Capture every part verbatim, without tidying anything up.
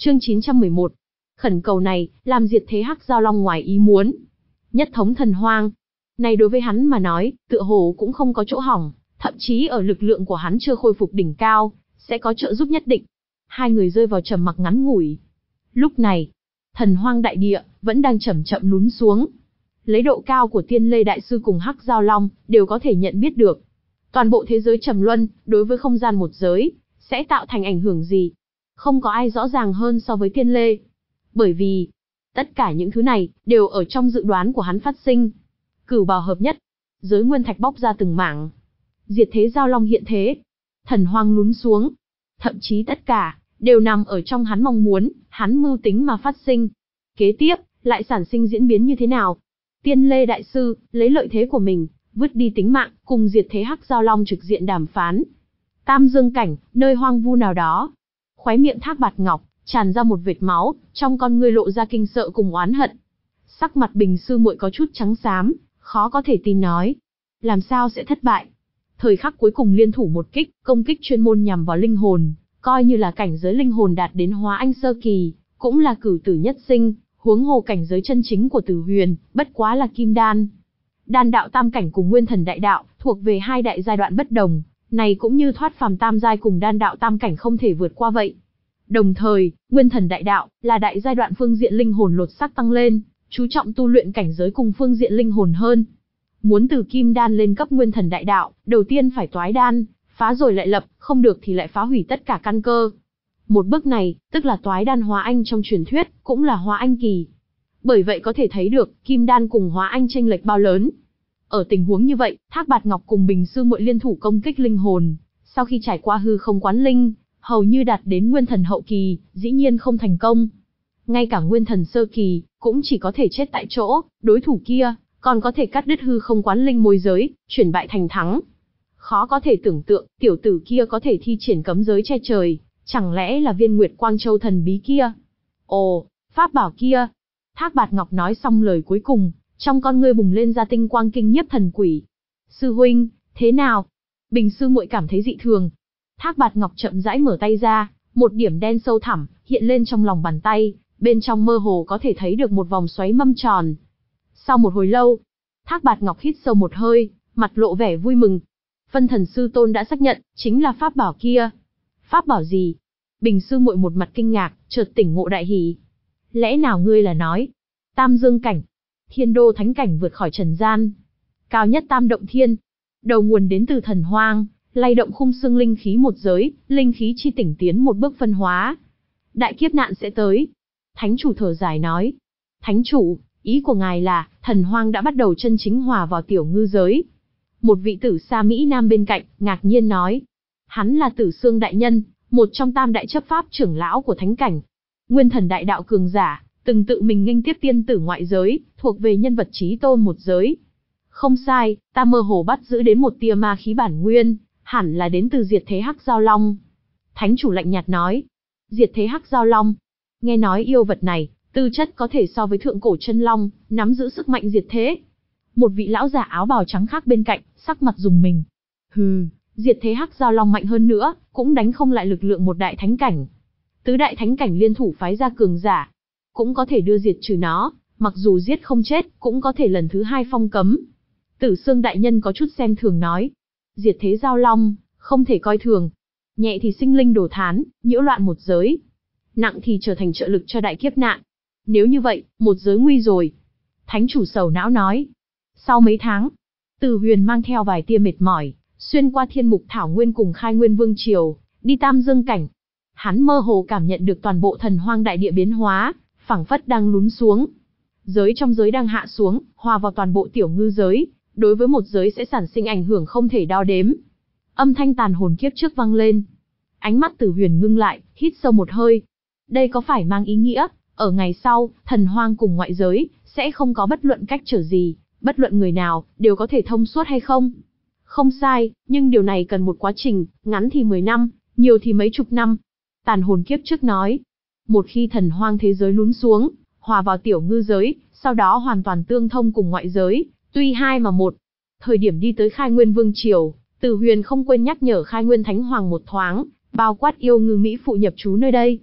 Chương chín trăm mười một. Khẩn cầu này, làm diệt thế Hắc Giao Long ngoài ý muốn. Nhất thống thần hoang. Này đối với hắn mà nói, tựa hồ cũng không có chỗ hỏng, thậm chí ở lực lượng của hắn chưa khôi phục đỉnh cao, sẽ có trợ giúp nhất định. Hai người rơi vào trầm mặc ngắn ngủi. Lúc này, thần hoang đại địa vẫn đang chậm chậm lún xuống. Lấy độ cao của Tiên Lê đại sư cùng Hắc Giao Long, đều có thể nhận biết được. Toàn bộ thế giới trầm luân, đối với không gian một giới, sẽ tạo thành ảnh hưởng gì? Không có ai rõ ràng hơn so với Tiên Lê. Bởi vì, tất cả những thứ này, đều ở trong dự đoán của hắn phát sinh. Cửu bào hợp nhất, giới nguyên thạch bóc ra từng mảng. Diệt thế Giao Long hiện thế, thần hoang lún xuống. Thậm chí tất cả, đều nằm ở trong hắn mong muốn, hắn mưu tính mà phát sinh. Kế tiếp, lại sản sinh diễn biến như thế nào? Tiên Lê đại sư, lấy lợi thế của mình, vứt đi tính mạng, cùng diệt thế Hắc Giao Long trực diện đàm phán. Tam Dương cảnh, nơi hoang vu nào đó. Khóe miệng Thác Bạt Ngọc tràn ra một vệt máu, trong con ngươi lộ ra kinh sợ cùng oán hận. Sắc mặt Bình sư muội có chút trắng xám, khó có thể tin nói, làm sao sẽ thất bại? Thời khắc cuối cùng liên thủ một kích, công kích chuyên môn nhằm vào linh hồn, coi như là cảnh giới linh hồn đạt đến hóa anh sơ kỳ, cũng là cửu tử nhất sinh, huống hồ cảnh giới chân chính của Tử Huyền, bất quá là kim đan. Đan đạo tam cảnh cùng nguyên thần đại đạo, thuộc về hai đại giai đoạn bất đồng, này cũng như thoát phàm tam giai cùng đan đạo tam cảnh không thể vượt qua vậy. Đồng thời, nguyên thần đại đạo, là đại giai đoạn phương diện linh hồn lột xác tăng lên, chú trọng tu luyện cảnh giới cùng phương diện linh hồn hơn. Muốn từ kim đan lên cấp nguyên thần đại đạo, đầu tiên phải toái đan, phá rồi lại lập, không được thì lại phá hủy tất cả căn cơ. Một bước này, tức là toái đan hóa anh trong truyền thuyết, cũng là hóa anh kỳ. Bởi vậy có thể thấy được, kim đan cùng hóa anh chênh lệch bao lớn. Ở tình huống như vậy, Thác Bạt Ngọc cùng Bình sư muội liên thủ công kích linh hồn, sau khi trải qua hư không quán linh, hầu như đạt đến nguyên thần hậu kỳ, dĩ nhiên không thành công. Ngay cả nguyên thần sơ kỳ, cũng chỉ có thể chết tại chỗ, đối thủ kia, còn có thể cắt đứt hư không quán linh môi giới, chuyển bại thành thắng. Khó có thể tưởng tượng, tiểu tử kia có thể thi triển cấm giới che trời, chẳng lẽ là viên Nguyệt Quang Châu thần bí kia? Ồ, pháp bảo kia. Thác Bạt Ngọc nói xong lời cuối cùng, trong con ngươi bùng lên ra tinh quang kinh nhiếp thần quỷ. Sư huynh, thế nào? Bình sư muội cảm thấy dị thường. Thác Bạt Ngọc chậm rãi mở tay ra, một điểm đen sâu thẳm hiện lên trong lòng bàn tay, bên trong mơ hồ có thể thấy được một vòng xoáy mâm tròn. Sau một hồi lâu, Thác Bạt Ngọc hít sâu một hơi, mặt lộ vẻ vui mừng. Phân Thần sư tôn đã xác nhận, chính là pháp bảo kia. Pháp bảo gì? Bình sư muội một mặt kinh ngạc, chợt tỉnh ngộ đại hỉ. Lẽ nào ngươi là nói, Tam Dương cảnh, Thiên Đô thánh cảnh vượt khỏi trần gian, cao nhất Tam Động Thiên, đầu nguồn đến từ thần hoang, lay động khung xương linh khí một giới, linh khí chi tỉnh tiến một bước phân hóa. Đại kiếp nạn sẽ tới. Thánh chủ thở dài nói. Thánh chủ, ý của ngài là, thần hoang đã bắt đầu chân chính hòa vào tiểu ngư giới. Một vị tử sa Mỹ Nam bên cạnh, ngạc nhiên nói. Hắn là Tử Xương đại nhân, một trong tam đại chấp pháp trưởng lão của thánh cảnh. Nguyên thần đại đạo cường giả, từng tự mình nghênh tiếp tiên tử ngoại giới, thuộc về nhân vật chí tôn một giới. Không sai, ta mơ hồ bắt giữ đến một tia ma khí bản nguyên, hẳn là đến từ diệt thế Hắc Giao Long. Thánh chủ lạnh nhạt nói. Diệt thế Hắc Giao Long. Nghe nói yêu vật này, tư chất có thể so với thượng cổ chân long, nắm giữ sức mạnh diệt thế. Một vị lão giả áo bào trắng khác bên cạnh, sắc mặt rùng mình. Hừ, diệt thế Hắc Giao Long mạnh hơn nữa, cũng đánh không lại lực lượng một đại thánh cảnh. Tứ đại thánh cảnh liên thủ phái ra cường giả, cũng có thể đưa diệt trừ nó, mặc dù giết không chết, cũng có thể lần thứ hai phong cấm. Tử Xương đại nhân có chút xem thường nói. Diệt thế Giao Long, không thể coi thường. Nhẹ thì sinh linh đổ thán, nhiễu loạn một giới. Nặng thì trở thành trợ lực cho đại kiếp nạn. Nếu như vậy, một giới nguy rồi. Thánh chủ sầu não nói. Sau mấy tháng, Tử Huyền mang theo vài tia mệt mỏi, xuyên qua thiên mục thảo nguyên cùng khai nguyên vương triều, đi Tam Dương cảnh. Hắn mơ hồ cảm nhận được toàn bộ thần hoang đại địa biến hóa, phảng phất đang lún xuống. Giới trong giới đang hạ xuống, hòa vào toàn bộ tiểu ngư giới, đối với một giới sẽ sản sinh ảnh hưởng không thể đo đếm. Âm thanh tàn hồn kiếp trước vang lên. Ánh mắt Tử Huyền ngưng lại, hít sâu một hơi. Đây có phải mang ý nghĩa, ở ngày sau, thần hoang cùng ngoại giới, sẽ không có bất luận cách trở gì, bất luận người nào, đều có thể thông suốt hay không? Không sai, nhưng điều này cần một quá trình, ngắn thì mười năm, nhiều thì mấy chục năm. Tàn hồn kiếp trước nói. Một khi thần hoang thế giới lún xuống, hòa vào tiểu ngư giới, sau đó hoàn toàn tương thông cùng ngoại giới, tuy hai mà một. Thời điểm đi tới khai nguyên vương triều, Tử Huyền không quên nhắc nhở khai nguyên thánh hoàng một thoáng, bao quát yêu ngư Mỹ phụ nhập trú nơi đây.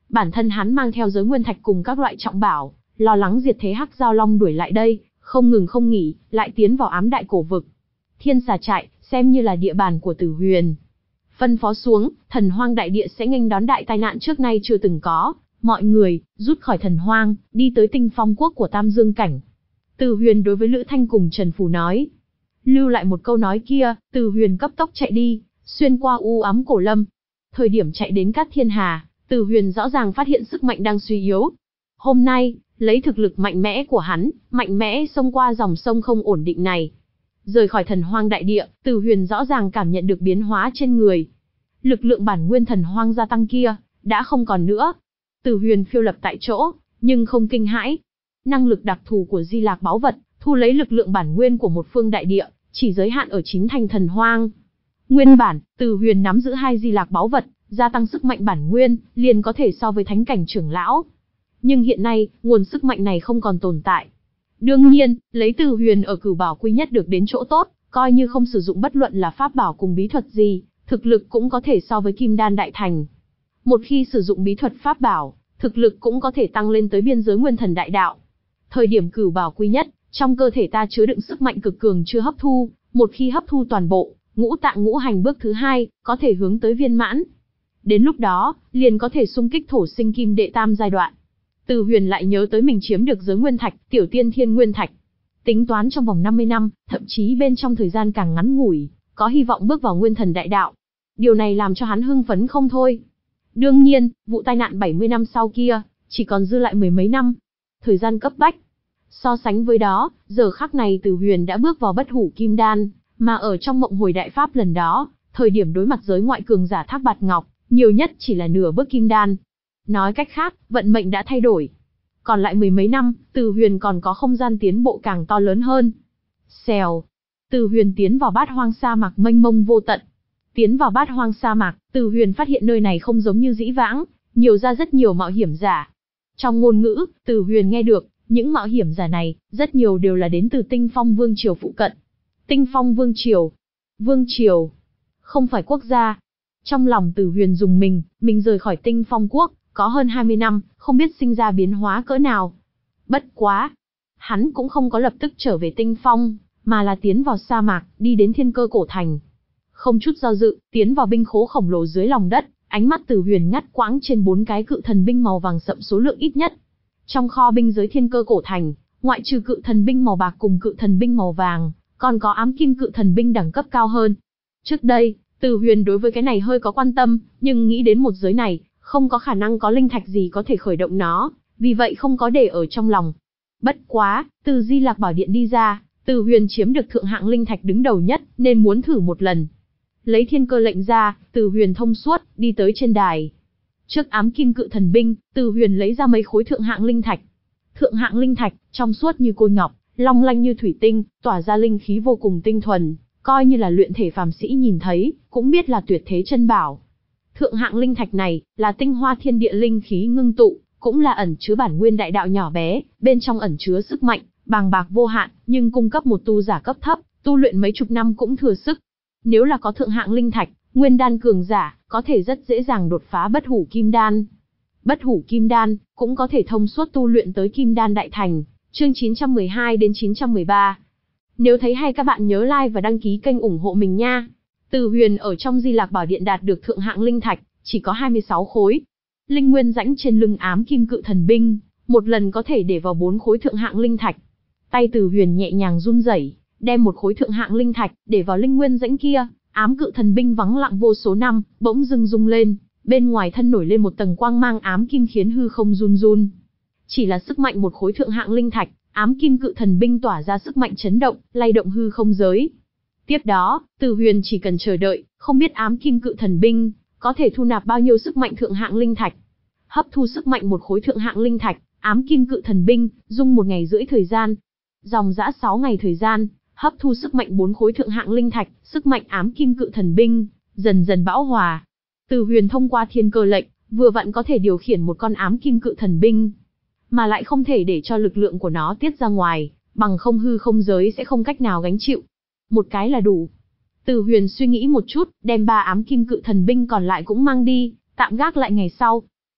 Bản thân hắn mang theo giới nguyên thạch cùng các loại trọng bảo, lo lắng diệt thế hắc giao long đuổi lại đây, không ngừng không nghỉ, lại tiến vào ám đại cổ vực. Thiên xà trại, xem như là địa bàn của Tử Huyền. Phân phó xuống, thần hoang đại địa sẽ nghênh đón đại tai nạn trước nay chưa từng có, mọi người, rút khỏi thần hoang, đi tới tinh phong quốc của Tam Dương Cảnh. Tử Huyền đối với Lữ Thanh cùng Trần Phù nói. Lưu lại một câu nói kia, Tử Huyền cấp tốc chạy đi, xuyên qua u ám cổ lâm. Thời điểm chạy đến Cát Thiên Hà, Tử Huyền rõ ràng phát hiện sức mạnh đang suy yếu. Hôm nay, lấy thực lực mạnh mẽ của hắn, mạnh mẽ xông qua dòng sông không ổn định này. Rời khỏi thần hoang đại địa, Tử Huyền rõ ràng cảm nhận được biến hóa trên người. Lực lượng bản nguyên thần hoang gia tăng kia, đã không còn nữa. Tử Huyền phiêu lập tại chỗ, nhưng không kinh hãi. Năng lực đặc thù của Di Lạc báu vật, thu lấy lực lượng bản nguyên của một phương đại địa, chỉ giới hạn ở chín thành thần hoang. Nguyên bản, Tử Huyền nắm giữ hai Di Lạc báu vật, gia tăng sức mạnh bản nguyên, liền có thể so với thánh cảnh trưởng lão. Nhưng hiện nay, nguồn sức mạnh này không còn tồn tại. Đương nhiên, lấy Tử Huyền ở Cửu Bảo Quy Nhất được đến chỗ tốt, coi như không sử dụng bất luận là pháp bảo cùng bí thuật gì, thực lực cũng có thể so với Kim Đan đại thành. Một khi sử dụng bí thuật pháp bảo, thực lực cũng có thể tăng lên tới biên giới nguyên thần đại đạo. Thời điểm Cửu Bảo Quy Nhất, trong cơ thể ta chứa đựng sức mạnh cực cường chưa hấp thu, một khi hấp thu toàn bộ, ngũ tạng ngũ hành bước thứ hai, có thể hướng tới viên mãn. Đến lúc đó, liền có thể xung kích thổ sinh kim đệ tam giai đoạn. Tử Huyền lại nhớ tới mình chiếm được giới nguyên thạch, tiểu tiên thiên nguyên thạch. Tính toán trong vòng năm mươi năm, thậm chí bên trong thời gian càng ngắn ngủi, có hy vọng bước vào nguyên thần đại đạo. Điều này làm cho hắn hưng phấn không thôi. Đương nhiên, vụ tai nạn bảy mươi năm sau kia, chỉ còn dư lại mười mấy năm. Thời gian cấp bách. So sánh với đó, giờ khắc này Tử Huyền đã bước vào bất hủ kim đan, mà ở trong mộng hồi đại pháp lần đó, thời điểm đối mặt giới ngoại cường giả Thác Bạt Ngọc, nhiều nhất chỉ là nửa bước kim đan. Nói cách khác, vận mệnh đã thay đổi. Còn lại mười mấy năm, Tử Huyền còn có không gian tiến bộ càng to lớn hơn. Xèo. Tử Huyền tiến vào bát hoang sa mạc mênh mông vô tận. Tiến vào bát hoang sa mạc, Tử Huyền phát hiện nơi này không giống như dĩ vãng, nhiều ra rất nhiều mạo hiểm giả. Trong ngôn ngữ, Tử Huyền nghe được, những mạo hiểm giả này, rất nhiều đều là đến từ Tinh Phong Vương Triều phụ cận. Tinh Phong Vương Triều. Vương Triều. Không phải quốc gia. Trong lòng Tử Huyền dùng mình, mình rời khỏi Tinh Phong Quốc, có hơn hai mươi năm, không biết sinh ra biến hóa cỡ nào. Bất quá. Hắn cũng không có lập tức trở về Tinh Phong, mà là tiến vào sa mạc, đi đến Thiên Cơ Cổ Thành. Không chút do dự, tiến vào binh khố khổng lồ dưới lòng đất, ánh mắt Tử Huyền ngắt quãng trên bốn cái cự thần binh màu vàng sậm số lượng ít nhất. Trong kho binh giới Thiên Cơ Cổ Thành, ngoại trừ cự thần binh màu bạc cùng cự thần binh màu vàng, còn có ám kim cự thần binh đẳng cấp cao hơn. Trước đây, Tử Huyền đối với cái này hơi có quan tâm, nhưng nghĩ đến một giới này, không có khả năng có linh thạch gì có thể khởi động nó, vì vậy không có để ở trong lòng. Bất quá, từ Di Lạc Bảo Điện đi ra, Tử Huyền chiếm được thượng hạng linh thạch đứng đầu nhất, nên muốn thử một lần. Lấy thiên cơ lệnh ra, Tử Huyền thông suốt, đi tới trên đài. Trước ám kim cự thần binh, Tử Huyền lấy ra mấy khối thượng hạng linh thạch. Thượng hạng linh thạch, trong suốt như côi ngọc, long lanh như thủy tinh, tỏa ra linh khí vô cùng tinh thuần, coi như là luyện thể phàm sĩ nhìn thấy, cũng biết là tuyệt thế chân bảo. Thượng hạng linh thạch này, là tinh hoa thiên địa linh khí ngưng tụ, cũng là ẩn chứa bản nguyên đại đạo nhỏ bé, bên trong ẩn chứa sức mạnh, bàng bạc vô hạn, nhưng cung cấp một tu giả cấp thấp, tu luyện mấy chục năm cũng thừa sức. Nếu là có thượng hạng linh thạch, nguyên đan cường giả, có thể rất dễ dàng đột phá bất hủ kim đan. Bất hủ kim đan, cũng có thể thông suốt tu luyện tới kim đan đại thành, chương chín trăm mười hai đến chín trăm mười ba. Nếu thấy hay các bạn nhớ like và đăng ký kênh ủng hộ mình nha. Tử Huyền ở trong Di Lạc Bảo Điện đạt được thượng hạng linh thạch, chỉ có hai mươi sáu khối. Linh nguyên rãnh trên lưng ám kim cự thần binh, một lần có thể để vào bốn khối thượng hạng linh thạch. Tay Tử Huyền nhẹ nhàng run rẩy, đem một khối thượng hạng linh thạch để vào linh nguyên rãnh kia, ám cự thần binh vắng lặng vô số năm, bỗng dưng rung lên, bên ngoài thân nổi lên một tầng quang mang ám kim khiến hư không run run. Chỉ là sức mạnh một khối thượng hạng linh thạch, ám kim cự thần binh tỏa ra sức mạnh chấn động, lay động hư không giới. Tiếp đó, Tử Huyền chỉ cần chờ đợi, không biết ám kim cự thần binh có thể thu nạp bao nhiêu sức mạnh thượng hạng linh thạch. Hấp thu sức mạnh một khối thượng hạng linh thạch, ám kim cự thần binh dùng một ngày rưỡi thời gian. Dòng dã sáu ngày thời gian, hấp thu sức mạnh bốn khối thượng hạng linh thạch, sức mạnh ám kim cự thần binh dần dần bão hòa. Tử Huyền thông qua thiên cơ lệnh, vừa vặn có thể điều khiển một con ám kim cự thần binh, mà lại không thể để cho lực lượng của nó tiết ra ngoài, bằng không hư không giới sẽ không cách nào gánh chịu. Một cái là đủ. Tử Huyền suy nghĩ một chút, đem ba ám kim cự thần binh còn lại cũng mang đi, tạm gác lại ngày sau.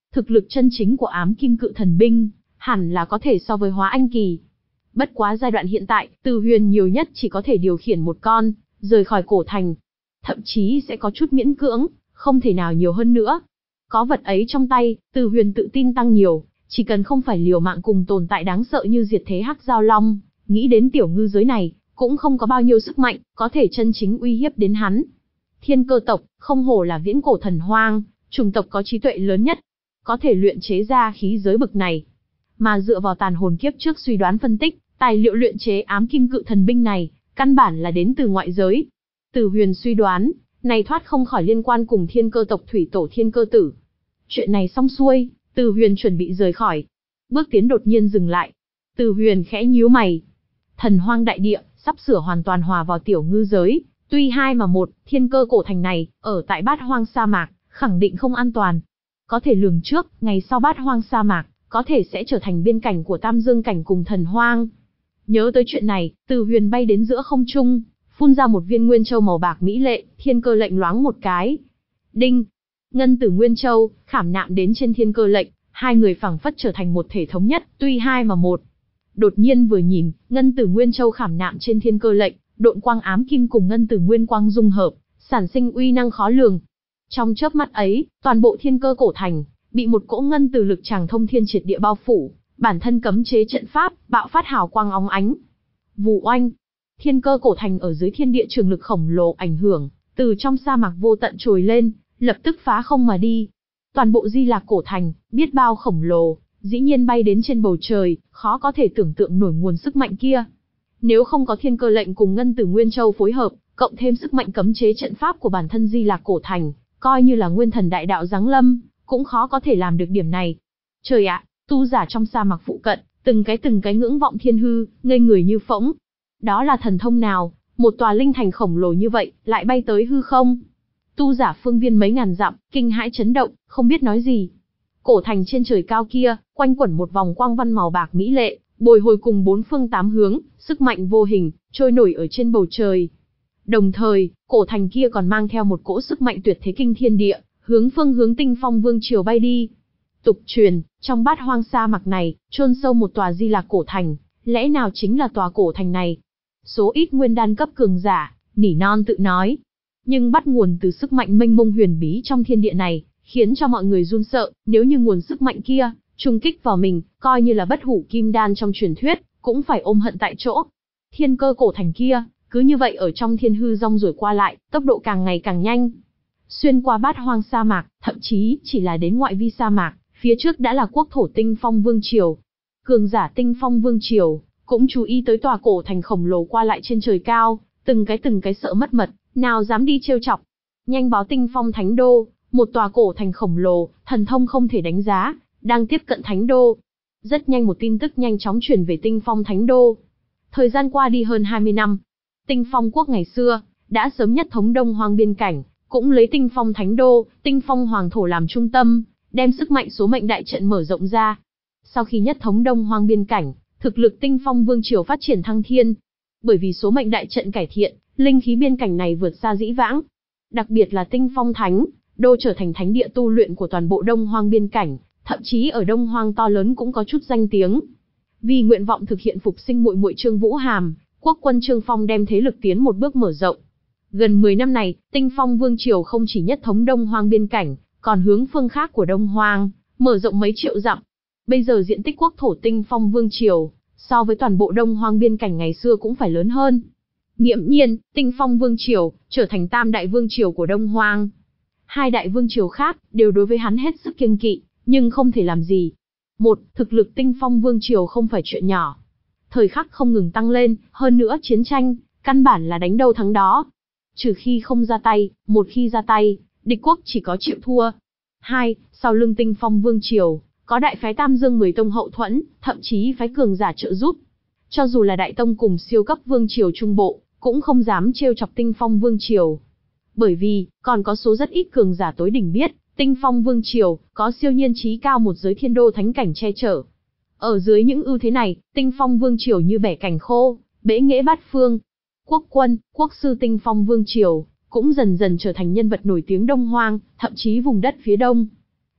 Thực lực chân chính của ám kim cự thần binh, hẳn là có thể so với hóa anh kỳ. Bất quá giai đoạn hiện tại, Từ Huyền nhiều nhất chỉ có thể điều khiển một con, rời khỏi cổ thành. Thậm chí sẽ có chút miễn cưỡng, không thể nào nhiều hơn nữa. Có vật ấy trong tay, Từ Huyền tự tin tăng nhiều, chỉ cần không phải liều mạng cùng tồn tại đáng sợ như diệt thế hắc giao long, nghĩ đến tiểu ngư giới này, cũng không có bao nhiêu sức mạnh, có thể chân chính uy hiếp đến hắn. Thiên cơ tộc, không hổ là viễn cổ thần hoang, chủng tộc có trí tuệ lớn nhất, có thể luyện chế ra khí giới bực này. Mà dựa vào tàn hồn kiếp trước suy đoán phân tích, tài liệu luyện chế ám kim cự thần binh này, căn bản là đến từ ngoại giới. Từ Huyền suy đoán, này thoát không khỏi liên quan cùng thiên cơ tộc thủy tổ thiên cơ tử. Chuyện này xong xuôi, Từ Huyền chuẩn bị rời khỏi. Bước tiến đột nhiên dừng lại. Từ Huyền khẽ nhíu mày. Thần hoang đại địa, sắp sửa hoàn toàn hòa vào tiểu ngư giới. Tuy hai mà một, thiên cơ cổ thành này, ở tại bát hoang sa mạc, khẳng định không an toàn. Có thể lường trước, ngày sau bát hoang sa mạc, có thể sẽ trở thành biên cảnh của tam dương cảnh cùng thần hoang. Nhớ tới chuyện này, Từ Huyền bay đến giữa không trung, phun ra một viên nguyên châu màu bạc mỹ lệ, thiên cơ lệnh loáng một cái. Đinh! Ngân tử nguyên châu, khảm nạm đến trên thiên cơ lệnh, hai người phảng phất trở thành một thể thống nhất, tuy hai mà một. Đột nhiên vừa nhìn, ngân tử nguyên châu khảm nạm trên thiên cơ lệnh, độn quang ám kim cùng ngân tử nguyên quang dung hợp, sản sinh uy năng khó lường. Trong chớp mắt ấy, toàn bộ thiên cơ cổ thành bị một cỗ ngân tử lực tràng thông thiên triệt địa bao phủ, bản thân cấm chế trận pháp, bạo phát hào quang óng ánh. Vù oanh, thiên cơ cổ thành ở dưới thiên địa trường lực khổng lồ ảnh hưởng, từ trong sa mạc vô tận trồi lên, lập tức phá không mà đi. Toàn bộ Di Lạc cổ thành, biết bao khổng lồ, dĩ nhiên bay đến trên bầu trời, khó có thể tưởng tượng nổi nguồn sức mạnh kia. Nếu không có thiên cơ lệnh cùng ngân tử nguyên châu phối hợp, cộng thêm sức mạnh cấm chế trận pháp của bản thân Di Lạc cổ thành, coi như là nguyên thần đại đạo giáng lâm, cũng khó có thể làm được điểm này. Trời ạ, tu giả trong sa mạc phụ cận, từng cái từng cái ngưỡng vọng thiên hư, ngây người như phỗng. Đó là thần thông nào, một tòa linh thành khổng lồ như vậy, lại bay tới hư không? Tu giả phương viên mấy ngàn dặm, kinh hãi chấn động, không biết nói gì. Cổ thành trên trời cao kia, quanh quẩn một vòng quang văn màu bạc mỹ lệ, bồi hồi cùng bốn phương tám hướng, sức mạnh vô hình, trôi nổi ở trên bầu trời. Đồng thời, cổ thành kia còn mang theo một cỗ sức mạnh tuyệt thế kinh thiên địa, hướng phương hướng Tinh Phong Vương triều bay đi. Tục truyền, trong bát hoang sa mạc này, chôn sâu một tòa Di Lạc cổ thành, lẽ nào chính là tòa cổ thành này? Số ít nguyên đan cấp cường giả, nỉ non tự nói. Nhưng bắt nguồn từ sức mạnh mênh mông huyền bí trong thiên địa này, khiến cho mọi người run sợ, nếu như nguồn sức mạnh kia trùng kích vào mình, coi như là bất hủ kim đan trong truyền thuyết, cũng phải ôm hận tại chỗ. Thiên cơ cổ thành kia, cứ như vậy ở trong thiên hư rong ruổi qua lại, tốc độ càng ngày càng nhanh. Xuyên qua bát hoang sa mạc, thậm chí chỉ là đến ngoại vi sa mạc, phía trước đã là quốc thổ Tinh Phong Vương triều. Cường giả Tinh Phong Vương triều cũng chú ý tới tòa cổ thành khổng lồ qua lại trên trời cao, từng cái từng cái sợ mất mật, nào dám đi trêu chọc. Nhanh báo Tinh Phong Thánh Đô, một tòa cổ thành khổng lồ, thần thông không thể đánh giá, đang tiếp cận Thánh Đô. Rất nhanh một tin tức nhanh chóng truyền về Tinh Phong Thánh Đô. Thời gian qua đi hơn hai mươi năm, Tinh Phong quốc ngày xưa đã sớm nhất thống Đông Hoang biên cảnh, cũng lấy Tinh Phong Thánh Đô, Tinh Phong Hoàng thổ làm trung tâm, đem sức mạnh số mệnh đại trận mở rộng ra. Sau khi nhất thống Đông Hoang biên cảnh, thực lực Tinh Phong Vương triều phát triển thăng thiên. Bởi vì số mệnh đại trận cải thiện, linh khí biên cảnh này vượt xa dĩ vãng. Đặc biệt là Tinh Phong Thánh Đô trở thành thánh địa tu luyện của toàn bộ Đông Hoang biên cảnh, thậm chí ở Đông Hoang to lớn cũng có chút danh tiếng. Vì nguyện vọng thực hiện phục sinh muội muội Trương Vũ Hàm, quốc quân Trương Phong đem thế lực tiến một bước mở rộng. Gần mười năm này, Tinh Phong Vương triều không chỉ nhất thống Đông Hoang biên cảnh, còn hướng phương khác của Đông Hoang, mở rộng mấy triệu dặm. Bây giờ diện tích quốc thổ Tinh Phong Vương triều, so với toàn bộ Đông Hoang biên cảnh ngày xưa cũng phải lớn hơn. Nghiễm nhiên, Tinh Phong Vương triều trở thành tam đại vương triều của Đông Hoang. Hai đại vương triều khác đều đối với hắn hết sức kiêng kỵ, nhưng không thể làm gì. Một, thực lực Tinh Phong Vương triều không phải chuyện nhỏ. Thời khắc không ngừng tăng lên, hơn nữa chiến tranh, căn bản là đánh đâu thắng đó. Trừ khi không ra tay, một khi ra tay, địch quốc chỉ có chịu thua. Hai, sau lưng Tinh Phong Vương triều, có đại phái Tam Dương Mười Tông hậu thuẫn, thậm chí phái cường giả trợ giúp. Cho dù là đại tông cùng siêu cấp vương triều trung bộ, cũng không dám trêu chọc Tinh Phong Vương triều. Bởi vì, còn có số rất ít cường giả tối đỉnh biết, Tinh Phong Vương triều có siêu nhiên trí cao một giới thiên đô thánh cảnh che chở. Ở dưới những ưu thế này, Tinh Phong Vương triều như bẻ cành khô, bẽ nghễ bát phương. Quốc quân, quốc sư Tinh Phong Vương triều cũng dần dần trở thành nhân vật nổi tiếng Đông Hoang, thậm chí vùng đất phía đông.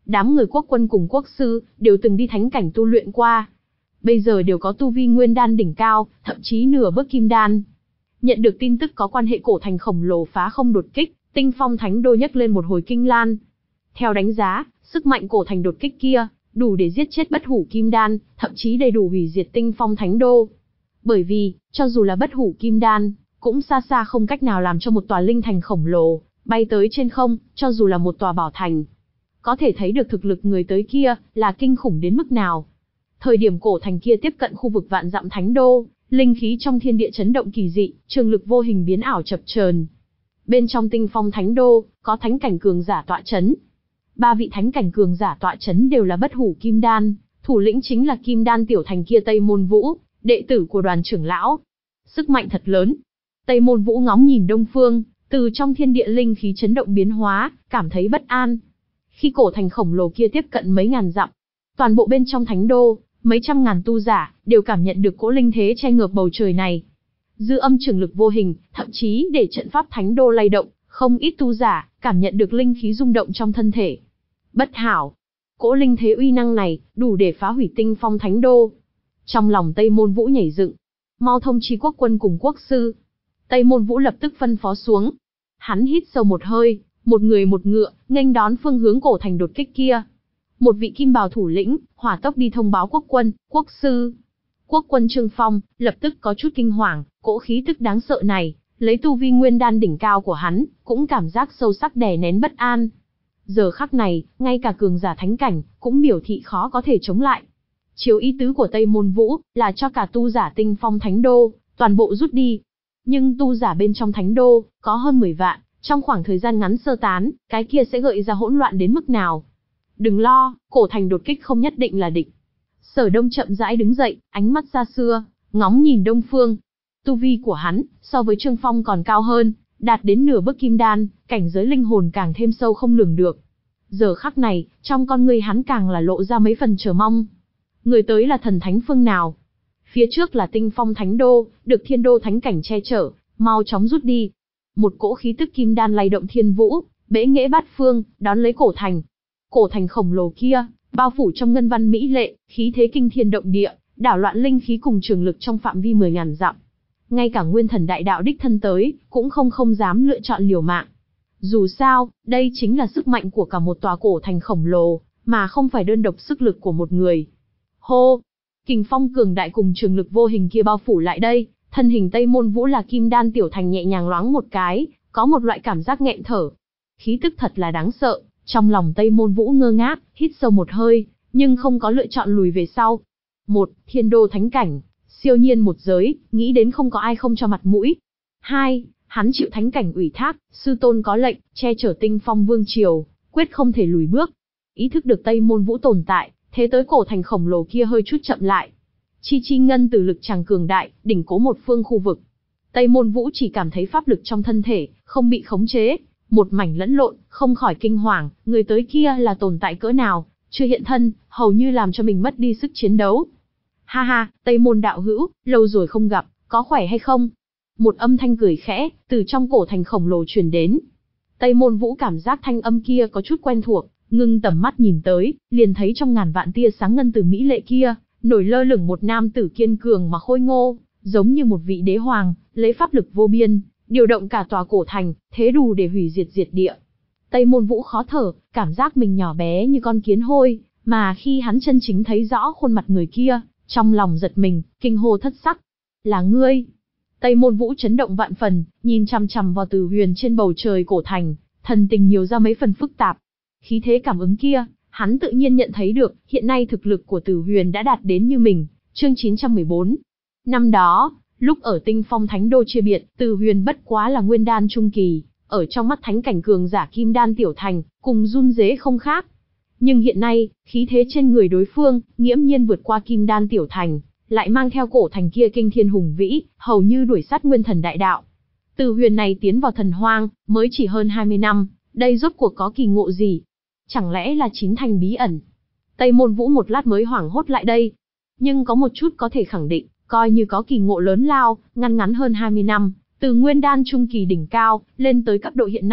Đám người quốc quân cùng quốc sư, đều từng đi thánh cảnh tu luyện qua. Bây giờ đều có tu vi nguyên đan đỉnh cao, thậm chí nửa bước kim đan. Nhận được tin tức có quan hệ cổ thành khổng lồ phá không đột kích, Tinh Phong Thánh Đô nhấc lên một hồi kinh lan. Theo đánh giá, sức mạnh cổ thành đột kích kia, đủ để giết chết bất hủ kim đan, thậm chí đầy đủ hủy diệt Tinh Phong Thánh Đô. Bởi vì, cho dù là bất hủ kim đan, cũng xa xa không cách nào làm cho một tòa linh thành khổng lồ bay tới trên không, cho dù là một tòa bảo thành. Có thể thấy được thực lực người tới kia là kinh khủng đến mức nào. Thời điểm cổ thành kia tiếp cận khu vực vạn dặm Thánh Đô, linh khí trong thiên địa chấn động kỳ dị, trường lực vô hình biến ảo chập chờn. Bên trong Tinh Phong Thánh Đô, có thánh cảnh cường giả tọa chấn. Ba vị thánh cảnh cường giả tọa chấn đều là bất hủ kim đan, thủ lĩnh chính là kim đan tiểu thành kia Tây Môn Vũ, đệ tử của Đoàn trưởng lão. Sức mạnh thật lớn. Tây Môn Vũ ngóng nhìn đông phương, từ trong thiên địa linh khí chấn động biến hóa, cảm thấy bất an. Khi cổ thành khổng lồ kia tiếp cận mấy ngàn dặm, toàn bộ bên trong Thánh Đô, mấy trăm ngàn tu giả đều cảm nhận được cỗ linh thế che ngợp bầu trời này. Dư âm trường lực vô hình, thậm chí để trận pháp Thánh Đô lay động, không ít tu giả cảm nhận được linh khí rung động trong thân thể. Bất hảo, cỗ linh thế uy năng này đủ để phá hủy Tinh Phong Thánh Đô. Trong lòng Tây Môn Vũ nhảy dựng, mau thông chi quốc quân cùng quốc sư. Tây Môn Vũ lập tức phân phó xuống. Hắn hít sâu một hơi, một người một ngựa, nghênh đón phương hướng cổ thành đột kích kia. Một vị kim bào thủ lĩnh, hỏa tốc đi thông báo quốc quân, quốc sư. Quốc quân Trương Phong, lập tức có chút kinh hoàng, cỗ khí tức đáng sợ này, lấy tu vi nguyên đan đỉnh cao của hắn, cũng cảm giác sâu sắc đè nén bất an. Giờ khắc này, ngay cả cường giả thánh cảnh, cũng biểu thị khó có thể chống lại. Chiếu ý tứ của Tây Môn Vũ, là cho cả tu giả Tinh Phong Thánh Đô, toàn bộ rút đi. Nhưng tu giả bên trong Thánh Đô, có hơn mười vạn, trong khoảng thời gian ngắn sơ tán, cái kia sẽ gợi ra hỗn loạn đến mức nào. Đừng lo, cổ thành đột kích không nhất định là địch. Sở Đông chậm rãi đứng dậy, ánh mắt xa xưa, ngóng nhìn đông phương. Tu vi của hắn, so với Trương Phong còn cao hơn, đạt đến nửa bước kim đan, cảnh giới linh hồn càng thêm sâu không lường được. Giờ khắc này, trong con người hắn càng là lộ ra mấy phần chờ mong. Người tới là thần thánh phương nào? Phía trước là Tinh Phong Thánh Đô, được Thiên Đô Thánh Cảnh che chở, mau chóng rút đi. Một cỗ khí tức kim đan lay động thiên vũ, bẽ nghệ bát phương, đón lấy cổ thành. Cổ thành khổng lồ kia, bao phủ trong ngân văn mỹ lệ, khí thế kinh thiên động địa, đảo loạn linh khí cùng trường lực trong phạm vi mười ngàn dặm. Ngay cả nguyên thần đại đạo đích thân tới, cũng không không dám lựa chọn liều mạng. Dù sao, đây chính là sức mạnh của cả một tòa cổ thành khổng lồ, mà không phải đơn độc sức lực của một người. Hô! Kình phong cường đại cùng trường lực vô hình kia bao phủ lại đây, thân hình Tây Môn Vũ là kim đan tiểu thành nhẹ nhàng loáng một cái, có một loại cảm giác nghẹn thở. Khí tức thật là đáng sợ, trong lòng Tây Môn Vũ ngơ ngác, hít sâu một hơi, nhưng không có lựa chọn lùi về sau. Một, Thiên Đô Thánh Cảnh, siêu nhiên một giới, nghĩ đến không có ai không cho mặt mũi. Hai, hắn chịu thánh cảnh ủy thác, sư tôn có lệnh, che chở Tinh Phong Vương Triều, quyết không thể lùi bước. Ý thức được Tây Môn Vũ tồn tại, thế tới cổ thành khổng lồ kia hơi chút chậm lại. Chi chi ngân từ lực chàng cường đại, đỉnh cố một phương khu vực. Tây Môn Vũ chỉ cảm thấy pháp lực trong thân thể, không bị khống chế, một mảnh lẫn lộn, không khỏi kinh hoàng, người tới kia là tồn tại cỡ nào, chưa hiện thân, hầu như làm cho mình mất đi sức chiến đấu. Ha ha, Tây Môn đạo hữu, lâu rồi không gặp, có khỏe hay không? Một âm thanh cười khẽ, từ trong cổ thành khổng lồ truyền đến. Tây Môn Vũ cảm giác thanh âm kia có chút quen thuộc, ngưng tầm mắt nhìn tới, liền thấy trong ngàn vạn tia sáng ngân từ mỹ lệ kia, nổi lơ lửng một nam tử kiên cường mà khôi ngô, giống như một vị đế hoàng, lấy pháp lực vô biên, điều động cả tòa cổ thành, thế đủ để hủy diệt diệt địa. Tây Môn Vũ khó thở, cảm giác mình nhỏ bé như con kiến hôi, mà khi hắn chân chính thấy rõ khuôn mặt người kia, trong lòng giật mình, kinh hô thất sắc. Là ngươi? Tây Môn Vũ chấn động vạn phần, nhìn chằm chằm vào Từ Huyền trên bầu trời cổ thành, thần tình nhiều ra mấy phần phức tạp. Khí thế cảm ứng kia, hắn tự nhiên nhận thấy được, hiện nay thực lực của Từ Huyền đã đạt đến như mình. Chương chín trăm mười bốn. Năm đó, lúc ở Tinh Phong Thánh Đô chia biệt, Từ Huyền bất quá là nguyên đan trung kỳ, ở trong mắt thánh cảnh cường giả kim đan tiểu thành, cùng run rế không khác. Nhưng hiện nay, khí thế trên người đối phương, nghiễm nhiên vượt qua kim đan tiểu thành, lại mang theo cổ thành kia kinh thiên hùng vĩ, hầu như đuổi sát nguyên thần đại đạo. Từ Huyền này tiến vào thần hoang, mới chỉ hơn hai mươi năm, đây rốt cuộc có kỳ ngộ gì? Chẳng lẽ là chín thành bí ẩn? Tây Môn Vũ một lát mới hoảng hốt lại đây. Nhưng có một chút có thể khẳng định, coi như có kỳ ngộ lớn lao, ngăn ngắn hơn hai mươi năm, từ nguyên đan trung kỳ đỉnh cao, lên tới cấp độ hiện nay,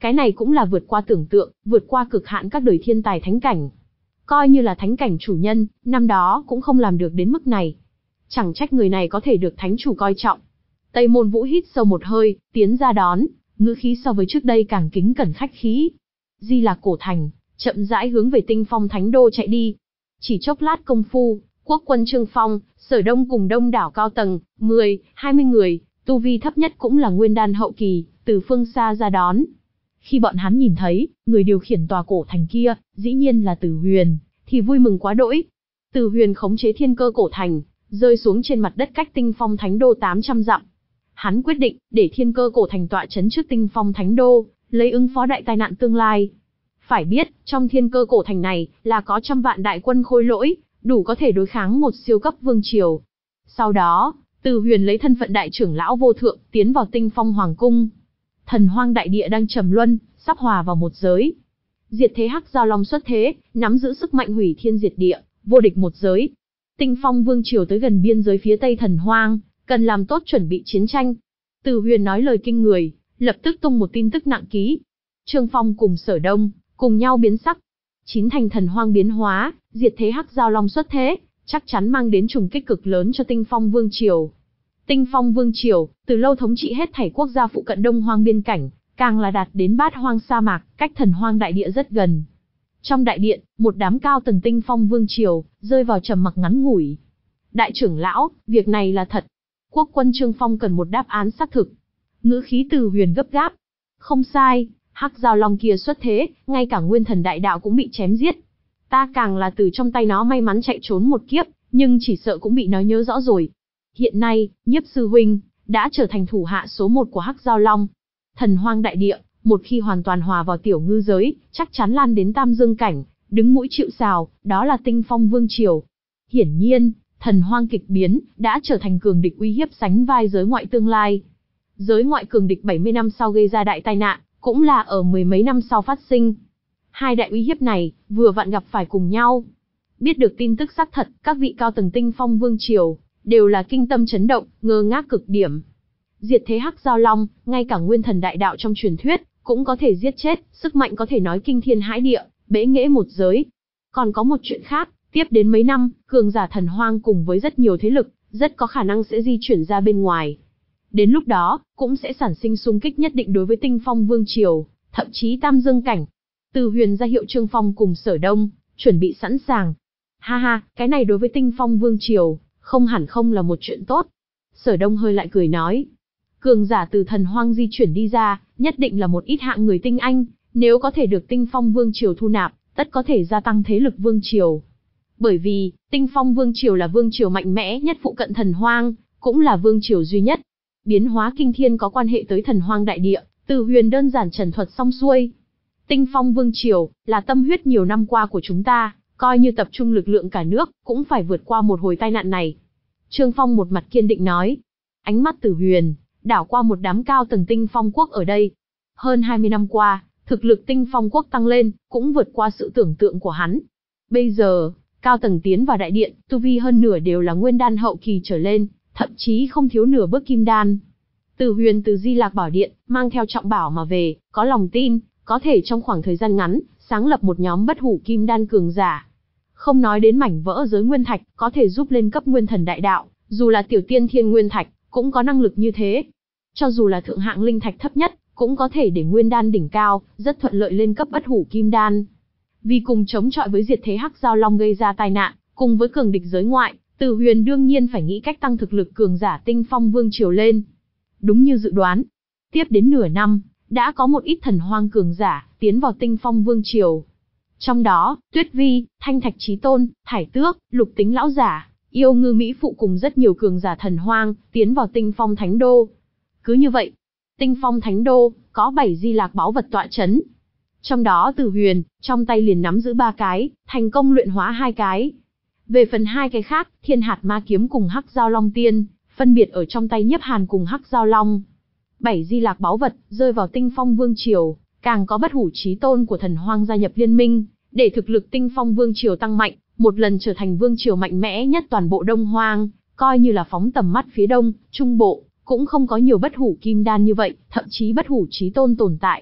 Cái này cũng là vượt qua tưởng tượng, vượt qua cực hạn các đời thiên tài thánh cảnh. Coi như là thánh cảnh chủ nhân, năm đó cũng không làm được đến mức này. Chẳng trách người này có thể được thánh chủ coi trọng. Tây Môn Vũ hít sâu một hơi, tiến ra đón, ngữ khí so với trước đây càng kính cẩn khách khí. Di Lạc Cổ Thành, chậm rãi hướng về Tinh Phong Thánh Đô chạy đi. Chỉ chốc lát công phu, quốc quân Trương Phong, Sở Đông cùng đông đảo cao tầng, mười, hai mươi người, tu vi thấp nhất cũng là nguyên đan hậu kỳ, từ phương xa ra đón. Khi bọn hắn nhìn thấy, người điều khiển tòa cổ thành kia, dĩ nhiên là Từ Huyền, thì vui mừng quá đỗi. Từ Huyền khống chế thiên cơ cổ thành, rơi xuống trên mặt đất cách Tinh Phong Thánh Đô tám trăm dặm. Hắn quyết định, để thiên cơ cổ thành tọa chấn trước Tinh Phong Thánh Đô, lấy ứng phó đại tai nạn tương lai. Phải biết, trong thiên cơ cổ thành này, là có trăm vạn đại quân khôi lỗi, đủ có thể đối kháng một siêu cấp vương triều. Sau đó, Từ Huyền lấy thân phận đại trưởng lão vô thượng, tiến vào Tinh Phong Hoàng Cung. Thần hoang đại địa đang trầm luân, sắp hòa vào một giới. Diệt thế hắc giao long xuất thế, nắm giữ sức mạnh hủy thiên diệt địa, vô địch một giới. Tinh Phong Vương triều tới gần biên giới phía tây thần hoang, cần làm tốt chuẩn bị chiến tranh. Từ Huyền nói lời kinh người, lập tức tung một tin tức nặng ký. Trương Phong cùng Sở Đông, cùng nhau biến sắc. Chín thành thần hoang biến hóa, diệt thế hắc giao long xuất thế, chắc chắn mang đến trùng kích cực lớn cho Tinh Phong Vương triều. Tinh Phong Vương triều, từ lâu thống trị hết thảy quốc gia phụ cận Đông Hoang biên cảnh, càng là đạt đến bát hoang sa mạc, cách thần hoang đại địa rất gần. Trong đại điện, một đám cao tầng Tinh Phong Vương triều, rơi vào trầm mặc ngắn ngủi. Đại trưởng lão, việc này là thật. Quốc quân Trương Phong cần một đáp án xác thực. Ngữ khí Từ Huyền gấp gáp. Không sai, hắc giao long kia xuất thế, ngay cả nguyên thần đại đạo cũng bị chém giết. Ta càng là từ trong tay nó may mắn chạy trốn một kiếp, nhưng chỉ sợ cũng bị nó nhớ rõ rồi. Hiện nay, Nhiếp sư huynh đã trở thành thủ hạ số một của hắc giao long. Thần hoang đại địa, một khi hoàn toàn hòa vào tiểu ngư giới, chắc chắn lan đến tam dương cảnh, đứng mũi chịu sào, đó là Tinh Phong Vương triều. Hiển nhiên, thần hoang kịch biến, đã trở thành cường địch uy hiếp sánh vai giới ngoại tương lai. Giới ngoại cường địch bảy mươi năm sau gây ra đại tai nạn, cũng là ở mười mấy năm sau phát sinh. Hai đại uy hiếp này, vừa vặn gặp phải cùng nhau. Biết được tin tức xác thật, các vị cao tầng Tinh Phong Vương triều, đều là kinh tâm chấn động, ngơ ngác cực điểm. Diệt thế hắc giao long, ngay cả nguyên thần đại đạo trong truyền thuyết, cũng có thể giết chết, sức mạnh có thể nói kinh thiên hãi địa, bẽ nghễ một giới. Còn có một chuyện khác, tiếp đến mấy năm, cường giả thần hoang cùng với rất nhiều thế lực, rất có khả năng sẽ di chuyển ra bên ngoài. Đến lúc đó, cũng sẽ sản sinh xung kích nhất định đối với Tinh Phong Vương triều, thậm chí tam dương cảnh. Từ Huyền ra hiệu Trương Phong cùng Sở Đông, chuẩn bị sẵn sàng. Ha ha, cái này đối với Tinh Phong Vương triều, không hẳn không là một chuyện tốt. Sở Đông hơi lại cười nói. Cường giả từ thần hoang di chuyển đi ra, nhất định là một ít hạng người tinh anh, nếu có thể được Tinh Phong Vương triều thu nạp, tất có thể gia tăng thế lực vương triều. Bởi vì, Tinh Phong Vương triều là vương triều mạnh mẽ nhất phụ cận thần hoang, cũng là vương triều duy nhất. Biến hóa kinh thiên có quan hệ tới thần hoang đại địa, Từ Huyền đơn giản trần thuật xong xuôi. Tinh Phong Vương triều, là tâm huyết nhiều năm qua của chúng ta, coi như tập trung lực lượng cả nước, cũng phải vượt qua một hồi tai nạn này. Trương Phong một mặt kiên định nói. Ánh mắt Từ Huyền đảo qua một đám cao tầng Tinh Phong quốc ở đây. Hơn hai mươi năm qua, thực lực Tinh Phong quốc tăng lên, cũng vượt qua sự tưởng tượng của hắn. Bây giờ, cao tầng tiến vào đại điện, tu vi hơn nửa đều là nguyên đan hậu kỳ trở lên, thậm chí không thiếu nửa bước kim đan. Từ Huyền từ Di Lạc Bảo Điện, mang theo trọng bảo mà về, có lòng tin, có thể trong khoảng thời gian ngắn, sáng lập một nhóm bất hủ kim đan cường giả. Không nói đến mảnh vỡ giới nguyên thạch, có thể giúp lên cấp nguyên thần đại đạo, dù là tiểu tiên thiên nguyên thạch, cũng có năng lực như thế. Cho dù là thượng hạng linh thạch thấp nhất, cũng có thể để nguyên đan đỉnh cao, rất thuận lợi lên cấp bất hủ kim đan. Vì cùng chống chọi với diệt thế hắc giao long gây ra tai nạn, cùng với cường địch giới ngoại, Từ Huyền đương nhiên phải nghĩ cách tăng thực lực cường giả Tinh Phong Vương triều lên. Đúng như dự đoán, tiếp đến nửa năm, đã có một ít thần hoang cường giả tiến vào Tinh Phong Vương triều. Trong đó, Tuyết Vi, Thanh Thạch Chí Tôn, Thải Tước, Lục Tính lão giả, Yêu Ngư Mỹ phụ cùng rất nhiều cường giả thần hoang tiến vào Tinh Phong Thánh Đô. Cứ như vậy, Tinh Phong Thánh Đô có bảy di lạc báu vật tọa chấn. Trong đó Từ Huyền trong tay liền nắm giữ ba cái, thành công luyện hóa hai cái. Về phần hai cái khác, Thiên Hạt Ma kiếm cùng Hắc Giao Long Tiên, phân biệt ở trong tay Nhiếp Hàn cùng Hắc Giao Long. Bảy di lạc báu vật rơi vào Tinh Phong Vương triều, càng có bất hủ chí tôn của thần hoang gia nhập liên minh, để thực lực Tinh Phong Vương triều tăng mạnh, một lần trở thành vương triều mạnh mẽ nhất toàn bộ Đông Hoang, coi như là phóng tầm mắt phía đông, trung bộ, cũng không có nhiều bất hủ kim đan như vậy, thậm chí bất hủ chí tôn tồn tại.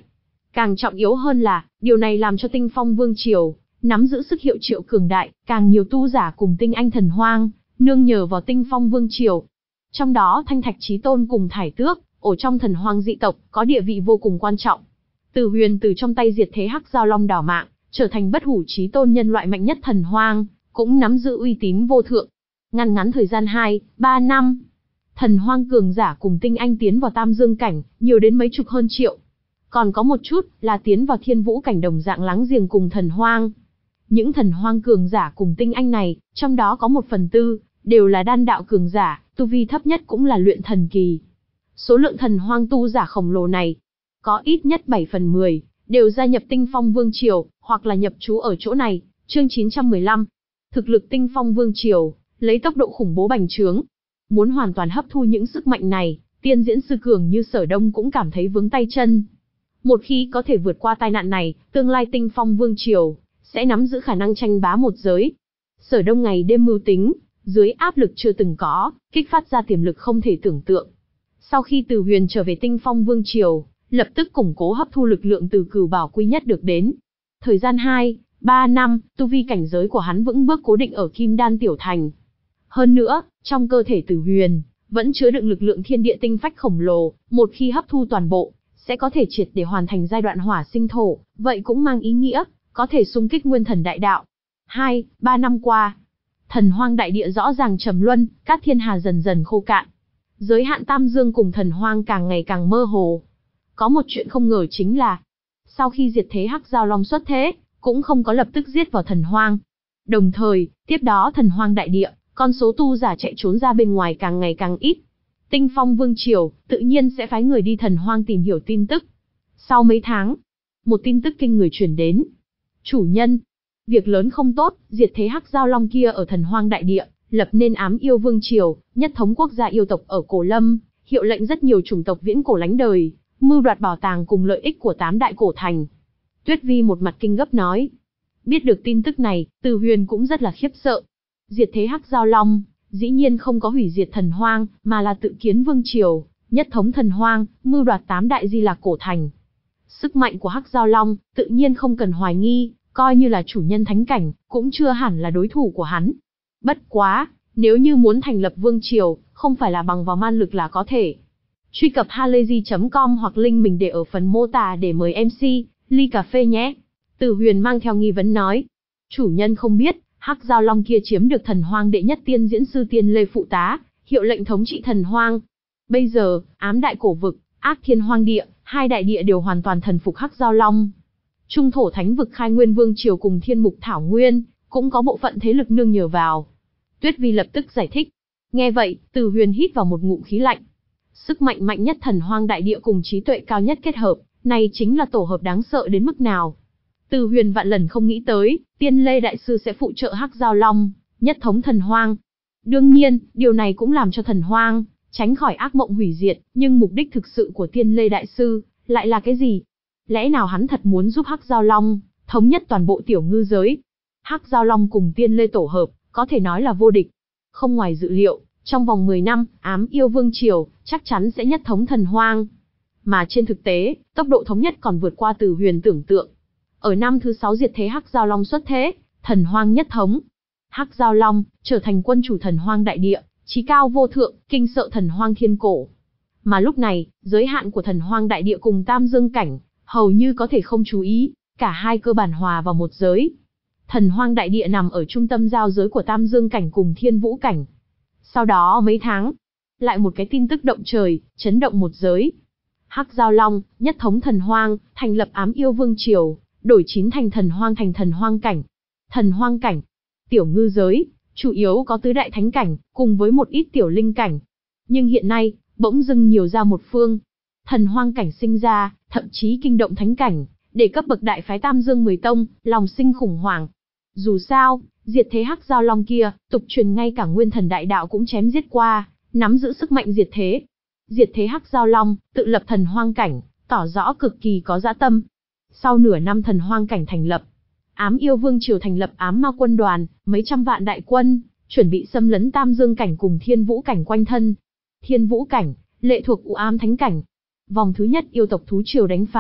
Càng trọng yếu hơn là, điều này làm cho Tinh Phong Vương Triều nắm giữ sức hiệu triệu cường đại, càng nhiều tu giả cùng tinh anh thần hoang, nương nhờ vào Tinh Phong Vương Triều. Trong đó Thanh Thạch Chí Tôn cùng Thải Tước, ở trong thần hoang dị tộc, có địa vị vô cùng quan trọng. Từ Huyền từ trong tay diệt thế Hắc Giao Long đảo mạng, trở thành bất hủ chí tôn nhân loại mạnh nhất thần hoang, cũng nắm giữ uy tín vô thượng. Ngăn ngắn thời gian hai, ba năm, thần hoang cường giả cùng tinh anh tiến vào Tam Dương cảnh, nhiều đến mấy chục hơn triệu. Còn có một chút là tiến vào Thiên Vũ cảnh đồng dạng láng giềng cùng thần hoang. Những thần hoang cường giả cùng tinh anh này, trong đó có một phần tư, đều là đan đạo cường giả, tu vi thấp nhất cũng là luyện thần kỳ. Số lượng thần hoang tu giả khổng lồ này, có ít nhất bảy phần mười, đều gia nhập Tinh Phong Vương Triều, hoặc là nhập trú ở chỗ này. Chương chín trăm mười lăm. Thực lực Tinh Phong Vương Triều, lấy tốc độ khủng bố bành trướng. Muốn hoàn toàn hấp thu những sức mạnh này, tiên diễn sư cường như Sở Đông cũng cảm thấy vướng tay chân. Một khi có thể vượt qua tai nạn này, tương lai Tinh Phong Vương Triều sẽ nắm giữ khả năng tranh bá một giới. Sở Đông ngày đêm mưu tính, dưới áp lực chưa từng có, kích phát ra tiềm lực không thể tưởng tượng. Sau khi Từ Huyền trở về Tinh Phong Vương Triều, lập tức củng cố hấp thu lực lượng từ cửu bảo quy nhất được đến. Thời gian hai, ba năm, tu vi cảnh giới của hắn vững bước cố định ở Kim Đan Tiểu Thành. Hơn nữa, trong cơ thể Từ Huyền, vẫn chứa đựng lực lượng thiên địa tinh phách khổng lồ, một khi hấp thu toàn bộ, sẽ có thể triệt để hoàn thành giai đoạn hỏa sinh thổ, vậy cũng mang ý nghĩa, có thể xung kích nguyên thần đại đạo. Hai, ba năm qua, thần hoang đại địa rõ ràng trầm luân, các thiên hà dần dần khô cạn. Giới hạn Tam Dương cùng thần hoang càng ngày càng mơ hồ. Có một chuyện không ngờ chính là, sau khi diệt thế Hắc Giao Long xuất thế, cũng không có lập tức giết vào thần hoang. Đồng thời, tiếp đó thần hoang đại địa, con số tu giả chạy trốn ra bên ngoài càng ngày càng ít. Tinh Phong Vương Triều, tự nhiên sẽ phái người đi thần hoang tìm hiểu tin tức. Sau mấy tháng, một tin tức kinh người truyền đến. Chủ nhân, việc lớn không tốt, diệt thế Hắc Giao Long kia ở thần hoang đại địa, lập nên Ám Yêu Vương Triều, nhất thống quốc gia yêu tộc ở Cổ Lâm, hiệu lệnh rất nhiều chủng tộc viễn cổ lánh đời, mưu đoạt bảo tàng cùng lợi ích của tám đại cổ thành. Tuyết Vi một mặt kinh gấp nói. Biết được tin tức này, Từ Huyền cũng rất là khiếp sợ. Diệt thế Hắc Giao Long, dĩ nhiên không có hủy diệt thần hoang, mà là tự kiến vương triều, nhất thống thần hoang, mưu đoạt tám đại di lạc cổ thành. Sức mạnh của Hắc Giao Long, tự nhiên không cần hoài nghi, coi như là chủ nhân thánh cảnh, cũng chưa hẳn là đối thủ của hắn. Bất quá, nếu như muốn thành lập vương triều, không phải là bằng vào man lực là có thể. Truy cập halayzi chấm com hoặc link mình để ở phần mô tả để mời em xê, ly cà phê nhé. Từ Huyền mang theo nghi vấn nói. Chủ nhân không biết, Hắc Giao Long kia chiếm được thần hoang đệ nhất tiên diễn sư Tiên Lê phụ tá, hiệu lệnh thống trị thần hoang. Bây giờ, Ám Đại Cổ Vực, Ác Thiên Hoang Địa, hai đại địa đều hoàn toàn thần phục Hắc Giao Long. Trung thổ thánh vực Khai Nguyên Vương Triều cùng Thiên Mục Thảo Nguyên, cũng có bộ phận thế lực nương nhờ vào. Tuyết Vi lập tức giải thích. Nghe vậy, Từ Huyền hít vào một ngụm khí lạnh. Sức mạnh mạnh nhất thần hoang đại địa cùng trí tuệ cao nhất kết hợp, này chính là tổ hợp đáng sợ đến mức nào. Từ Huyền vạn lần không nghĩ tới, Tiên Lê Đại Sư sẽ phụ trợ Hắc Giao Long, nhất thống thần hoang. Đương nhiên, điều này cũng làm cho thần hoang tránh khỏi ác mộng hủy diệt, nhưng mục đích thực sự của Tiên Lê Đại Sư lại là cái gì? Lẽ nào hắn thật muốn giúp Hắc Giao Long thống nhất toàn bộ tiểu ngư giới? Hắc Giao Long cùng Tiên Lê tổ hợp, có thể nói là vô địch. Không ngoài dự liệu, trong vòng mười năm, Ám Yêu Vương Triều chắc chắn sẽ nhất thống thần hoang. Mà trên thực tế, tốc độ thống nhất còn vượt qua Từ Huyền tưởng tượng. Ở năm thứ sáu diệt thế Hắc Giao Long xuất thế, thần hoang nhất thống. Hắc Giao Long trở thành quân chủ thần hoang đại địa, chí cao vô thượng, kinh sợ thần hoang thiên cổ. Mà lúc này, giới hạn của thần hoang đại địa cùng Tam Dương cảnh, hầu như có thể không chú ý, cả hai cơ bản hòa vào một giới. Thần hoang đại địa nằm ở trung tâm giao giới của Tam Dương cảnh cùng Thiên Vũ cảnh. Sau đó mấy tháng, lại một cái tin tức động trời, chấn động một giới. Hắc Giao Long, nhất thống thần hoang, thành lập Ám Yêu Vương Triều, đổi chín thành thần hoang thành thần hoang cảnh. Thần hoang cảnh, tiểu ngư giới, chủ yếu có tứ đại thánh cảnh, cùng với một ít tiểu linh cảnh. Nhưng hiện nay, bỗng dưng nhiều ra một phương. Thần hoang cảnh sinh ra, thậm chí kinh động thánh cảnh, để cấp bậc đại phái Tam Dương mười tông, lòng sinh khủng hoảng. Dù sao, diệt thế Hắc Giao Long kia, tục truyền ngay cả nguyên thần đại đạo cũng chém giết qua, nắm giữ sức mạnh diệt thế. Diệt thế Hắc Giao Long, tự lập thần hoang cảnh, tỏ rõ cực kỳ có dã tâm. Sau nửa năm thần hoang cảnh thành lập, Ám Yêu Vương Triều thành lập Ám Ma Quân đoàn, mấy trăm vạn đại quân, chuẩn bị xâm lấn Tam Dương cảnh cùng Thiên Vũ cảnh quanh thân. Thiên Vũ cảnh, lệ thuộc U Ám Thánh cảnh. Vòng thứ nhất yêu tộc thú triều đánh phá,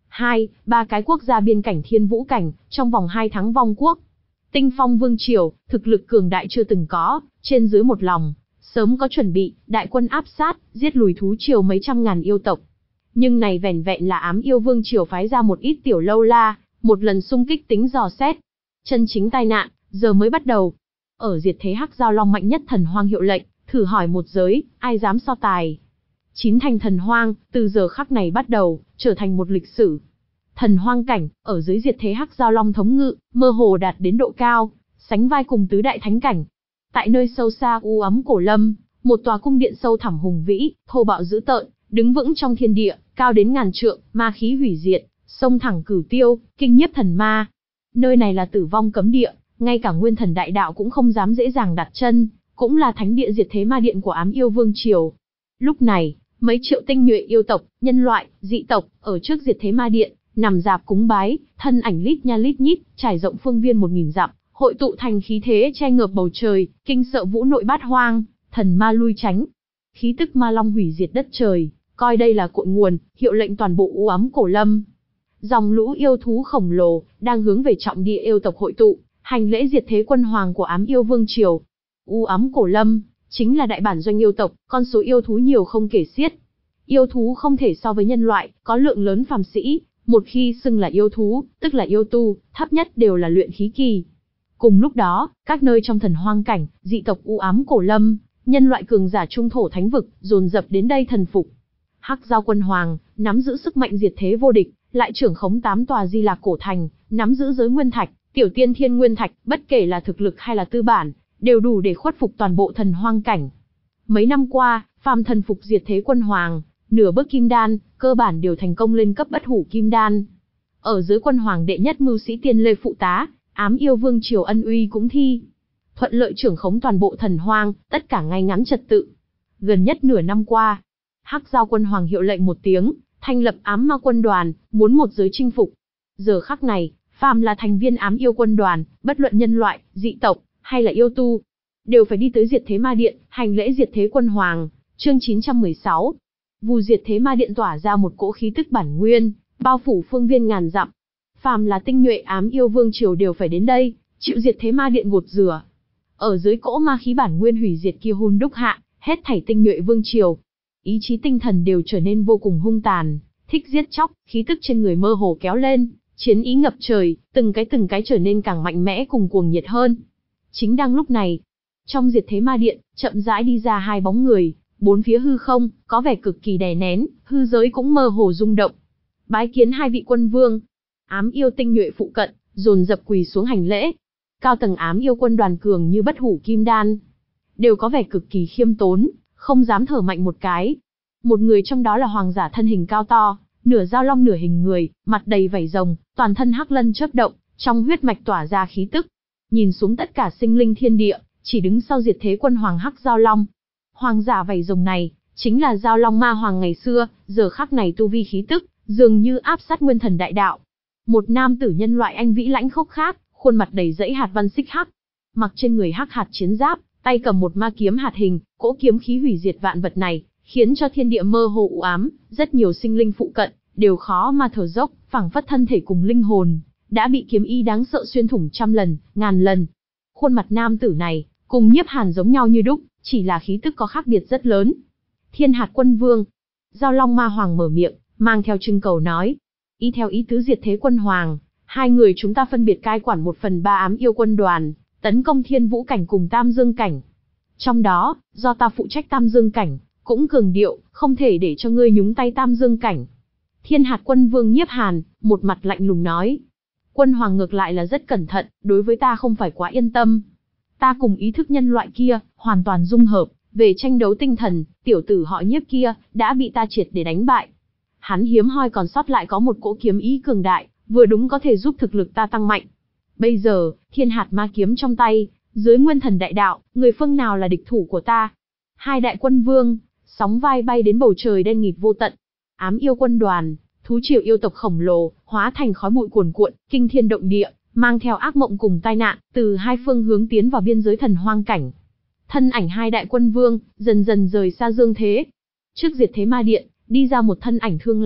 hai, ba cái quốc gia biên cảnh thiên vũ cảnh, trong vòng hai tháng vong quốc. Tinh Phong Vương Triều, thực lực cường đại chưa từng có, trên dưới một lòng, sớm có chuẩn bị, đại quân áp sát, giết lùi thú triều mấy trăm ngàn yêu tộc. Nhưng này vẻn vẹn là Ám Yêu Vương Triều phái ra một ít tiểu lâu la, một lần xung kích tính dò xét. Chân chính tai nạn, giờ mới bắt đầu. Ở diệt thế hắc giao long mạnh nhất thần hoang hiệu lệnh, thử hỏi một giới, ai dám so tài. Chín thành thần hoang, từ giờ khắc này bắt đầu, trở thành một lịch sử. Thần hoang cảnh, ở dưới diệt thế hắc giao long thống ngự, mơ hồ đạt đến độ cao, sánh vai cùng tứ đại thánh cảnh. Tại nơi sâu xa u ấm cổ lâm, một tòa cung điện sâu thẳm hùng vĩ, thô bạo dữ tợn, đứng vững trong thiên địa, cao đến ngàn trượng, ma khí hủy diệt, sông thẳng cửu tiêu, kinh nhiếp thần ma. Nơi này là tử vong cấm địa, ngay cả nguyên thần đại đạo cũng không dám dễ dàng đặt chân, cũng là thánh địa diệt thế ma điện của Ám Yêu Vương Triều. Lúc này, mấy triệu tinh nhuệ yêu tộc, nhân loại, dị tộc, ở trước diệt thế ma điện, nằm dạp cúng bái, thân ảnh lít nha lít nhít, trải rộng phương viên một nghìn dặm, hội tụ thành khí thế che ngợp bầu trời, kinh sợ vũ nội bát hoang, thần ma lui tránh. Khí tức ma long hủy diệt đất trời, coi đây là cội nguồn, hiệu lệnh toàn bộ u ám cổ lâm. Dòng lũ yêu thú khổng lồ, đang hướng về trọng địa yêu tộc hội tụ, hành lễ diệt thế quân hoàng của Ám Yêu Vương Triều. U ám cổ lâm, chính là đại bản doanh yêu tộc, con số yêu thú nhiều không kể xiết. Yêu thú không thể so với nhân loại, có lượng lớn phàm sĩ, một khi xưng là yêu thú, tức là yêu tu, thấp nhất đều là luyện khí kỳ. Cùng lúc đó, các nơi trong thần hoang cảnh, dị tộc u ám cổ lâm, nhân loại cường giả trung thổ thánh vực, dồn dập đến đây thần phục. Hắc Giao Quân Hoàng, nắm giữ sức mạnh diệt thế vô địch, lại trưởng khống tám tòa Di Lạc cổ thành, nắm giữ giới nguyên thạch, tiểu tiên thiên nguyên thạch, bất kể là thực lực hay là tư bản, đều đủ để khuất phục toàn bộ thần hoang cảnh. Mấy năm qua, phàm thần phục diệt thế quân hoàng, nửa bước kim đan, cơ bản đều thành công lên cấp bất hủ kim đan. Ở dưới quân hoàng đệ nhất mưu sĩ Tiên Lê phụ tá, Ám Yêu Vương Triều ân uy cũng thi. Thuận lợi trưởng khống toàn bộ thần hoang, tất cả ngay ngắn trật tự. Gần nhất nửa năm qua, Hắc Giao Quân Hoàng hiệu lệnh một tiếng, thành lập Ám Ma Quân Đoàn, muốn một giới chinh phục. Giờ khắc này, phàm là thành viên Ám Yêu Quân Đoàn, bất luận nhân loại, dị tộc, hay là yêu tu, đều phải đi tới diệt thế ma điện, hành lễ diệt thế quân hoàng. Chương chín trăm mười sáu. Vù diệt thế ma điện tỏa ra một cỗ khí tức bản nguyên, bao phủ phương viên ngàn dặm. Phàm là tinh nhuệ Ám Yêu Vương Triều đều phải đến đây, chịu diệt thế ma điện gột rửa. Ở dưới cỗ ma khí bản nguyên hủy diệt kia hun đúc hạ, hết thảy tinh nhuệ vương triều, ý chí tinh thần đều trở nên vô cùng hung tàn, thích giết chóc, khí tức trên người mơ hồ kéo lên, chiến ý ngập trời, từng cái từng cái trở nên càng mạnh mẽ cùng cuồng nhiệt hơn. Chính đang lúc này, trong diệt thế ma điện, chậm rãi đi ra hai bóng người, bốn phía hư không, có vẻ cực kỳ đè nén, hư giới cũng mơ hồ rung động. Bái kiến hai vị quân vương. Ám yêu tinh nhuệ phụ cận, dồn dập quỳ xuống hành lễ. Cao tầng Ám Yêu Quân Đoàn cường như bất hủ kim đan, đều có vẻ cực kỳ khiêm tốn, không dám thở mạnh một cái. Một người trong đó là hoàng giả thân hình cao to, nửa dao long nửa hình người, mặt đầy vảy rồng, toàn thân hắc lân chớp động, trong huyết mạch tỏa ra khí tức. Nhìn xuống tất cả sinh linh thiên địa, chỉ đứng sau diệt thế quân hoàng hắc giao long. Hoàng giả vảy rồng này, chính là Giao Long Ma Hoàng ngày xưa, giờ khắc này tu vi khí tức, dường như áp sát nguyên thần đại đạo. Một nam tử nhân loại anh vĩ lãnh khốc khác, khuôn mặt đầy dẫy hạt văn xích hắc, mặc trên người hắc hạt chiến giáp, tay cầm một ma kiếm hạt hình, cỗ kiếm khí hủy diệt vạn vật này, khiến cho thiên địa mơ hồ u ám, rất nhiều sinh linh phụ cận đều khó mà thở dốc, phảng phất thân thể cùng linh hồn đã bị kiếm ý đáng sợ xuyên thủng trăm lần, ngàn lần. Khuôn mặt nam tử này cùng Nhiếp Hàn giống nhau như đúc, chỉ là khí tức có khác biệt rất lớn. Thiên Hạt Quân Vương, Giao Long Ma Hoàng mở miệng, mang theo trưng cầu nói, y theo ý tứ diệt thế quân hoàng, hai người chúng ta phân biệt cai quản một phần ba Ám Yêu Quân Đoàn, tấn công Thiên Vũ Cảnh cùng Tam Dương Cảnh. Trong đó, do ta phụ trách Tam Dương Cảnh, cũng cường điệu, không thể để cho ngươi nhúng tay Tam Dương Cảnh. Thiên Hạt Quân Vương Nhiếp Hàn, một mặt lạnh lùng nói. Quân Hoàng ngược lại là rất cẩn thận, đối với ta không phải quá yên tâm. Ta cùng ý thức nhân loại kia, hoàn toàn dung hợp, về tranh đấu tinh thần, tiểu tử họ Nhiếp kia, đã bị ta triệt để đánh bại. Hắn hiếm hoi còn sót lại có một cỗ kiếm ý cường đại, vừa đúng có thể giúp thực lực ta tăng mạnh. Bây giờ, Thiên Hạt Ma kiếm trong tay, dưới nguyên thần đại đạo, người phương nào là địch thủ của ta? Hai đại quân vương, sóng vai bay đến bầu trời đen nghịt vô tận. Ám Yêu Quân Đoàn, thú triều yêu tộc khổng lồ, hóa thành khói bụi cuồn cuộn, kinh thiên động địa, mang theo ác mộng cùng tai nạn, từ hai phương hướng tiến vào biên giới thần hoang cảnh. Thân ảnh hai đại quân vương, dần dần rời xa dương thế. Trước diệt thế ma điện, đi ra một thân ảnh thương lão,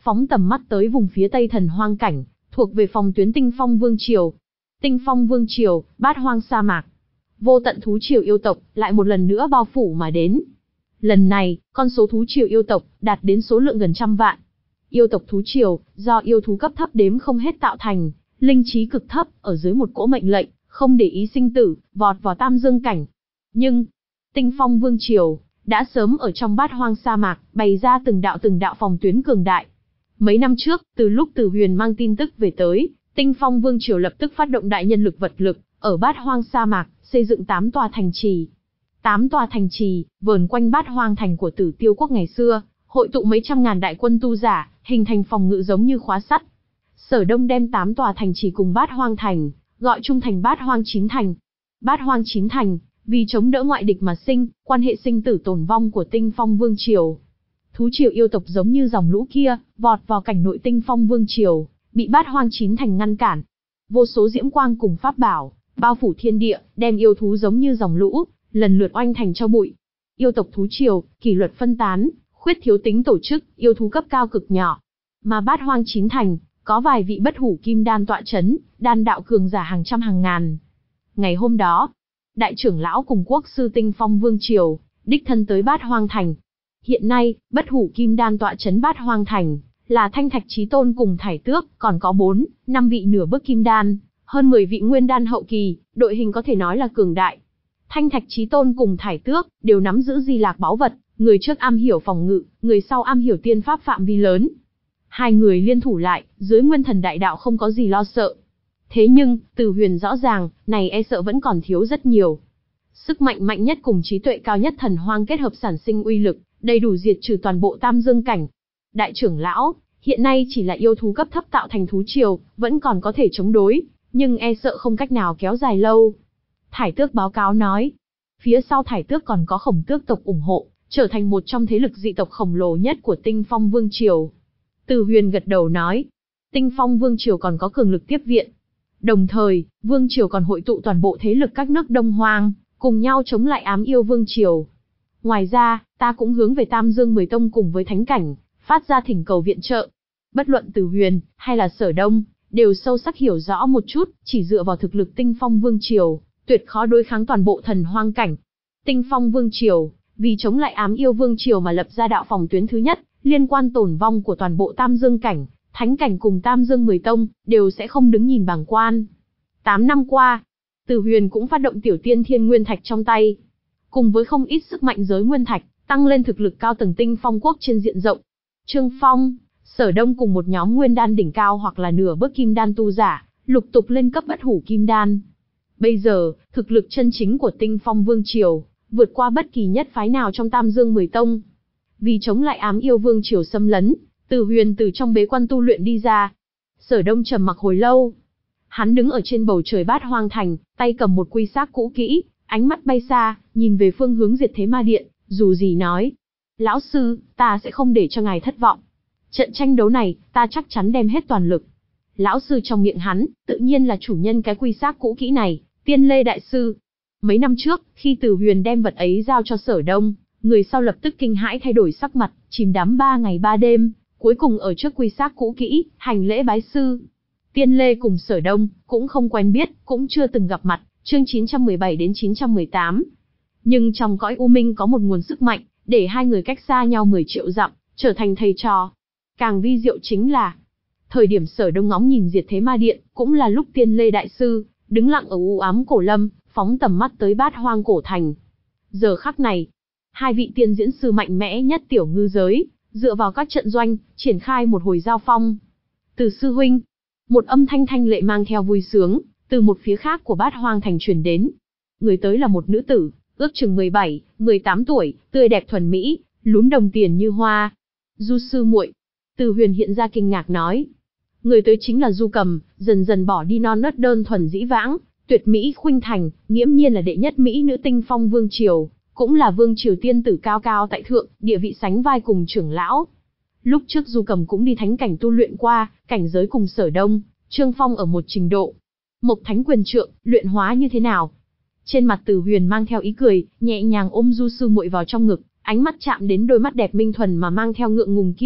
phóng tầm mắt tới vùng phía tây thần hoang cảnh, thuộc về phòng tuyến Tinh Phong Vương Triều. Tinh Phong Vương Triều, Bát Hoang sa mạc. Vô tận thú triều yêu tộc lại một lần nữa bao phủ mà đến. Lần này, con số thú triều yêu tộc đạt đến số lượng gần trăm vạn. Yêu tộc thú triều, do yêu thú cấp thấp đếm không hết tạo thành, linh trí cực thấp, ở dưới một cỗ mệnh lệnh, không để ý sinh tử, vọt vào Tam Dương cảnh. Nhưng, Tinh Phong Vương Triều đã sớm ở trong Bát Hoang sa mạc bày ra từng đạo từng đạo phòng tuyến cường đại. Mấy năm trước, từ lúc Từ Huyền mang tin tức về tới, Tinh Phong Vương Triều lập tức phát động đại nhân lực vật lực, ở Bát Hoang sa mạc xây dựng tám tòa thành trì. Tám tòa thành trì vờn quanh Bát Hoang thành của Tử Tiêu quốc ngày xưa, hội tụ mấy trăm ngàn đại quân tu giả, hình thành phòng ngự giống như khóa sắt. Sở Đông đem tám tòa thành trì cùng Bát Hoang thành gọi chung thành Bát Hoang chín thành. Bát Hoang chín thành vì chống đỡ ngoại địch mà sinh, quan hệ sinh tử tồn vong của Tinh Phong Vương Triều. Thú triều yêu tộc giống như dòng lũ kia, vọt vào cảnh nội Tinh Phong Vương Triều, bị Bát Hoang chín thành ngăn cản. Vô số diễm quang cùng pháp bảo bao phủ thiên địa, đem yêu thú giống như dòng lũ, lần lượt oanh thành cho bụi. Yêu tộc thú triều, kỷ luật phân tán, khuyết thiếu tính tổ chức, yêu thú cấp cao cực nhỏ. Mà Bát Hoang chín thành, có vài vị bất hủ kim đan tọa chấn, đan đạo cường giả hàng trăm hàng ngàn. Ngày hôm đó, đại trưởng lão cùng quốc sư Tinh Phong Vương Triều, đích thân tới Bát Hoang thành. Hiện nay, bất hủ kim đan tọa chấn Bát Hoang thành, là Thanh Thạch Chí Tôn cùng Thải Tước, còn có bốn, năm vị nửa bước kim đan, hơn mười vị nguyên đan hậu kỳ, đội hình có thể nói là cường đại. Thanh Thạch Chí Tôn cùng Thải Tước đều nắm giữ di lạc báu vật, người trước am hiểu phòng ngự, người sau am hiểu tiên pháp phạm vi lớn. Hai người liên thủ lại, dưới nguyên thần đại đạo không có gì lo sợ. Thế nhưng, Từ Huyền rõ ràng, này e sợ vẫn còn thiếu rất nhiều. Sức mạnh mạnh nhất cùng trí tuệ cao nhất thần hoang kết hợp sản sinh uy lực, đầy đủ diệt trừ toàn bộ Tam Dương cảnh. Đại trưởng lão, hiện nay chỉ là yêu thú cấp thấp tạo thành thú triều, vẫn còn có thể chống đối, nhưng e sợ không cách nào kéo dài lâu. Thải Tước báo cáo nói, phía sau Thải Tước còn có Khổng Tước tộc ủng hộ, trở thành một trong thế lực dị tộc khổng lồ nhất của Tinh Phong Vương Triều. Từ Huyền gật đầu nói, Tinh Phong Vương Triều còn có cường lực tiếp viện. Đồng thời, Vương Triều còn hội tụ toàn bộ thế lực các nước Đông Hoang, cùng nhau chống lại Ám Yêu Vương Triều. Ngoài ra, ta cũng hướng về Tam Dương Mười Tông cùng với Thánh Cảnh, phát ra thỉnh cầu viện trợ. Bất luận Từ Huyền, hay là Sở Đông, đều sâu sắc hiểu rõ một chút, chỉ dựa vào thực lực Tinh Phong Vương Triều, tuyệt khó đối kháng toàn bộ thần hoang cảnh. Tinh Phong Vương Triều, vì chống lại Ám Yêu Vương Triều mà lập ra đạo phòng tuyến thứ nhất, liên quan tổn vong của toàn bộ Tam Dương cảnh, Thánh Cảnh cùng Tam Dương Mười Tông, đều sẽ không đứng nhìn bàng quan. Tám năm qua, Từ Huyền cũng phát động tiểu tiên thiên nguyên thạch trong tay, cùng với không ít sức mạnh giới nguyên thạch, tăng lên thực lực cao tầng Tinh Phong quốc trên diện rộng. Trương Phong, Sở Đông cùng một nhóm nguyên đan đỉnh cao hoặc là nửa bước kim đan tu giả, lục tục lên cấp bất hủ kim đan. Bây giờ, thực lực chân chính của Tinh Phong Vương Triều, vượt qua bất kỳ nhất phái nào trong Tam Dương Mười Tông. Vì chống lại Ám Yêu Vương Triều xâm lấn, Từ Huyền từ trong bế quan tu luyện đi ra. Sở Đông trầm mặc hồi lâu. Hắn đứng ở trên bầu trời Bát Hoang thành, tay cầm một quy xác cũ kỹ, ánh mắt bay xa, nhìn về phương hướng Diệt Thế Ma Điện, dù gì nói: "Lão sư, ta sẽ không để cho ngài thất vọng. Trận tranh đấu này, ta chắc chắn đem hết toàn lực." Lão sư trong miệng hắn, tự nhiên là chủ nhân cái quy xác cũ kỹ này, Tiên Lê đại sư. Mấy năm trước, khi Từ Huyền đem vật ấy giao cho Sở Đông, người sau lập tức kinh hãi thay đổi sắc mặt, chìm đắm ba ngày ba đêm, cuối cùng ở trước quy xác cũ kỹ, hành lễ bái sư. Tiên Lê cùng Sở Đông cũng không quen biết, cũng chưa từng gặp mặt, chương chín trăm mười bảy đến chín trăm mười tám. Nhưng trong cõi u minh có một nguồn sức mạnh, để hai người cách xa nhau mười triệu dặm, trở thành thầy trò. Càng vi diệu chính là, thời điểm Sở Đông ngóng nhìn Diệt Thế Ma Điện, cũng là lúc Tiên Lê đại sư đứng lặng ở u ám cổ lâm, phóng tầm mắt tới Bát Hoang cổ thành. Giờ khắc này, hai vị tiên diễn sư mạnh mẽ nhất tiểu ngư giới, dựa vào các trận doanh, triển khai một hồi giao phong. Từ sư huynh, một âm thanh thanh lệ mang theo vui sướng, từ một phía khác của Bát Hoang thành truyền đến. Người tới là một nữ tử, ước chừng mười bảy, mười tám tuổi, tươi đẹp thuần mỹ, lúm đồng tiền như hoa. Du sư muội. Từ Huyền hiện ra kinh ngạc nói. Người tới chính là Du Cầm, dần dần bỏ đi non nớt đơn thuần dĩ vãng, tuyệt mỹ khuynh thành, nghiễm nhiên là đệ nhất mỹ nữ Tinh Phong Vương Triều, cũng là Vương Triều tiên tử cao cao tại thượng, địa vị sánh vai cùng trưởng lão. Lúc trước Du Cầm cũng đi thánh cảnh tu luyện qua, cảnh giới cùng Sở Đông, Trương Phong ở một trình độ. Mộc Thánh Quyền Trượng, luyện hóa như thế nào? Trên mặt Từ Huyền mang theo ý cười, nhẹ nhàng ôm Du sư muội vào trong ngực, ánh mắt chạm đến đôi mắt đẹp minh thuần mà mang theo ngượng ngùng kia,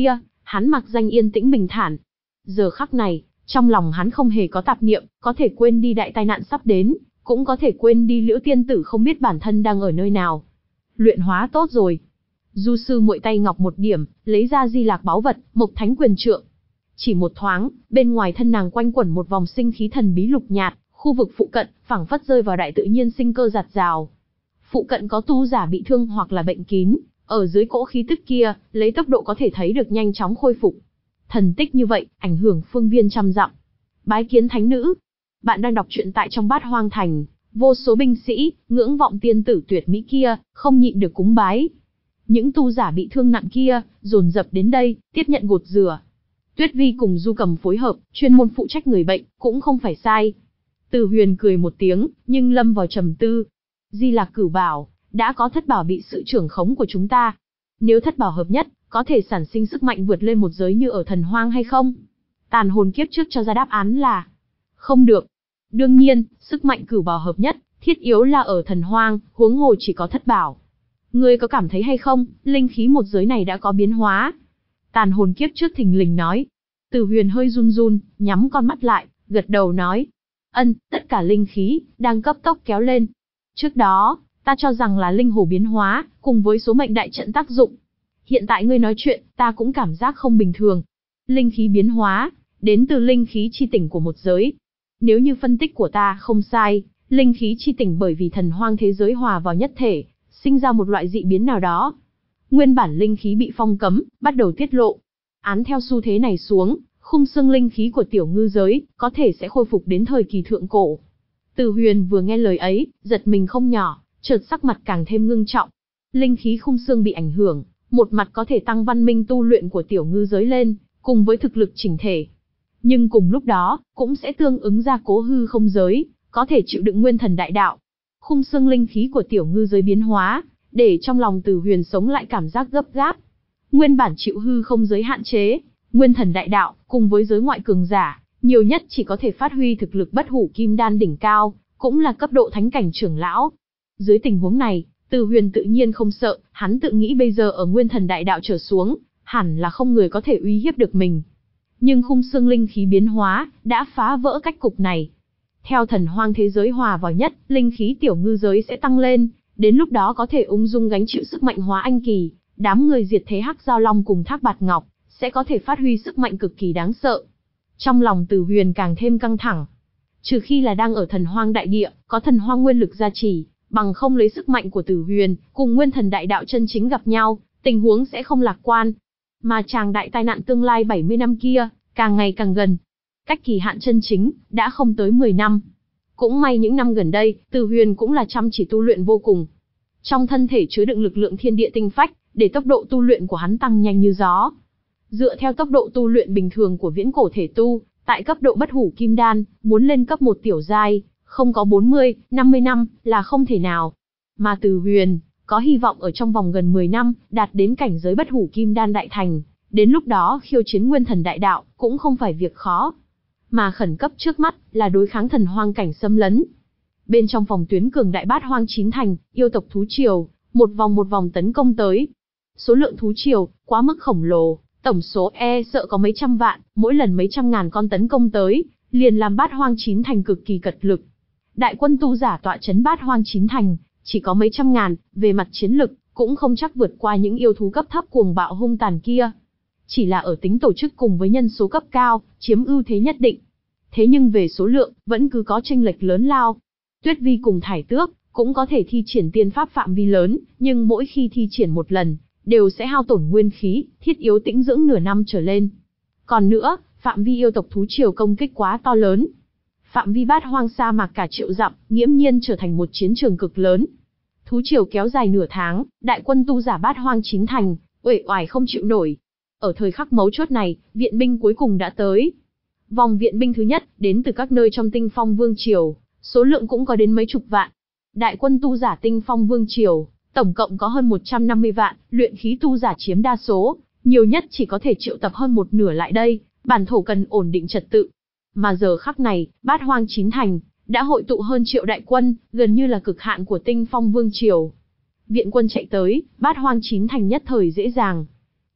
hắn mặc danh yên tĩnh bình thản. Giờ khắc này, trong lòng hắn không hề có tạp niệm, có thể quên đi đại tai nạn sắp đến, cũng có thể quên đi Liễu tiên tử không biết bản thân đang ở nơi nào. Luyện hóa tốt rồi. Du sư muội tay ngọc một điểm, lấy ra Di Lạc báu vật, Mộc Thánh quyền trượng. Chỉ một thoáng, bên ngoài thân nàng quanh quẩn một vòng sinh khí thần bí lục nhạt, khu vực phụ cận phảng phất rơi vào đại tự nhiên sinh cơ giạt rào. Phụ cận có tu giả bị thương hoặc là bệnh kín, ở dưới cỗ khí tức kia, lấy tốc độ có thể thấy được nhanh chóng khôi phục. Thần tích như vậy, ảnh hưởng phương viên trăm dặm. Bái kiến thánh nữ. Bạn đang đọc truyện tại trong Bát Hoang Thành, vô số binh sĩ, ngưỡng vọng tiên tử tuyệt mỹ kia, không nhịn được cúng bái. Những tu giả bị thương nặng kia, dồn dập đến đây, tiếp nhận gột rửa. Tuyết Vi cùng Du Cầm phối hợp, chuyên môn phụ trách người bệnh, cũng không phải sai. Từ Huyền cười một tiếng, nhưng lâm vào trầm tư. Di Lạc Cửu bảo, đã có thất bảo bị sự trưởng khống của chúng ta. Nếu thất bảo hợp nhất, có thể sản sinh sức mạnh vượt lên một giới như ở thần hoang hay không? Tàn hồn kiếp trước cho ra đáp án là không được. Đương nhiên, sức mạnh cửu bảo hợp nhất, thiết yếu là ở thần hoang, huống hồ chỉ có thất bảo. Ngươi có cảm thấy hay không, linh khí một giới này đã có biến hóa? Tàn hồn kiếp trước thình lình nói. Từ Huyền hơi run run, nhắm con mắt lại, gật đầu nói. Ân, tất cả linh khí, đang cấp tốc kéo lên. Trước đó, ta cho rằng là linh hồ biến hóa, cùng với số mệnh đại trận tác dụng. Hiện tại ngươi nói chuyện, ta cũng cảm giác không bình thường. Linh khí biến hóa, đến từ linh khí chi tỉnh của một giới. Nếu như phân tích của ta không sai, linh khí chi tỉnh bởi vì thần hoang thế giới hòa vào nhất thể, sinh ra một loại dị biến nào đó. Nguyên bản linh khí bị phong cấm, bắt đầu tiết lộ. Án theo xu thế này xuống, khung xương linh khí của tiểu ngư giới, có thể sẽ khôi phục đến thời kỳ thượng cổ. Từ Huyền vừa nghe lời ấy, giật mình không nhỏ, chợt sắc mặt càng thêm ngưng trọng. Linh khí khung xương bị ảnh hưởng, một mặt có thể tăng văn minh tu luyện của tiểu ngư giới lên, cùng với thực lực chỉnh thể. Nhưng cùng lúc đó, cũng sẽ tương ứng ra cố hư không giới, có thể chịu đựng nguyên thần đại đạo. Khung xương linh khí của tiểu ngư giới biến hóa, để trong lòng Từ Huyền sống lại cảm giác gấp gáp. Nguyên bản chịu hư không giới hạn chế, nguyên thần đại đạo, cùng với giới ngoại cường giả, nhiều nhất chỉ có thể phát huy thực lực bất hủ kim đan đỉnh cao, cũng là cấp độ thánh cảnh trưởng lão. Dưới tình huống này, Từ Huyền tự nhiên không sợ, hắn tự nghĩ bây giờ ở nguyên thần đại đạo trở xuống, hẳn là không người có thể uy hiếp được mình. Nhưng khung xương linh khí biến hóa, đã phá vỡ cách cục này. Theo thần hoang thế giới hòa vào nhất, linh khí tiểu ngư giới sẽ tăng lên, đến lúc đó có thể ung dung gánh chịu sức mạnh hóa anh kỳ, đám người diệt thế Hắc Giao Long cùng Thác Bạt Ngọc, sẽ có thể phát huy sức mạnh cực kỳ đáng sợ. Trong lòng Từ Huyền càng thêm căng thẳng. Trừ khi là đang ở thần hoang đại địa, có thần hoang nguyên lực gia trì, bằng không lấy sức mạnh của Từ Huyền, cùng nguyên thần đại đạo chân chính gặp nhau, tình huống sẽ không lạc quan. Mà chàng đại tai nạn tương lai bảy mươi năm kia, càng ngày càng gần. Cách kỳ hạn chân chính, đã không tới mười năm. Cũng may những năm gần đây, Từ Huyền cũng là chăm chỉ tu luyện vô cùng. Trong thân thể chứa đựng lực lượng thiên địa tinh phách, để tốc độ tu luyện của hắn tăng nhanh như gió. Dựa theo tốc độ tu luyện bình thường của viễn cổ thể tu, tại cấp độ bất hủ kim đan, muốn lên cấp một tiểu giai, không có bốn mươi, năm mươi năm, là không thể nào. Mà Từ Huyền, có hy vọng ở trong vòng gần mười năm, đạt đến cảnh giới bất hủ kim đan đại thành. Đến lúc đó khiêu chiến nguyên thần đại đạo, cũng không phải việc khó. Mà khẩn cấp trước mắt, là đối kháng thần hoang cảnh xâm lấn. Bên trong phòng tuyến cường đại Bát Hoang chín thành, yêu tộc thú triều, một vòng một vòng tấn công tới. Số lượng thú triều, quá mức khổng lồ, tổng số e sợ có mấy trăm vạn, mỗi lần mấy trăm ngàn con tấn công tới, liền làm Bát Hoang chín thành cực kỳ cật lực. Đại quân tu giả tọa chấn Bát Hoang chín thành, chỉ có mấy trăm ngàn, về mặt chiến lực, cũng không chắc vượt qua những yêu thú cấp thấp cuồng bạo hung tàn kia. Chỉ là ở tính tổ chức cùng với nhân số cấp cao, chiếm ưu thế nhất định. Thế nhưng về số lượng, vẫn cứ có chênh lệch lớn lao. Tuyết Vi cùng Thải Tước, cũng có thể thi triển tiên pháp phạm vi lớn, nhưng mỗi khi thi triển một lần, đều sẽ hao tổn nguyên khí, thiết yếu tĩnh dưỡng nửa năm trở lên. Còn nữa, phạm vi yêu tộc thú triều công kích quá to lớn. Phạm vi Bát Hoang sa mạc cả triệu dặm, nghiễm nhiên trở thành một chiến trường cực lớn. Thú triều kéo dài nửa tháng, đại quân tu giả Bát Hoang chín thành, uể oải không chịu nổi. Ở thời khắc mấu chốt này, viện binh cuối cùng đã tới. Vòng viện binh thứ nhất, đến từ các nơi trong Tinh Phong Vương Triều, số lượng cũng có đến mấy chục vạn. Đại quân tu giả Tinh Phong Vương Triều, tổng cộng có hơn một trăm năm mươi vạn, luyện khí tu giả chiếm đa số, nhiều nhất chỉ có thể triệu tập hơn một nửa lại đây, bản thổ cần ổn định trật tự. Mà giờ khắc này, Bát Hoang chín thành, đã hội tụ hơn triệu đại quân, gần như là cực hạn của Tinh Phong Vương Triều. Viện quân chạy tới, Bát Hoang chín thành nhất thời dễ dàng.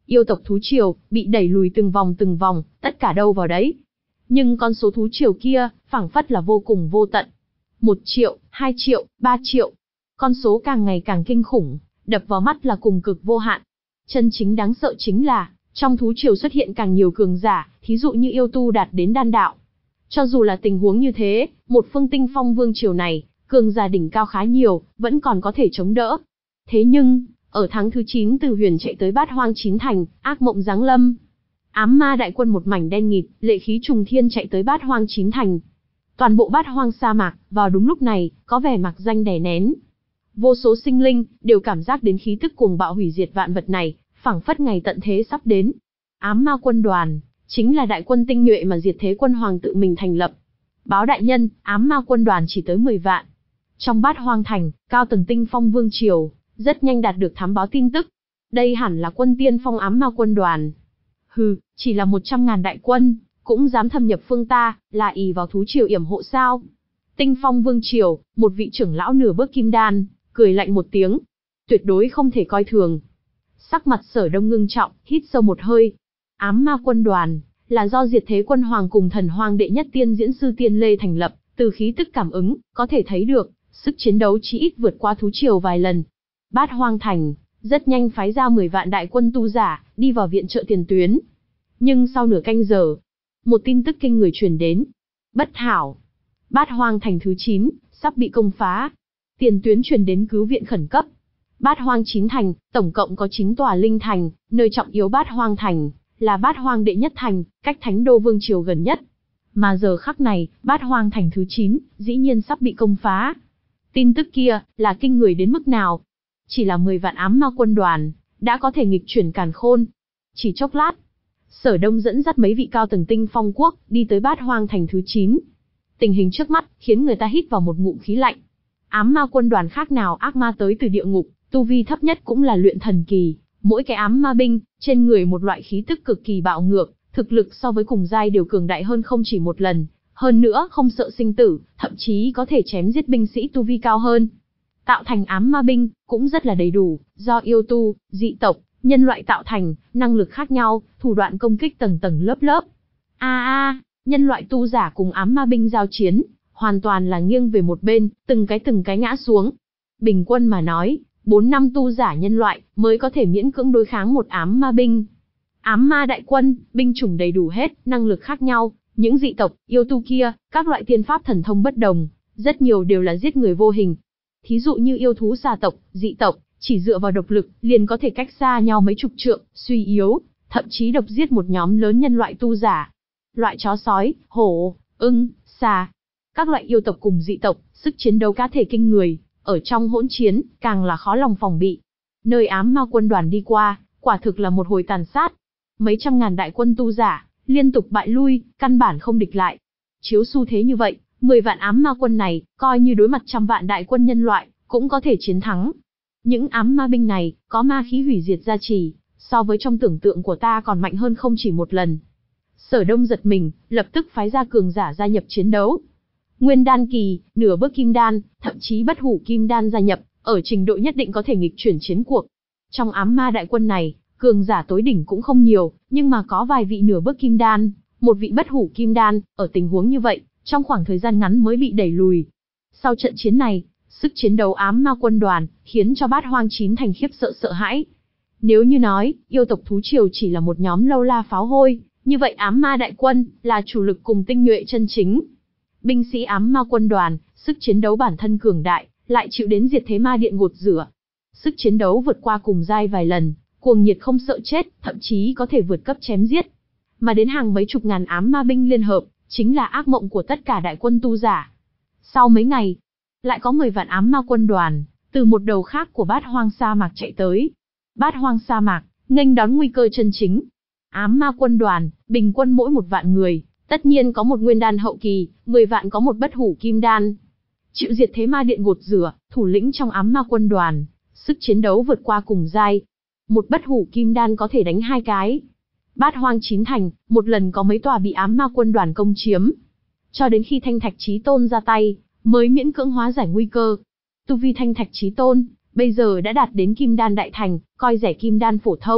Yêu tộc thú triều bị đẩy lùi từng vòng từng vòng, tất cả đâu vào đấy. Nhưng con số thú triều kia, phảng phất là vô cùng vô tận. Một triệu, hai triệu, ba triệu. Con số càng ngày càng kinh khủng, đập vào mắt là cùng cực vô hạn. Chân chính đáng sợ chính là, trong thú triều xuất hiện càng nhiều cường giả, thí dụ như yêu tu đạt đến đan đạo. Cho dù là tình huống như thế, một phương Tinh Phong vương triều này, cường giả đỉnh cao khá nhiều, vẫn còn có thể chống đỡ. Thế nhưng, ở tháng thứ chín từ Huyền chạy tới Bát Hoang Chín Thành, ác mộng giáng lâm. Ám ma đại quân một mảnh đen nghịt, lệ khí trùng thiên chạy tới Bát Hoang Chín Thành. Toàn bộ Bát Hoang sa mạc, vào đúng lúc này, có vẻ mạc danh đè nén. Vô số sinh linh, đều cảm giác đến khí tức cuồng bạo hủy diệt vạn vật này, phảng phất ngày tận thế sắp đến. Ám ma quân đoàn, chính là đại quân tinh nhuệ mà diệt thế quân hoàng tự mình thành lập. Báo đại nhân, ám ma quân đoàn chỉ tới mười vạn. Trong Bát Hoang Thành, cao tầng Tinh Phong vương triều, rất nhanh đạt được thám báo tin tức. Đây hẳn là quân tiên phong ám ma quân đoàn. Hừ, chỉ là một trăm ngàn đại quân, cũng dám thâm nhập phương ta, là ỷ vào thú triều yểm hộ sao? Tinh Phong vương triều, một vị trưởng lão nửa bước kim đan, cười lạnh một tiếng. Tuyệt đối không thể coi thường. Sắc mặt Sở Đông ngưng trọng, hít sâu một hơi. Ám ma quân đoàn, là do diệt thế quân hoàng cùng thần hoang đệ nhất tiên diễn sư Tiên Lê thành lập, từ khí tức cảm ứng, có thể thấy được, sức chiến đấu chỉ ít vượt qua thú triều vài lần. Bát Hoang Thành, rất nhanh phái ra mười vạn đại quân tu giả, đi vào viện trợ tiền tuyến. Nhưng sau nửa canh giờ, một tin tức kinh người truyền đến. Bất hảo! Bát Hoang Thành thứ chín, sắp bị công phá. Tiền tuyến truyền đến cứu viện khẩn cấp. Bát Hoang Chín Thành, tổng cộng có chín tòa linh thành, nơi trọng yếu Bát Hoang Thành, là Bát Hoang đệ nhất thành, cách Thánh Đô Vương Triều gần nhất. Mà giờ khắc này, Bát Hoang Thành thứ chín, dĩ nhiên sắp bị công phá. Tin tức kia, là kinh người đến mức nào? Chỉ là mười vạn ám ma quân đoàn, đã có thể nghịch chuyển càn khôn. Chỉ chốc lát, Sở Đông dẫn dắt mấy vị cao tầng Tinh Phong quốc, đi tới Bát Hoang Thành thứ chín. Tình hình trước mắt, khiến người ta hít vào một ngụm khí lạnh. Ám ma quân đoàn khác nào ác ma tới từ địa ngục, tu vi thấp nhất cũng là luyện thần kỳ. Mỗi cái ám ma binh, trên người một loại khí tức cực kỳ bạo ngược, thực lực so với cùng giai đều cường đại hơn không chỉ một lần. Hơn nữa không sợ sinh tử, thậm chí có thể chém giết binh sĩ tu vi cao hơn. Tạo thành ám ma binh, cũng rất là đầy đủ, do yêu tu, dị tộc, nhân loại tạo thành, năng lực khác nhau, thủ đoạn công kích tầng tầng lớp lớp. A a, nhân loại tu giả cùng ám ma binh giao chiến, hoàn toàn là nghiêng về một bên, từng cái từng cái ngã xuống. Bình quân mà nói, bốn năm tu giả nhân loại mới có thể miễn cưỡng đối kháng một ám ma binh. Ám ma đại quân, binh chủng đầy đủ hết, năng lực khác nhau, những dị tộc, yêu tu kia, các loại tiên pháp thần thông bất đồng, rất nhiều đều là giết người vô hình. Thí dụ như yêu thú xà tộc, dị tộc, chỉ dựa vào độc lực, liền có thể cách xa nhau mấy chục trượng, suy yếu, thậm chí độc giết một nhóm lớn nhân loại tu giả. Loại chó sói, hổ, ưng, xà, các loại yêu tộc cùng dị tộc, sức chiến đấu cá thể kinh người, ở trong hỗn chiến, càng là khó lòng phòng bị. Nơi ám ma quân đoàn đi qua, quả thực là một hồi tàn sát. Mấy trăm ngàn đại quân tu giả, liên tục bại lui, căn bản không địch lại. Chiếu xu thế như vậy, mười vạn ám ma quân này, coi như đối mặt trăm vạn đại quân nhân loại, cũng có thể chiến thắng. Những ám ma binh này, có ma khí hủy diệt gia trì, so với trong tưởng tượng của ta còn mạnh hơn không chỉ một lần. Sở Đông giật mình, lập tức phái ra cường giả gia nhập chiến đấu. Nguyên đan kỳ, nửa bước kim đan, thậm chí bất hủ kim đan gia nhập, ở trình độ nhất định có thể nghịch chuyển chiến cuộc. Trong ám ma đại quân này, cường giả tối đỉnh cũng không nhiều, nhưng mà có vài vị nửa bước kim đan, một vị bất hủ kim đan, ở tình huống như vậy, trong khoảng thời gian ngắn mới bị đẩy lùi. Sau trận chiến này, sức chiến đấu ám ma quân đoàn, khiến cho Bát Hoang Chín Thành khiếp sợ sợ hãi. Nếu như nói, yêu tộc thú triều chỉ là một nhóm lâu la pháo hôi, như vậy ám ma đại quân, là chủ lực cùng tinh nhuệ chân chính. Binh sĩ ám ma quân đoàn, sức chiến đấu bản thân cường đại, lại chịu đến diệt thế ma điện gột rửa. Sức chiến đấu vượt qua cùng giai vài lần, cuồng nhiệt không sợ chết, thậm chí có thể vượt cấp chém giết. Mà đến hàng mấy chục ngàn ám ma binh liên hợp, chính là ác mộng của tất cả đại quân tu giả. Sau mấy ngày, lại có mười vạn ám ma quân đoàn, từ một đầu khác của Bát Hoang sa mạc chạy tới. Bát Hoang sa mạc, nghênh đón nguy cơ chân chính. Ám ma quân đoàn, bình quân mỗi một vạn người, tất nhiên có một nguyên đan hậu kỳ, mười vạn có một bất hủ kim đan. Chịu diệt thế ma điện gột rửa, thủ lĩnh trong ám ma quân đoàn, sức chiến đấu vượt qua cùng giai. Một bất hủ kim đan có thể đánh hai cái. Bát Hoang Chín Thành, một lần có mấy tòa bị ám ma quân đoàn công chiếm. Cho đến khi Thanh Thạch Chí Tôn ra tay, mới miễn cưỡng hóa giải nguy cơ. Tu vi Thanh Thạch Chí Tôn, bây giờ đã đạt đến kim đan đại thành, coi rẻ kim đan phổ thông,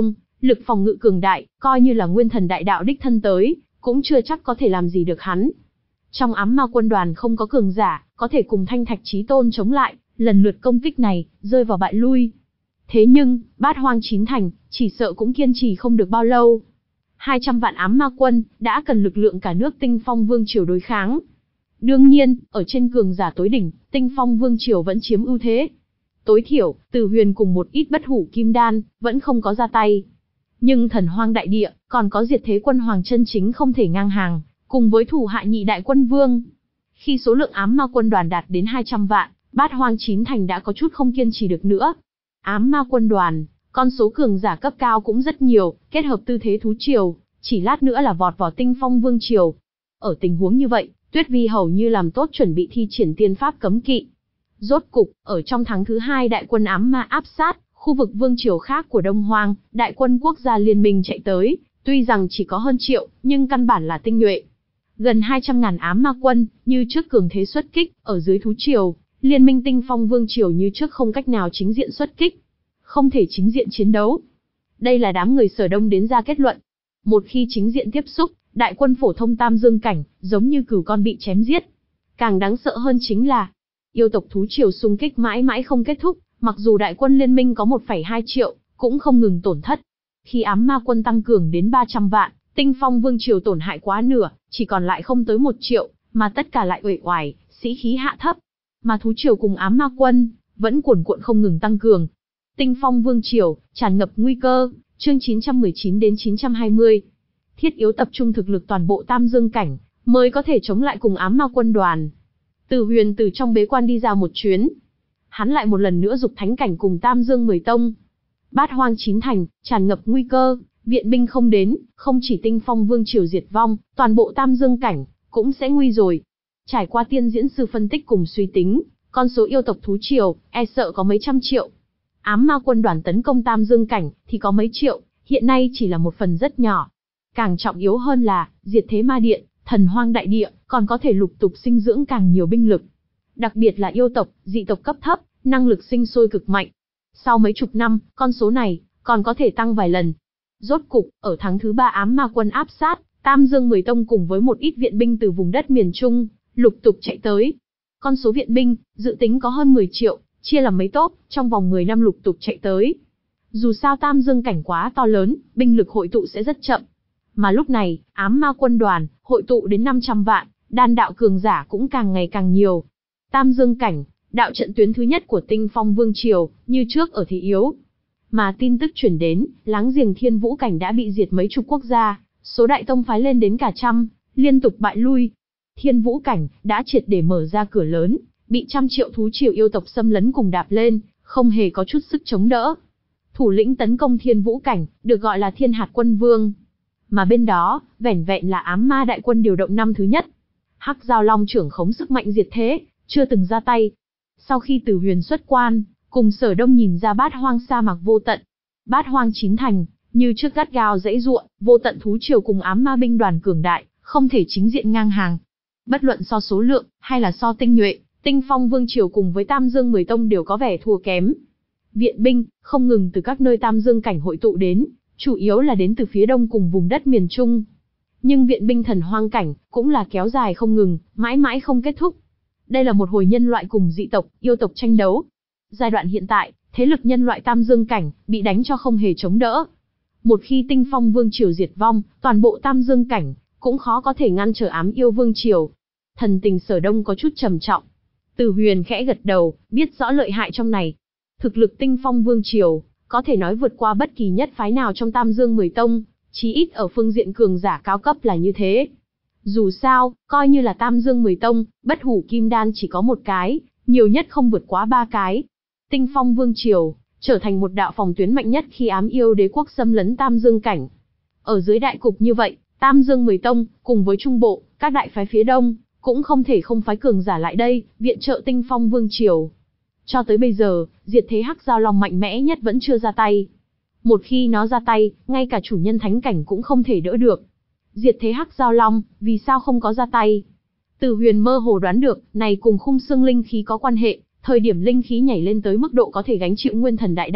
lực phòng ngự cường đại, coi như là nguyên thần đại đạo đích thân tới, cũng chưa chắc có thể làm gì được hắn. Trong ám ma quân đoàn không có cường giả, có thể cùng Thanh Thạch Chí Tôn chống lại, lần lượt công kích này, rơi vào bại lui. Thế nhưng, Bát Hoang Chín Thành, chỉ sợ cũng kiên trì không được bao lâu. hai trăm vạn ám ma quân, đã cần lực lượng cả nước Tinh Phong Vương Triều đối kháng. Đương nhiên, ở trên cường giả tối đỉnh, Tinh Phong Vương Triều vẫn chiếm ưu thế. Tối thiểu, Từ Huyền cùng một ít bất hủ kim đan, vẫn không có ra tay. Nhưng thần hoang đại địa, còn có diệt thế quân hoàng chân chính không thể ngang hàng, cùng với thủ hạ nhị đại quân vương. Khi số lượng ám ma quân đoàn đạt đến hai trăm vạn, Bát Hoang Chín Thành đã có chút không kiên trì được nữa. Ám ma quân đoàn, con số cường giả cấp cao cũng rất nhiều, kết hợp tư thế thú triều, chỉ lát nữa là vọt vào Tinh Phong Vương Triều. Ở tình huống như vậy, Tuyết Vi hầu như làm tốt chuẩn bị thi triển tiên pháp cấm kỵ. Rốt cục, ở trong tháng thứ hai đại quân ám ma áp sát, khu vực vương triều khác của Đông Hoang, đại quân quốc gia liên minh chạy tới, tuy rằng chỉ có hơn triệu, nhưng căn bản là tinh nhuệ. Gần hai trăm ngàn ám ma quân, như trước cường thế xuất kích, ở dưới thú triều, liên minh Tinh Phong Vương Triều như trước không cách nào chính diện xuất kích. Không thể chính diện chiến đấu. Đây là đám người Sở Đông đến ra kết luận. Một khi chính diện tiếp xúc, đại quân phổ thông tam dương cảnh, giống như cừu con bị chém giết. Càng đáng sợ hơn chính là, yêu tộc thú triều xung kích mãi mãi không kết thúc, mặc dù đại quân liên minh có một phẩy hai triệu, cũng không ngừng tổn thất. Khi ám ma quân tăng cường đến ba trăm vạn, Tinh Phong Vương Triều tổn hại quá nửa, chỉ còn lại không tới một triệu, mà tất cả lại uể oải, sĩ khí hạ thấp. Mà thú triều cùng ám ma quân, vẫn cuồn cuộn không ngừng tăng cường. Tinh Phong Vương Triều, tràn ngập nguy cơ, chương chín trăm mười chín đến chín trăm hai mươi. Thiết yếu tập trung thực lực toàn bộ tam dương cảnh, mới có thể chống lại cùng ám ma quân đoàn. Từ Huyền từ trong bế quan đi ra một chuyến. Hắn lại một lần nữa dục thánh cảnh cùng tam dương mười tông. Bát Hoang Chín Thành, tràn ngập nguy cơ, viện binh không đến, không chỉ Tinh Phong Vương Triều diệt vong, toàn bộ tam dương cảnh, cũng sẽ nguy rồi. Trải qua tiên diễn sư phân tích cùng suy tính, con số yêu tộc thú triều, e sợ có mấy trăm triệu. Ám ma quân đoàn tấn công tam dương cảnh, thì có mấy triệu, hiện nay chỉ là một phần rất nhỏ. Càng trọng yếu hơn là, diệt thế ma điện, thần hoang đại địa, còn có thể lục tục sinh dưỡng càng nhiều binh lực. Đặc biệt là yêu tộc, dị tộc cấp thấp, năng lực sinh sôi cực mạnh. Sau mấy chục năm, con số này, còn có thể tăng vài lần. Rốt cục, ở tháng thứ ba ám ma quân áp sát, Tam Dương mười tông cùng với một ít viện binh từ vùng đất miền Trung, lục tục chạy tới. Con số viện binh, dự tính có hơn mười triệu, chia làm mấy tốp, trong vòng mười năm lục tục chạy tới. Dù sao Tam Dương cảnh quá to lớn, binh lực hội tụ sẽ rất chậm. Mà lúc này, ám ma quân đoàn, hội tụ đến năm trăm vạn, đan đạo cường giả cũng càng ngày càng nhiều. Tam Dương cảnh, đạo trận tuyến thứ nhất của Tinh Phong Vương Triều, như trước ở thế yếu. Mà tin tức chuyển đến, láng giềng Thiên Vũ cảnh đã bị diệt mấy chục quốc gia, số đại tông phái lên đến cả trăm, liên tục bại lui. Thiên Vũ cảnh đã triệt để mở ra cửa lớn, bị trăm triệu thú triều yêu tộc xâm lấn cùng đạp lên, không hề có chút sức chống đỡ. Thủ lĩnh tấn công Thiên Vũ cảnh, được gọi là Thiên Hạt Quân Vương. Mà bên đó, vẻn vẹn là ám ma đại quân điều động năm thứ nhất. Hắc Giao Long trưởng khống sức mạnh diệt thế, chưa từng ra tay. Sau khi Từ Huyền xuất quan, cùng Sở Đông nhìn ra Bát Hoang sa mạc vô tận. Bát Hoang Chín Thành, như trước gắt gao dãy ruộng, vô tận thú triều cùng ám ma binh đoàn cường đại, không thể chính diện ngang hàng. Bất luận so số lượng, hay là so tinh nhuệ, Tinh Phong Vương Triều cùng với Tam Dương mười tông đều có vẻ thua kém. Viện binh, không ngừng từ các nơi Tam Dương cảnh hội tụ đến, chủ yếu là đến từ phía đông cùng vùng đất miền Trung. Nhưng viện binh thần hoang cảnh, cũng là kéo dài không ngừng, mãi mãi không kết thúc. Đây là một hồi nhân loại cùng dị tộc, yêu tộc tranh đấu. Giai đoạn hiện tại, thế lực nhân loại Tam Dương cảnh, bị đánh cho không hề chống đỡ. Một khi Tinh Phong Vương Triều diệt vong, toàn bộ Tam Dương cảnh, cũng khó có thể ngăn trở ám yêu Vương Triều. Thần tình Sở Đông có chút trầm trọng. Từ Huyền khẽ gật đầu, biết rõ lợi hại trong này. Thực lực Tinh Phong Vương Triều, có thể nói vượt qua bất kỳ nhất phái nào trong Tam Dương mười tông, chí ít ở phương diện cường giả cao cấp là như thế. Dù sao, coi như là Tam Dương mười tông, bất hủ kim đan chỉ có một cái, nhiều nhất không vượt quá ba cái. Tinh Phong Vương Triều, trở thành một đạo phòng tuyến mạnh nhất khi ám yêu đế quốc xâm lấn Tam Dương cảnh. Ở dưới đại cục như vậy, Tam Dương mười tông, cùng với Trung Bộ, các đại phái phía đông, cũng không thể không phái cường giả lại đây, viện trợ Tinh Phong Vương Triều. Cho tới bây giờ, diệt thế Hắc Giao Long mạnh mẽ nhất vẫn chưa ra tay. Một khi nó ra tay, ngay cả chủ nhân thánh cảnh cũng không thể đỡ được. Diệt thế Hắc Giao Long, vì sao không có ra tay? Từ Huyền mơ hồ đoán được, này cùng khung xương linh khí có quan hệ, thời điểm linh khí nhảy lên tới mức độ có thể gánh chịu nguyên thần đại đạo, thực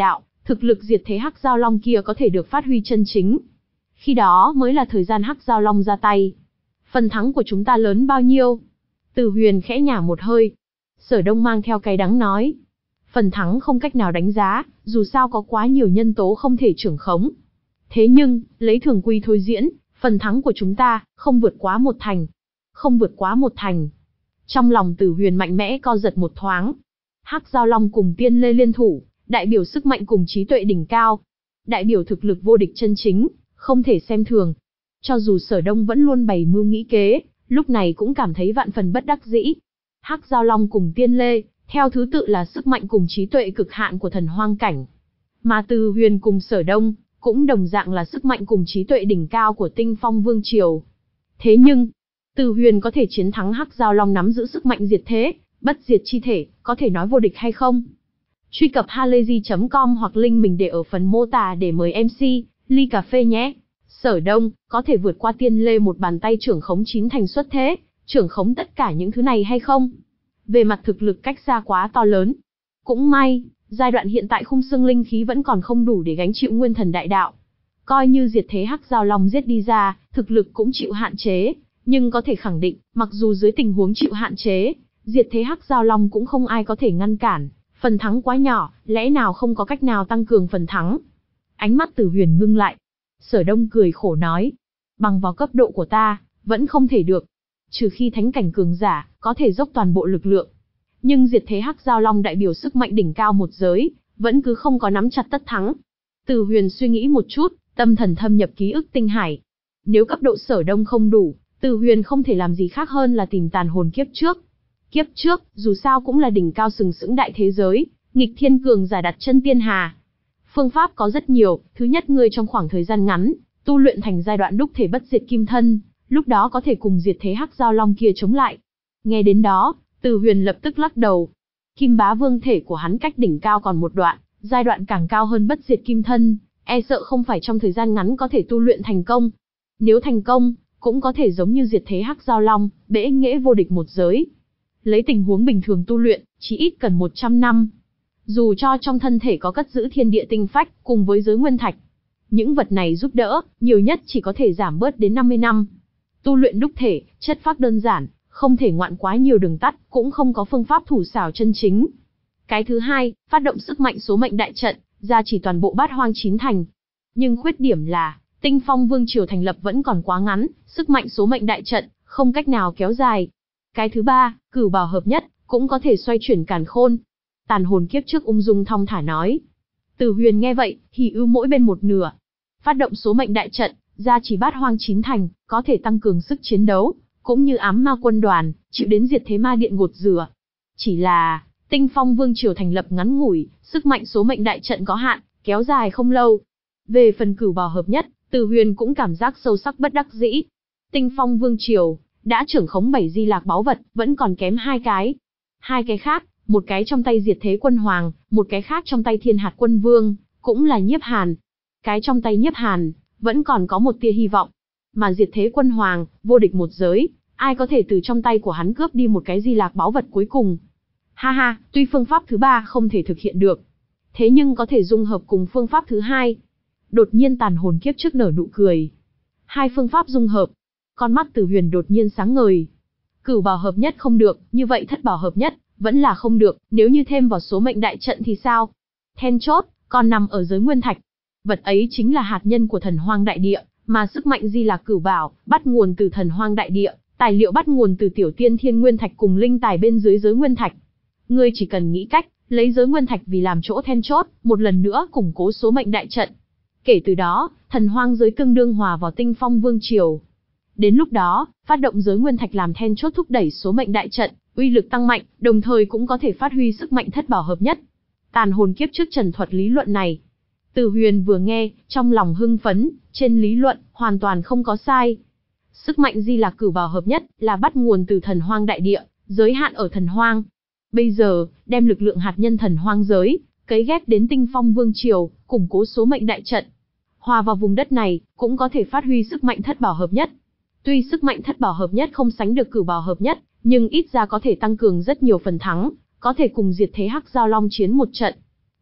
thực lực diệt thế Hắc Giao Long kia có thể được phát huy chân chính. Khi đó mới là thời gian Hắc Giao Long ra tay. Phần thắng của chúng ta lớn bao nhiêu? Từ Huyền khẽ nhả một hơi. Sở Đông mang theo cay đắng nói. Phần thắng không cách nào đánh giá, dù sao có quá nhiều nhân tố không thể trưởng khống. Thế nhưng, lấy thường quy thôi diễn, phần thắng của chúng ta, không vượt quá một thành. Không vượt quá một thành. Trong lòng Tử Huyền mạnh mẽ co giật một thoáng. Hắc Giao Long cùng Tiên Lê liên thủ, đại biểu sức mạnh cùng trí tuệ đỉnh cao. Đại biểu thực lực vô địch chân chính, không thể xem thường. Cho dù Sở Đông vẫn luôn bày mưu nghĩ kế, lúc này cũng cảm thấy vạn phần bất đắc dĩ. Hắc Giao Long cùng Tiên Lê, theo thứ tự là sức mạnh cùng trí tuệ cực hạn của thần hoang cảnh. Mà Từ Huyền cùng Sở Đông, cũng đồng dạng là sức mạnh cùng trí tuệ đỉnh cao của Tinh Phong Vương Triều. Thế nhưng, Từ Huyền có thể chiến thắng Hắc Giao Long nắm giữ sức mạnh diệt thế, bất diệt chi thể, có thể nói vô địch hay không? Truy cập halayzi chấm com hoặc link mình để ở phần mô tả để mời em xê, ly cà phê nhé. Sở Đông, có thể vượt qua Tiên Lê một bàn tay trưởng khống chín thành xuất thế, trưởng khống tất cả những thứ này hay không? Về mặt thực lực cách xa quá to lớn. Cũng may, giai đoạn hiện tại khung xương linh khí vẫn còn không đủ để gánh chịu nguyên thần đại đạo. Coi như diệt thế Hắc Giao Long giết đi ra, thực lực cũng chịu hạn chế, nhưng có thể khẳng định, mặc dù dưới tình huống chịu hạn chế, diệt thế Hắc Giao Long cũng không ai có thể ngăn cản, phần thắng quá nhỏ, lẽ nào không có cách nào tăng cường phần thắng? Ánh mắt Tử Huyền ngưng lại. Sở Đông cười khổ nói, bằng vào cấp độ của ta, vẫn không thể được. Trừ khi thánh cảnh cường giả, có thể dốc toàn bộ lực lượng. Nhưng diệt thế Hắc Giao Long đại biểu sức mạnh đỉnh cao một giới, vẫn cứ không có nắm chặt tất thắng. Tử Huyền suy nghĩ một chút, tâm thần thâm nhập ký ức tinh hải. Nếu cấp độ Sở Đông không đủ, Tử Huyền không thể làm gì khác hơn là tìm tàn hồn kiếp trước. Kiếp trước, dù sao cũng là đỉnh cao sừng sững đại thế giới, nghịch thiên cường giả đặt chân tiên hà. Phương pháp có rất nhiều, thứ nhất ngươi trong khoảng thời gian ngắn, tu luyện thành giai đoạn đúc thể bất diệt kim thân, lúc đó có thể cùng diệt thế Hắc Giao Long kia chống lại. Nghe đến đó, Từ Huyền lập tức lắc đầu. Kim Bá Vương thể của hắn cách đỉnh cao còn một đoạn, giai đoạn càng cao hơn bất diệt kim thân, e sợ không phải trong thời gian ngắn có thể tu luyện thành công. Nếu thành công, cũng có thể giống như diệt thế Hắc Giao Long, bẽ nghễ vô địch một giới. Lấy tình huống bình thường tu luyện, chỉ ít cần một trăm năm. Dù cho trong thân thể có cất giữ thiên địa tinh phách, cùng với giới nguyên thạch. Những vật này giúp đỡ, nhiều nhất chỉ có thể giảm bớt đến năm mươi năm. Tu luyện đúc thể, chất phác đơn giản, không thể ngoạn quá nhiều đường tắt, cũng không có phương pháp thủ xảo chân chính. Cái thứ hai, phát động sức mạnh số mệnh đại trận, gia chỉ toàn bộ bát hoang chín thành. Nhưng khuyết điểm là, Tinh Phong Vương Triều thành lập vẫn còn quá ngắn, sức mạnh số mệnh đại trận, không cách nào kéo dài. Cái thứ ba, cửu bảo hợp nhất, cũng có thể xoay chuyển càn khôn. Tàn hồn kiếp trước ung dung thong thả nói. Từ Huyền nghe vậy, hỉ ưu mỗi bên một nửa. Phát động số mệnh đại trận, gia chỉ bát hoang chín thành, có thể tăng cường sức chiến đấu, cũng như ám ma quân đoàn, chịu đến diệt thế ma điện gột rửa. Chỉ là, Tinh Phong Vương Triều thành lập ngắn ngủi, sức mạnh số mệnh đại trận có hạn, kéo dài không lâu. Về phần cửu bảo hợp nhất, Từ Huyền cũng cảm giác sâu sắc bất đắc dĩ. Tinh Phong Vương Triều đã trưởng khống bảy di lạc báu vật, vẫn còn kém hai cái. Hai cái khác, một cái trong tay diệt thế quân hoàng, một cái khác trong tay thiên hạt quân vương, cũng là nhiếp hàn. Cái trong tay nhiếp hàn, vẫn còn có một tia hy vọng. Mà diệt thế quân hoàng, vô địch một giới, ai có thể từ trong tay của hắn cướp đi một cái di lạc báu vật cuối cùng. Ha ha, tuy phương pháp thứ ba không thể thực hiện được, thế nhưng có thể dung hợp cùng phương pháp thứ hai. Đột nhiên tàn hồn kiếp trước nở nụ cười. Hai phương pháp dung hợp. Con mắt Từ Huyền đột nhiên sáng ngời. Cửu bảo hợp nhất không được, như vậy thất bảo hợp nhất, vẫn là không được, nếu như thêm vào số mệnh đại trận thì sao? Then chốt, còn nằm ở giới nguyên thạch. Vật ấy chính là hạt nhân của thần hoang đại địa, mà sức mạnh di lạc cửu bảo, bắt nguồn từ thần hoang đại địa, tài liệu bắt nguồn từ tiểu tiên thiên nguyên thạch cùng linh tài bên dưới giới nguyên thạch. Ngươi chỉ cần nghĩ cách, lấy giới nguyên thạch vì làm chỗ then chốt, một lần nữa củng cố số mệnh đại trận. Kể từ đó, thần hoang giới tương đương hòa vào Tinh Phong Vương Triều. Đến lúc đó, phát động giới nguyên thạch làm then chốt thúc đẩy số mệnh đại trận, uy lực tăng mạnh, đồng thời cũng có thể phát huy sức mạnh thất bảo hợp nhất. Tàn hồn kiếp trước trần thuật lý luận này. Từ Huyền vừa nghe, trong lòng hưng phấn, trên lý luận, hoàn toàn không có sai. Sức mạnh di lạc cửu bảo hợp nhất, là bắt nguồn từ thần hoang đại địa, giới hạn ở thần hoang. Bây giờ, đem lực lượng hạt nhân thần hoang giới, cấy ghép đến Tinh Phong Vương Triều, củng cố số mệnh đại trận. Hòa vào vùng đất này, cũng có thể phát huy sức mạnh thất bảo hợp nhất. Tuy sức mạnh thất bảo hợp nhất không sánh được cửu bảo hợp nhất, nhưng ít ra có thể tăng cường rất nhiều phần thắng, có thể cùng diệt thế Hắc Giao Long chiến một trận.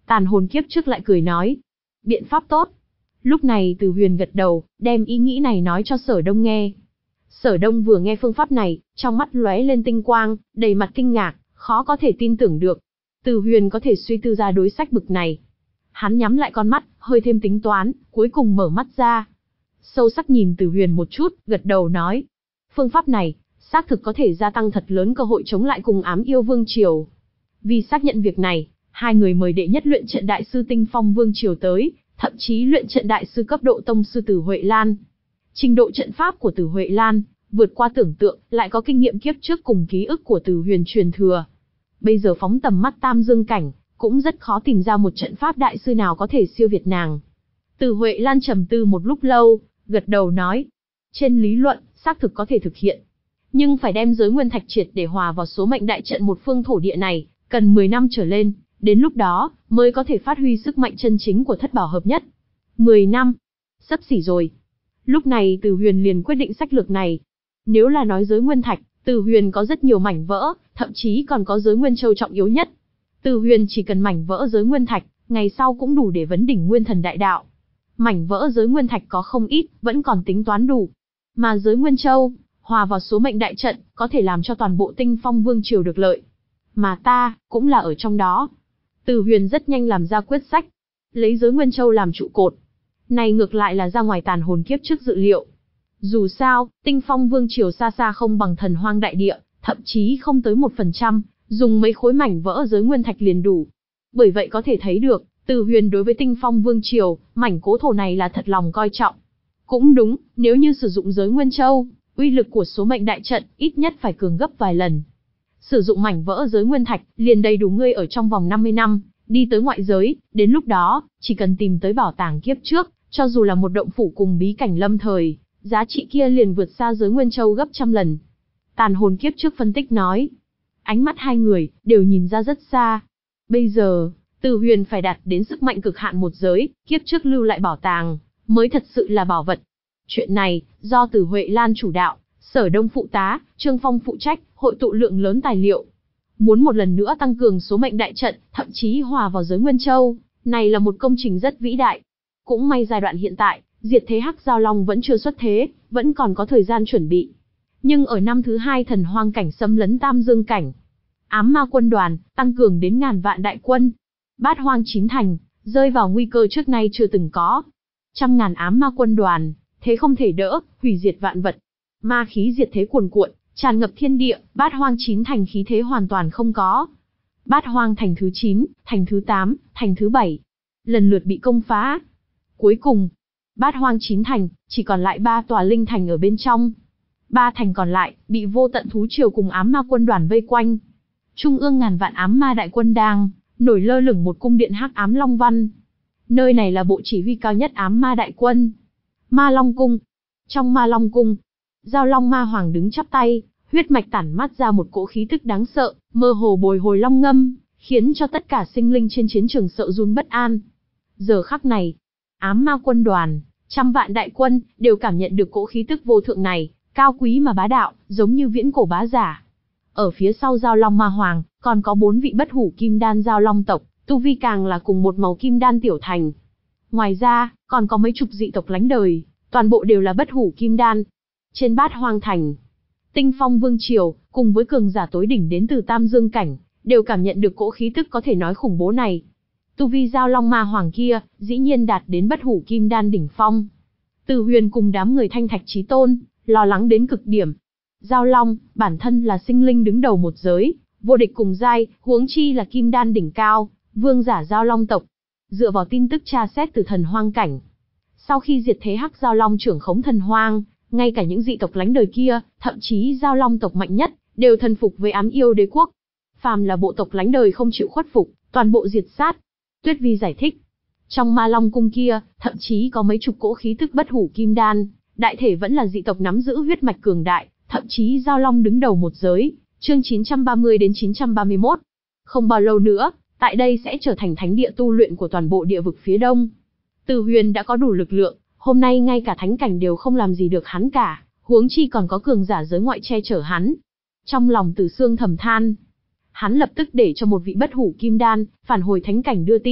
Tàn hồn kiếp trước lại cười nói, biện pháp tốt. Lúc này Từ Huyền gật đầu, đem ý nghĩ này nói cho Sở Đông nghe. Sở Đông vừa nghe phương pháp này, trong mắt lóe lên tinh quang, đầy mặt kinh ngạc, khó có thể tin tưởng được. Từ Huyền có thể suy tư ra đối sách bực này. Hắn nhắm lại con mắt, hơi thêm tính toán, cuối cùng mở mắt ra. Sâu sắc nhìn Từ Huyền một chút, gật đầu nói. Phương pháp này, xác thực có thể gia tăng thật lớn cơ hội chống lại cùng Ám Yêu Vương Triều. Vì xác nhận việc này, hai người mời đệ nhất luyện trận đại sư Tinh Phong Vương Triều tới, thậm chí luyện trận đại sư cấp độ tông sư Tử Huệ Lan. Trình độ trận pháp của Tử Huệ Lan, vượt qua tưởng tượng, lại có kinh nghiệm kiếp trước cùng ký ức của Từ Huyền truyền thừa. Bây giờ phóng tầm mắt Tam Dương cảnh, cũng rất khó tìm ra một trận pháp đại sư nào có thể siêu việt nàng. Từ Huệ Lan trầm tư một lúc lâu, gật đầu nói, trên lý luận, xác thực có thể thực hiện. Nhưng phải đem giới nguyên thạch triệt để hòa vào số mệnh đại trận một phương thổ địa này, cần mười năm trở lên, đến lúc đó, mới có thể phát huy sức mạnh chân chính của thất bảo hợp nhất. mười năm, sắp xỉ rồi. Lúc này Từ Huyền liền quyết định sách lược này. Nếu là nói giới nguyên thạch, Từ Huyền có rất nhiều mảnh vỡ, thậm chí còn có giới nguyên châu trọng yếu nhất. Từ Huyền chỉ cần mảnh vỡ giới nguyên thạch, ngày sau cũng đủ để vấn đỉnh nguyên thần đại đạo. Mảnh vỡ giới nguyên thạch có không ít, vẫn còn tính toán đủ. Mà giới nguyên châu, hòa vào số mệnh đại trận, có thể làm cho toàn bộ Tinh Phong Vương Triều được lợi. Mà ta, cũng là ở trong đó. Từ Huyền rất nhanh làm ra quyết sách. Lấy giới nguyên châu làm trụ cột. Này ngược lại là ra ngoài tàn hồn kiếp trước dự liệu. Dù sao, Tinh Phong Vương Triều xa xa không bằng Thần Hoang đại địa, thậm chí không tới một phần trăm, dùng mấy khối mảnh vỡ giới nguyên thạch liền đủ. Bởi vậy có thể thấy được, Từ Huyền đối với Tinh Phong Vương Triều, mảnh cố thổ này là thật lòng coi trọng. Cũng đúng, nếu như sử dụng giới nguyên châu, uy lực của số mệnh đại trận ít nhất phải cường gấp vài lần. Sử dụng mảnh vỡ giới nguyên thạch, liền đầy đủ ngươi ở trong vòng năm mươi năm, đi tới ngoại giới, đến lúc đó, chỉ cần tìm tới bảo tàng kiếp trước, cho dù là một động phủ cùng bí cảnh lâm thời, giá trị kia liền vượt xa giới nguyên châu gấp trăm lần. Tàn hồn kiếp trước phân tích nói. Ánh mắt hai người, đều nhìn ra rất xa. Bây giờ, Từ Huyền phải đạt đến sức mạnh cực hạn một giới, kiếp trước lưu lại bảo tàng, mới thật sự là bảo vật. Chuyện này, do Tử Huệ Lan chủ đạo, Sở Đông phụ tá, Trương Phong phụ trách, hội tụ lượng lớn tài liệu. Muốn một lần nữa tăng cường số mệnh đại trận, thậm chí hòa vào giới Nguyên Châu, này là một công trình rất vĩ đại. Cũng may giai đoạn hiện tại, diệt thế Hắc Giao Long vẫn chưa xuất thế, vẫn còn có thời gian chuẩn bị. Nhưng ở năm thứ hai thần hoang cảnh xâm lấn Tam Dương cảnh, ám ma quân đoàn, tăng cường đến ngàn vạn đại quân. Bát hoang chín thành, rơi vào nguy cơ trước nay chưa từng có. Trăm ngàn ám ma quân đoàn, thế không thể đỡ, hủy diệt vạn vật. Ma khí diệt thế cuồn cuộn, tràn ngập thiên địa, bát hoang chín thành khí thế hoàn toàn không có. Bát hoang thành thứ chín, thành thứ tám, thành thứ bảy, lần lượt bị công phá. Cuối cùng, bát hoang chín thành, chỉ còn lại ba tòa linh thành ở bên trong. Ba thành còn lại, bị vô tận thú triều cùng ám ma quân đoàn vây quanh. Trung ương ngàn vạn ám ma đại quân đang nổi lơ lửng một cung điện hắc ám long văn. Nơi này là bộ chỉ huy cao nhất ám ma đại quân. Ma Long Cung. Trong Ma Long Cung, Giao Long Ma Hoàng đứng chắp tay, huyết mạch tản mát ra một cỗ khí tức đáng sợ, mơ hồ bồi hồi long ngâm, khiến cho tất cả sinh linh trên chiến trường sợ run bất an. Giờ khắc này, ám ma quân đoàn, trăm vạn đại quân, đều cảm nhận được cỗ khí tức vô thượng này, cao quý mà bá đạo, giống như viễn cổ bá giả. Ở phía sau Giao Long Ma Hoàng, còn có bốn vị bất hủ kim đan Giao Long tộc, tu vi càng là cùng một màu kim đan tiểu thành. Ngoài ra, còn có mấy chục dị tộc lánh đời, toàn bộ đều là bất hủ kim đan. Trên bát hoang thành, Tinh Phong Vương Triều, cùng với cường giả tối đỉnh đến từ Tam Dương cảnh, đều cảm nhận được cỗ khí tức có thể nói khủng bố này. Tu vi Giao Long Ma Hoàng kia, dĩ nhiên đạt đến bất hủ kim đan đỉnh phong. Từ Huyền cùng đám người Thanh Thạch Chí Tôn, lo lắng đến cực điểm. Giao Long, bản thân là sinh linh đứng đầu một giới, vô địch cùng giai, huống chi là kim đan đỉnh cao, vương giả Giao Long tộc. Dựa vào tin tức tra xét từ thần hoang cảnh, sau khi diệt thế Hắc Giao Long trưởng khống thần hoang, ngay cả những dị tộc lánh đời kia, thậm chí Giao Long tộc mạnh nhất, đều thần phục với ám yêu đế quốc. Phàm là bộ tộc lánh đời không chịu khuất phục, toàn bộ diệt sát. Tuyết Vi giải thích, trong Ma Long Cung kia, thậm chí có mấy chục cỗ khí tức bất hủ kim đan, đại thể vẫn là dị tộc nắm giữ huyết mạch cường đại, thậm chí Giao Long đứng đầu một giới. Chương chín trăm ba mươi đến chín trăm ba mươi mốt. Không bao lâu nữa, tại đây sẽ trở thành thánh địa tu luyện của toàn bộ địa vực phía đông. Từ Huyền đã có đủ lực lượng, hôm nay ngay cả thánh cảnh đều không làm gì được hắn cả, huống chi còn có cường giả giới ngoại che chở hắn. Trong lòng Từ Xương thầm than, hắn lập tức để cho một vị bất hủ kim đan phản hồi thánh cảnh đưa tin,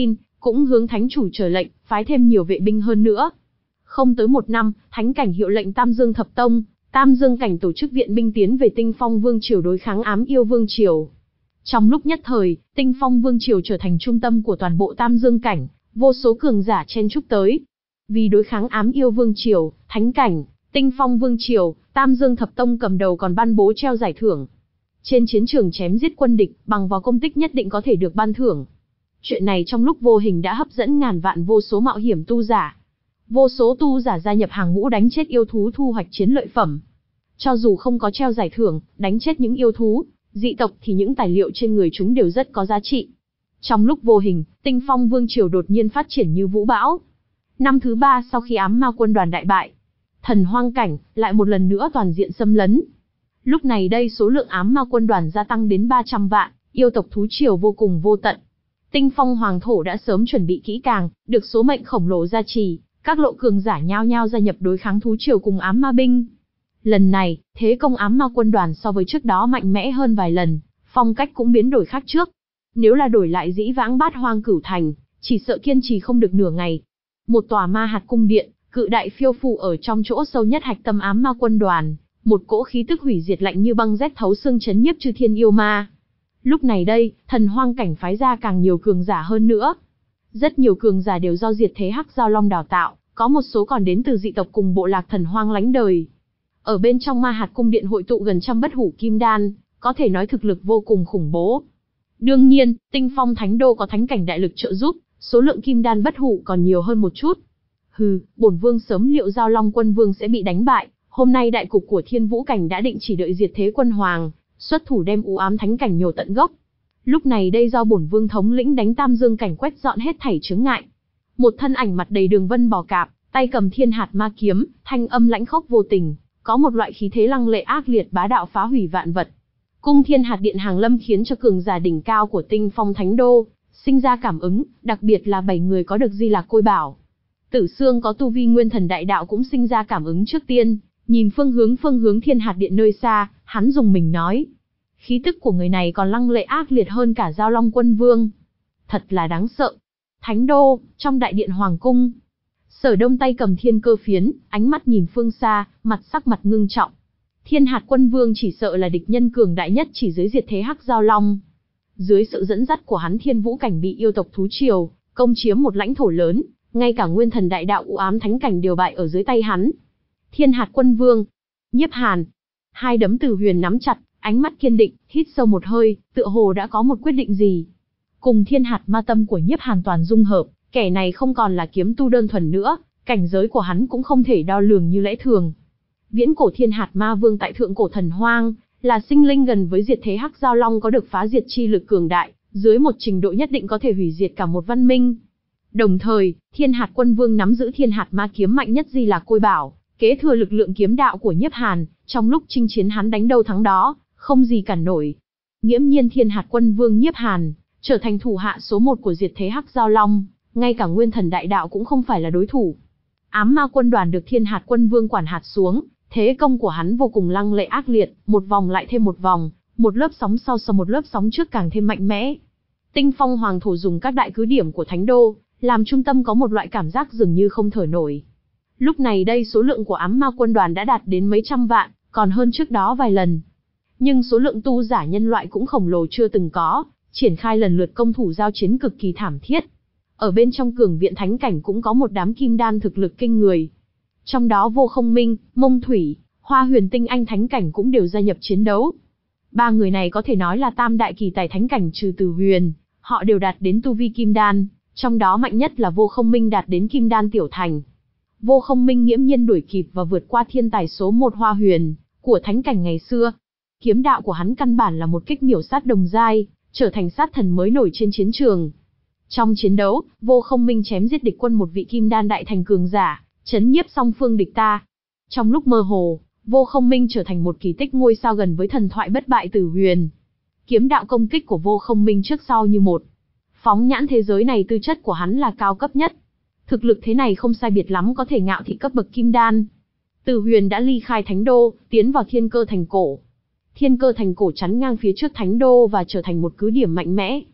cũng hướng thánh chủ chờ lệnh, phái thêm nhiều vệ binh hơn nữa. Không tới một năm, thánh cảnh hiệu lệnh Tam Dương Thập Tông, Tam Dương Cảnh tổ chức viện binh tiến về Tinh Phong Vương Triều đối kháng Ám Yêu Vương Triều. Trong lúc nhất thời, Tinh Phong Vương Triều trở thành trung tâm của toàn bộ Tam Dương Cảnh, vô số cường giả chen chúc tới. Vì đối kháng Ám Yêu Vương Triều, Thánh Cảnh, Tinh Phong Vương Triều, Tam Dương Thập Tông cầm đầu còn ban bố treo giải thưởng. Trên chiến trường chém giết quân địch, bằng vào công tích nhất định có thể được ban thưởng. Chuyện này trong lúc vô hình đã hấp dẫn ngàn vạn vô số mạo hiểm tu giả. Vô số tu giả gia nhập hàng ngũ đánh chết yêu thú thu hoạch chiến lợi phẩm. Cho dù không có treo giải thưởng, đánh chết những yêu thú, dị tộc thì những tài liệu trên người chúng đều rất có giá trị. Trong lúc vô hình, Tinh Phong Vương Triều đột nhiên phát triển như vũ bão. Năm thứ ba sau khi ám ma quân đoàn đại bại, Thần Hoang Cảnh lại một lần nữa toàn diện xâm lấn. Lúc này đây số lượng ám ma quân đoàn gia tăng đến ba trăm vạn, yêu tộc thú triều vô cùng vô tận. Tinh Phong Hoàng Thổ đã sớm chuẩn bị kỹ càng, được số mệnh khổng lồ gia trì, các lộ cường giả nhao nhao gia nhập đối kháng thú triều cùng ám ma binh. Lần này, thế công ám ma quân đoàn so với trước đó mạnh mẽ hơn vài lần, phong cách cũng biến đổi khác trước. Nếu là đổi lại dĩ vãng Bát Hoang Cửu Thành, chỉ sợ kiên trì không được nửa ngày. Một tòa ma hạt cung điện, cự đại phiêu phù ở trong chỗ sâu nhất hạch tâm ám ma quân đoàn, một cỗ khí tức hủy diệt lạnh như băng rét thấu xương chấn nhiếp chư thiên yêu ma. Lúc này đây, Thần Hoang Cảnh phái ra càng nhiều cường giả hơn nữa. Rất nhiều cường giả đều do diệt thế hắc giao long đào tạo, có một số còn đến từ dị tộc cùng bộ lạc thần hoang lánh đời. Ở bên trong ma hạt cung điện hội tụ gần trăm bất hủ kim đan, có thể nói thực lực vô cùng khủng bố. Đương nhiên, Tinh Phong Thánh Đô có thánh cảnh đại lực trợ giúp, số lượng kim đan bất hủ còn nhiều hơn một chút. Hừ, bổn vương sớm liệu Giao Long Quân Vương sẽ bị đánh bại, hôm nay đại cục của Thiên Vũ Cảnh đã định chỉ đợi diệt thế quân hoàng, xuất thủ đem u ám thánh cảnh nhổ tận gốc. Lúc này đây do bổn vương thống lĩnh đánh Tam Dương Cảnh quét dọn hết thảy chướng ngại. Một thân ảnh mặt đầy đường vân bò cạp, tay cầm thiên hạt ma kiếm, thanh âm lãnh khốc vô tình, có một loại khí thế lăng lệ ác liệt bá đạo phá hủy vạn vật. Cung Thiên Hạt Điện hàng lâm khiến cho cường giả đỉnh cao của Tinh Phong Thánh Đô sinh ra cảm ứng, đặc biệt là bảy người có được Di Lạc Côi Bảo. Tử Xương có tu vi Nguyên Thần Đại Đạo cũng sinh ra cảm ứng trước tiên, nhìn phương hướng phương hướng Thiên Hạt Điện nơi xa, hắn dùng mình nói: khí tức của người này còn lăng lệ ác liệt hơn cả Giao Long Quân Vương, thật là đáng sợ. Thánh Đô, trong đại điện hoàng cung, Sở Đông tay cầm thiên cơ phiến, ánh mắt nhìn phương xa, mặt sắc mặt ngưng trọng. Thiên Hạt Quân Vương chỉ sợ là địch nhân cường đại nhất chỉ dưới diệt thế hắc giao long. Dưới sự dẫn dắt của hắn Thiên Vũ Cảnh bị yêu tộc thú triều công chiếm một lãnh thổ lớn, ngay cả Nguyên Thần Đại Đạo u ám thánh cảnh đều bại ở dưới tay hắn. Thiên Hạt Quân Vương, Nhiếp Hàn, hai đấm Từ Huyền nắm chặt, ánh mắt kiên định, hít sâu một hơi, tựa hồ đã có một quyết định gì. Cùng Thiên Hạt ma tâm của Nhiếp Hàn toàn dung hợp, kẻ này không còn là kiếm tu đơn thuần nữa, cảnh giới của hắn cũng không thể đo lường như lẽ thường. Viễn cổ Thiên Hạt Ma Vương tại thượng cổ thần hoang, là sinh linh gần với diệt thế hắc giao long có được phá diệt chi lực cường đại, dưới một trình độ nhất định có thể hủy diệt cả một văn minh. Đồng thời, Thiên Hạt Quân Vương nắm giữ Thiên Hạt Ma kiếm mạnh nhất Di Lạc Côi Bảo, kế thừa lực lượng kiếm đạo của Nhiếp Hàn, trong lúc chinh chiến hắn đánh đâu thắng đó, không gì cản nổi. Nghiễm nhiên Thiên Hạt Quân Vương Nhiếp Hàn trở thành thủ hạ số một của diệt thế hắc giao long, ngay cả Nguyên Thần Đại Đạo cũng không phải là đối thủ. Ám ma quân đoàn được Thiên Hạt Quân Vương quản hạt xuống, thế công của hắn vô cùng lăng lệ ác liệt, một vòng lại thêm một vòng, một lớp sóng sau sau một lớp sóng trước càng thêm mạnh mẽ. Tinh Phong Hoàng Thổ dùng các đại cứ điểm của Thánh Đô làm trung tâm có một loại cảm giác dường như không thở nổi. Lúc này đây số lượng của ám ma quân đoàn đã đạt đến mấy trăm vạn, còn hơn trước đó vài lần. Nhưng số lượng tu giả nhân loại cũng khổng lồ chưa từng có, triển khai lần lượt công thủ giao chiến cực kỳ thảm thiết. Ở bên trong cường viện thánh cảnh cũng có một đám kim đan thực lực kinh người. Trong đó Vô Không Minh, Mông Thủy, Hoa Huyền Tinh Anh thánh cảnh cũng đều gia nhập chiến đấu. Ba người này có thể nói là tam đại kỳ tài thánh cảnh trừ Từ Huyền, họ đều đạt đến tu vi kim đan, trong đó mạnh nhất là Vô Không Minh đạt đến kim đan tiểu thành. Vô Không Minh nghiễm nhiên đuổi kịp và vượt qua thiên tài số một Hoa Huyền của thánh cảnh ngày xưa. Kiếm đạo của hắn căn bản là một kích miểu sát đồng giai, trở thành sát thần mới nổi trên chiến trường. Trong chiến đấu, Vô Không Minh chém giết địch quân một vị kim đan đại thành cường giả, chấn nhiếp song phương địch ta. Trong lúc mơ hồ, Vô Không Minh trở thành một kỳ tích ngôi sao gần với thần thoại bất bại Từ Huyền. Kiếm đạo công kích của Vô Không Minh trước sau như một. Phóng nhãn thế giới này tư chất của hắn là cao cấp nhất. Thực lực thế này không sai biệt lắm có thể ngạo thị cấp bậc kim đan. Từ Huyền đã ly khai Thánh Đô, tiến vào Thiên Cơ Thành Cổ. Thiên Cơ Thành Cổ chắn ngang phía trước Thánh Đô và trở thành một cứ điểm mạnh mẽ.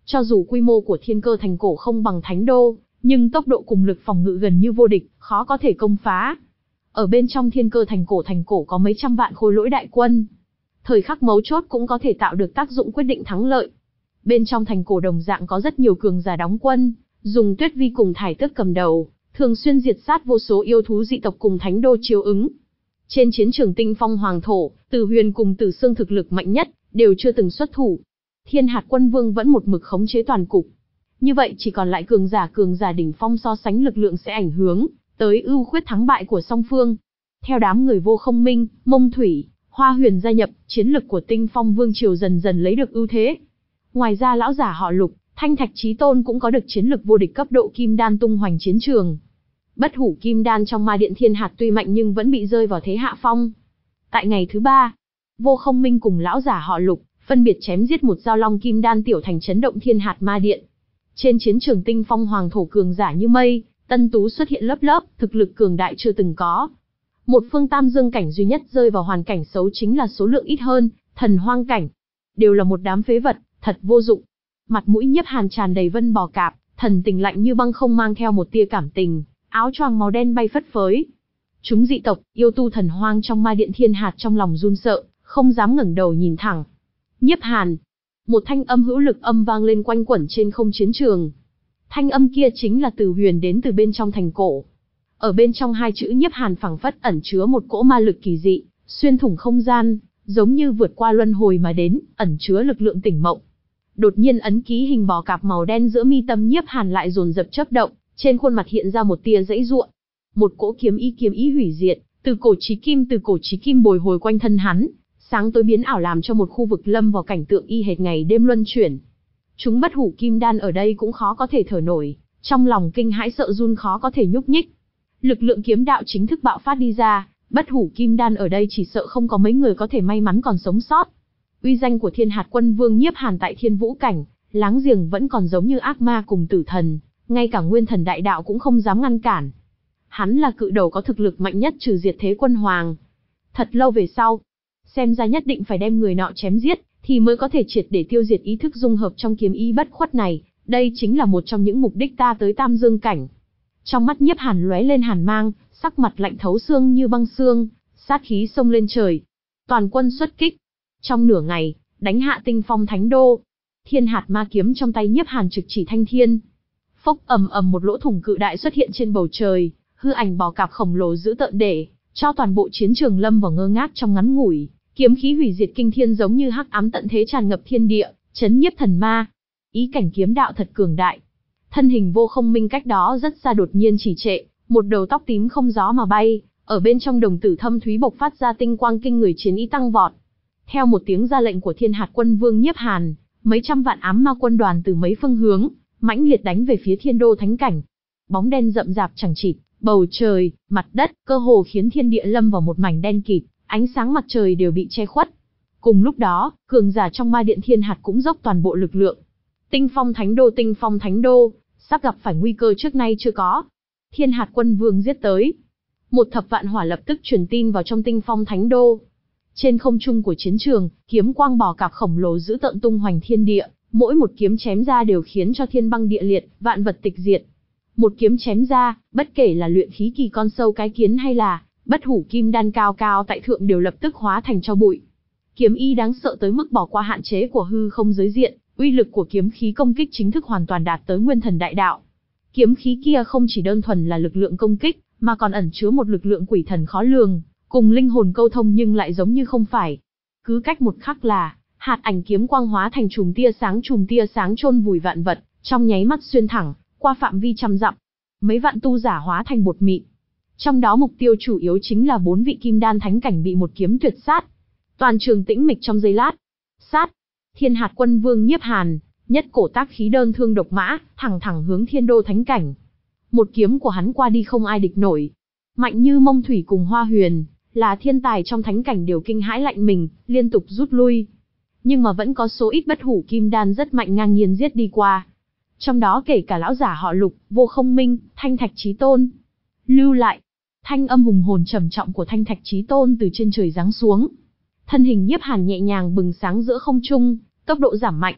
Cho dù quy mô của Thiên Cơ Thành cổ không bằng Thánh Đô, nhưng tốc độ cùng lực phòng ngự gần như vô địch, khó có thể công phá. Ở bên trong Thiên Cơ Thành cổ thành cổ có mấy trăm vạn khôi lỗi đại quân. Thời khắc mấu chốt cũng có thể tạo được tác dụng quyết định thắng lợi. Bên trong thành cổ đồng dạng có rất nhiều cường giả đóng quân, dùng Tuyết Vi cùng Thải Tước cầm đầu, thường xuyên diệt sát vô số yêu thú dị tộc cùng Thánh Đô chiếu ứng. Trên chiến trường Tinh Phong Hoàng Thổ, Tử Huyền cùng Tử Sương thực lực mạnh nhất, đều chưa từng xuất thủ. Thiên Hạt Quân Vương vẫn một mực khống chế toàn cục. Như vậy chỉ còn lại cường giả cường giả đỉnh phong so sánh lực lượng sẽ ảnh hưởng tới ưu khuyết thắng bại của song phương. Theo đám người Vô Không Minh, Mông Thủy, Hoa Huyền gia nhập, chiến lực của Tinh Phong Vương triều dần dần lấy được ưu thế. Ngoài ra lão giả họ Lục, Thanh Thạch Chí Tôn cũng có được chiến lực vô địch cấp độ kim đan tung hoành chiến trường. Bất hủ kim đan trong Ma Điện Thiên Hạt tuy mạnh nhưng vẫn bị rơi vào thế hạ phong. Tại ngày thứ ba, Vô Không Minh cùng lão giả họ Lục phân biệt chém giết một giao long kim đan tiểu thành chấn động Thiên Hạt Ma Điện. Trên chiến trường Tinh Phong Hoàng Thổ cường giả như mây, tân tú xuất hiện lớp lớp, thực lực cường đại chưa từng có. Một phương tam dương cảnh duy nhất rơi vào hoàn cảnh xấu chính là số lượng ít hơn, thần hoang cảnh. Đều là một đám phế vật, thật vô dụng. Mặt mũi Nhiếp Hàn tràn đầy vân bò cạp, thần tình lạnh như băng không mang theo một tia cảm tình, áo choàng màu đen bay phất phới. Chúng dị tộc, yêu tu thần hoang trong Ma Điện Thiên Hạt trong lòng run sợ, không dám ngẩng đầu nhìn thẳng. Nhiếp Hàn. Một thanh âm hữu lực âm vang lên quanh quẩn trên không chiến trường. Thanh âm kia chính là Tử Huyền đến từ bên trong thành cổ. Ở bên trong hai chữ Nhiếp Hàn phảng phất ẩn chứa một cỗ ma lực kỳ dị, xuyên thủng không gian, giống như vượt qua luân hồi mà đến, ẩn chứa lực lượng tỉnh mộng. Đột nhiên ấn ký hình bò cạp màu đen giữa mi tâm Nhiếp Hàn lại dồn dập chớp động, trên khuôn mặt hiện ra một tia dãy giụa. Một cỗ kiếm ý kiếm ý hủy diệt, từ cổ chí kim từ cổ chí kim bồi hồi quanh thân hắn, sáng tối biến ảo làm cho một khu vực lâm vào cảnh tượng y hệt ngày đêm luân chuyển. Chúng bất hủ kim đan ở đây cũng khó có thể thở nổi, trong lòng kinh hãi sợ run khó có thể nhúc nhích. Lực lượng kiếm đạo chính thức bạo phát đi ra, bất hủ kim đan ở đây chỉ sợ không có mấy người có thể may mắn còn sống sót. Uy danh của Thiên Hạt Quân Vương Nhiếp Hàn tại Thiên Vũ cảnh, láng giềng vẫn còn giống như ác ma cùng tử thần, ngay cả nguyên thần đại đạo cũng không dám ngăn cản. Hắn là cự đầu có thực lực mạnh nhất trừ diệt thế quân hoàng. Thật lâu về sau, xem ra nhất định phải đem người nọ chém giết, thì mới có thể triệt để tiêu diệt ý thức dung hợp trong kiếm ý bất khuất này, đây chính là một trong những mục đích ta tới Tam Dương cảnh. Trong mắt Nhiếp Hàn lóe lên hàn mang, sắc mặt lạnh thấu xương như băng xương, sát khí xông lên trời. Toàn quân xuất kích. Trong nửa ngày, đánh hạ Tinh Phong Thánh Đô. Thiên Hạt Ma kiếm trong tay Nhiếp Hàn trực chỉ thanh thiên. Phốc ầm ầm một lỗ thủng cự đại xuất hiện trên bầu trời, hư ảnh bò cạp khổng lồ dữ tợn để cho toàn bộ chiến trường lâm vào ngơ ngác trong ngắn ngủi. Kiếm khí hủy diệt kinh thiên giống như hắc ám tận thế tràn ngập thiên địa, chấn nhiếp thần ma. Ý cảnh kiếm đạo thật cường đại. Thân hình Vô Không Minh cách đó rất xa đột nhiên trì trệ, một đầu tóc tím không gió mà bay, ở bên trong đồng tử thâm thúy bộc phát ra tinh quang kinh người chiến ý tăng vọt. Theo một tiếng ra lệnh của Thiên Hạt Quân Vương Nhiếp Hàn, mấy trăm vạn ám ma quân đoàn từ mấy phương hướng, mãnh liệt đánh về phía Thiên Đô Thánh cảnh. Bóng đen rậm rạp chẳng chịt, bầu trời, mặt đất, cơ hồ khiến thiên địa lâm vào một mảnh đen kịt, ánh sáng mặt trời đều bị che khuất. Cùng lúc đó, cường giả trong Ma Điện Thiên Hạt cũng dốc toàn bộ lực lượng. Tinh Phong Thánh Đô, Tinh Phong Thánh Đô, sắp gặp phải nguy cơ trước nay chưa có. Thiên Hạt Quân Vương giết tới. Một thập vạn hỏa lập tức truyền tin vào trong Tinh Phong Thánh Đô. Trên không trung của chiến trường, kiếm quang bò cạp khổng lồ giữ tợn tung hoành thiên địa, mỗi một kiếm chém ra đều khiến cho thiên băng địa liệt, vạn vật tịch diệt. Một kiếm chém ra, bất kể là luyện khí kỳ con sâu cái kiến hay là bất hủ kim đan cao cao tại thượng đều lập tức hóa thành tro bụi. Kiếm ý đáng sợ tới mức bỏ qua hạn chế của hư không giới diện, uy lực của kiếm khí công kích chính thức hoàn toàn đạt tới nguyên thần đại đạo. Kiếm khí kia không chỉ đơn thuần là lực lượng công kích, mà còn ẩn chứa một lực lượng quỷ thần khó lường, cùng linh hồn câu thông nhưng lại giống như không phải. Cứ cách một khắc là, hạt ảnh kiếm quang hóa thành chùm tia sáng chùm tia sáng chôn vùi vạn vật, trong nháy mắt xuyên thẳng qua phạm vi trăm dặm. Mấy vạn tu giả hóa thành bột mịn. Trong đó mục tiêu chủ yếu chính là bốn vị kim đan thánh cảnh bị một kiếm tuyệt sát. Toàn trường tĩnh mịch trong giây lát. Sát. Thiên Hạt Quân Vương Nhiếp Hàn, nhất cổ tác khí đơn thương độc mã, thẳng thẳng hướng Thiên Đô Thánh cảnh. Một kiếm của hắn qua đi không ai địch nổi. Mạnh như Mông Thủy cùng Hoa Huyền, là thiên tài trong thánh cảnh đều kinh hãi lạnh mình, liên tục rút lui. Nhưng mà vẫn có số ít bất hủ kim đan rất mạnh ngang nhiên giết đi qua. Trong đó kể cả lão giả họ Lục, Vô Không Minh, Thanh Thạch Chí Tôn. Lưu lại. Thanh âm hùng hồn trầm trọng của Thanh Thạch Chí Tôn từ trên trời giáng xuống. Thân hình Nhiếp Hàn nhẹ nhàng bừng sáng giữa không trung, tốc độ giảm mạnh.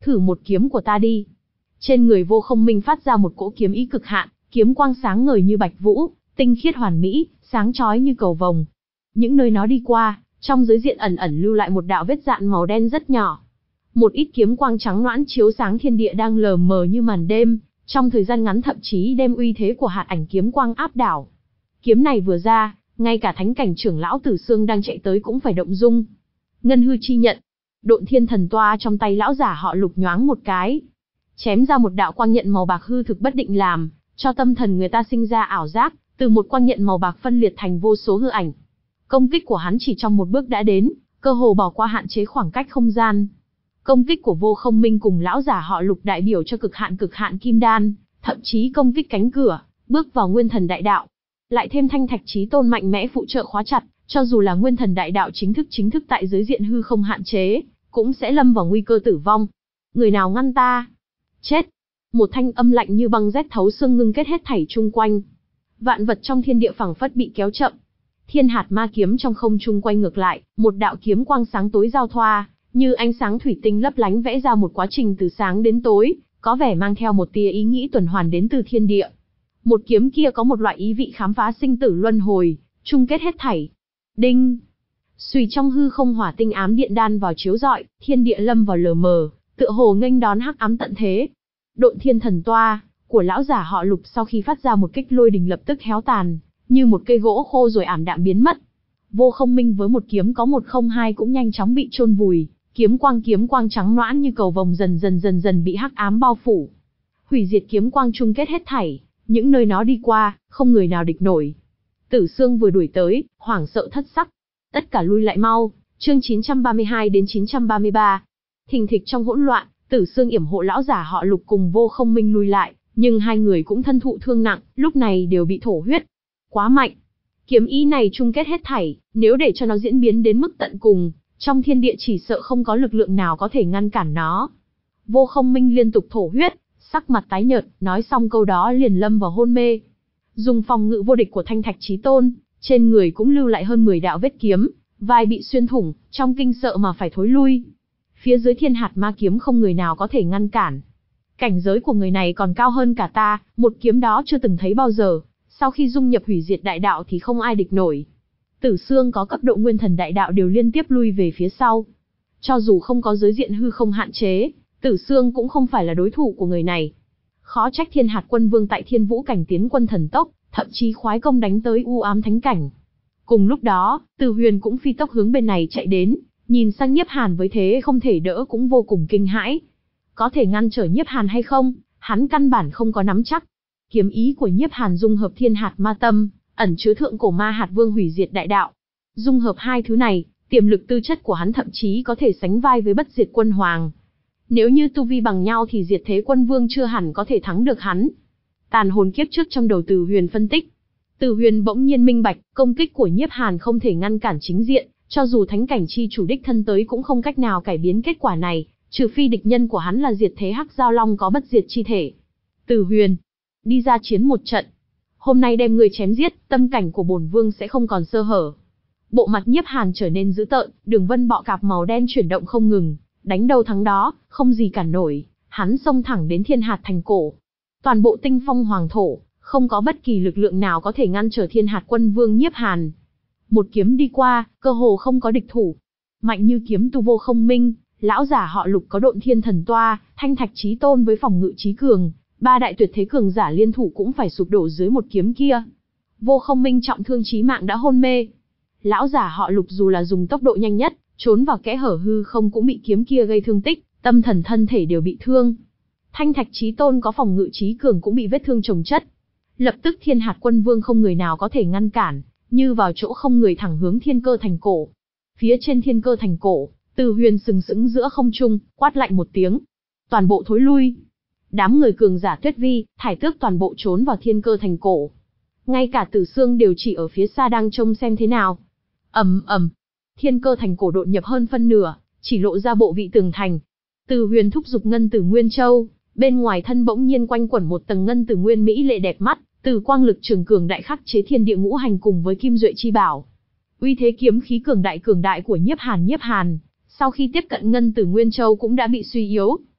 thử một kiếm của ta đi. Trên người Vô Không Minh phát ra một cỗ kiếm ý cực hạn, kiếm quang sáng ngời như bạch vũ, tinh khiết hoàn mỹ, sáng chói như cầu vồng. Những nơi nó đi qua, trong giới diện ẩn ẩn lưu lại một đạo vết dạn màu đen rất nhỏ. Một ít kiếm quang trắng loãng chiếu sáng thiên địa đang lờ mờ như màn đêm, trong thời gian ngắn thậm chí đem uy thế của hạt ảnh kiếm quang áp đảo. Kiếm này vừa ra, ngay cả thánh cảnh trưởng lão Tử Xương đang chạy tới cũng phải động dung. Ngân hư chi nhận, Độn Thiên Thần Toa trong tay lão giả họ Lục nhoáng một cái, chém ra một đạo quang nhận màu bạc hư thực bất định, làm cho tâm thần người ta sinh ra ảo giác, từ một quang nhận màu bạc phân liệt thành vô số hư ảnh. Công kích của hắn chỉ trong một bước đã đến, cơ hồ bỏ qua hạn chế khoảng cách không gian. Công kích của Vô Không Minh cùng lão giả họ Lục đại biểu cho cực hạn cực hạn kim đan, thậm chí công kích cánh cửa, bước vào nguyên thần đại đạo. Lại thêm Thanh Thạch Chí Tôn mạnh mẽ phụ trợ khóa chặt, cho dù là nguyên thần đại đạo chính thức chính thức tại giới diện hư không hạn chế, cũng sẽ lâm vào nguy cơ tử vong. Người nào ngăn ta? Chết! Một thanh âm lạnh như băng rét thấu xương ngưng kết hết thảy chung quanh. Vạn vật trong thiên địa phẳng phất bị kéo chậm. Thiên hạt ma kiếm trong không trung quay ngược lại, một đạo kiếm quang sáng tối giao thoa, như ánh sáng thủy tinh lấp lánh vẽ ra một quá trình từ sáng đến tối, có vẻ mang theo một tia ý nghĩ tuần hoàn đến từ thiên địa. Một kiếm kia có một loại ý vị khám phá sinh tử luân hồi, chung kết hết thảy. Đinh! Xùy trong hư không hỏa tinh ám điện đan vào chiếu rọi, thiên địa lâm vào lờ mờ, tựa hồ nghênh đón hắc ám tận thế. Độn Thiên Thần Toa của lão giả họ Lục sau khi phát ra một kích lôi đình lập tức héo tàn, như một cây gỗ khô rồi ảm đạm biến mất. Vô Không Minh với một kiếm có một không hai cũng nhanh chóng bị chôn vùi, kiếm quang kiếm quang trắng loãng như cầu vồng dần dần dần dần bị hắc ám bao phủ. Hủy diệt kiếm quang chung kết hết thảy, những nơi nó đi qua, không người nào địch nổi. Tử Xương vừa đuổi tới, hoảng sợ thất sắc. Tất cả lui lại mau, chương chín trăm ba mươi hai đến chín trăm ba mươi ba. Thình thịch trong hỗn loạn, Tử Xương yểm hộ lão giả họ Lục cùng Vô Không Minh lui lại, nhưng hai người cũng thân thụ thương nặng, lúc này đều bị thổ huyết. Quá mạnh. Kiếm ý này chung kết hết thảy, nếu để cho nó diễn biến đến mức tận cùng, trong thiên địa chỉ sợ không có lực lượng nào có thể ngăn cản nó. Vô Không Minh liên tục thổ huyết, sắc mặt tái nhợt, nói xong câu đó liền lâm vào hôn mê. Dùng phòng ngự vô địch của Thanh Thạch Chí Tôn, trên người cũng lưu lại hơn mười đạo vết kiếm, vai bị xuyên thủng, trong kinh sợ mà phải thối lui. Phía dưới thiên hạt ma kiếm không người nào có thể ngăn cản. Cảnh giới của người này còn cao hơn cả ta, một kiếm đó chưa từng thấy bao giờ, sau khi dung nhập hủy diệt đại đạo thì không ai địch nổi. Tử Xương có cấp độ nguyên thần đại đạo đều liên tiếp lui về phía sau. Cho dù không có giới diện hư không hạn chế, Tử Xương cũng không phải là đối thủ của người này. Khó trách Thiên Hạt Quân Vương tại Thiên Vũ cảnh tiến quân thần tốc, thậm chí khoái công đánh tới u ám thánh cảnh. Cùng lúc đó, Từ Huyền cũng phi tốc hướng bên này chạy đến, nhìn sang Nhiếp Hàn với thế không thể đỡ cũng vô cùng kinh hãi. Có thể ngăn trở Nhiếp Hàn hay không, hắn căn bản không có nắm chắc. Kiếm ý của Nhiếp Hàn dung hợp Thiên Hạt Ma Tâm, ẩn chứa thượng cổ Ma Hạt Vương hủy diệt đại đạo. Dung hợp hai thứ này, tiềm lực tư chất của hắn thậm chí có thể sánh vai với Bất Diệt Quân Hoàng. Nếu như tu vi bằng nhau thì Diệt Thế Quân Vương chưa hẳn có thể thắng được hắn. Tàn hồn kiếp trước trong đầu Từ Huyền phân tích. Từ Huyền bỗng nhiên minh bạch, công kích của Nhiếp Hàn không thể ngăn cản chính diện, cho dù thánh cảnh chi chủ đích thân tới cũng không cách nào cải biến kết quả này, trừ phi địch nhân của hắn là Diệt Thế Hắc Giao Long có bất diệt chi thể. Từ Huyền, đi ra chiến một trận. Hôm nay đem người chém giết, tâm cảnh của bổn vương sẽ không còn sơ hở. Bộ mặt Nhiếp Hàn trở nên dữ tợn, đường vân bọ cạp màu đen chuyển động không ngừng, đánh đâu thắng đó, không gì cản nổi, hắn xông thẳng đến Thiên Hạt thành cổ. Toàn bộ Tinh Phong Hoàng thổ, không có bất kỳ lực lượng nào có thể ngăn trở Thiên Hạt Quân Vương Nhiếp Hàn. Một kiếm đi qua, cơ hồ không có địch thủ. Mạnh như kiếm tu Vô Không Minh, lão giả họ Lục có Độn Thiên Thần Toa, Thanh Thạch Chí Tôn với phòng ngự chí cường, ba đại tuyệt thế cường giả liên thủ cũng phải sụp đổ dưới một kiếm kia. Vô Không Minh trọng thương chí mạng đã hôn mê. Lão giả họ Lục dù là dùng tốc độ nhanh nhất, trốn vào kẽ hở hư không cũng bị kiếm kia gây thương tích, tâm thần thân thể đều bị thương. Thanh Thạch Chí Tôn có phòng ngự chí cường cũng bị vết thương chồng chất. Lập tức Thiên Hạt Quân Vương không người nào có thể ngăn cản, như vào chỗ không người thẳng hướng Thiên Cơ thành cổ. Phía trên Thiên Cơ thành cổ, Từ Huyền sừng sững giữa không trung, quát lạnh một tiếng. Toàn bộ thối lui. Đám người cường giả Tuyết Vi, Thải Tước toàn bộ trốn vào Thiên Cơ thành cổ. Ngay cả Tử Xương đều chỉ ở phía xa đang trông xem thế nào. Ầm ầm, Thiên Cơ thành cổ đột nhập hơn phân nửa, chỉ lộ ra bộ vị tường thành. Từ Huyền thúc giục Ngân Tử Nguyên Châu, bên ngoài thân bỗng nhiên quanh quẩn một tầng Ngân Tử Nguyên mỹ lệ đẹp mắt, từ quang lực trường cường đại khắc chế thiên địa ngũ hành cùng với kim duệ chi bảo. Uy thế kiếm khí cường đại cường đại của Nhiếp Hàn Nhiếp Hàn, sau khi tiếp cận Ngân Tử Nguyên Châu cũng đã bị suy yếu.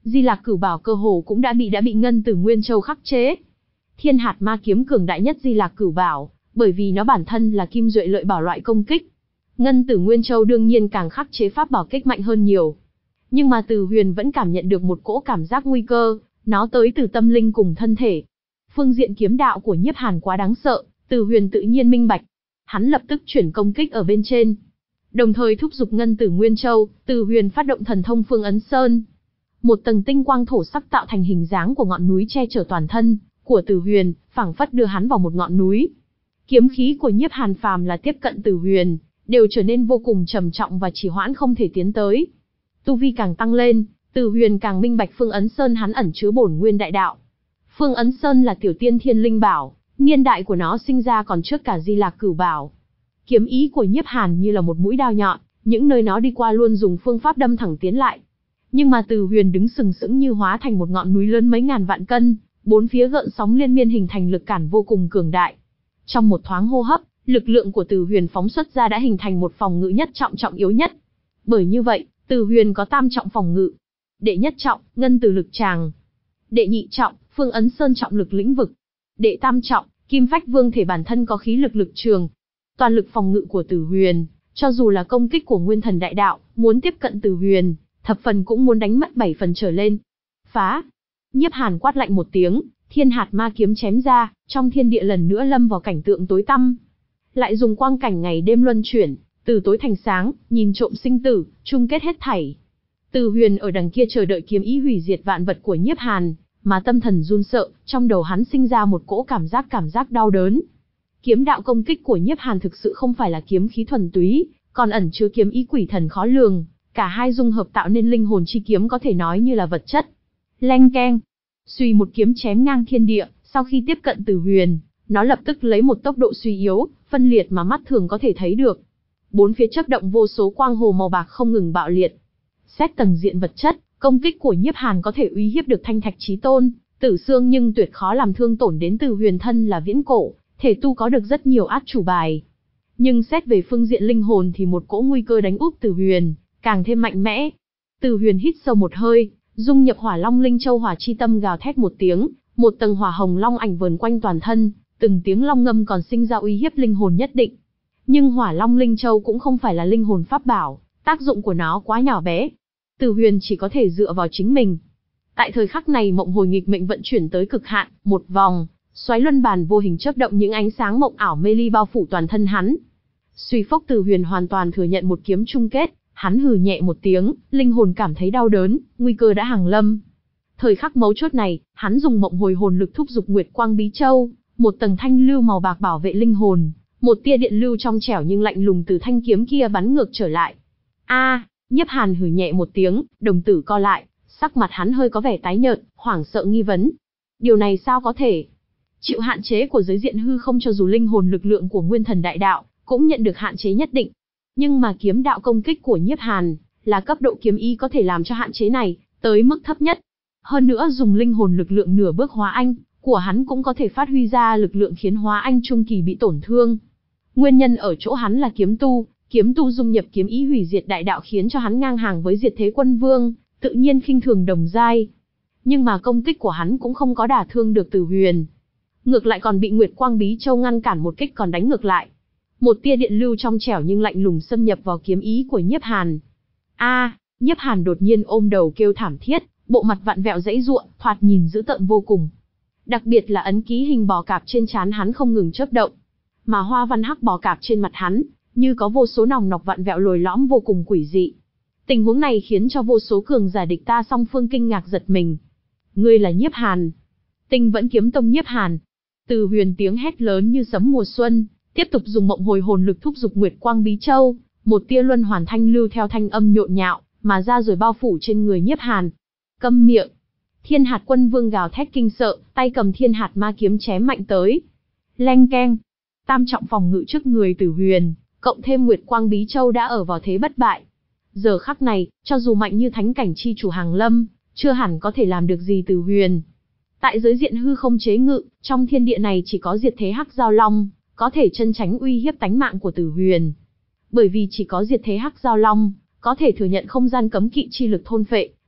Di Lạc Cửu Bảo cơ hồ cũng đã bị đã bị Ngân Tử Nguyên Châu khắc chế. Thiên Hạt Ma kiếm cường đại nhất Di Lạc Cửu Bảo, bởi vì nó bản thân là kim duệ lợi bảo loại công kích. Ngân Tử Nguyên Châu đương nhiên càng khắc chế pháp bảo kích mạnh hơn nhiều. Nhưng mà Từ Huyền vẫn cảm nhận được một cỗ cảm giác nguy cơ, nó tới từ tâm linh cùng thân thể. Phương diện kiếm đạo của Nhiếp Hàn quá đáng sợ, Từ Huyền tự nhiên minh bạch. Hắn lập tức chuyển công kích ở bên trên. Đồng thời thúc giục Ngân Tử Nguyên Châu, Từ Huyền phát động thần thông Phương Ấn Sơn. Một tầng tinh quang thổ sắc tạo thành hình dáng của ngọn núi che chở toàn thân của Từ Huyền, phảng phất đưa hắn vào một ngọn núi. Kiếm khí của Nhiếp Hàn phàm là tiếp cận Từ Huyền, đều trở nên vô cùng trầm trọng và trì hoãn không thể tiến tới. Tu vi càng tăng lên, Từ Huyền càng minh bạch Phương Ấn Sơn hắn ẩn chứa bổn nguyên đại đạo. Phương Ấn Sơn là tiểu tiên thiên linh bảo, niên đại của nó sinh ra còn trước cả Di Lạc Cửu Bảo. Kiếm ý của Nhiếp Hàn như là một mũi đao nhọn, những nơi nó đi qua luôn dùng phương pháp đâm thẳng tiến lại. Nhưng mà Từ Huyền đứng sừng sững như hóa thành một ngọn núi lớn mấy ngàn vạn cân, bốn phía gợn sóng liên miên hình thành lực cản vô cùng cường đại. Trong một thoáng hô hấp, lực lượng của Từ Huyền phóng xuất ra đã hình thành một phòng ngự nhất trọng trọng yếu nhất. Bởi như vậy, Từ Huyền có tam trọng phòng ngự. Đệ nhất trọng, Ngân Tử Lực Tràng. Đệ nhị trọng, Phương Ấn Sơn trọng lực lĩnh vực. Đệ tam trọng, Kim Phách Vương thể bản thân có khí lực lực trường. Toàn lực phòng ngự của Từ Huyền, cho dù là công kích của Nguyên Thần Đại Đạo, muốn tiếp cận Từ Huyền, thập phần cũng muốn đánh mất bảy phần trở lên. Phá! Nhiếp Hàn quát lạnh một tiếng, Thiên Hạt Ma kiếm chém ra, trong thiên địa lần nữa lâm vào cảnh tượng tối tăm. Lại dùng quang cảnh ngày đêm luân chuyển, từ tối thành sáng, nhìn trộm sinh tử, chung kết hết thảy. Từ Huyền ở đằng kia chờ đợi kiếm ý hủy diệt vạn vật của Nhiếp Hàn, mà tâm thần run sợ, trong đầu hắn sinh ra một cỗ cảm giác cảm giác đau đớn. Kiếm đạo công kích của Nhiếp Hàn thực sự không phải là kiếm khí thuần túy, còn ẩn chứa kiếm ý quỷ thần khó lường, cả hai dung hợp tạo nên linh hồn chi kiếm có thể nói như là vật chất. Leng keng, suy một kiếm chém ngang thiên địa, sau khi tiếp cận Từ Huyền, nó lập tức lấy một tốc độ suy yếu, phân liệt mà mắt thường có thể thấy được. Bốn phía chớp động vô số quang hồ màu bạc không ngừng bạo liệt. Xét tầng diện vật chất, công kích của Nhiếp Hàn có thể uy hiếp được Thanh Thạch Chí Tôn, Tử Xương nhưng tuyệt khó làm thương tổn đến Từ Huyền thân là viễn cổ, thể tu có được rất nhiều át chủ bài. Nhưng xét về phương diện linh hồn thì một cỗ nguy cơ đánh úp Từ Huyền, càng thêm mạnh mẽ. Từ Huyền hít sâu một hơi, dung nhập Hỏa Long Linh Châu Hỏa Chi Tâm gào thét một tiếng, một tầng hỏa hồng long ảnh vờn quanh toàn thân, từng tiếng long ngâm còn sinh ra uy hiếp linh hồn nhất định. Nhưng Hỏa Long Linh Châu cũng không phải là linh hồn pháp bảo, tác dụng của nó quá nhỏ bé. Từ Huyền chỉ có thể dựa vào chính mình. Tại thời khắc này mộng hồi nghịch mệnh vận chuyển tới cực hạn, một vòng, xoáy luân bàn vô hình chớp động những ánh sáng mộng ảo mê ly bao phủ toàn thân hắn. Suy phốc Từ Huyền hoàn toàn thừa nhận một kiếm chung kết, hắn hừ nhẹ một tiếng, linh hồn cảm thấy đau đớn, nguy cơ đã hàng lâm. Thời khắc mấu chốt này, hắn dùng mộng hồi hồn lực thúc giục Nguyệt Quang Bí Châu, một tầng thanh lưu màu bạc bảo vệ linh hồn, một tia điện lưu trong trẻo nhưng lạnh lùng từ thanh kiếm kia bắn ngược trở lại. A, Nhiếp Hàn hừ nhẹ một tiếng, đồng tử co lại, sắc mặt hắn hơi có vẻ tái nhợt, hoảng sợ nghi vấn. Điều này sao có thể? Chịu hạn chế của giới diện hư không cho dù linh hồn lực lượng của Nguyên Thần Đại Đạo cũng nhận được hạn chế nhất định. Nhưng mà kiếm đạo công kích của Nhiếp Hàn là cấp độ kiếm ý có thể làm cho hạn chế này tới mức thấp nhất. Hơn nữa dùng linh hồn lực lượng nửa bước hóa anh của hắn cũng có thể phát huy ra lực lượng khiến hóa anh trung kỳ bị tổn thương. Nguyên nhân ở chỗ hắn là kiếm tu, kiếm tu dung nhập kiếm ý hủy diệt đại đạo khiến cho hắn ngang hàng với Diệt Thế Quân Vương, tự nhiên khinh thường đồng giai. Nhưng mà công kích của hắn cũng không có đả thương được Từ Huyền, ngược lại còn bị Nguyệt Quang Bí Châu ngăn cản một kích còn đánh ngược lại. Một tia điện lưu trong trẻo nhưng lạnh lùng xâm nhập vào kiếm ý của Nhiếp Hàn. A, Nhiếp Hàn đột nhiên ôm đầu kêu thảm thiết, bộ mặt vặn vẹo giãy giụa, thoạt nhìn dữ tợn vô cùng. Đặc biệt là ấn ký hình bò cạp trên trán hắn không ngừng chớp động, mà hoa văn hắc bò cạp trên mặt hắn như có vô số nòng nọc vặn vẹo lồi lõm vô cùng quỷ dị. Tình huống này khiến cho vô số cường giả địch ta song phương kinh ngạc giật mình. Ngươi là Nhiếp Hàn? Tinh Vẫn Kiếm Tông Nhiếp Hàn. Từ Huyền tiếng hét lớn như sấm mùa xuân, tiếp tục dùng mộng hồi hồn lực thúc giục Nguyệt Quang Bí Châu, một tia luân hoàn thanh lưu theo thanh âm nhộn nhạo mà ra rồi bao phủ trên người Nhiếp Hàn. Câm miệng! Thiên Hạt Quân Vương gào thét kinh sợ, tay cầm Thiên Hạt Ma kiếm chém mạnh tới. Leng keng! Tam trọng phòng ngự trước người Từ Huyền, cộng thêm Nguyệt Quang Bí Châu đã ở vào thế bất bại. Giờ khắc này, cho dù mạnh như thánh cảnh chi chủ hàng lâm, chưa hẳn có thể làm được gì Từ Huyền. Tại giới diện hư không chế ngự, trong thiên địa này chỉ có Diệt Thế Hắc Giao Long có thể chân tránh uy hiếp tánh mạng của Từ Huyền. Bởi vì chỉ có Diệt Thế Hắc Giao Long có thể thừa nhận không gian cấm kỵ chi lực thôn phệ,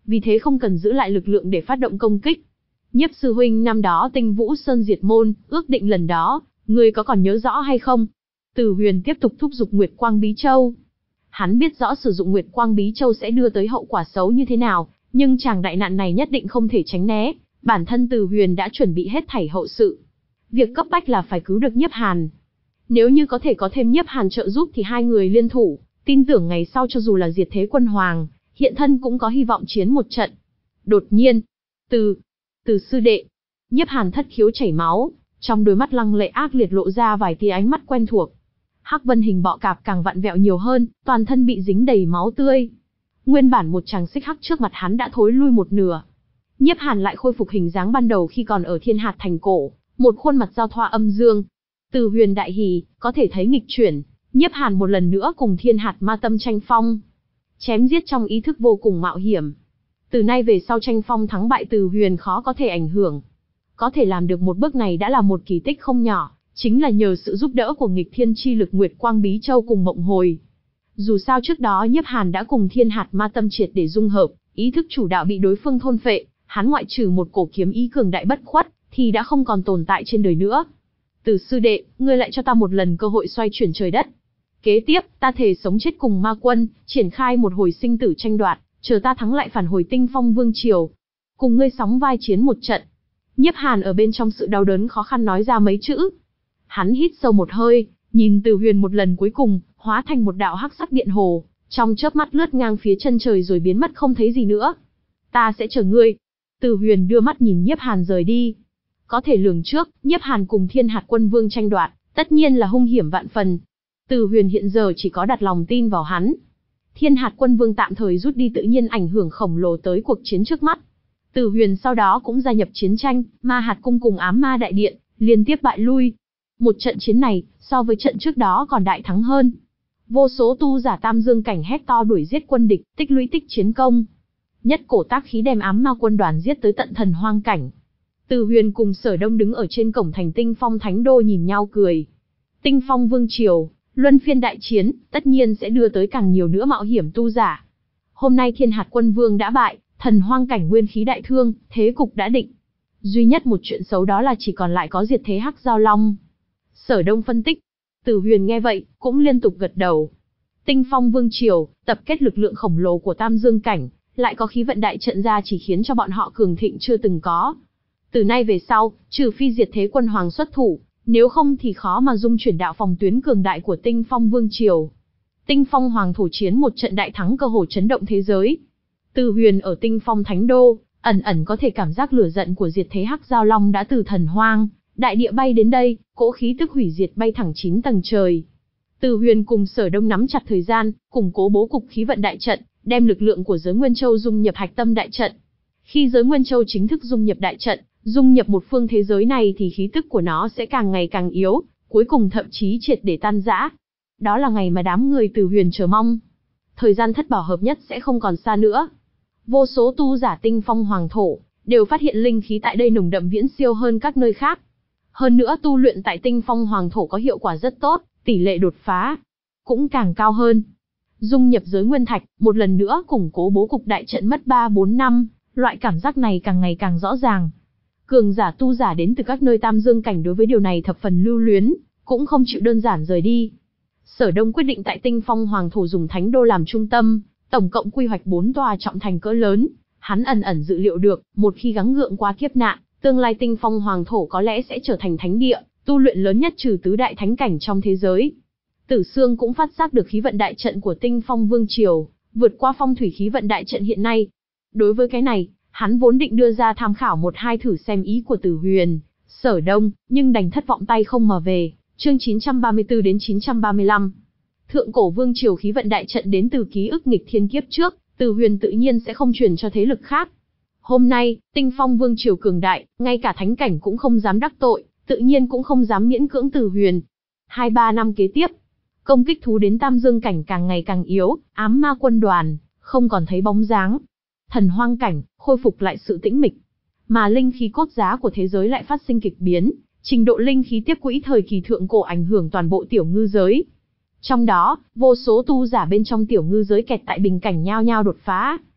vì thế không cần giữ lại lực lượng để phát động công kích. Nhiếp sư huynh năm đó Tinh Vũ Sơn diệt môn, ước định lần đó, ngươi có còn nhớ rõ hay không? Từ Huyền tiếp tục thúc giục Nguyệt Quang Bí Châu. Hắn biết rõ sử dụng Nguyệt Quang Bí Châu sẽ đưa tới hậu quả xấu như thế nào, nhưng chàng đại nạn này nhất định không thể tránh né, bản thân Từ Huyền đã chuẩn bị hết thảy hậu sự. Việc cấp bách là phải cứu được Nhiếp Hàn. Nếu như có thể có thêm Nhiếp Hàn trợ giúp thì hai người liên thủ, tin tưởng ngày sau cho dù là diệt thế quân hoàng, hiện thân cũng có hy vọng chiến một trận. Đột nhiên, từ, từ sư đệ, Nhiếp Hàn thất khiếu chảy máu, trong đôi mắt lăng lệ ác liệt lộ ra vài tia ánh mắt quen thuộc. Hắc Vân hình bọ cạp càng vặn vẹo nhiều hơn, toàn thân bị dính đầy máu tươi. Nguyên bản một chàng xích hắc trước mặt hắn đã thối lui một nửa. Nhiếp Hàn lại khôi phục hình dáng ban đầu khi còn ở Thiên Hạt Thành cổ, một khuôn mặt giao thoa âm dương. Từ Huyền đại hỉ, có thể thấy nghịch chuyển, Nhiếp Hàn một lần nữa cùng Thiên Hạt Ma Tâm tranh phong. Chém giết trong ý thức vô cùng mạo hiểm. Từ nay về sau tranh phong thắng bại Từ Huyền khó có thể ảnh hưởng. Có thể làm được một bước này đã là một kỳ tích không nhỏ, chính là nhờ sự giúp đỡ của nghịch thiên chi lực Nguyệt Quang Bí Châu cùng Mộng Hồi. Dù sao trước đó Nhiếp Hàn đã cùng Thiên Hạt Ma Tâm triệt để dung hợp, ý thức chủ đạo bị đối phương thôn phệ, hắn ngoại trừ một cổ kiếm ý cường đại bất khuất, thì đã không còn tồn tại trên đời nữa. Từ sư đệ, ngươi lại cho ta một lần cơ hội xoay chuyển trời đất. Kế tiếp, ta thề sống chết cùng ma quân, triển khai một hồi sinh tử tranh đoạt, chờ ta thắng lại phản hồi Tinh Phong Vương Triều. Cùng ngươi sóng vai chiến một trận. Nhiếp Hàn ở bên trong sự đau đớn khó khăn nói ra mấy chữ. Hắn hít sâu một hơi, nhìn Từ Huyền một lần cuối cùng, hóa thành một đạo hắc sắc điện hồ, trong chớp mắt lướt ngang phía chân trời rồi biến mất không thấy gì nữa. Ta sẽ chờ ngươi. Từ Huyền đưa mắt nhìn Nhiếp Hàn rời đi. Có thể lường trước, Nhiếp Hàn cùng Thiên Hạt Quân Vương tranh đoạt, tất nhiên là hung hiểm vạn phần. Từ Huyền hiện giờ chỉ có đặt lòng tin vào hắn. Thiên Hạt Quân Vương tạm thời rút đi tự nhiên ảnh hưởng khổng lồ tới cuộc chiến trước mắt. Từ Huyền sau đó cũng gia nhập chiến tranh, Ma Hạt Cung cùng Ám Ma Đại Điện, liên tiếp bại lui. Một trận chiến này, so với trận trước đó còn đại thắng hơn. Vô số tu giả tam dương cảnh hét to đuổi giết quân địch, tích lũy tích chiến công. Nhất cổ tác khí đem Ám Ma quân đoàn giết tới tận thần hoang cảnh. Từ Huyền cùng Sở Đông đứng ở trên cổng thành Tinh Phong Thánh Đô nhìn nhau cười. Tinh Phong Vương Triều, luân phiên đại chiến, tất nhiên sẽ đưa tới càng nhiều nữa mạo hiểm tu giả. Hôm nay Thiên Hạt Quân Vương đã bại, thần hoang cảnh nguyên khí đại thương, thế cục đã định. Duy nhất một chuyện xấu đó là chỉ còn lại có diệt thế Hắc Giao Long. Sở Đông phân tích. Từ Huyền nghe vậy, cũng liên tục gật đầu. Tinh Phong Vương Triều, tập kết lực lượng khổng lồ của Tam Dương Cảnh, lại có khí vận đại trận ra chỉ khiến cho bọn họ cường thịnh chưa từng có. Từ nay về sau, trừ phi diệt thế quân hoàng xuất thủ, nếu không thì khó mà dung chuyển đạo phòng tuyến cường đại của Tinh Phong Vương Triều. Tinh Phong Hoàng thủ chiến một trận đại thắng cơ hồ chấn động thế giới. Từ Huyền ở Tinh Phong Thánh Đô, ẩn ẩn có thể cảm giác lửa giận của diệt thế Hắc Giao Long đã từ thần hoang, đại địa bay đến đây, cỗ khí tức hủy diệt bay thẳng chín tầng trời. Từ Huyền cùng Sở Đông nắm chặt thời gian, củng cố bố cục khí vận đại trận, đem lực lượng của giới Nguyên Châu dung nhập hạch tâm đại trận. Khi giới Nguyên Châu chính thức dung nhập đại trận, dung nhập một phương thế giới này thì khí tức của nó sẽ càng ngày càng yếu, cuối cùng thậm chí triệt để tan rã. Đó là ngày mà đám người Từ Huyền chờ mong. Thời gian thất bảo hợp nhất sẽ không còn xa nữa. Vô số tu giả Tinh Phong Hoàng thổ đều phát hiện linh khí tại đây nồng đậm viễn siêu hơn các nơi khác. Hơn nữa tu luyện tại Tinh Phong Hoàng thổ có hiệu quả rất tốt, tỷ lệ đột phá cũng càng cao hơn. Dung nhập giới nguyên thạch, một lần nữa củng cố bố cục đại trận mất ba bốn năm, loại cảm giác này càng ngày càng rõ ràng. Cường giả tu giả đến từ các nơi Tam Dương cảnh đối với điều này thập phần lưu luyến, cũng không chịu đơn giản rời đi. Sở Đông quyết định tại Tinh Phong Hoàng thổ dùng Thánh Đô làm trung tâm, tổng cộng quy hoạch bốn tòa trọng thành cỡ lớn. Hắn ẩn ẩn dự liệu được, một khi gắng gượng qua kiếp nạn, tương lai Tinh Phong Hoàng thổ có lẽ sẽ trở thành thánh địa, tu luyện lớn nhất trừ tứ đại thánh cảnh trong thế giới. Tử Sương cũng phát giác được khí vận đại trận của Tinh Phong Vương Triều, vượt qua phong thủy khí vận đại trận hiện nay. Đối với cái này, hắn vốn định đưa ra tham khảo một hai thử xem ý của Từ Huyền, Sở Đông, nhưng đành thất vọng tay không mà về. Chương chín trăm ba mươi tư đến chín trăm ba mươi lăm. Thượng cổ Vương Triều khí vận đại trận đến từ ký ức nghịch thiên kiếp trước, Từ Huyền tự nhiên sẽ không truyền cho thế lực khác. Hôm nay, Tinh Phong Vương Triều cường đại, ngay cả thánh cảnh cũng không dám đắc tội, tự nhiên cũng không dám miễn cưỡng Từ Huyền. Hai ba năm kế tiếp, công kích thú đến Tam Dương cảnh càng ngày càng yếu, Ám Ma quân đoàn không còn thấy bóng dáng. Thần hoang cảnh khôi phục lại sự tĩnh mịch, mà linh khí cốt giá của thế giới lại phát sinh kịch biến, trình độ linh khí tiếp quỹ thời kỳ thượng cổ ảnh hưởng toàn bộ tiểu ngư giới. Trong đó, vô số tu giả bên trong tiểu ngư giới kẹt tại bình cảnh nhao nhao đột phá.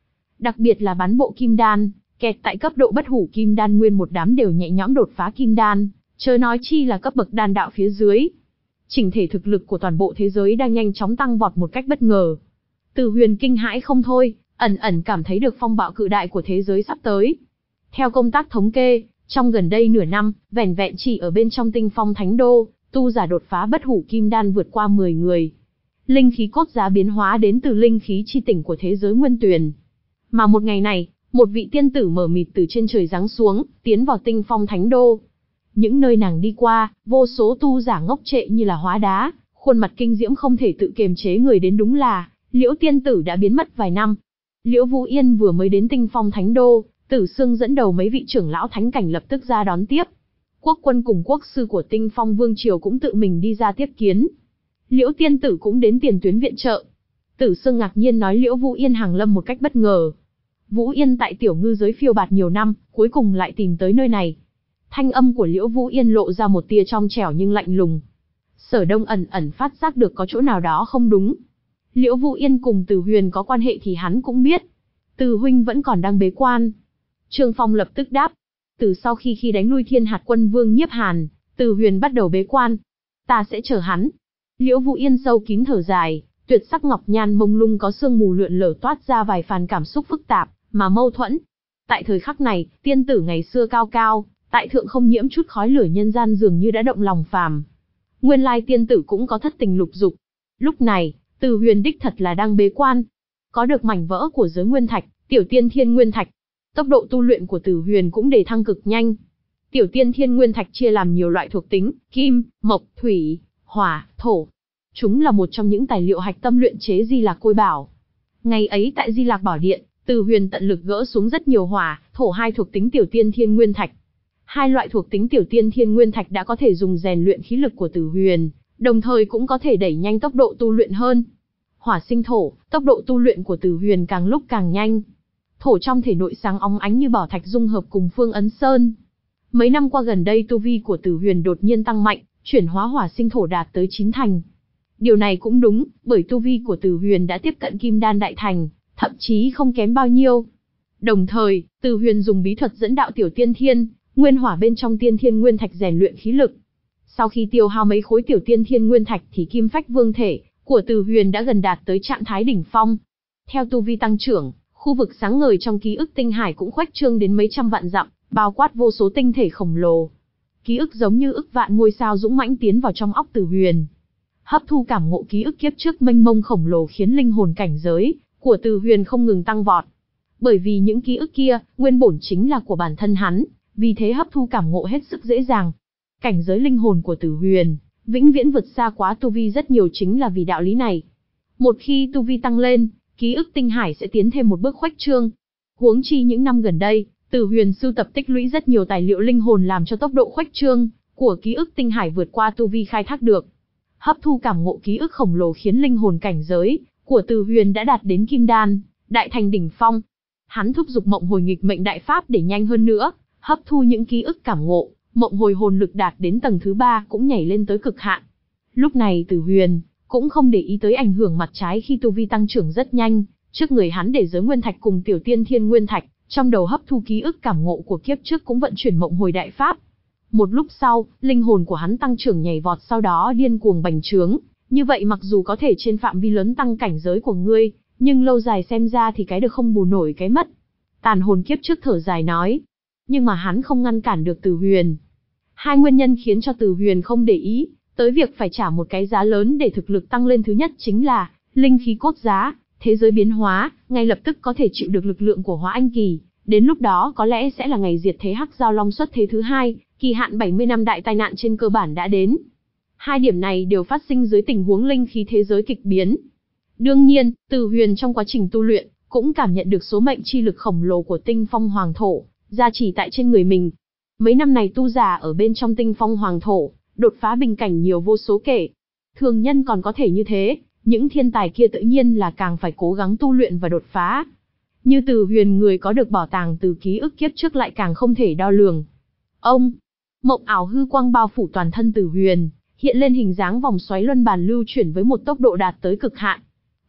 Đặc biệt là bán bộ kim đan, kẹt tại cấp độ bất hủ kim đan nguyên một đám đều nhẹ nhõm đột phá kim đan, chớ nói chi là cấp bậc đan đạo phía dưới. Chỉnh thể thực lực của toàn bộ thế giới đang nhanh chóng tăng vọt một cách bất ngờ. Từ Huyền kinh hãi không thôi, ẩn ẩn cảm thấy được phong bạo cự đại của thế giới sắp tới. Theo công tác thống kê, trong gần đây nửa năm, vẻn vẹn chỉ ở bên trong Tinh Phong Thánh Đô, tu giả đột phá bất hủ kim đan vượt qua mười người. Linh khí cốt giá biến hóa đến từ linh khí chi tỉnh của thế giới nguyên tuyền. Mà một ngày này, một vị tiên tử mờ mịt từ trên trời giáng xuống, tiến vào Tinh Phong Thánh Đô. Những nơi nàng đi qua, vô số tu giả ngốc trệ như là hóa đá, khuôn mặt kinh diễm không thể tự kiềm chế người đến đúng là, Liễu tiên tử đã biến mất vài năm. Liễu Vũ Yên vừa mới đến Tinh Phong Thánh Đô, Tử Sương dẫn đầu mấy vị trưởng lão thánh cảnh lập tức ra đón tiếp. Quốc quân cùng quốc sư của Tinh Phong Vương Triều cũng tự mình đi ra tiếp kiến. Liễu tiên tử cũng đến tiền tuyến viện trợ. Tử Sương ngạc nhiên nói Liễu Vũ Yên hàng lâm một cách bất ngờ. Vũ Yên tại tiểu ngư giới phiêu bạt nhiều năm, cuối cùng lại tìm tới nơi này. Thanh âm của Liễu Vũ Yên lộ ra một tia trong trẻo nhưng lạnh lùng. Sở Đông ẩn ẩn phát giác được có chỗ nào đó không đúng. Liễu Vũ Yên cùng Từ Huyền có quan hệ thì hắn cũng biết. Từ huynh vẫn còn đang bế quan. Trương Phong lập tức đáp. Từ sau khi khi đánh lui Thiên Hạt Quân Vương Nhiếp Hàn, Từ Huyền bắt đầu bế quan. Ta sẽ chờ hắn. Liễu Vũ Yên sâu kín thở dài, tuyệt sắc ngọc nhan mông lung có sương mù lượn lờ toát ra vài phàn cảm xúc phức tạp, mà mâu thuẫn. Tại thời khắc này, tiên tử ngày xưa cao cao, tại thượng không nhiễm chút khói lửa nhân gian dường như đã động lòng phàm. Nguyên lai tiên tử cũng có thất tình lục dục. Lúc này, Từ Huyền đích thật là đang bế quan. Có được mảnh vỡ của giới nguyên thạch, tiểu tiên thiên nguyên thạch. Tốc độ tu luyện của Từ Huyền cũng đề thăng cực nhanh. Tiểu tiên thiên nguyên thạch chia làm nhiều loại thuộc tính, kim, mộc, thủy, hỏa, thổ. Chúng là một trong những tài liệu hạch tâm luyện chế Di Lạc Côi Bảo. Ngày ấy tại Di Lạc Bảo Điện, Từ Huyền tận lực gỡ xuống rất nhiều hỏa, thổ hai thuộc tính tiểu tiên thiên nguyên thạch. Hai loại thuộc tính tiểu tiên thiên nguyên thạch đã có thể dùng rèn luyện khí lực của Từ Huyền, đồng thời cũng có thể đẩy nhanh tốc độ tu luyện hơn. Hỏa sinh thổ, tốc độ tu luyện của Từ Huyền càng lúc càng nhanh. Thổ trong thể nội sáng óng ánh như bảo thạch dung hợp cùng Phương Ấn Sơn. Mấy năm qua gần đây tu vi của Từ Huyền đột nhiên tăng mạnh, chuyển hóa hỏa sinh thổ đạt tới chín thành. Điều này cũng đúng, bởi tu vi của Từ Huyền đã tiếp cận Kim Đan đại thành, thậm chí không kém bao nhiêu. Đồng thời, Từ Huyền dùng bí thuật dẫn đạo tiểu tiên thiên, nguyên hỏa bên trong tiên thiên nguyên thạch rèn luyện khí lực. Sau khi tiêu hao mấy khối tiểu tiên thiên nguyên thạch thì kim phách vương thể của Từ Huyền đã gần đạt tới trạng thái đỉnh phong. Theo tu vi tăng trưởng, khu vực sáng ngời trong ký ức tinh hải cũng khuếch trương đến mấy trăm vạn dặm, bao quát vô số tinh thể khổng lồ. Ký ức giống như ức vạn ngôi sao dũng mãnh tiến vào trong óc Từ Huyền. Hấp thu cảm ngộ ký ức kiếp trước mênh mông khổng lồ khiến linh hồn cảnh giới của Từ Huyền không ngừng tăng vọt. Bởi vì những ký ức kia, nguyên bổn chính là của bản thân hắn, vì thế hấp thu cảm ngộ hết sức dễ dàng. Cảnh giới linh hồn của Từ Huyền, vĩnh viễn vượt xa quá tu vi rất nhiều chính là vì đạo lý này. Một khi tu vi tăng lên, ký ức tinh hải sẽ tiến thêm một bước khuếch trương. Huống chi những năm gần đây, Từ Huyền sưu tập tích lũy rất nhiều tài liệu linh hồn làm cho tốc độ khuếch trương của ký ức tinh hải vượt qua tu vi khai thác được. Hấp thu cảm ngộ ký ức khổng lồ khiến linh hồn cảnh giới của Từ Huyền đã đạt đến kim đan, đại thành đỉnh phong. Hắn thúc giục mộng hồi nghịch mệnh đại pháp để nhanh hơn nữa, hấp thu những ký ức cảm ngộ, mộng hồi hồn lực đạt đến tầng thứ ba cũng nhảy lên tới cực hạn. Lúc này Từ Huyền cũng không để ý tới ảnh hưởng mặt trái khi tu vi tăng trưởng rất nhanh, trước người hắn để giới nguyên thạch cùng tiểu tiên thiên nguyên thạch, trong đầu hấp thu ký ức cảm ngộ của kiếp trước cũng vận chuyển mộng hồi đại pháp. Một lúc sau, linh hồn của hắn tăng trưởng nhảy vọt sau đó điên cuồng bành trướng, như vậy mặc dù có thể trên phạm vi lớn tăng cảnh giới của ngươi, nhưng lâu dài xem ra thì cái được không bù nổi cái mất. Tàn hồn kiếp trước thở dài nói, nhưng mà hắn không ngăn cản được Từ Huyền. Hai nguyên nhân khiến cho Từ Huyền không để ý tới việc phải trả một cái giá lớn để thực lực tăng lên, thứ nhất chính là linh khí cốt giá, thế giới biến hóa, ngay lập tức có thể chịu được lực lượng của Hóa Anh Kỳ, đến lúc đó có lẽ sẽ là ngày diệt thế Hắc Giao Long xuất thế thứ hai, kỳ hạn bảy mươi năm đại tai nạn trên cơ bản đã đến. Hai điểm này đều phát sinh dưới tình huống linh khí thế giới kịch biến. Đương nhiên, Từ Huyền trong quá trình tu luyện cũng cảm nhận được số mệnh chi lực khổng lồ của Tinh Phong Hoàng Thổ gia trì tại trên người mình. Mấy năm này tu giả ở bên trong Tinh Phong Hoàng Thổ đột phá bình cảnh nhiều vô số kể. Thường nhân còn có thể như thế, những thiên tài kia tự nhiên là càng phải cố gắng tu luyện và đột phá. Như Từ Huyền, người có được bảo tàng từ ký ức kiếp trước lại càng không thể đo lường. Ông, mộng ảo hư quang bao phủ toàn thân Từ Huyền, hiện lên hình dáng vòng xoáy luân bàn lưu chuyển với một tốc độ đạt tới cực hạn.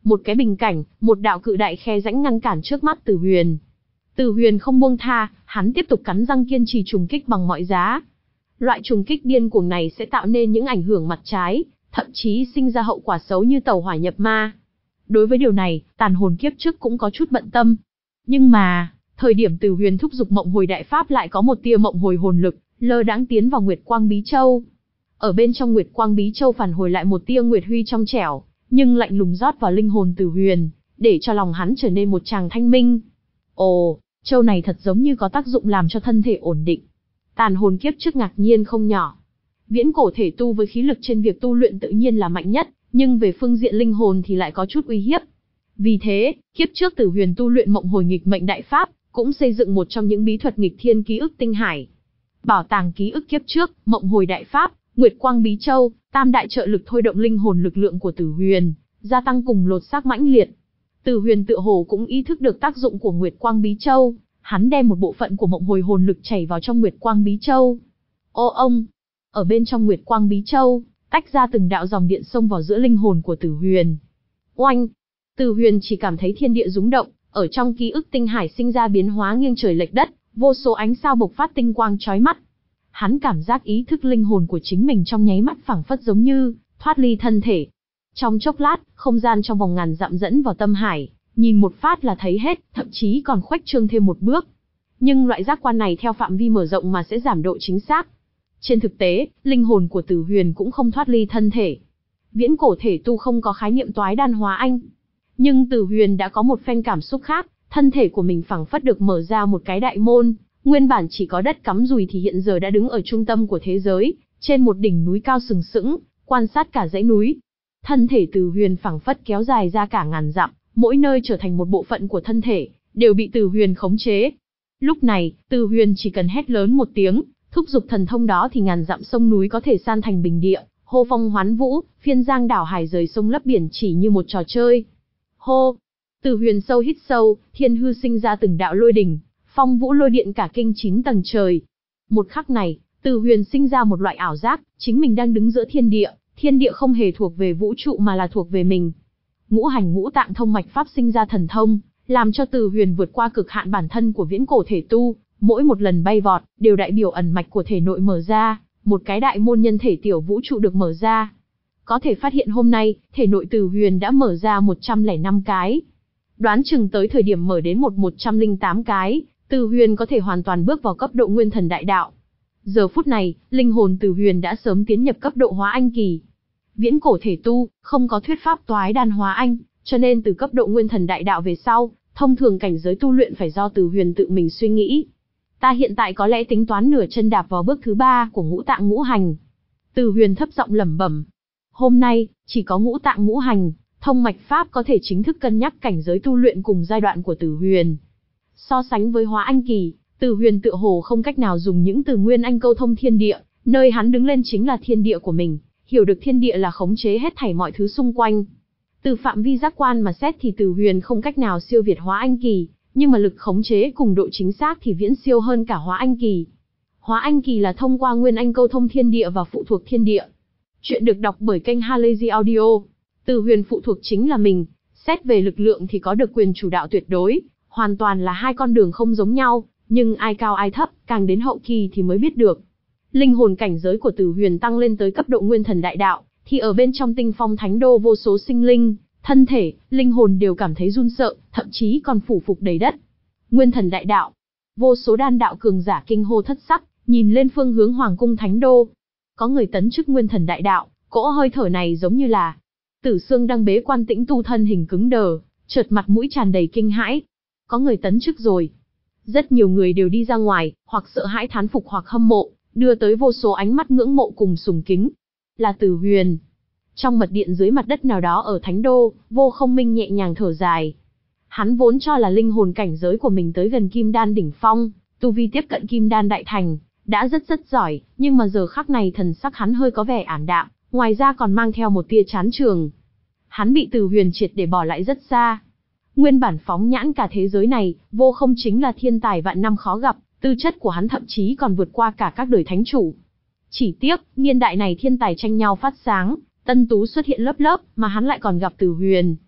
Một cái bình cảnh, một đạo cự đại khe rãnh ngăn cản trước mắt Từ Huyền. Từ Huyền không buông tha, hắn tiếp tục cắn răng kiên trì trùng kích bằng mọi giá. Loại trùng kích điên cuồng này sẽ tạo nên những ảnh hưởng mặt trái, thậm chí sinh ra hậu quả xấu như tẩu hỏa nhập ma. Đối với điều này, tàn hồn kiếp trước cũng có chút bận tâm. Nhưng mà, thời điểm Từ Huyền thúc giục Mộng Hồi Đại Pháp lại có một tia mộng hồi hồn lực, lơ đãng tiến vào Nguyệt Quang Bí Châu. Ở bên trong Nguyệt Quang Bí Châu phản hồi lại một tia Nguyệt Huy trong trẻo, nhưng lạnh lùng rót vào linh hồn Từ Huyền, để cho lòng hắn trở nên một tràng thanh minh. Ồ, châu này thật giống như có tác dụng làm cho thân thể ổn định. Tàn hồn kiếp trước ngạc nhiên không nhỏ. Viễn cổ thể tu với khí lực trên việc tu luyện tự nhiên là mạnh nhất, nhưng về phương diện linh hồn thì lại có chút uy hiếp. Vì thế, kiếp trước Từ Huyền tu luyện Mộng Hồi Nghịch Mệnh Đại Pháp, cũng xây dựng một trong những bí thuật nghịch thiên ký ức tinh hải. Bảo tàng ký ức kiếp trước, Mộng Hồi Đại Pháp, Nguyệt Quang Bí Châu, tam đại trợ lực thôi động linh hồn lực lượng của Từ Huyền, gia tăng cùng lột xác mãnh liệt. Từ Huyền tựa hồ cũng ý thức được tác dụng của Nguyệt Quang Bí Châu, hắn đem một bộ phận của Mộng Hồi hồn lực chảy vào trong Nguyệt Quang Bí Châu. Ô ông, ở bên trong Nguyệt Quang Bí Châu, tách ra từng đạo dòng điện xông vào giữa linh hồn của Từ Huyền. Oanh! Từ Huyền chỉ cảm thấy thiên địa rúng động, ở trong ký ức tinh hải sinh ra biến hóa nghiêng trời lệch đất, vô số ánh sao bộc phát tinh quang chói mắt. Hắn cảm giác ý thức linh hồn của chính mình trong nháy mắt phảng phất giống như thoát ly thân thể. Trong chốc lát, không gian trong vòng ngàn dặm dẫn vào tâm hải, nhìn một phát là thấy hết, thậm chí còn khuếch trương thêm một bước. Nhưng loại giác quan này theo phạm vi mở rộng mà sẽ giảm độ chính xác. Trên thực tế, linh hồn của Từ Huyền cũng không thoát ly thân thể. Viễn cổ thể tu không có khái niệm toái đan hóa anh. Nhưng Từ Huyền đã có một phen cảm xúc khác, thân thể của mình phảng phất được mở ra một cái đại môn, nguyên bản chỉ có đất cắm rùi thì hiện giờ đã đứng ở trung tâm của thế giới, trên một đỉnh núi cao sừng sững, quan sát cả dãy núi. Thân thể Từ Huyền phảng phất kéo dài ra cả ngàn dặm, mỗi nơi trở thành một bộ phận của thân thể, đều bị Từ Huyền khống chế. Lúc này, Từ Huyền chỉ cần hét lớn một tiếng, thúc giục thần thông đó thì ngàn dặm sông núi có thể san thành bình địa, hô phong hoán vũ, phiên giang đảo hải rời sông lấp biển chỉ như một trò chơi. Hô! Từ Huyền sâu hít sâu, thiên hư sinh ra từng đạo lôi đỉnh, phong vũ lôi điện cả kinh chín tầng trời. Một khắc này, Từ Huyền sinh ra một loại ảo giác, chính mình đang đứng giữa thiên địa, thiên địa không hề thuộc về vũ trụ mà là thuộc về mình. Ngũ hành ngũ tạng thông mạch pháp sinh ra thần thông, làm cho Từ Huyền vượt qua cực hạn bản thân của viễn cổ thể tu, mỗi một lần bay vọt, đều đại biểu ẩn mạch của thể nội mở ra, một cái đại môn nhân thể tiểu vũ trụ được mở ra. Có thể phát hiện hôm nay, thể nội Từ Huyền đã mở ra một trăm lẻ năm cái. Đoán chừng tới thời điểm mở đến một một trăm lẻ tám cái, Từ Huyền có thể hoàn toàn bước vào cấp độ Nguyên Thần Đại Đạo. Giờ phút này, linh hồn Từ Huyền đã sớm tiến nhập cấp độ Hóa Anh kỳ. Viễn cổ thể tu, không có thuyết pháp toái đan hóa anh, cho nên từ cấp độ Nguyên Thần Đại Đạo về sau, thông thường cảnh giới tu luyện phải do Từ Huyền tự mình suy nghĩ. Ta hiện tại có lẽ tính toán nửa chân đạp vào bước thứ ba của ngũ tạng ngũ hành. Từ Huyền thấp giọng lẩm bẩm. Hôm nay, chỉ có ngũ tạng ngũ hành, thông mạch pháp có thể chính thức cân nhắc cảnh giới tu luyện cùng giai đoạn của Từ Huyền. So sánh với Hóa Anh kỳ, Từ Huyền tựa hồ không cách nào dùng những từ nguyên anh câu thông thiên địa, nơi hắn đứng lên chính là thiên địa của mình, hiểu được thiên địa là khống chế hết thảy mọi thứ xung quanh. Từ phạm vi giác quan mà xét thì Từ Huyền không cách nào siêu việt Hóa Anh kỳ, nhưng mà lực khống chế cùng độ chính xác thì viễn siêu hơn cả Hóa Anh kỳ. Hóa Anh kỳ là thông qua nguyên anh câu thông thiên địa và phụ thuộc thiên địa. Chuyện được đọc bởi kênh Halazy Audio. Từ Huyền phụ thuộc chính là mình, xét về lực lượng thì có được quyền chủ đạo tuyệt đối, hoàn toàn là hai con đường không giống nhau, nhưng ai cao ai thấp, càng đến hậu kỳ thì mới biết được. Linh hồn cảnh giới của Từ Huyền tăng lên tới cấp độ Nguyên Thần Đại Đạo, thì ở bên trong Tinh Phong Thánh Đô vô số sinh linh, thân thể, linh hồn đều cảm thấy run sợ, thậm chí còn phủ phục đầy đất. Nguyên Thần Đại Đạo, vô số đan đạo cường giả kinh hô thất sắc, nhìn lên phương hướng Hoàng cung Thánh Đô. Có người tấn chức Nguyên Thần Đại Đạo, cỗ hơi thở này giống như là Tử Xương đang bế quan tĩnh tu, thân hình cứng đờ, chợt mặt mũi tràn đầy kinh hãi. Có người tấn chức rồi. Rất nhiều người đều đi ra ngoài, hoặc sợ hãi thán phục hoặc hâm mộ, đưa tới vô số ánh mắt ngưỡng mộ cùng sùng kính. Là Từ Huyền. Trong mật điện dưới mặt đất nào đó ở Thánh Đô, Vô Không Minh nhẹ nhàng thở dài. Hắn vốn cho là linh hồn cảnh giới của mình tới gần Kim Đan đỉnh phong, tu vi tiếp cận Kim Đan đại thành, đã rất rất giỏi, nhưng mà giờ khắc này thần sắc hắn hơi có vẻ ảm đạm, ngoài ra còn mang theo một tia chán trường. Hắn bị Từ Huyền triệt để bỏ lại rất xa. Nguyên bản phóng nhãn cả thế giới này, Vô Không chính là thiên tài vạn năm khó gặp, tư chất của hắn thậm chí còn vượt qua cả các đời thánh chủ. Chỉ tiếc, niên đại này thiên tài tranh nhau phát sáng, tân tú xuất hiện lớp lớp, mà hắn lại còn gặp Từ Huyền.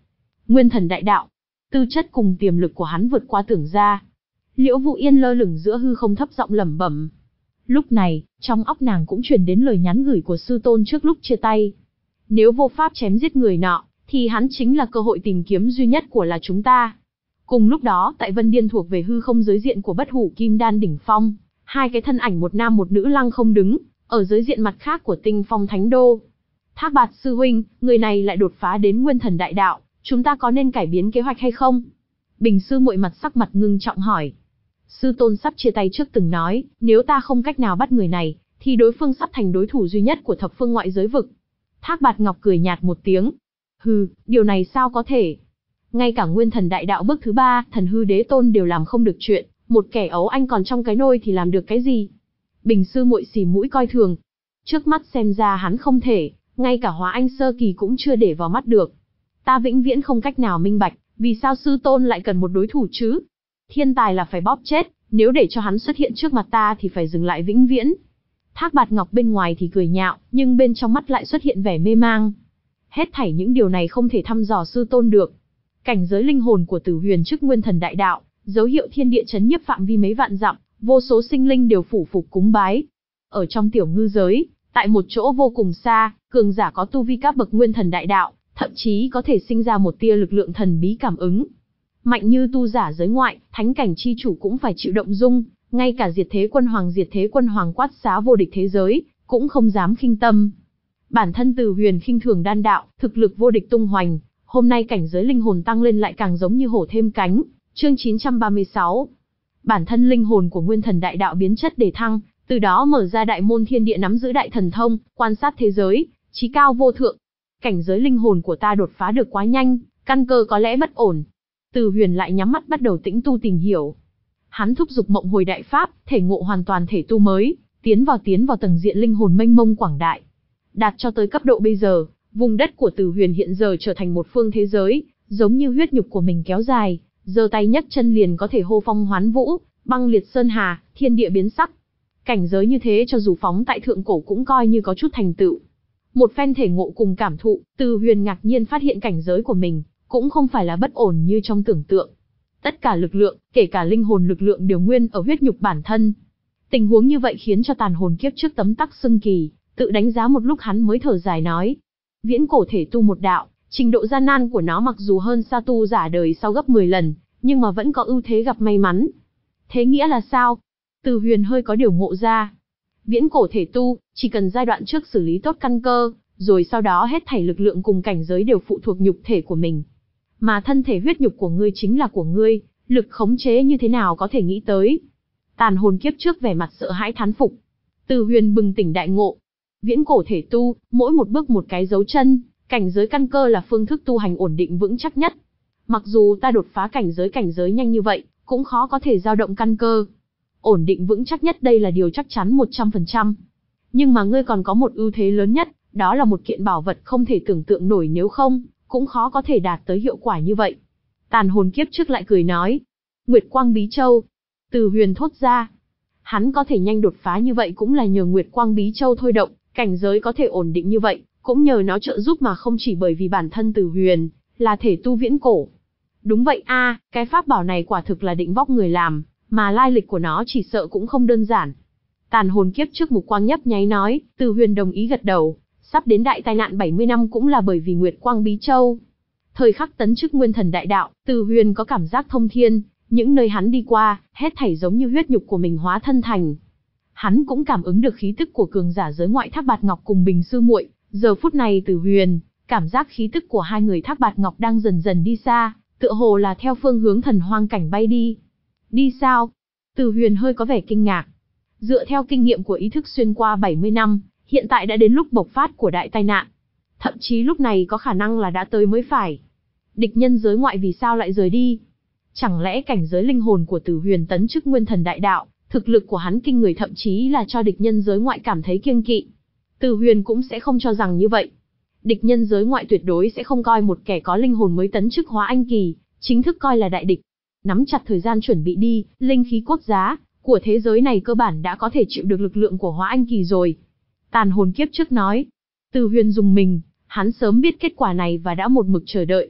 Nguyên thần đại đạo. Tư chất cùng tiềm lực của hắn vượt qua tưởng ra. Liễu Vũ Yên lơ lửng giữa hư không thấp giọng lẩm bẩm. Lúc này, trong óc nàng cũng truyền đến lời nhắn gửi của sư tôn trước lúc chia tay. Nếu vô pháp chém giết người nọ, thì hắn chính là cơ hội tìm kiếm duy nhất của là chúng ta. Cùng lúc đó, tại Vân Điên thuộc về hư không giới diện của Bất Hủ Kim Đan đỉnh phong, hai cái thân ảnh một nam một nữ lăng không đứng, ở giới diện mặt khác của Tinh Phong Thánh Đô. Thác Bạt sư huynh, người này lại đột phá đến Nguyên thần đại đạo, chúng ta có nên cải biến kế hoạch hay không? Bình sư muội mặt sắc mặt ngưng trọng hỏi. Sư tôn sắp chia tay trước từng nói, nếu ta không cách nào bắt người này, thì đối phương sắp thành đối thủ duy nhất của thập phương ngoại giới vực. Thác Bạt Ngọc cười nhạt một tiếng. Hừ, điều này sao có thể? Ngay cả Nguyên thần đại đạo bước thứ ba, thần hư đế tôn đều làm không được chuyện, một kẻ ấu anh còn trong cái nôi thì làm được cái gì? Bình sư muội xì mũi coi thường. Trước mắt xem ra hắn không thể, ngay cả hóa anh sơ kỳ cũng chưa để vào mắt được. Ta vĩnh viễn không cách nào minh bạch, vì sao sư tôn lại cần một đối thủ chứ? Thiên tài là phải bóp chết, nếu để cho hắn xuất hiện trước mặt ta thì phải dừng lại vĩnh viễn. Thác Bạt Ngọc bên ngoài thì cười nhạo, nhưng bên trong mắt lại xuất hiện vẻ mê mang. Hết thảy những điều này không thể thăm dò sư tôn được. Cảnh giới linh hồn của Tử Huyền trước Nguyên thần đại đạo, dấu hiệu thiên địa chấn nhiếp phạm vi mấy vạn dặm, vô số sinh linh đều phủ phục cúng bái. Ở trong tiểu ngư giới, tại một chỗ vô cùng xa, cường giả có tu vi các bậc Nguyên thần đại đạo, thậm chí có thể sinh ra một tia lực lượng thần bí cảm ứng. Mạnh như tu giả giới ngoại, thánh cảnh chi chủ cũng phải chịu động dung, ngay cả diệt thế quân hoàng diệt thế quân hoàng quát xá vô địch thế giới, cũng không dám khinh tâm. Bản thân Tử Huyền khinh thường đan đạo, thực lực vô địch tung hoành, hôm nay cảnh giới linh hồn tăng lên lại càng giống như hổ thêm cánh. Chương chín trăm ba mươi sáu. Bản thân linh hồn của Nguyên thần đại đạo biến chất để thăng, từ đó mở ra đại môn thiên địa nắm giữ đại thần thông, quan sát thế giới, chí cao vô thượng. Cảnh giới linh hồn của ta đột phá được quá nhanh, căn cơ có lẽ bất ổn. Tử Huyền lại nhắm mắt bắt đầu tĩnh tu tìm hiểu. Hắn thúc giục mộng hồi đại pháp, thể ngộ hoàn toàn thể tu mới, tiến vào tiến vào tầng diện linh hồn mênh mông quảng đại. Đạt cho tới cấp độ bây giờ, vùng đất của Tử Huyền hiện giờ trở thành một phương thế giới, giống như huyết nhục của mình kéo dài, giơ tay nhấc chân liền có thể hô phong hoán vũ, băng liệt sơn hà, thiên địa biến sắc. Cảnh giới như thế cho dù phóng tại thượng cổ cũng coi như có chút thành tựu. Một phen thể ngộ cùng cảm thụ, Tử Huyền ngạc nhiên phát hiện cảnh giới của mình cũng không phải là bất ổn như trong tưởng tượng. Tất cả lực lượng, kể cả linh hồn lực lượng đều nguyên ở huyết nhục bản thân. Tình huống như vậy khiến cho tàn hồn kiếp trước tấm tắc xưng kỳ, tự đánh giá một lúc hắn mới thở dài nói. Viễn cổ thể tu một đạo, trình độ gian nan của nó mặc dù hơn xa tu giả đời sau gấp mười lần, nhưng mà vẫn có ưu thế gặp may mắn. Thế nghĩa là sao? Tử Huyền hơi có điều ngộ ra. Viễn cổ thể tu, chỉ cần giai đoạn trước xử lý tốt căn cơ, rồi sau đó hết thảy lực lượng cùng cảnh giới đều phụ thuộc nhục thể của mình. Mà thân thể huyết nhục của ngươi chính là của ngươi, lực khống chế như thế nào có thể nghĩ tới. Tàn hồn kiếp trước vẻ mặt sợ hãi thán phục. Tử Huyền bừng tỉnh đại ngộ. Viễn cổ thể tu, mỗi một bước một cái dấu chân, cảnh giới căn cơ là phương thức tu hành ổn định vững chắc nhất. Mặc dù ta đột phá cảnh giới cảnh giới nhanh như vậy, cũng khó có thể dao động căn cơ. Ổn định vững chắc nhất đây là điều chắc chắn một trăm phần trăm. Nhưng mà ngươi còn có một ưu thế lớn nhất, đó là một kiện bảo vật không thể tưởng tượng nổi, nếu không, cũng khó có thể đạt tới hiệu quả như vậy. Tàn hồn kiếp trước lại cười nói. Nguyệt Quang Bí Châu. Tử Huyền thốt ra. Hắn có thể nhanh đột phá như vậy cũng là nhờ Nguyệt Quang Bí Châu thôi động, cảnh giới có thể ổn định như vậy, cũng nhờ nó trợ giúp mà không chỉ bởi vì bản thân Tử Huyền là thể tu viễn cổ. Đúng vậy a, à, cái pháp bảo này quả thực là định vóc người làm, mà lai lịch của nó chỉ sợ cũng không đơn giản. Tàn hồn kiếp trước mục quang nhấp nháy nói, Tử Huyền đồng ý gật đầu, sắp đến đại tai nạn bảy mươi năm cũng là bởi vì Nguyệt Quang Bí Châu. Thời khắc tấn chức Nguyên thần đại đạo, Tử Huyền có cảm giác thông thiên, những nơi hắn đi qua, hết thảy giống như huyết nhục của mình hóa thân thành. Hắn cũng cảm ứng được khí tức của cường giả giới ngoại Thác Bạt Ngọc cùng Bình sư muội, giờ phút này Tử Huyền cảm giác khí tức của hai người Thác Bạt Ngọc đang dần dần đi xa, tựa hồ là theo phương hướng thần hoang cảnh bay đi. Đi sao? Tử Huyền hơi có vẻ kinh ngạc. Dựa theo kinh nghiệm của ý thức xuyên qua bảy mươi năm, hiện tại đã đến lúc bộc phát của đại tai nạn. Thậm chí lúc này có khả năng là đã tới mới phải. Địch nhân giới ngoại vì sao lại rời đi? Chẳng lẽ cảnh giới linh hồn của Tử Huyền tấn chức Nguyên thần đại đạo, thực lực của hắn kinh người thậm chí là cho địch nhân giới ngoại cảm thấy kiêng kỵ? Tử Huyền cũng sẽ không cho rằng như vậy. Địch nhân giới ngoại tuyệt đối sẽ không coi một kẻ có linh hồn mới tấn chức hóa anh kỳ, chính thức coi là đại địch. Nắm chặt thời gian chuẩn bị đi, linh khí quốc giá của thế giới này cơ bản đã có thể chịu được lực lượng của hóa anh kỳ rồi. Tàn hồn kiếp trước nói. Tử Huyền dùng mình, hắn sớm biết kết quả này và đã một mực chờ đợi.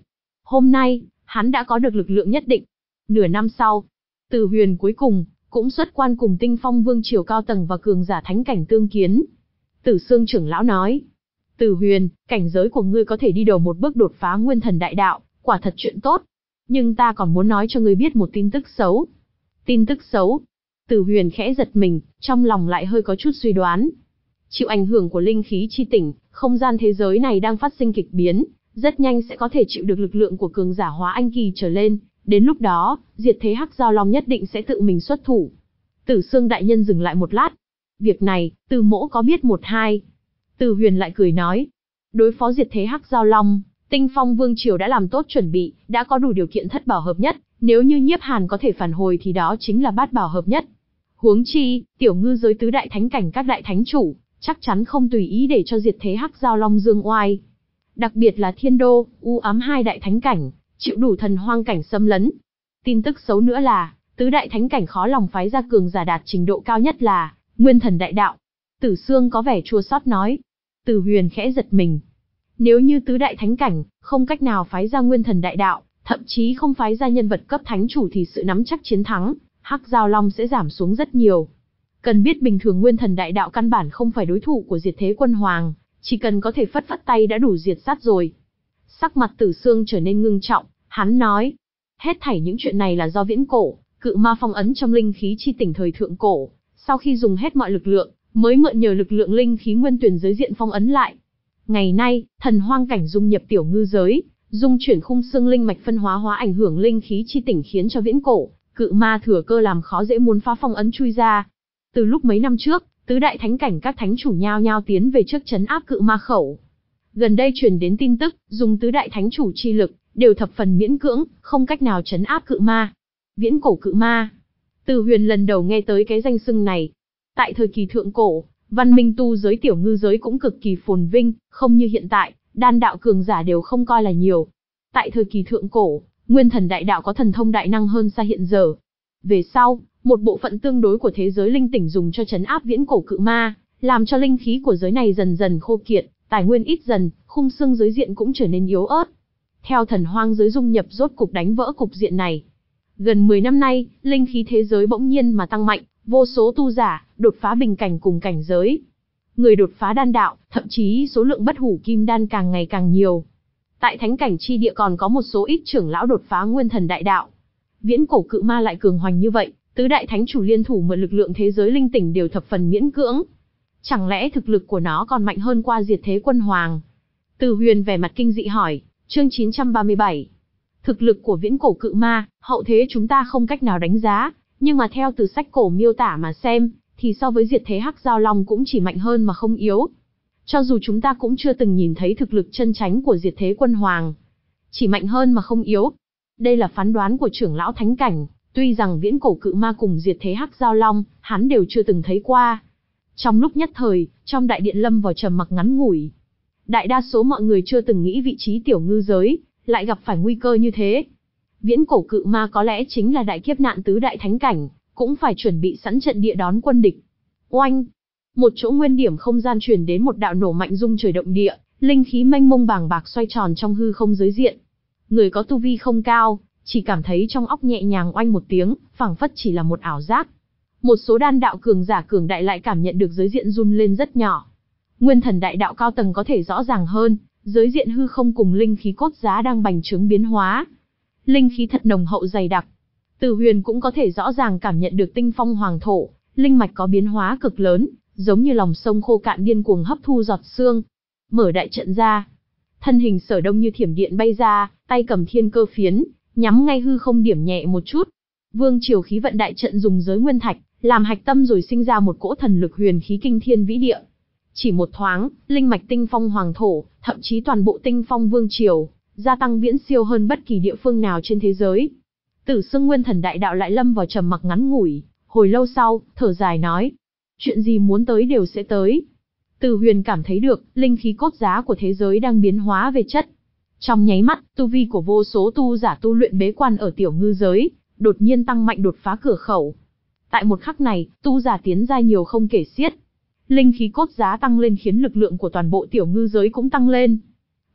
Hôm nay, hắn đã có được lực lượng nhất định. Nửa năm sau, Từ Huyền cuối cùng cũng xuất quan cùng Tinh Phong Vương triều cao tầng và cường giả thánh cảnh tương kiến. Tử Xương trưởng lão nói: Từ Huyền, cảnh giới của ngươi có thể đi đầu một bước đột phá Nguyên Thần Đại Đạo, quả thật chuyện tốt. Nhưng ta còn muốn nói cho ngươi biết một tin tức xấu. Tin tức xấu? Từ Huyền khẽ giật mình, trong lòng lại hơi có chút suy đoán. Chịu ảnh hưởng của linh khí chi tỉnh, không gian thế giới này đang phát sinh kịch biến, rất nhanh sẽ có thể chịu được lực lượng của cường giả hóa anh kỳ trở lên. Đến lúc đó, diệt thế Hắc Giao Long nhất định sẽ tự mình xuất thủ. Tử Xương đại nhân dừng lại một lát. Việc này, Từ mỗ có biết một hai. Từ Huyền lại cười nói. Đối phó diệt thế Hắc Giao Long, Tinh Phong Vương triều đã làm tốt chuẩn bị, đã có đủ điều kiện thất bảo hợp nhất. Nếu như Nhiếp Hàn có thể phản hồi thì đó chính là bát bảo hợp nhất. Huống chi, tiểu ngư giới tứ đại thánh cảnh các đại thánh chủ, chắc chắn không tùy ý để cho diệt thế Hắc Giao Long dương oai. Đặc biệt là Thiên Đô, U Ám hai đại thánh cảnh, chịu đủ thần hoang cảnh xâm lấn. Tin tức xấu nữa là, tứ đại thánh cảnh khó lòng phái ra cường giả đạt trình độ cao nhất là Nguyên Thần Đại Đạo. Tử Xương có vẻ chua xót nói. Từ Huyền khẽ giật mình. Nếu như tứ đại thánh cảnh không cách nào phái ra Nguyên Thần Đại Đạo, thậm chí không phái ra nhân vật cấp thánh chủ thì sự nắm chắc chiến thắng Hắc Giao Long sẽ giảm xuống rất nhiều. Cần biết bình thường Nguyên Thần Đại Đạo căn bản không phải đối thủ của Diệt Thế Quân Hoàng, chỉ cần có thể phất phất tay đã đủ diệt sát rồi. Sắc mặt Tử Xương trở nên ngưng trọng, hắn nói: hết thảy những chuyện này là do viễn cổ cự ma phong ấn trong linh khí chi tỉnh thời thượng cổ, sau khi dùng hết mọi lực lượng, mới mượn nhờ lực lượng linh khí nguyên tuyển giới diện phong ấn lại. Ngày nay, thần hoang cảnh dung nhập tiểu ngư giới, dung chuyển khung xương linh mạch phân hóa hóa ảnh hưởng linh khí chi tỉnh khiến cho viễn cổ cự ma thừa cơ làm khó dễ muốn phá phong ấn chui ra. Từ lúc mấy năm trước, tứ đại thánh cảnh các thánh chủ nhao nhao tiến về trước trấn áp cự ma khẩu. Gần đây truyền đến tin tức, dùng tứ đại thánh chủ chi lực, đều thập phần miễn cưỡng, không cách nào trấn áp cự ma. Viễn cổ cự ma. Từ Huyền lần đầu nghe tới cái danh xưng này. Tại thời kỳ thượng cổ, văn minh tu giới tiểu ngư giới cũng cực kỳ phồn vinh, không như hiện tại, đan đạo cường giả đều không coi là nhiều. Tại thời kỳ thượng cổ, Nguyên Thần Đại Đạo có thần thông đại năng hơn xa hiện giờ. Về sau, một bộ phận tương đối của thế giới linh tỉnh dùng cho trấn áp viễn cổ cự ma, làm cho linh khí của giới này dần dần khô kiệt, tài nguyên ít dần, khung xương giới diện cũng trở nên yếu ớt. Theo thần hoang giới dung nhập rốt cục đánh vỡ cục diện này. Gần mười năm nay, linh khí thế giới bỗng nhiên mà tăng mạnh, vô số tu giả đột phá bình cảnh cùng cảnh giới. Người đột phá đan đạo, thậm chí số lượng bất hủ kim đan càng ngày càng nhiều. Tại thánh cảnh chi địa còn có một số ít trưởng lão đột phá Nguyên Thần Đại Đạo. Viễn cổ cự ma lại cường hoành như vậy, tứ đại thánh chủ liên thủ mượn lực lượng thế giới linh tỉnh đều thập phần miễn cưỡng. Chẳng lẽ thực lực của nó còn mạnh hơn qua Diệt Thế Quân Hoàng? Từ Huyền vẻ mặt kinh dị hỏi. Chương chín trăm ba mươi bảy. Thực lực của viễn cổ cự ma, hậu thế chúng ta không cách nào đánh giá, nhưng mà theo từ sách cổ miêu tả mà xem, thì so với Diệt Thế Hắc Giao Long cũng chỉ mạnh hơn mà không yếu. Cho dù chúng ta cũng chưa từng nhìn thấy thực lực chân chánh của Diệt Thế Quân Hoàng, chỉ mạnh hơn mà không yếu. Đây là phán đoán của trưởng lão thánh cảnh, tuy rằng viễn cổ cự ma cùng Diệt Thế Hắc Giao Long, hắn đều chưa từng thấy qua. Trong lúc nhất thời, trong đại điện lâm vào trầm mặc ngắn ngủi. Đại đa số mọi người chưa từng nghĩ vị trí tiểu ngư giới lại gặp phải nguy cơ như thế. Viễn cổ cự ma có lẽ chính là đại kiếp nạn tứ đại thánh cảnh, cũng phải chuẩn bị sẵn trận địa đón quân địch. Oanh! Một chỗ nguyên điểm không gian truyền đến một đạo nổ mạnh rung trời động địa, linh khí mênh mông bàng bạc xoay tròn trong hư không giới diện. Người có tu vi không cao, chỉ cảm thấy trong óc nhẹ nhàng oanh một tiếng, phảng phất chỉ là một ảo giác. Một số đan đạo cường giả cường đại lại cảm nhận được giới diện run lên rất nhỏ. Nguyên Thần Đại Đạo cao tầng có thể rõ ràng hơn, giới diện hư không cùng linh khí cốt giá đang bành trướng biến hóa. Linh khí thật nồng hậu dày đặc. Từ Huyền cũng có thể rõ ràng cảm nhận được tinh phong hoàng thổ, linh mạch có biến hóa cực lớn, giống như lòng sông khô cạn điên cuồng hấp thu giọt sương. Mở đại trận ra, thân hình Sở Đông như thiểm điện bay ra, tay cầm thiên cơ phiến, nhắm ngay hư không điểm nhẹ một chút. Vương triều khí vận đại trận dùng giới nguyên thạch làm hạch tâm rồi sinh ra một cỗ thần lực huyền khí kinh thiên vĩ địa. Chỉ một thoáng, linh mạch tinh phong hoàng thổ, thậm chí toàn bộ tinh phong vương triều, gia tăng viễn siêu hơn bất kỳ địa phương nào trên thế giới. Tử Xương Nguyên Thần Đại Đạo lại lâm vào trầm mặc ngắn ngủi, hồi lâu sau, thở dài nói: chuyện gì muốn tới đều sẽ tới. Từ Huyền cảm thấy được, linh khí cốt giá của thế giới đang biến hóa về chất. Trong nháy mắt, tu vi của vô số tu giả tu luyện bế quan ở tiểu ngư giới, đột nhiên tăng mạnh đột phá cửa khẩu. Tại một khắc này, tu giả tiến giai nhiều không kể xiết. Linh khí cốt giá tăng lên khiến lực lượng của toàn bộ tiểu ngư giới cũng tăng lên.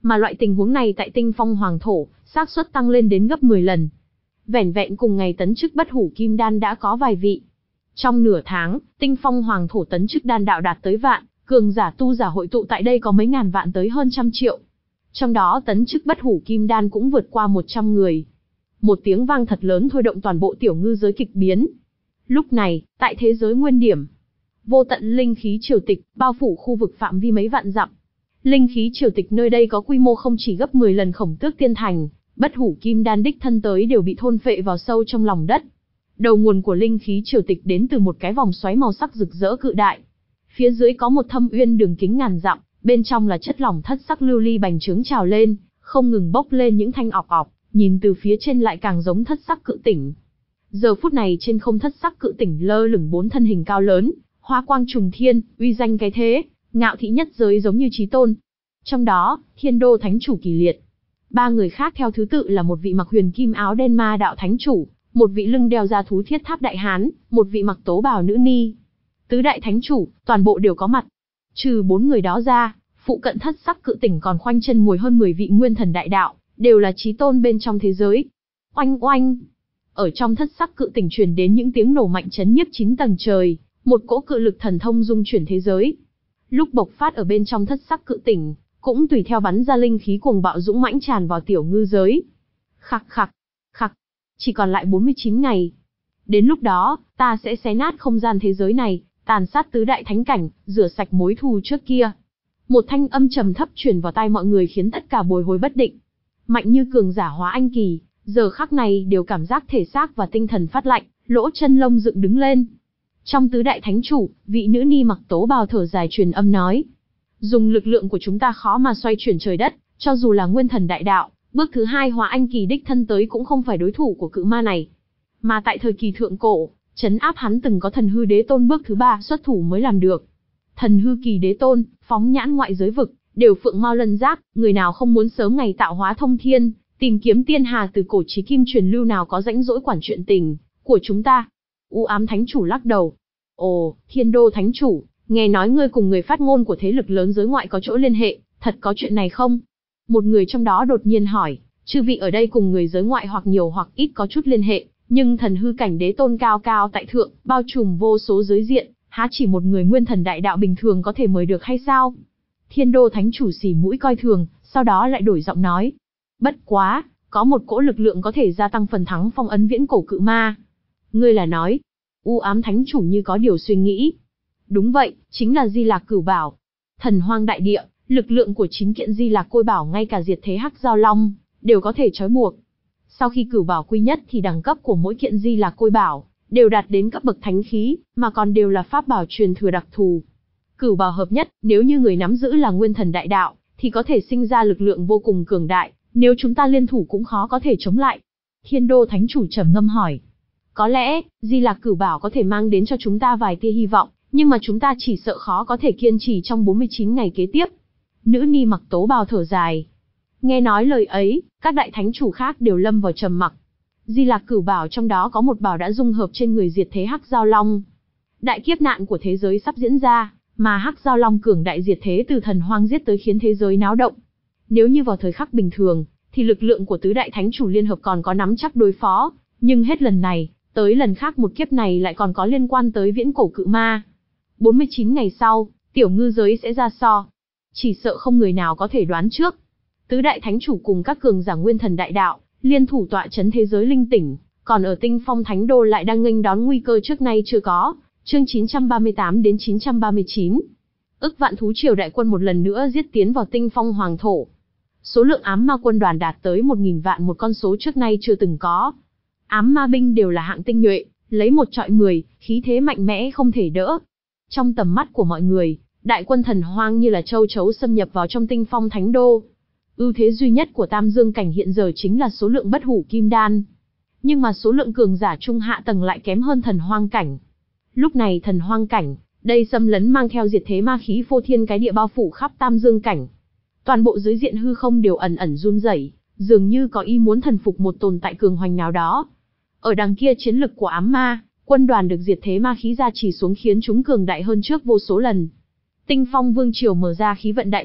Mà loại tình huống này tại Tinh Phong Hoàng Thổ, xác suất tăng lên đến gấp mười lần. Vẻn vẹn cùng ngày tấn chức bất hủ kim đan đã có vài vị. Trong nửa tháng, Tinh Phong Hoàng Thổ tấn chức đan đạo đạt tới vạn, cường giả tu giả hội tụ tại đây có mấy ngàn vạn tới hơn trăm triệu. Trong đó tấn chức bất hủ kim đan cũng vượt qua một trăm người. Một tiếng vang thật lớn thôi động toàn bộ tiểu ngư giới kịch biến. Lúc này, tại thế giới nguyên điểm, vô tận linh khí triều tịch, bao phủ khu vực phạm vi mấy vạn dặm. Linh khí triều tịch nơi đây có quy mô không chỉ gấp mười lần Khổng Tước Tiên Thành, bất hủ kim đan đích thân tới đều bị thôn phệ vào sâu trong lòng đất. Đầu nguồn của linh khí triều tịch đến từ một cái vòng xoáy màu sắc rực rỡ cự đại. Phía dưới có một thâm uyên đường kính ngàn dặm, bên trong là chất lỏng thất sắc lưu ly bành trướng trào lên, không ngừng bốc lên những thanh ọc ọc, nhìn từ phía trên lại càng giống thất sắc cự tỉnh. Giờ phút này trên không thất sắc cự tỉnh lơ lửng bốn thân hình cao lớn, hoa quang trùng thiên, uy danh cái thế, ngạo thị nhất giới giống như chí tôn. Trong đó, Thiên Đô Thánh Chủ Kỳ Liệt. Ba người khác theo thứ tự là một vị mặc huyền kim áo đen Ma Đạo Thánh Chủ, một vị lưng đeo ra thú thiết tháp đại hán, một vị mặc tố bào nữ ni. Tứ đại thánh chủ, toàn bộ đều có mặt. Trừ bốn người đó ra, phụ cận thất sắc cự tỉnh còn khoanh chân ngồi hơn mười vị nguyên thần đại đạo, đều là chí tôn bên trong thế giới. Oanh oanh! Ở trong thất sắc cự tỉnh truyền đến những tiếng nổ mạnh chấn nhiếp chín tầng trời, một cỗ cự lực thần thông dung chuyển thế giới. Lúc bộc phát ở bên trong thất sắc cự tỉnh, cũng tùy theo bắn ra linh khí cuồng bạo dũng mãnh tràn vào tiểu ngư giới. Khặc khặc, khặc, chỉ còn lại bốn mươi chín ngày. Đến lúc đó, ta sẽ xé nát không gian thế giới này, tàn sát tứ đại thánh cảnh, rửa sạch mối thù trước kia. Một thanh âm trầm thấp truyền vào tai mọi người khiến tất cả bồi hồi bất định. Mạnh như cường giả hóa anh kỳ, giờ khắc này đều cảm giác thể xác và tinh thần phát lạnh, lỗ chân lông dựng đứng lên. Trong tứ đại thánh chủ, vị nữ ni mặc tố bào thở dài truyền âm nói. Dùng lực lượng của chúng ta khó mà xoay chuyển trời đất, cho dù là nguyên thần đại đạo, bước thứ hai hóa anh kỳ đích thân tới cũng không phải đối thủ của cự ma này. Mà tại thời kỳ thượng cổ, trấn áp hắn từng có thần hư đế tôn bước thứ ba xuất thủ mới làm được. Thần hư kỳ đế tôn, phóng nhãn ngoại giới vực, đều phượng mao lân giác, người nào không muốn sớm ngày tạo hóa thông thiên, tìm kiếm tiên hà từ cổ chí kim truyền lưu nào có rãnh rỗi quản chuyện tình của chúng ta. U ám thánh chủ lắc đầu. Ồ, Thiên Đô Thánh Chủ, nghe nói ngươi cùng người phát ngôn của thế lực lớn giới ngoại có chỗ liên hệ, thật có chuyện này không? Một người trong đó đột nhiên hỏi, chư vị ở đây cùng người giới ngoại hoặc nhiều hoặc ít có chút liên hệ, nhưng thần hư cảnh đế tôn cao cao tại thượng, bao trùm vô số giới diện, há chỉ một người nguyên thần đại đạo bình thường có thể mời được hay sao? Thiên Đô Thánh Chủ xì mũi coi thường, sau đó lại đổi giọng nói. Bất quá, có một cỗ lực lượng có thể gia tăng phần thắng phong ấn viễn cổ cự ma. Ngươi là nói, U ám thánh chủ như có điều suy nghĩ. Đúng vậy, chính là Di Lạc Cửu Bảo. Thần hoang đại địa, lực lượng của chín kiện Di Lạc Côi Bảo ngay cả diệt thế hắc giao long, đều có thể trói buộc. Sau khi Cửu Bảo quy nhất thì đẳng cấp của mỗi kiện Di Lạc Côi Bảo, đều đạt đến cấp bậc thánh khí, mà còn đều là pháp bảo truyền thừa đặc thù. Cửu Bảo hợp nhất, nếu như người nắm giữ là nguyên thần đại đạo, thì có thể sinh ra lực lượng vô cùng cường đại, nếu chúng ta liên thủ cũng khó có thể chống lại. Thiên Đô Thánh Chủ trầm ngâm hỏi. Có lẽ, Di Lạc Cửu Bảo có thể mang đến cho chúng ta vài tia hy vọng, nhưng mà chúng ta chỉ sợ khó có thể kiên trì trong bốn mươi chín ngày kế tiếp. Nữ ni mặc tố bào thở dài. Nghe nói lời ấy, các đại thánh chủ khác đều lâm vào trầm mặc. Di Lạc Cửu Bảo trong đó có một bảo đã dung hợp trên người diệt thế hắc giao long. Đại kiếp nạn của thế giới sắp diễn ra, mà hắc giao long cường đại diệt thế từ thần hoang giết tới khiến thế giới náo động. Nếu như vào thời khắc bình thường, thì lực lượng của tứ đại thánh chủ liên hợp còn có nắm chắc đối phó, nhưng hết lần này tới lần khác một kiếp này lại còn có liên quan tới viễn cổ cự ma. bốn mươi chín ngày sau, tiểu ngư giới sẽ ra so. Chỉ sợ không người nào có thể đoán trước. Tứ đại thánh chủ cùng các cường giả nguyên thần đại đạo, liên thủ tọa chấn thế giới linh tỉnh, còn ở Tinh Phong Thánh Đô lại đang nghênh đón nguy cơ trước nay chưa có. Chương chín trăm ba mươi tám đến chín trăm ba mươi chín. Ức vạn thú triều đại quân một lần nữa giết tiến vào Tinh Phong Hoàng Thổ. Số lượng ám ma quân đoàn đạt tới một nghìn vạn, một con số trước nay chưa từng có. Ám ma binh đều là hạng tinh nhuệ, lấy một trọi mười, khí thế mạnh mẽ không thể đỡ. Trong tầm mắt của mọi người, đại quân thần hoang như là châu chấu xâm nhập vào trong Tinh Phong Thánh Đô. Ưu thế duy nhất của Tam Dương cảnh hiện giờ chính là số lượng bất hủ kim đan. Nhưng mà số lượng cường giả trung hạ tầng lại kém hơn thần hoang cảnh. Lúc này thần hoang cảnh, đây xâm lấn mang theo diệt thế ma khí phô thiên cái địa bao phủ khắp Tam Dương cảnh. Toàn bộ dưới diện hư không đều ẩn ẩn run rẩy, dường như có ý muốn thần phục một tồn tại cường hoành nào đó. Ở đằng kia chiến lực của ám ma, quân đoàn được diệt thế ma khí gia trì xuống khiến chúng cường đại hơn trước vô số lần. Tinh Phong Vương Triều mở ra khí vận đại trận,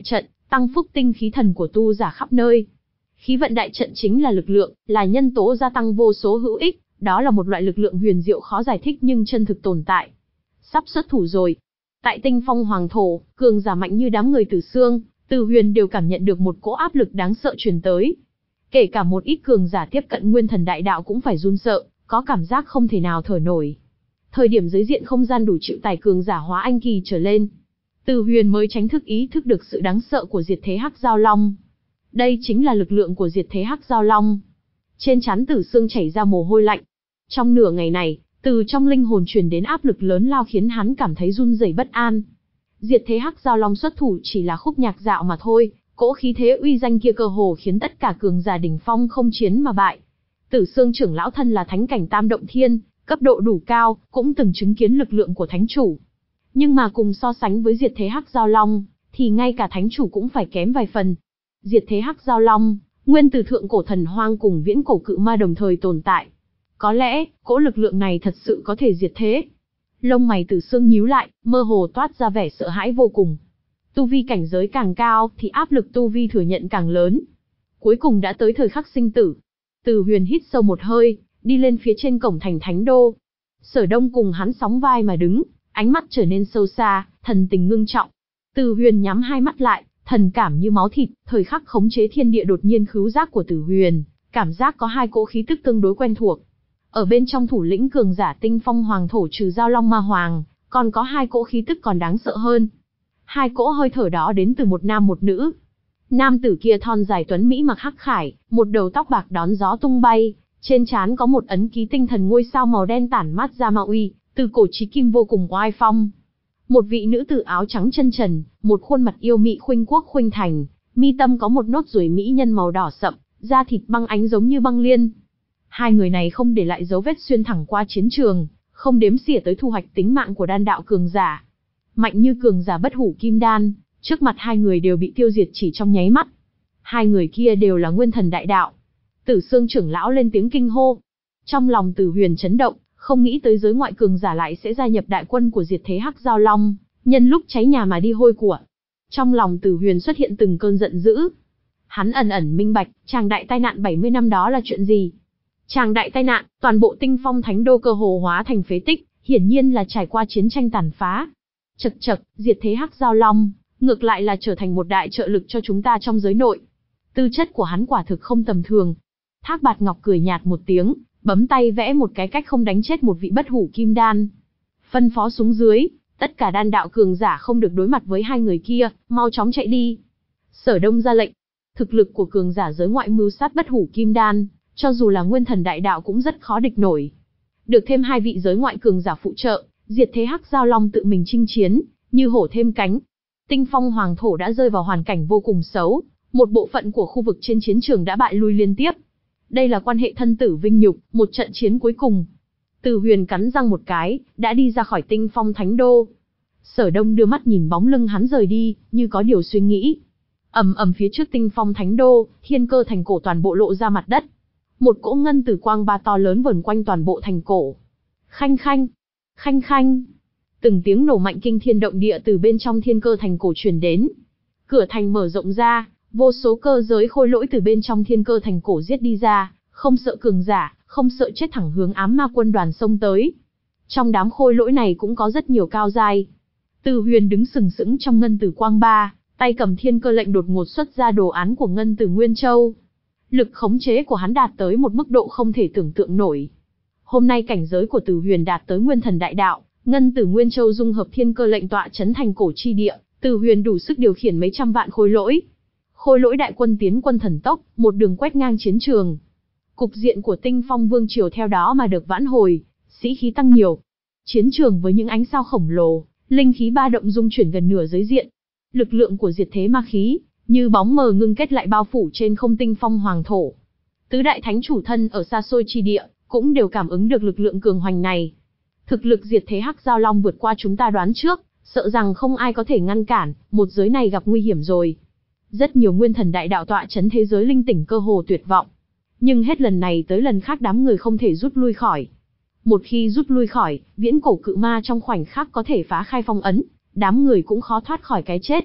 tăng phúc tinh khí thần của tu giả khắp nơi. Khí vận đại trận chính là lực lượng, là nhân tố gia tăng vô số hữu ích, đó là một loại lực lượng huyền diệu khó giải thích nhưng chân thực tồn tại. Sắp xuất thủ rồi. Tại Tinh Phong Hoàng Thổ, cường giả mạnh như đám người Tử Xương, Từ Huyền đều cảm nhận được một cỗ áp lực đáng sợ truyền tới. Kể cả một ít cường giả tiếp cận Nguyên Thần Đại Đạo cũng phải run sợ, có cảm giác không thể nào thở nổi. Thời điểm giới diện không gian đủ chịu tải cường giả hóa anh kỳ trở lên, Từ Huyền mới tránh thức ý thức được sự đáng sợ của diệt thế Hắc Giao Long. Đây chính là lực lượng của diệt thế Hắc Giao Long. Trên trán Tử Xương chảy ra mồ hôi lạnh. Trong nửa ngày này, từ trong linh hồn truyền đến áp lực lớn lao khiến hắn cảm thấy run rẩy bất an. Diệt thế Hắc Giao Long xuất thủ chỉ là khúc nhạc dạo mà thôi, cỗ khí thế uy danh kia cơ hồ khiến tất cả cường giả đỉnh phong không chiến mà bại. Tử Xương trưởng lão thân là thánh cảnh tam động thiên, cấp độ đủ cao, cũng từng chứng kiến lực lượng của thánh chủ. Nhưng mà cùng so sánh với diệt thế Hắc Giao Long, thì ngay cả thánh chủ cũng phải kém vài phần. Diệt thế Hắc Giao Long, nguyên từ thượng cổ thần hoang cùng viễn cổ cự ma đồng thời tồn tại. Có lẽ, cỗ lực lượng này thật sự có thể diệt thế. Lông mày Tử Xương nhíu lại, mơ hồ toát ra vẻ sợ hãi vô cùng. Tu vi cảnh giới càng cao, thì áp lực tu vi thừa nhận càng lớn. Cuối cùng đã tới thời khắc sinh tử. Từ Huyền hít sâu một hơi, đi lên phía trên cổng thành Thánh Đô. Sở Đông cùng hắn sóng vai mà đứng, ánh mắt trở nên sâu xa, thần tình ngưng trọng. Từ Huyền nhắm hai mắt lại, thần cảm như máu thịt, thời khắc khống chế thiên địa đột nhiên khứu giác của Tử Huyền, cảm giác có hai cỗ khí tức tương đối quen thuộc. Ở bên trong thủ lĩnh cường giả Tinh Phong Hoàng Thổ trừ Giao Long Ma Hoàng, còn có hai cỗ khí tức còn đáng sợ hơn. Hai cỗ hơi thở đó đến từ một nam một nữ. Nam tử kia thon dài tuấn mỹ mặc hắc khải, một đầu tóc bạc đón gió tung bay, trên trán có một ấn ký tinh thần ngôi sao màu đen tản mát ra ma uy, từ cổ chí kim vô cùng oai phong. Một vị nữ tử áo trắng chân trần, một khuôn mặt yêu mị khuynh quốc khuynh thành, mi tâm có một nốt ruồi mỹ nhân màu đỏ sậm, da thịt băng ánh giống như băng liên. Hai người này không để lại dấu vết xuyên thẳng qua chiến trường, không đếm xỉa tới thu hoạch tính mạng của đan đạo cường giả. Mạnh như cường giả bất hủ kim đan, trước mặt hai người đều bị tiêu diệt chỉ trong nháy mắt. Hai người kia đều là nguyên thần đại đạo. Tử Xương trưởng lão lên tiếng kinh hô. Trong lòng Tử Huyền chấn động, không nghĩ tới giới ngoại cường giả lại sẽ gia nhập đại quân của diệt thế Hắc Giao Long, nhân lúc cháy nhà mà đi hôi của. Trong lòng Tử Huyền xuất hiện từng cơn giận dữ. Hắn ẩn ẩn minh bạch, tràng đại tai nạn bảy mươi năm đó là chuyện gì. Tràng đại tai nạn, toàn bộ Tinh Phong Thánh Đô cơ hồ hóa thành phế tích, hiển nhiên là trải qua chiến tranh tàn phá. Chậc chậc, diệt thế Hắc Giao Long, ngược lại là trở thành một đại trợ lực cho chúng ta trong giới nội. Tư chất của hắn quả thực không tầm thường. Thác Bạt Ngọc cười nhạt một tiếng, bấm tay vẽ một cái cách không đánh chết một vị bất hủ kim đan. Phân phó xuống dưới, tất cả đan đạo cường giả không được đối mặt với hai người kia, mau chóng chạy đi. Sở Đông ra lệnh. Thực lực của cường giả giới ngoại mưu sát bất hủ kim đan, cho dù là nguyên thần đại đạo cũng rất khó địch nổi. Được thêm hai vị giới ngoại cường giả phụ trợ, diệt thế Hắc Giao Long tự mình chinh chiến, như hổ thêm cánh. Tinh Phong Hoàng Thổ đã rơi vào hoàn cảnh vô cùng xấu, một bộ phận của khu vực trên chiến trường đã bại lui liên tiếp. Đây là quan hệ thân tử vinh nhục, một trận chiến cuối cùng. Từ Huyền cắn răng một cái, đã đi ra khỏi Tinh Phong Thánh Đô. Sở Đông đưa mắt nhìn bóng lưng hắn rời đi, như có điều suy nghĩ. Ầm ầm phía trước Tinh Phong Thánh Đô, thiên cơ thành cổ toàn bộ lộ ra mặt đất. Một cỗ ngân tử quang ba to lớn vờn quanh toàn bộ thành cổ. Khanh khanh, khanh khanh. Từng tiếng nổ mạnh kinh thiên động địa từ bên trong thiên cơ thành cổ truyền đến. Cửa thành mở rộng ra, vô số cơ giới khôi lỗi từ bên trong thiên cơ thành cổ giết đi ra, không sợ cường giả, không sợ chết thẳng hướng ám ma quân đoàn xông tới. Trong đám khôi lỗi này cũng có rất nhiều cao giai. Từ Huyền đứng sừng sững trong ngân tử quang ba, tay cầm thiên cơ lệnh đột ngột xuất ra đồ án của ngân tử Nguyên Châu. Lực khống chế của hắn đạt tới một mức độ không thể tưởng tượng nổi. Hôm nay cảnh giới của Từ Huyền đạt tới nguyên thần đại đạo, ngân tử Nguyên Châu dung hợp thiên cơ lệnh tọa chấn thành cổ chi địa, Từ Huyền đủ sức điều khiển mấy trăm vạn khôi lỗi. Khôi lỗi đại quân tiến quân thần tốc, một đường quét ngang chiến trường. Cục diện của Tinh Phong Vương triều theo đó mà được vãn hồi, sĩ khí tăng nhiều. Chiến trường với những ánh sao khổng lồ, linh khí ba động dung chuyển gần nửa giới diện. Lực lượng của diệt thế ma khí, như bóng mờ ngưng kết lại bao phủ trên không Tinh Phong Hoàng Thổ. Tứ đại thánh chủ thân ở xa xôi chi địa, cũng đều cảm ứng được lực lượng cường hoành này. Thực lực diệt thế Hắc Giao Long vượt qua chúng ta đoán trước, sợ rằng không ai có thể ngăn cản, một giới này gặp nguy hiểm rồi. Rất nhiều nguyên thần đại đạo tọa chấn thế giới linh tỉnh cơ hồ tuyệt vọng. Nhưng hết lần này tới lần khác đám người không thể rút lui khỏi. Một khi rút lui khỏi, viễn cổ cự ma trong khoảnh khắc có thể phá khai phong ấn, đám người cũng khó thoát khỏi cái chết.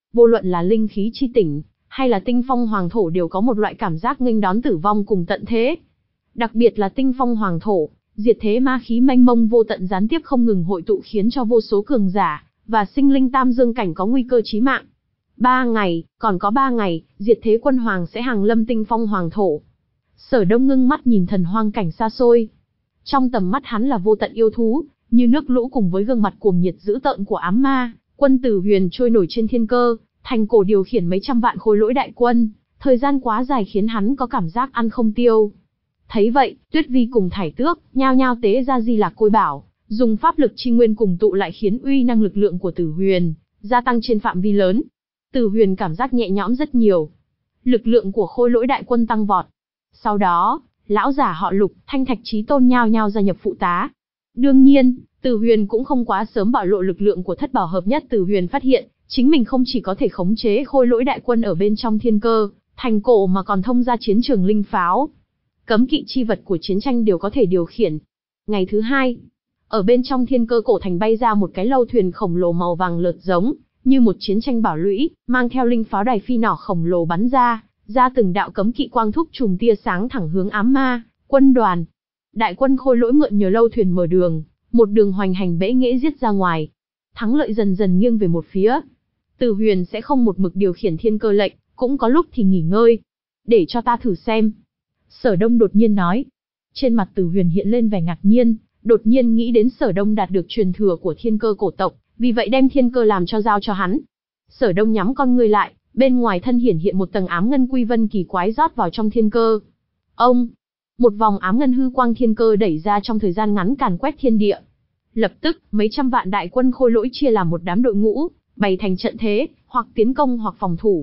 vô luận là linh khí chi tỉnh, hay là tinh phong hoàng thổ đều có một loại cảm giác nghênh đón tử vong cùng tận thế. Đặc biệt là tinh phong hoàng thổ, diệt thế ma khí mênh mông vô tận gián tiếp không ngừng hội tụ khiến cho vô số cường giả và sinh linh tam dương cảnh có nguy cơ chí mạng. Ba ngày, còn có ba ngày, diệt thế quân hoàng sẽ hàng lâm tinh phong hoàng thổ. Sở Đông ngưng mắt nhìn thần hoang cảnh xa xôi. Trong tầm mắt hắn là vô tận yêu thú, như nước lũ cùng với gương mặt cuồng nhiệt dữ tợn của ám ma, quân tử huyền trôi nổi trên thiên cơ, thành cổ điều khiển mấy trăm vạn khôi lỗi đại quân, thời gian quá dài khiến hắn có cảm giác ăn không tiêu. Thấy vậy, Tuyết Vi cùng Thải Tước, nhao nhao tế ra Di Lạc Côi Bảo, dùng pháp lực chi nguyên cùng tụ lại khiến uy năng lực lượng của Tử Huyền gia tăng trên phạm vi lớn. Tử Huyền cảm giác nhẹ nhõm rất nhiều. Lực lượng của khôi lỗi đại quân tăng vọt. Sau đó, lão giả họ Lục, Thanh Thạch Chí Tôn nhao nhao gia nhập phụ tá. Đương nhiên, Tử Huyền cũng không quá sớm bạo lộ lực lượng của thất bảo hợp nhất. Tử Huyền phát hiện, chính mình không chỉ có thể khống chế khôi lỗi đại quân ở bên trong thiên cơ, thành cổ mà còn thông ra chiến trường linh pháo. Cấm kỵ chi vật của chiến tranh đều có thể điều khiển. Ngày thứ hai, ở bên trong thiên cơ cổ thành bay ra một cái lâu thuyền khổng lồ màu vàng lợt giống, như một chiến tranh bảo lũy, mang theo linh pháo đài phi nỏ khổng lồ bắn ra, ra từng đạo cấm kỵ quang thúc chùm tia sáng thẳng hướng ám ma quân đoàn. Đại quân khôi lỗi mượn nhờ lâu thuyền mở đường, một đường hoành hành bẽ nghễ giết ra ngoài. Thắng lợi dần dần nghiêng về một phía. Tử Huyền sẽ không một mực điều khiển thiên cơ lệnh, cũng có lúc thì nghỉ ngơi. Để cho ta thử xem. Sở Đông đột nhiên nói. Trên mặt Tử Huyền hiện lên vẻ ngạc nhiên, đột nhiên nghĩ đến Sở Đông đạt được truyền thừa của thiên cơ cổ tộc, vì vậy đem thiên cơ làm cho giao cho hắn. Sở Đông nhắm con ngươi lại, bên ngoài thân hiển hiện một tầng ám ngân quy vân kỳ quái rót vào trong thiên cơ. Ông, một vòng ám ngân hư quang thiên cơ đẩy ra trong thời gian ngắn càn quét thiên địa. Lập tức, mấy trăm vạn đại quân khôi lỗi chia làm một đám đội ngũ, bày thành trận thế, hoặc tiến công hoặc phòng thủ.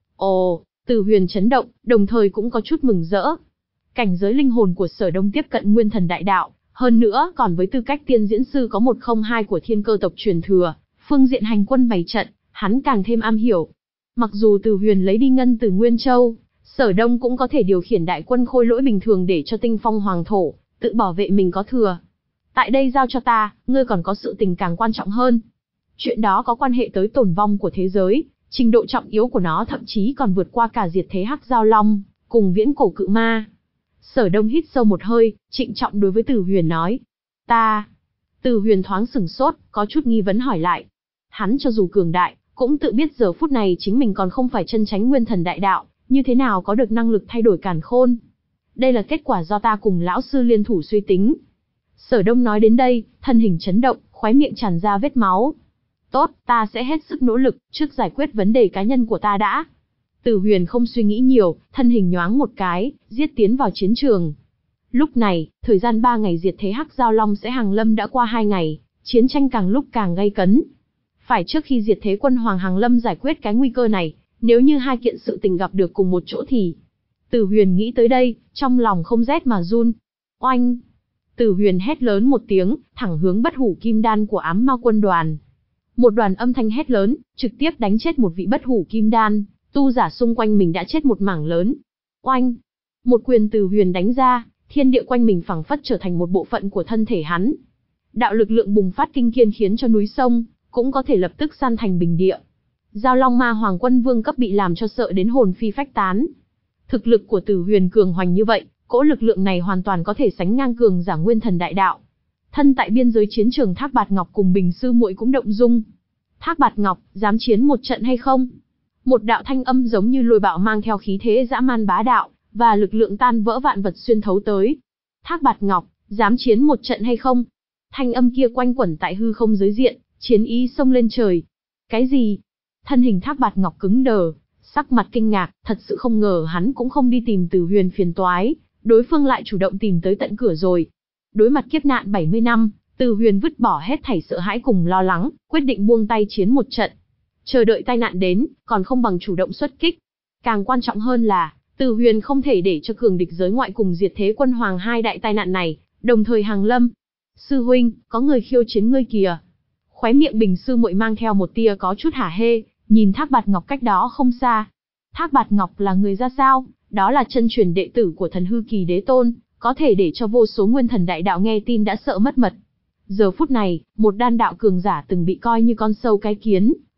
Ồ, Tử Huyền chấn động, đồng thời cũng có chút mừng rỡ. Cảnh giới linh hồn của Sở Đông tiếp cận nguyên thần đại đạo, hơn nữa còn với tư cách tiên diễn sư có một không hai của thiên cơ tộc truyền thừa, phương diện hành quân bày trận, hắn càng thêm am hiểu. Mặc dù Tử Huyền lấy đi ngân từ Nguyên Châu, Sở Đông cũng có thể điều khiển đại quân khôi lỗi bình thường để cho tinh phong hoàng thổ, tự bảo vệ mình có thừa. Tại đây giao cho ta, ngươi còn có sự tình càng quan trọng hơn. Chuyện đó có quan hệ tới tổn vong của thế giới, trình độ trọng yếu của nó thậm chí còn vượt qua cả diệt thế hắc giao long, cùng viễn cổ cự ma. Sở Đông hít sâu một hơi, trịnh trọng đối với Tử Huyền nói. Ta. Tử Huyền thoáng sửng sốt, có chút nghi vấn hỏi lại. Hắn cho dù cường đại, cũng tự biết giờ phút này chính mình còn không phải chân chánh nguyên thần đại đạo, như thế nào có được năng lực thay đổi càn khôn. Đây là kết quả do ta cùng lão sư liên thủ suy tính. Sở Đông nói đến đây, thân hình chấn động, khóe miệng tràn ra vết máu. Tốt, ta sẽ hết sức nỗ lực, trước giải quyết vấn đề cá nhân của ta đã. Tử Huyền không suy nghĩ nhiều, thân hình nhoáng một cái, giết tiến vào chiến trường. Lúc này, thời gian ba ngày diệt thế hắc giao long sẽ hàng lâm đã qua hai ngày, chiến tranh càng lúc càng gay cấn. Phải trước khi diệt thế quân hoàng hàng lâm giải quyết cái nguy cơ này, nếu như hai kiện sự tình gặp được cùng một chỗ thì... Tử Huyền nghĩ tới đây, trong lòng không rét mà run. Oanh! Tử Huyền hét lớn một tiếng, thẳng hướng bất hủ kim đan của ám ma quân đoàn. Một đoàn âm thanh hét lớn, trực tiếp đánh chết một vị bất hủ kim đan, tu giả xung quanh mình đã chết một mảng lớn. Oanh! Một quyền Tử Huyền đánh ra, thiên địa quanh mình phẳng phất trở thành một bộ phận của thân thể hắn. Đạo lực lượng bùng phát kinh thiên khiến cho núi sông cũng có thể lập tức san thành bình địa. Giao Long Ma Hoàng quân vương cấp bị làm cho sợ đến hồn phi phách tán. Thực lực của Tử Huyền cường hoành như vậy, cỗ lực lượng này hoàn toàn có thể sánh ngang cường giả nguyên thần đại đạo. Thân tại biên giới chiến trường Thác Bạt Ngọc cùng Bình Sư Muội cũng động dung. Thác Bạt Ngọc, dám chiến một trận hay không? Một đạo thanh âm giống như lôi bạo mang theo khí thế dã man bá đạo, và lực lượng tan vỡ vạn vật xuyên thấu tới. Thác Bạt Ngọc, dám chiến một trận hay không? Thanh âm kia quanh quẩn tại hư không giới diện, chiến ý xông lên trời. Cái gì? Thân hình Thác Bạt Ngọc cứng đờ, sắc mặt kinh ngạc, thật sự không ngờ hắn cũng không đi tìm Tử Huyền phiền toái, đối phương lại chủ động tìm tới tận cửa rồi. Đối mặt kiếp nạn bảy mươi năm, Tử Huyền vứt bỏ hết thảy sợ hãi cùng lo lắng, quyết định buông tay chiến một trận. Chờ đợi tai nạn đến, còn không bằng chủ động xuất kích. Càng quan trọng hơn là, Tử Huyền không thể để cho cường địch giới ngoại cùng diệt thế quân hoàng hai đại tai nạn này, đồng thời hàng lâm. Sư huynh, có người khiêu chiến ngươi kìa. Khóe miệng Bình Sư Muội mang theo một tia có chút hả hê, nhìn Thác Bạt Ngọc cách đó không xa. Thác Bạt Ngọc là người ra sao? Đó là chân truyền đệ tử của Thần Hư Kỳ Đế Tôn, có thể để cho vô số nguyên thần đại đạo nghe tin đã sợ mất mật. Giờ phút này, một đan đạo cường giả từng bị coi như con sâu cái kiến,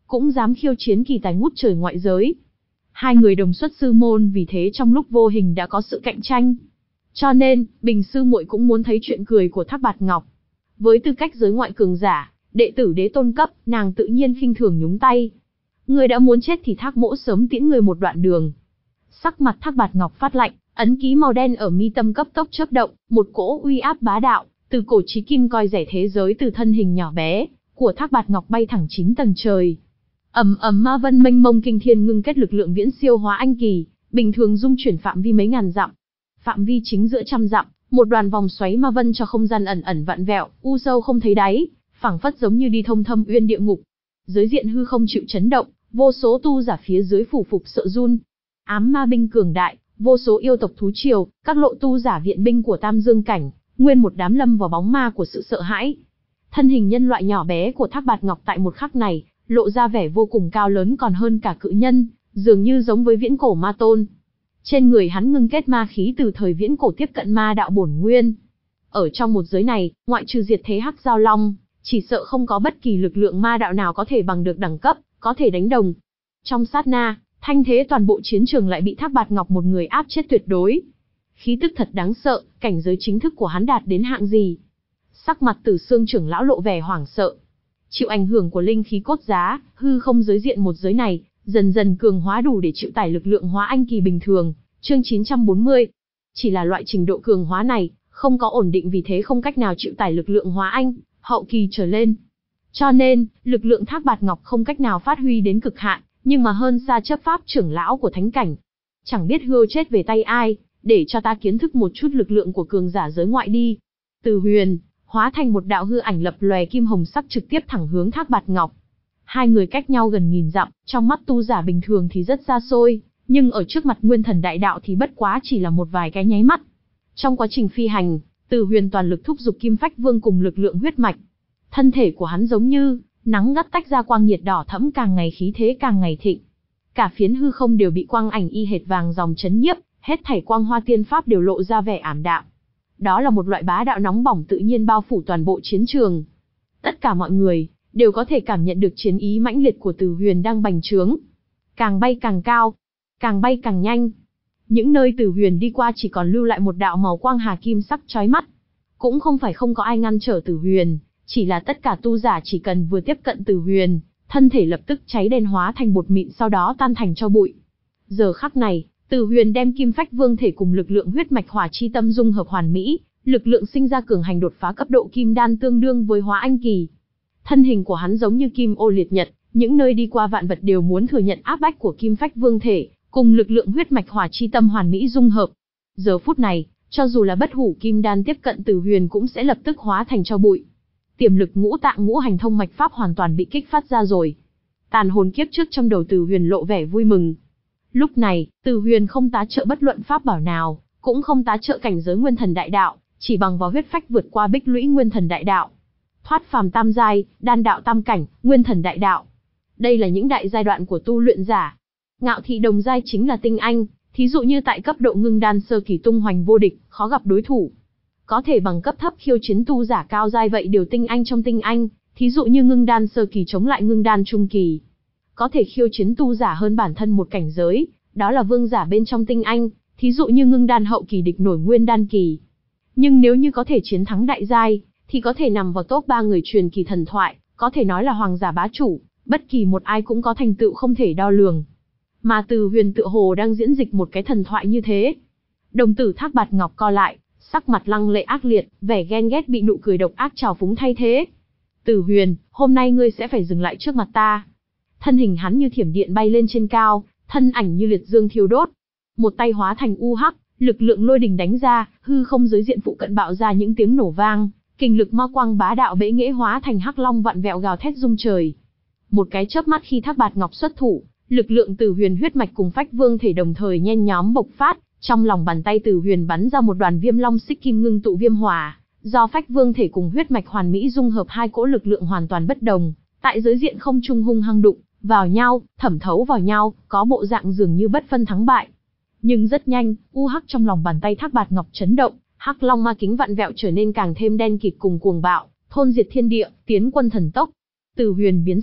cũng dám khiêu chiến kỳ tài ngút trời ngoại giới. Hai người đồng xuất sư môn, vì thế trong lúc vô hình đã có sự cạnh tranh. Cho nên, Bình sư muội cũng muốn thấy chuyện cười của Thác Bạt Ngọc. Với tư cách giới ngoại cường giả, đệ tử đế tôn cấp, nàng tự nhiên khinh thường nhúng tay. Người đã muốn chết thì Thác mỗ sớm tiễn người một đoạn đường. Sắc mặt Thác Bạt Ngọc phát lạnh, ấn ký màu đen ở mi tâm cấp tốc chớp động, một cỗ uy áp bá đạo, từ cổ chí kim coi rẻ thế giới từ thân hình nhỏ bé của Thác Bạt Ngọc bay thẳng chín tầng trời. Ầm ầm ma vân mênh mông kinh thiên ngưng kết lực lượng viễn siêu hóa anh kỳ, bình thường dung chuyển phạm vi mấy ngàn dặm. Phạm vi chính giữa trăm dặm, một đoàn vòng xoáy ma vân cho không gian ẩn ẩn vặn vẹo, u sâu không thấy đáy, phảng phất giống như đi thông thâm uyên địa ngục. Dưới diện hư không chịu chấn động, vô số tu giả phía dưới phủ phục sợ run. Ám ma binh cường đại, vô số yêu tộc thú triều, các lộ tu giả viện binh của Tam Dương cảnh, nguyên một đám lâm vào bóng ma của sự sợ hãi. Thân hình nhân loại nhỏ bé của Thác Bạt Ngọc tại một khắc này, lộ ra vẻ vô cùng cao lớn còn hơn cả cự nhân, dường như giống với viễn cổ ma tôn. Trên người hắn ngưng kết ma khí từ thời viễn cổ tiếp cận ma đạo bổn nguyên. Ở trong một giới này, ngoại trừ diệt thế hắc giao long, chỉ sợ không có bất kỳ lực lượng ma đạo nào có thể bằng được đẳng cấp, có thể đánh đồng. Trong sát na, thanh thế toàn bộ chiến trường lại bị Thác Bạt Ngọc một người áp chết tuyệt đối. Khí tức thật đáng sợ, cảnh giới chính thức của hắn đạt đến hạng gì? Sắc mặt Tử Xương trưởng lão lộ vẻ hoảng sợ. Chịu ảnh hưởng của linh khí cốt giá, hư không giới diện một giới này, dần dần cường hóa đủ để chịu tải lực lượng hóa anh kỳ bình thường. Chương chín trăm bốn mươi. Chỉ là loại trình độ cường hóa này, không có ổn định, vì thế không cách nào chịu tải lực lượng hóa anh hậu kỳ trở lên. Cho nên, lực lượng Thác Bạt Ngọc không cách nào phát huy đến cực hạn, nhưng mà hơn xa chấp pháp trưởng lão của thánh cảnh. Chẳng biết hươu chết về tay ai, để cho ta kiến thức một chút lực lượng của cường giả giới ngoại đi. Từ Huyền hóa thành một đạo hư ảnh lập lòe kim hồng sắc trực tiếp thẳng hướng Thác Bạt Ngọc. Hai người cách nhau gần nghìn dặm, trong mắt tu giả bình thường thì rất xa xôi, nhưng ở trước mặt Nguyên Thần Đại Đạo thì bất quá chỉ là một vài cái nháy mắt. Trong quá trình phi hành, Từ Huyền toàn lực thúc giục Kim Phách Vương cùng lực lượng huyết mạch. Thân thể của hắn giống như nắng gắt tách ra quang nhiệt đỏ thẫm, càng ngày khí thế càng ngày thịnh. Cả phiến hư không đều bị quang ảnh y hệt vàng dòng chấn nhiếp, hết thảy quang hoa tiên pháp đều lộ ra vẻ ảm đạm. Đó là một loại bá đạo nóng bỏng tự nhiên bao phủ toàn bộ chiến trường. Tất cả mọi người đều có thể cảm nhận được chiến ý mãnh liệt của Từ Huyền đang bành trướng. Càng bay càng cao, càng bay càng nhanh. Những nơi Từ Huyền đi qua chỉ còn lưu lại một đạo màu quang hà kim sắc chói mắt. Cũng không phải không có ai ngăn trở Từ Huyền, chỉ là tất cả tu giả chỉ cần vừa tiếp cận Từ Huyền, thân thể lập tức cháy đen hóa thành bột mịn, sau đó tan thành tro bụi. Giờ khắc này, Từ Huyền đem Kim Phách Vương thể cùng lực lượng huyết mạch hỏa chi tâm dung hợp hoàn mỹ, lực lượng sinh ra cường hành đột phá cấp độ kim đan tương đương với hóa anh kỳ. Thân hình của hắn giống như kim ô liệt nhật, những nơi đi qua vạn vật đều muốn thừa nhận áp bách của Kim Phách Vương thể, cùng lực lượng huyết mạch hỏa chi tâm hoàn mỹ dung hợp. Giờ phút này, cho dù là bất hủ kim đan tiếp cận Từ Huyền cũng sẽ lập tức hóa thành tro bụi. Tiềm lực ngũ tạng ngũ hành thông mạch pháp hoàn toàn bị kích phát ra rồi. Tàn hồn kiếp trước trong đầu Từ Huyền lộ vẻ vui mừng. Lúc này, Từ Huyền không tá trợ bất luận pháp bảo nào, cũng không tá trợ cảnh giới Nguyên Thần Đại Đạo, chỉ bằng vào huyết phách vượt qua bích lũy Nguyên Thần Đại Đạo. Thoát phàm tam giai, đan đạo tam cảnh, Nguyên Thần Đại Đạo. Đây là những đại giai đoạn của tu luyện giả. Ngạo thị đồng giai chính là tinh anh, thí dụ như tại cấp độ ngưng đan sơ kỳ tung hoành vô địch, khó gặp đối thủ. Có thể bằng cấp thấp khiêu chiến tu giả cao giai vậy đều tinh anh trong tinh anh, thí dụ như ngưng đan sơ kỳ chống lại ngưng đan trung kỳ. Có thể khiêu chiến tu giả hơn bản thân một cảnh giới, đó là vương giả bên trong tinh anh, thí dụ như ngưng đan hậu kỳ địch nổi nguyên đan kỳ. Nhưng nếu như có thể chiến thắng đại giai, thì có thể nằm vào top ba người truyền kỳ thần thoại, có thể nói là hoàng giả bá chủ, bất kỳ một ai cũng có thành tựu không thể đo lường. Mà Từ Huyền tựa hồ đang diễn dịch một cái thần thoại như thế. Đồng tử Thác Bạt Ngọc co lại, sắc mặt lăng lệ ác liệt, vẻ ghen ghét bị nụ cười độc ác trào phúng thay thế. Từ Huyền, hôm nay ngươi sẽ phải dừng lại trước mặt ta. Thân hình hắn như thiểm điện bay lên trên cao, thân ảnh như liệt dương thiêu đốt. Một tay hóa thành u hắc, lực lượng lôi đình đánh ra, hư không giới diện phụ cận bạo ra những tiếng nổ vang, kình lực ma quang bá đạo bẽ nghễ hóa thành hắc long vặn vẹo gào thét rung trời. Một cái chớp mắt khi Thác Bạt Ngọc xuất thủ, lực lượng Từ Huyền huyết mạch cùng Phách Vương thể đồng thời nhen nhóm bộc phát, trong lòng bàn tay Từ Huyền bắn ra một đoàn viêm long xích kim ngưng tụ viêm hỏa, do Phách Vương thể cùng huyết mạch hoàn mỹ dung hợp hai cỗ lực lượng hoàn toàn bất đồng, tại giới diện không trung hung hăng đụng vào nhau, thẩm thấu vào nhau, có bộ dạng dường như bất phân thắng bại. Nhưng rất nhanh, u hắc trong lòng bàn tay Thác Bạt Ngọc chấn động, hắc long ma kính vặn vẹo trở nên càng thêm đen kịt cùng cuồng bạo, thôn diệt thiên địa, tiến quân thần tốc. Từ Huyền biến sắc,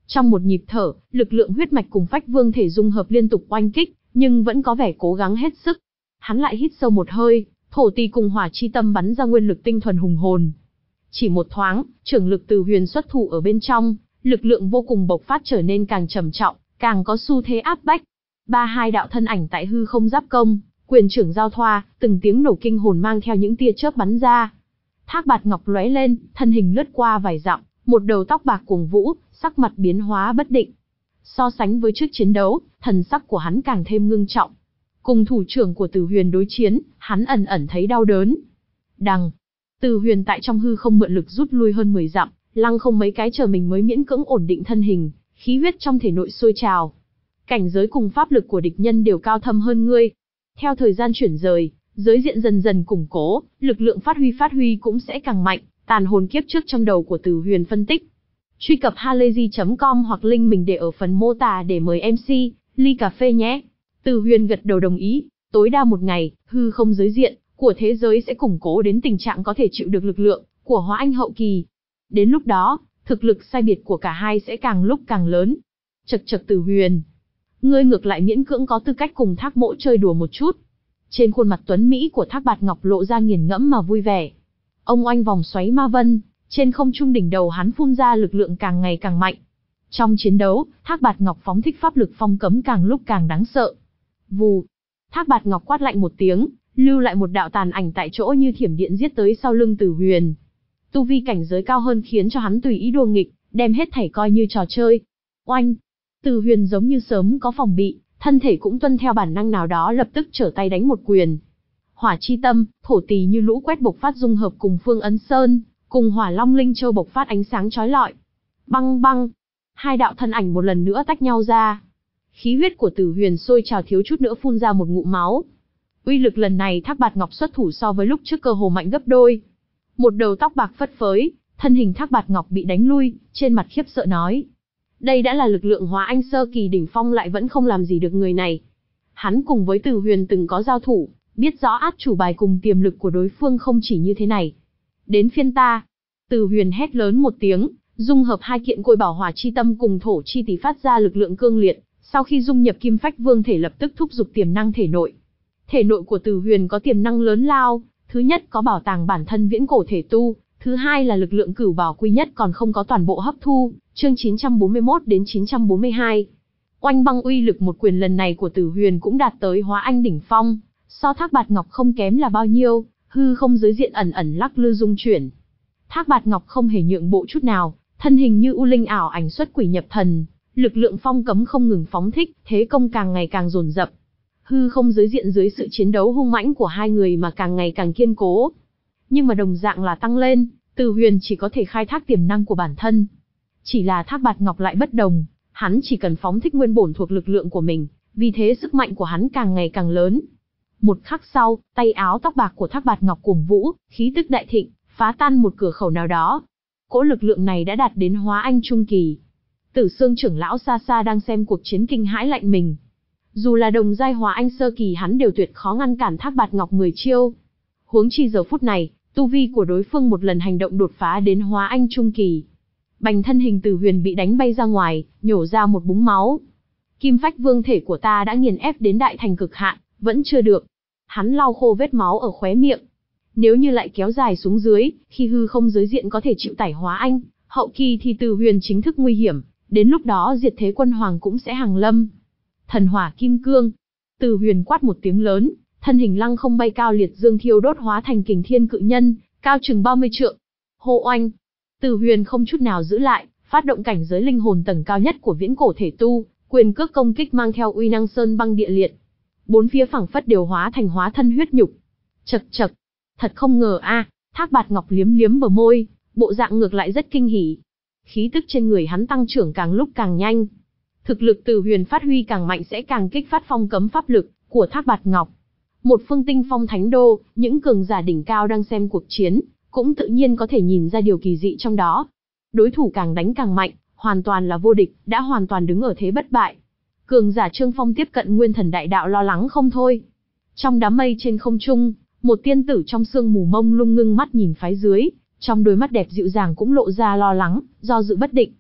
Trong một nhịp thở, lực lượng huyết mạch cùng phách vương thể dung hợp liên tục oanh kích, nhưng vẫn có vẻ cố gắng hết sức. Hắn lại hít sâu một hơi, thổ tỳ cùng hỏa chi tâm bắn ra nguyên lực tinh thuần hùng hồn. Chỉ một thoáng, trưởng lực Từ Huyền xuất thủ ở bên trong, lực lượng vô cùng bộc phát trở nên càng trầm trọng, càng có xu thế áp bách. Ba hai đạo thân ảnh tại hư không giáp công, quyền trưởng giao thoa, từng tiếng nổ kinh hồn mang theo những tia chớp bắn ra. Thác Bạt Ngọc lóe lên, thân hình lướt qua vài dặm, một đầu tóc bạc cuồng vũ, sắc mặt biến hóa bất định. So sánh với trước chiến đấu, thần sắc của hắn càng thêm ngưng trọng. Cùng thủ trưởng của Từ Huyền đối chiến, hắn ẩn ẩn thấy đau đớn. Đằng, Từ Huyền tại trong hư không mượn lực rút lui hơn mười dặm, lăng không mấy cái chờ mình mới miễn cưỡng ổn định thân hình, khí huyết trong thể nội sôi trào. Cảnh giới cùng pháp lực của địch nhân đều cao thâm hơn ngươi. Theo thời gian chuyển rời, giới diện dần dần củng cố, lực lượng phát huy phát huy cũng sẽ càng mạnh, tàn hồn kiếp trước trong đầu của Từ Huyền phân tích. Truy cập halayzi chấm com hoặc link mình để ở phần mô tả để mời em xê, ly cà phê nhé. Từ Huyền gật đầu đồng ý, tối đa một ngày, hư không giới diện của thế giới sẽ củng cố đến tình trạng có thể chịu được lực lượng của Hóa Anh hậu kỳ. Đến lúc đó, thực lực sai biệt của cả hai sẽ càng lúc càng lớn. Chậc chậc Từ Huyền, ngươi ngược lại miễn cưỡng có tư cách cùng Thác Mỗ chơi đùa một chút. Trên khuôn mặt tuấn mỹ của Thác Bạt Ngọc lộ ra nghiền ngẫm mà vui vẻ. Ông oanh vòng xoáy ma vân, trên không trung đỉnh đầu hắn phun ra lực lượng càng ngày càng mạnh. Trong chiến đấu, Thác Bạt Ngọc phóng thích pháp lực phong cấm càng lúc càng đáng sợ. Vù, Thác Bạt Ngọc quát lạnh một tiếng, lưu lại một đạo tàn ảnh tại chỗ như thiểm điện giết tới sau lưng Từ Huyền. Tu vi cảnh giới cao hơn khiến cho hắn tùy ý đùa nghịch, đem hết thảy coi như trò chơi. Oanh, Từ Huyền giống như sớm có phòng bị, thân thể cũng tuân theo bản năng nào đó lập tức trở tay đánh một quyền. Hỏa chi tâm, thổ tỳ như lũ quét bộc phát dung hợp cùng Phương Ấn Sơn, cùng Hỏa Long Linh Châu bộc phát ánh sáng chói lọi. Băng băng, hai đạo thân ảnh một lần nữa tách nhau ra. Khí huyết của Từ Huyền sôi trào thiếu chút nữa phun ra một ngụm máu. Uy lực lần này Thác Bạt Ngọc xuất thủ so với lúc trước cơ hồ mạnh gấp đôi. Một đầu tóc bạc phất phới, thân hình Thác Bạt Ngọc bị đánh lui, trên mặt khiếp sợ nói: đây đã là lực lượng Hóa Anh sơ kỳ đỉnh phong lại vẫn không làm gì được người này. Hắn cùng với Từ Huyền từng có giao thủ, biết rõ át chủ bài cùng tiềm lực của đối phương không chỉ như thế này. Đến phiên ta. Từ Huyền hét lớn một tiếng, dung hợp hai kiện côi bảo hỏa chi tâm cùng thổ chi tỷ phát ra lực lượng cương liệt, sau khi dung nhập kim phách vương thể lập tức thúc giục tiềm năng thể nội. Thể nội của Từ Huyền có tiềm năng lớn lao, thứ nhất có bảo tàng bản thân viễn cổ thể tu, thứ hai là lực lượng cửu bảo quy nhất còn không có toàn bộ hấp thu, chương chín trăm bốn mươi mốt đến chín trăm bốn mươi hai. Oanh băng uy lực một quyền lần này của Từ Huyền cũng đạt tới Hóa Anh đỉnh phong, so Thác Bạt Ngọc không kém là bao nhiêu, hư không giới diện ẩn ẩn lắc lư rung chuyển. Thác Bạt Ngọc không hề nhượng bộ chút nào, thân hình như u linh ảo ảnh xuất quỷ nhập thần, lực lượng phong cấm không ngừng phóng thích, thế công càng ngày càng dồn dập. Hư không giới diện dưới sự chiến đấu hung mãnh của hai người mà càng ngày càng kiên cố. Nhưng mà đồng dạng là tăng lên, Từ Huyền chỉ có thể khai thác tiềm năng của bản thân. Chỉ là Thác Bạt Ngọc lại bất đồng, hắn chỉ cần phóng thích nguyên bổn thuộc lực lượng của mình, vì thế sức mạnh của hắn càng ngày càng lớn. Một khắc sau, tay áo tóc bạc của Thác Bạt Ngọc cuồng vũ, khí tức đại thịnh, phá tan một cửa khẩu nào đó. Cỗ lực lượng này đã đạt đến Hóa Anh trung kỳ. Tử Xương trưởng lão xa xa đang xem cuộc chiến kinh hãi lạnh mình. Dù là đồng giai Hóa Anh sơ kỳ hắn đều tuyệt khó ngăn cản Thác Bạt Ngọc mười chiêu. Huống chi giờ phút này, tu vi của đối phương một lần hành động đột phá đến Hóa Anh trung kỳ. Bành thân hình Từ Huyền bị đánh bay ra ngoài, nhổ ra một búng máu. Kim phách vương thể của ta đã nghiền ép đến đại thành cực hạn, vẫn chưa được. Hắn lau khô vết máu ở khóe miệng. Nếu như lại kéo dài xuống dưới, khi hư không giới diện có thể chịu tải Hóa Anh hậu kỳ thì Từ Huyền chính thức nguy hiểm, đến lúc đó diệt thế quân hoàng cũng sẽ hàng lâm. Thần hỏa kim cương. Từ Huyền quát một tiếng lớn, thân hình lăng không bay cao liệt dương thiêu đốt hóa thành kình thiên cự nhân, cao chừng ba mươi trượng. Hô oanh. Từ Huyền không chút nào giữ lại, phát động cảnh giới linh hồn tầng cao nhất của viễn cổ thể tu, quyền cước công kích mang theo uy năng sơn băng địa liệt. Bốn phía phẳng phất đều hóa thành hóa thân huyết nhục. Chậc chậc, thật không ngờ a, Thác Bạt Ngọc liếm liếm bờ môi, bộ dạng ngược lại rất kinh hỉ. Khí tức trên người hắn tăng trưởng càng lúc càng nhanh. Thực lực Từ Huyền phát huy càng mạnh sẽ càng kích phát phong cấm pháp lực của Thác Bạt Ngọc. Một phương tinh phong thánh đô, những cường giả đỉnh cao đang xem cuộc chiến, cũng tự nhiên có thể nhìn ra điều kỳ dị trong đó. Đối thủ càng đánh càng mạnh, hoàn toàn là vô địch, đã hoàn toàn đứng ở thế bất bại. Cường giả Trương Phong tiếp cận Nguyên Thần Đại Đạo lo lắng không thôi. Trong đám mây trên không trung, một tiên tử trong sương mù mông lung ngưng mắt nhìn phái dưới, trong đôi mắt đẹp dịu dàng cũng lộ ra lo lắng, do dự bất định.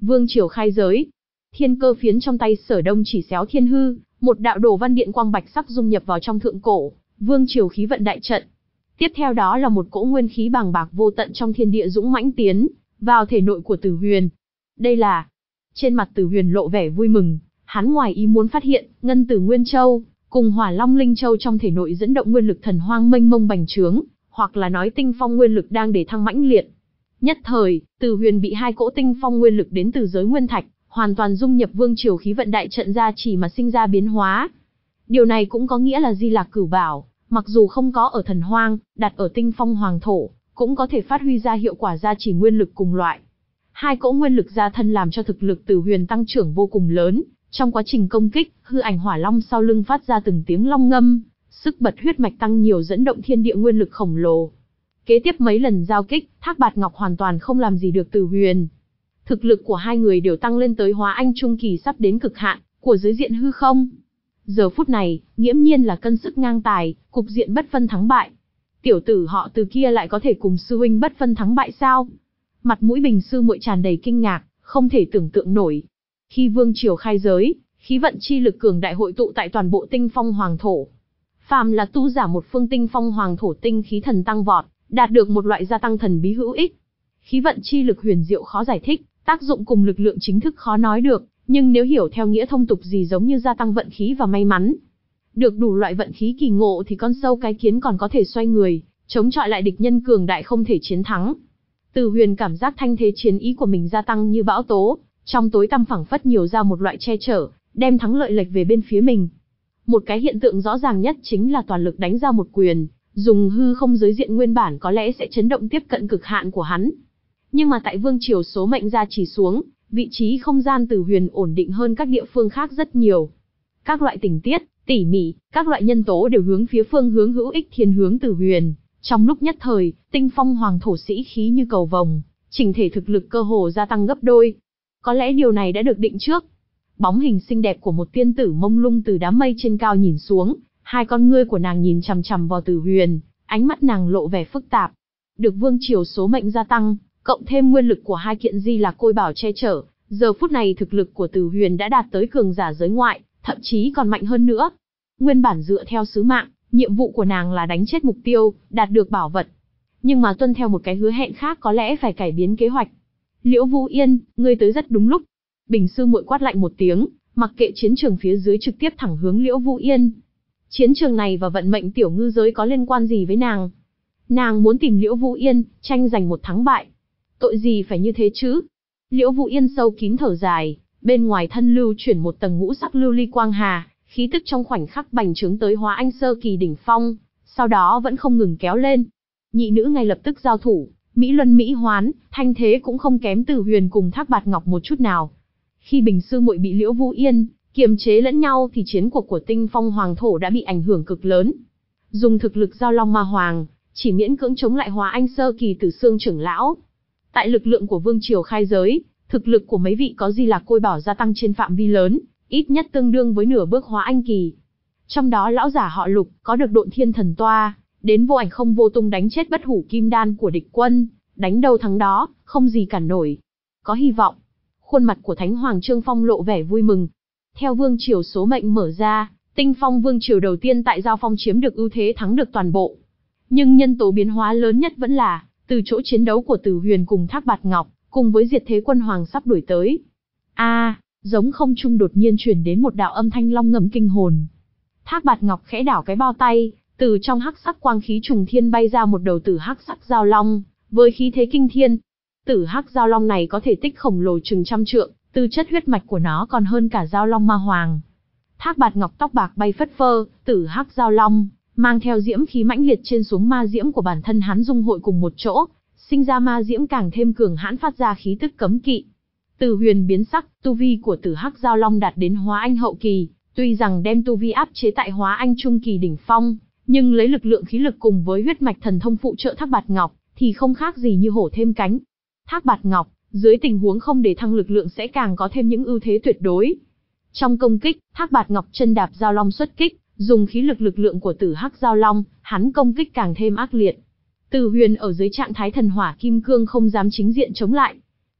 Vương triều khai giới. Thiên cơ phiến trong tay Sở Đông chỉ xéo thiên hư, một đạo đồ văn điện quang bạch sắc dung nhập vào trong thượng cổ, vương triều khí vận đại trận. Tiếp theo đó là một cỗ nguyên khí bàng bạc vô tận trong thiên địa dũng mãnh tiến vào thể nội của Tử Huyền. Đây là... Trên mặt Tử Huyền lộ vẻ vui mừng, hắn ngoài ý muốn phát hiện, Ngân Tử Nguyên Châu cùng Hỏa Long Linh Châu trong thể nội dẫn động nguyên lực thần hoang mênh mông bành trướng, hoặc là nói tinh phong nguyên lực đang để thăng mãnh liệt. Nhất thời, Tử Huyền bị hai cỗ tinh phong nguyên lực đến từ giới nguyên thạch hoàn toàn dung nhập vương triều khí vận đại trận ra chỉ mà sinh ra biến hóa. Điều này cũng có nghĩa là Di Lạc Cửu Bảo, mặc dù không có ở thần hoang, đặt ở tinh phong hoàng thổ, cũng có thể phát huy ra hiệu quả gia trì nguyên lực cùng loại. Hai cỗ nguyên lực gia thân làm cho thực lực Tử Huyền tăng trưởng vô cùng lớn, trong quá trình công kích, hư ảnh hỏa long sau lưng phát ra từng tiếng long ngâm, sức bật huyết mạch tăng nhiều dẫn động thiên địa nguyên lực khổng lồ. Kế tiếp mấy lần giao kích, Thác Bạt Ngọc hoàn toàn không làm gì được Tử Huyền. Thực lực của hai người đều tăng lên tới hóa anh trung kỳ sắp đến cực hạn của giới diện hư không. Giờ phút này, nghiễm nhiên là cân sức ngang tài, cục diện bất phân thắng bại. Tiểu tử họ Từ kia lại có thể cùng sư huynh bất phân thắng bại sao? Mặt mũi Bình sư muội tràn đầy kinh ngạc, không thể tưởng tượng nổi. Khi vương triều khai giới, khí vận chi lực cường đại hội tụ tại toàn bộ tinh phong hoàng thổ. Phàm là tu giả một phương tinh phong hoàng thổ tinh khí thần tăng vọt, đạt được một loại gia tăng thần bí hữu ích. Khí vận chi lực huyền diệu khó giải thích, tác dụng cùng lực lượng chính thức khó nói được, nhưng nếu hiểu theo nghĩa thông tục gì giống như gia tăng vận khí và may mắn. Được đủ loại vận khí kỳ ngộ thì con sâu cái kiến còn có thể xoay người, chống chọi lại địch nhân cường đại không thể chiến thắng. Tử Huyền cảm giác thanh thế chiến ý của mình gia tăng như bão tố, trong tối tăm phẳng phất nhiều ra một loại che chở, đem thắng lợi lệch về bên phía mình. Một cái hiện tượng rõ ràng nhất chính là toàn lực đánh ra một quyền, dùng hư không giới diện nguyên bản có lẽ sẽ chấn động tiếp cận cực hạn của hắn. Nhưng mà tại vương triều số mệnh gia chỉ xuống, vị trí không gian Tử Huyền ổn định hơn các địa phương khác rất nhiều. Các loại tình tiết, tỉ mỉ, các loại nhân tố đều hướng phía phương hướng hữu ích thiên hướng Tử Huyền. Trong lúc nhất thời, tinh phong hoàng thổ sĩ khí như cầu vồng, chỉnh thể thực lực cơ hồ gia tăng gấp đôi. Có lẽ điều này đã được định trước. Bóng hình xinh đẹp của một tiên tử mông lung từ đám mây trên cao nhìn xuống, hai con ngươi của nàng nhìn chằm chằm vào Tử Huyền, ánh mắt nàng lộ vẻ phức tạp. Được vương triều số mệnh gia tăng, cộng thêm nguyên lực của hai kiện Di Lạc Côi Bảo che chở, giờ phút này thực lực của Tử Huyền đã đạt tới cường giả giới ngoại, thậm chí còn mạnh hơn nữa. Nguyên bản dựa theo sứ mạng, nhiệm vụ của nàng là đánh chết mục tiêu, đạt được bảo vật. Nhưng mà tuân theo một cái hứa hẹn khác có lẽ phải cải biến kế hoạch. Liễu Vũ Yên, ngươi tới rất đúng lúc. Bình sư muội quát lạnh một tiếng, mặc kệ chiến trường phía dưới trực tiếp thẳng hướng Liễu Vũ Yên. Chiến trường này và vận mệnh tiểu ngư giới có liên quan gì với nàng? Nàng muốn tìm Liễu Vũ Yên, tranh giành một thắng bại. Tội gì phải như thế chứ? Liễu Vũ Yên sâu kín thở dài, bên ngoài thân lưu chuyển một tầng ngũ sắc lưu ly quang hà, khí tức trong khoảnh khắc bành trướng tới hóa anh sơ kỳ đỉnh phong, sau đó vẫn không ngừng kéo lên. Nhị nữ ngay lập tức giao thủ, mỹ luân mỹ hoán, thanh thế cũng không kém Tử Huyền cùng Thác Bạt Ngọc một chút nào. Khi Bình sư muội bị Liễu Vũ Yên kiềm chế lẫn nhau thì chiến cuộc của tinh phong hoàng thổ đã bị ảnh hưởng cực lớn. Dùng thực lực giao long ma hoàng, chỉ miễn cưỡng chống lại hóa anh sơ kỳ Tử Xương trưởng lão. Tại lực lượng của vương triều khai giới, thực lực của mấy vị có Di Lạc Côi Bảo gia tăng trên phạm vi lớn, ít nhất tương đương với nửa bước hóa anh kỳ. Trong đó lão giả họ Lục có được Độn Thiên Thần Toa, đến vô ảnh không vô tung đánh chết bất hủ kim đan của địch quân, đánh đầu thắng đó, không gì cản nổi. Có hy vọng. Khuôn mặt của Thánh Hoàng Trương Phong lộ vẻ vui mừng. Theo vương triều số mệnh mở ra, Tinh Phong vương triều đầu tiên tại Giao Phong chiếm được ưu thế thắng được toàn bộ. Nhưng nhân tố biến hóa lớn nhất vẫn là từ chỗ chiến đấu của Tử Huyền cùng Thác Bạt Ngọc, cùng với Diệt Thế Quân Hoàng sắp đuổi tới. A, à, giống không trung đột nhiên truyền đến một đạo âm thanh long ngầm kinh hồn. Thác Bạt Ngọc khẽ đảo cái bao tay, từ trong hắc sắc quang khí trùng thiên bay ra một đầu tử hắc sắc giao long, với khí thế kinh thiên. Tử hắc giao long này có thể tích khổng lồ chừng trăm trượng, tư chất huyết mạch của nó còn hơn cả giao long ma hoàng. Thác Bạt Ngọc tóc bạc bay phất phơ, tử hắc giao long mang theo diễm khí mãnh liệt trên xuống ma diễm của bản thân hắn dung hội cùng một chỗ, sinh ra ma diễm càng thêm cường hãn phát ra khí tức cấm kỵ. Tử Huyền biến sắc, tu vi của tử hắc giao long đạt đến hóa anh hậu kỳ, tuy rằng đem tu vi áp chế tại hóa anh trung kỳ đỉnh phong, nhưng lấy lực lượng khí lực cùng với huyết mạch thần thông phụ trợ Thác Bạt Ngọc, thì không khác gì như hổ thêm cánh. Thác Bạt Ngọc, dưới tình huống không để thăng lực lượng sẽ càng có thêm những ưu thế tuyệt đối. Trong công kích, Thác Bạt Ngọc chân đạp giao long xuất kích, dùng khí lực lực lượng của tử hắc giao long, hắn công kích càng thêm ác liệt. Tử Huyền ở dưới trạng thái thần hỏa kim cương không dám chính diện chống lại.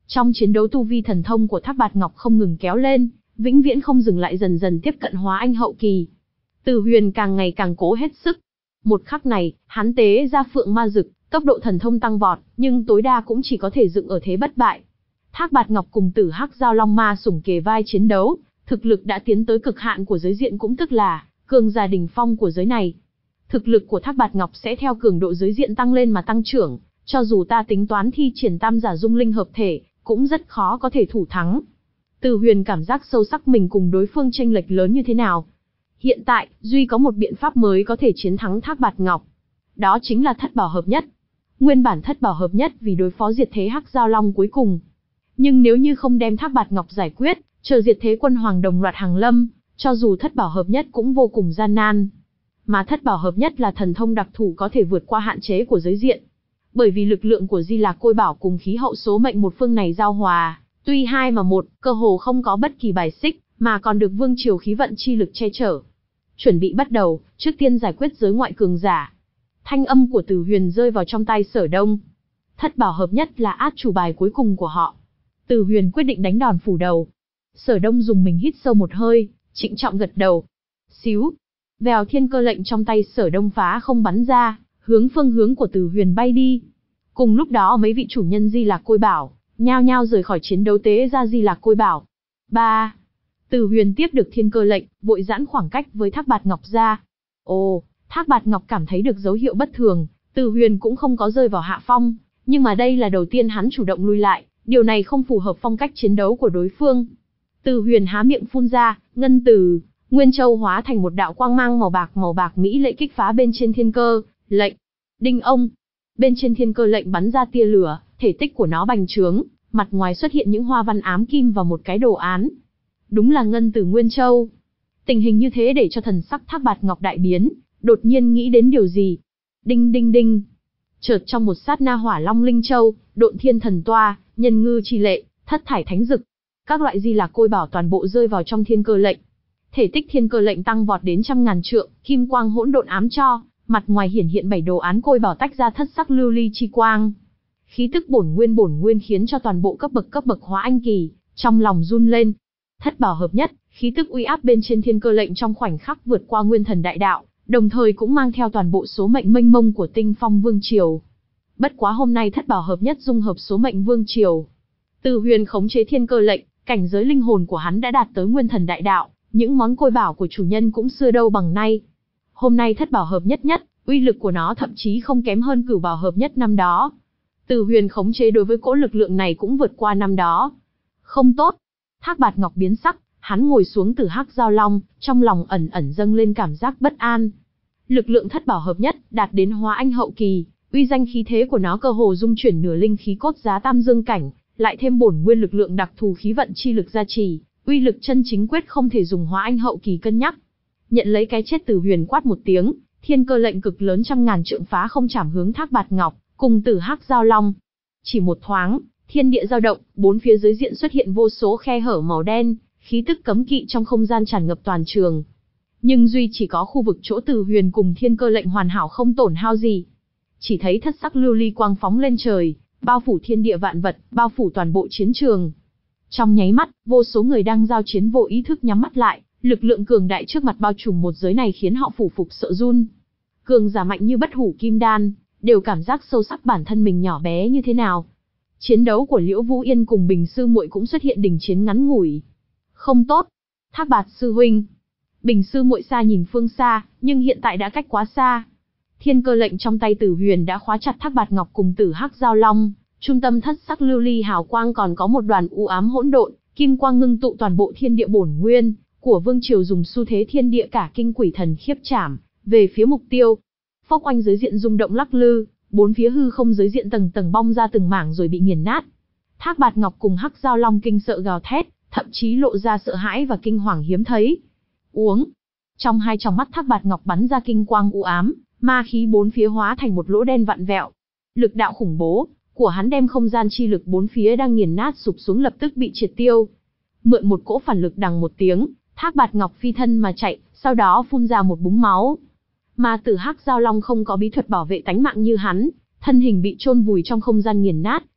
Trong chiến đấu tu vi thần thông của Thác Bạt Ngọc không ngừng kéo lên, vĩnh viễn không dừng lại, dần dần tiếp cận hóa anh hậu kỳ. Từ Huyền càng ngày càng cố hết sức. Một khắc này, hắn tế ra Phượng Ma Dực, tốc độ thần thông tăng vọt, nhưng tối đa cũng chỉ có thể dựng ở thế bất bại. Thác Bạt Ngọc cùng Tử Hắc Giao Long Ma sủng kề vai chiến đấu, thực lực đã tiến tới cực hạn của giới diện, cũng tức là cường giả đỉnh phong của giới này. Thực lực của Thác Bạt Ngọc sẽ theo cường độ giới diện tăng lên mà tăng trưởng, cho dù ta tính toán thi triển tam giả dung linh hợp thể, cũng rất khó có thể thủ thắng. Từ Huyền cảm giác sâu sắc mình cùng đối phương chênh lệch lớn như thế nào. Hiện tại, duy có một biện pháp mới có thể chiến thắng Thác Bạt Ngọc. Đó chính là thất bảo hợp nhất. Nguyên bản thất bảo hợp nhất vì đối phó diệt thế Hắc Giao Long cuối cùng. Nhưng nếu như không đem Thác Bạt Ngọc giải quyết, chờ diệt thế quân hoàng đồng loạt hàng lâm, cho dù thất bảo hợp nhất cũng vô cùng gian nan. Mà thất bảo hợp nhất là thần thông đặc thù có thể vượt qua hạn chế của giới diện. Bởi vì lực lượng của Di Lạc Côi Bảo cùng khí hậu số mệnh một phương này giao hòa, tuy hai mà một, cơ hồ không có bất kỳ bài xích, mà còn được vương triều khí vận chi lực che chở. Chuẩn bị bắt đầu, trước tiên giải quyết giới ngoại cường giả. Thanh âm của Từ Huyền rơi vào trong tay Sở Đông. Thất bảo hợp nhất là át chủ bài cuối cùng của họ. Từ Huyền quyết định đánh đòn phủ đầu. Sở Đông dùng mình hít sâu một hơi, trịnh trọng gật đầu. Xíu. Vèo, thiên cơ lệnh trong tay Sở Đông phá không bắn ra, hướng phương hướng của Từ Huyền bay đi. Cùng lúc đó mấy vị chủ nhân Di Lạc Côi Bảo, nhao nhao rời khỏi chiến đấu tế ra Di Lạc Côi Bảo. ba. Từ Huyền tiếp được thiên cơ lệnh, vội giãn khoảng cách với Thác Bạt Ngọc ra. Ồ, Thác Bạt Ngọc cảm thấy được dấu hiệu bất thường, Từ Huyền cũng không có rơi vào hạ phong, nhưng mà đây là đầu tiên hắn chủ động lui lại, điều này không phù hợp phong cách chiến đấu của đối phương. Từ Huyền há miệng phun ra, ngân từ, Nguyên Châu hóa thành một đạo quang mang màu bạc màu bạc mỹ lệ kích phá bên trên thiên cơ lệnh. Đinh ông, bên trên thiên cơ lệnh bắn ra tia lửa, thể tích của nó bành trướng, mặt ngoài xuất hiện những hoa văn ám kim và một cái đồ án. Đúng là ngân từ Nguyên Châu. Tình hình như thế để cho thần sắc Thác Bạt Ngọc đại biến, đột nhiên nghĩ đến điều gì. Đinh đinh đinh. Chợt trong một sát na hỏa long linh châu, độn thiên thần toa, nhân ngư trì lệ, thất thải thánh dực. Các loại Di Lạc Côi Bảo toàn bộ rơi vào trong thiên cơ lệnh. Thể tích thiên cơ lệnh tăng vọt đến trăm ngàn trượng, kim quang hỗn độn ám cho, mặt ngoài hiển hiện bảy đồ án côi bảo tách ra thất sắc lưu ly chi quang. Khí tức bổn nguyên bổn nguyên khiến cho toàn bộ cấp bậc cấp bậc hóa anh kỳ, trong lòng run lên. Thất bảo hợp nhất, khí tức uy áp bên trên thiên cơ lệnh trong khoảnh khắc vượt qua nguyên thần đại đạo, đồng thời cũng mang theo toàn bộ số mệnh mênh mông của Tinh Phong Vương Triều. Bất quá hôm nay thất bảo hợp nhất dung hợp số mệnh Vương Triều. Từ Huyền khống chế thiên cơ lệnh, cảnh giới linh hồn của hắn đã đạt tới nguyên thần đại đạo, những món côi bảo của chủ nhân cũng xưa đâu bằng nay. Hôm nay thất bảo hợp nhất nhất, uy lực của nó thậm chí không kém hơn cửu bảo hợp nhất năm đó. Từ Huyền khống chế đối với cỗ lực lượng này cũng vượt qua năm đó. Không tốt. Thác Bạt Ngọc biến sắc, hắn ngồi xuống Tử Hắc Giao Long, trong lòng ẩn ẩn dâng lên cảm giác bất an. Lực lượng thất bảo hợp nhất đạt đến hóa anh hậu kỳ, uy danh khí thế của nó cơ hồ dung chuyển nửa linh khí cốt giá tam dương cảnh, lại thêm bổn nguyên lực lượng đặc thù khí vận chi lực gia trì, uy lực chân chính quyết không thể dùng hóa anh hậu kỳ cân nhắc. Nhận lấy cái chết, Từ Huyền quát một tiếng, thiên cơ lệnh cực lớn trăm ngàn trượng phá không chảm hướng Thác Bạt Ngọc, cùng Tử Hắc Giao Long. Chỉ một thoáng, thiên địa dao động, bốn phía dưới diện xuất hiện vô số khe hở màu đen, khí tức cấm kỵ trong không gian tràn ngập toàn trường. Nhưng duy chỉ có khu vực chỗ Từ Huyền cùng thiên cơ lệnh hoàn hảo không tổn hao gì. Chỉ thấy thất sắc lưu ly quang phóng lên trời, bao phủ thiên địa vạn vật, bao phủ toàn bộ chiến trường. Trong nháy mắt, vô số người đang giao chiến vô ý thức nhắm mắt lại, lực lượng cường đại trước mặt bao trùm một giới này khiến họ phủ phục sợ run. Cường giả mạnh như Bất Hủ Kim Đan, đều cảm giác sâu sắc bản thân mình nhỏ bé như thế nào. Chiến đấu của Liễu Vũ Yên cùng Bình Sư Muội cũng xuất hiện đình chiến ngắn ngủi. Không tốt. Thác Bạt sư huynh. Bình Sư Muội xa nhìn phương xa, nhưng hiện tại đã cách quá xa. Thiên cơ lệnh trong tay Tử Huyền đã khóa chặt Thác Bạt Ngọc cùng Tử Hắc Giao Long, trung tâm thất sắc lưu ly hào quang còn có một đoàn u ám hỗn độn, kim quang ngưng tụ toàn bộ thiên địa bổn nguyên của vương triều, dùng xu thế thiên địa cả kinh quỷ thần khiếp chảm về phía mục tiêu. Phốc oanh, giới diện rung động lắc lư, bốn phía hư không giới diện tầng tầng bong ra từng mảng rồi bị nghiền nát. Thác Bạt Ngọc cùng Hắc Giao Long kinh sợ gào thét, thậm chí lộ ra sợ hãi và kinh hoàng hiếm thấy. Uống. Trong hai tròng mắt Thác Bạt Ngọc bắn ra kinh quang u ám, ma khí bốn phía hóa thành một lỗ đen vặn vẹo. Lực đạo khủng bố của hắn đem không gian chi lực bốn phía đang nghiền nát sụp xuống lập tức bị triệt tiêu. Mượn một cỗ phản lực đằng một tiếng, Thác Bạt Ngọc phi thân mà chạy, sau đó phun ra một búng máu. Mà Tử Hắc Giao Long không có bí thuật bảo vệ tánh mạng như hắn, thân hình bị chôn vùi trong không gian nghiền nát,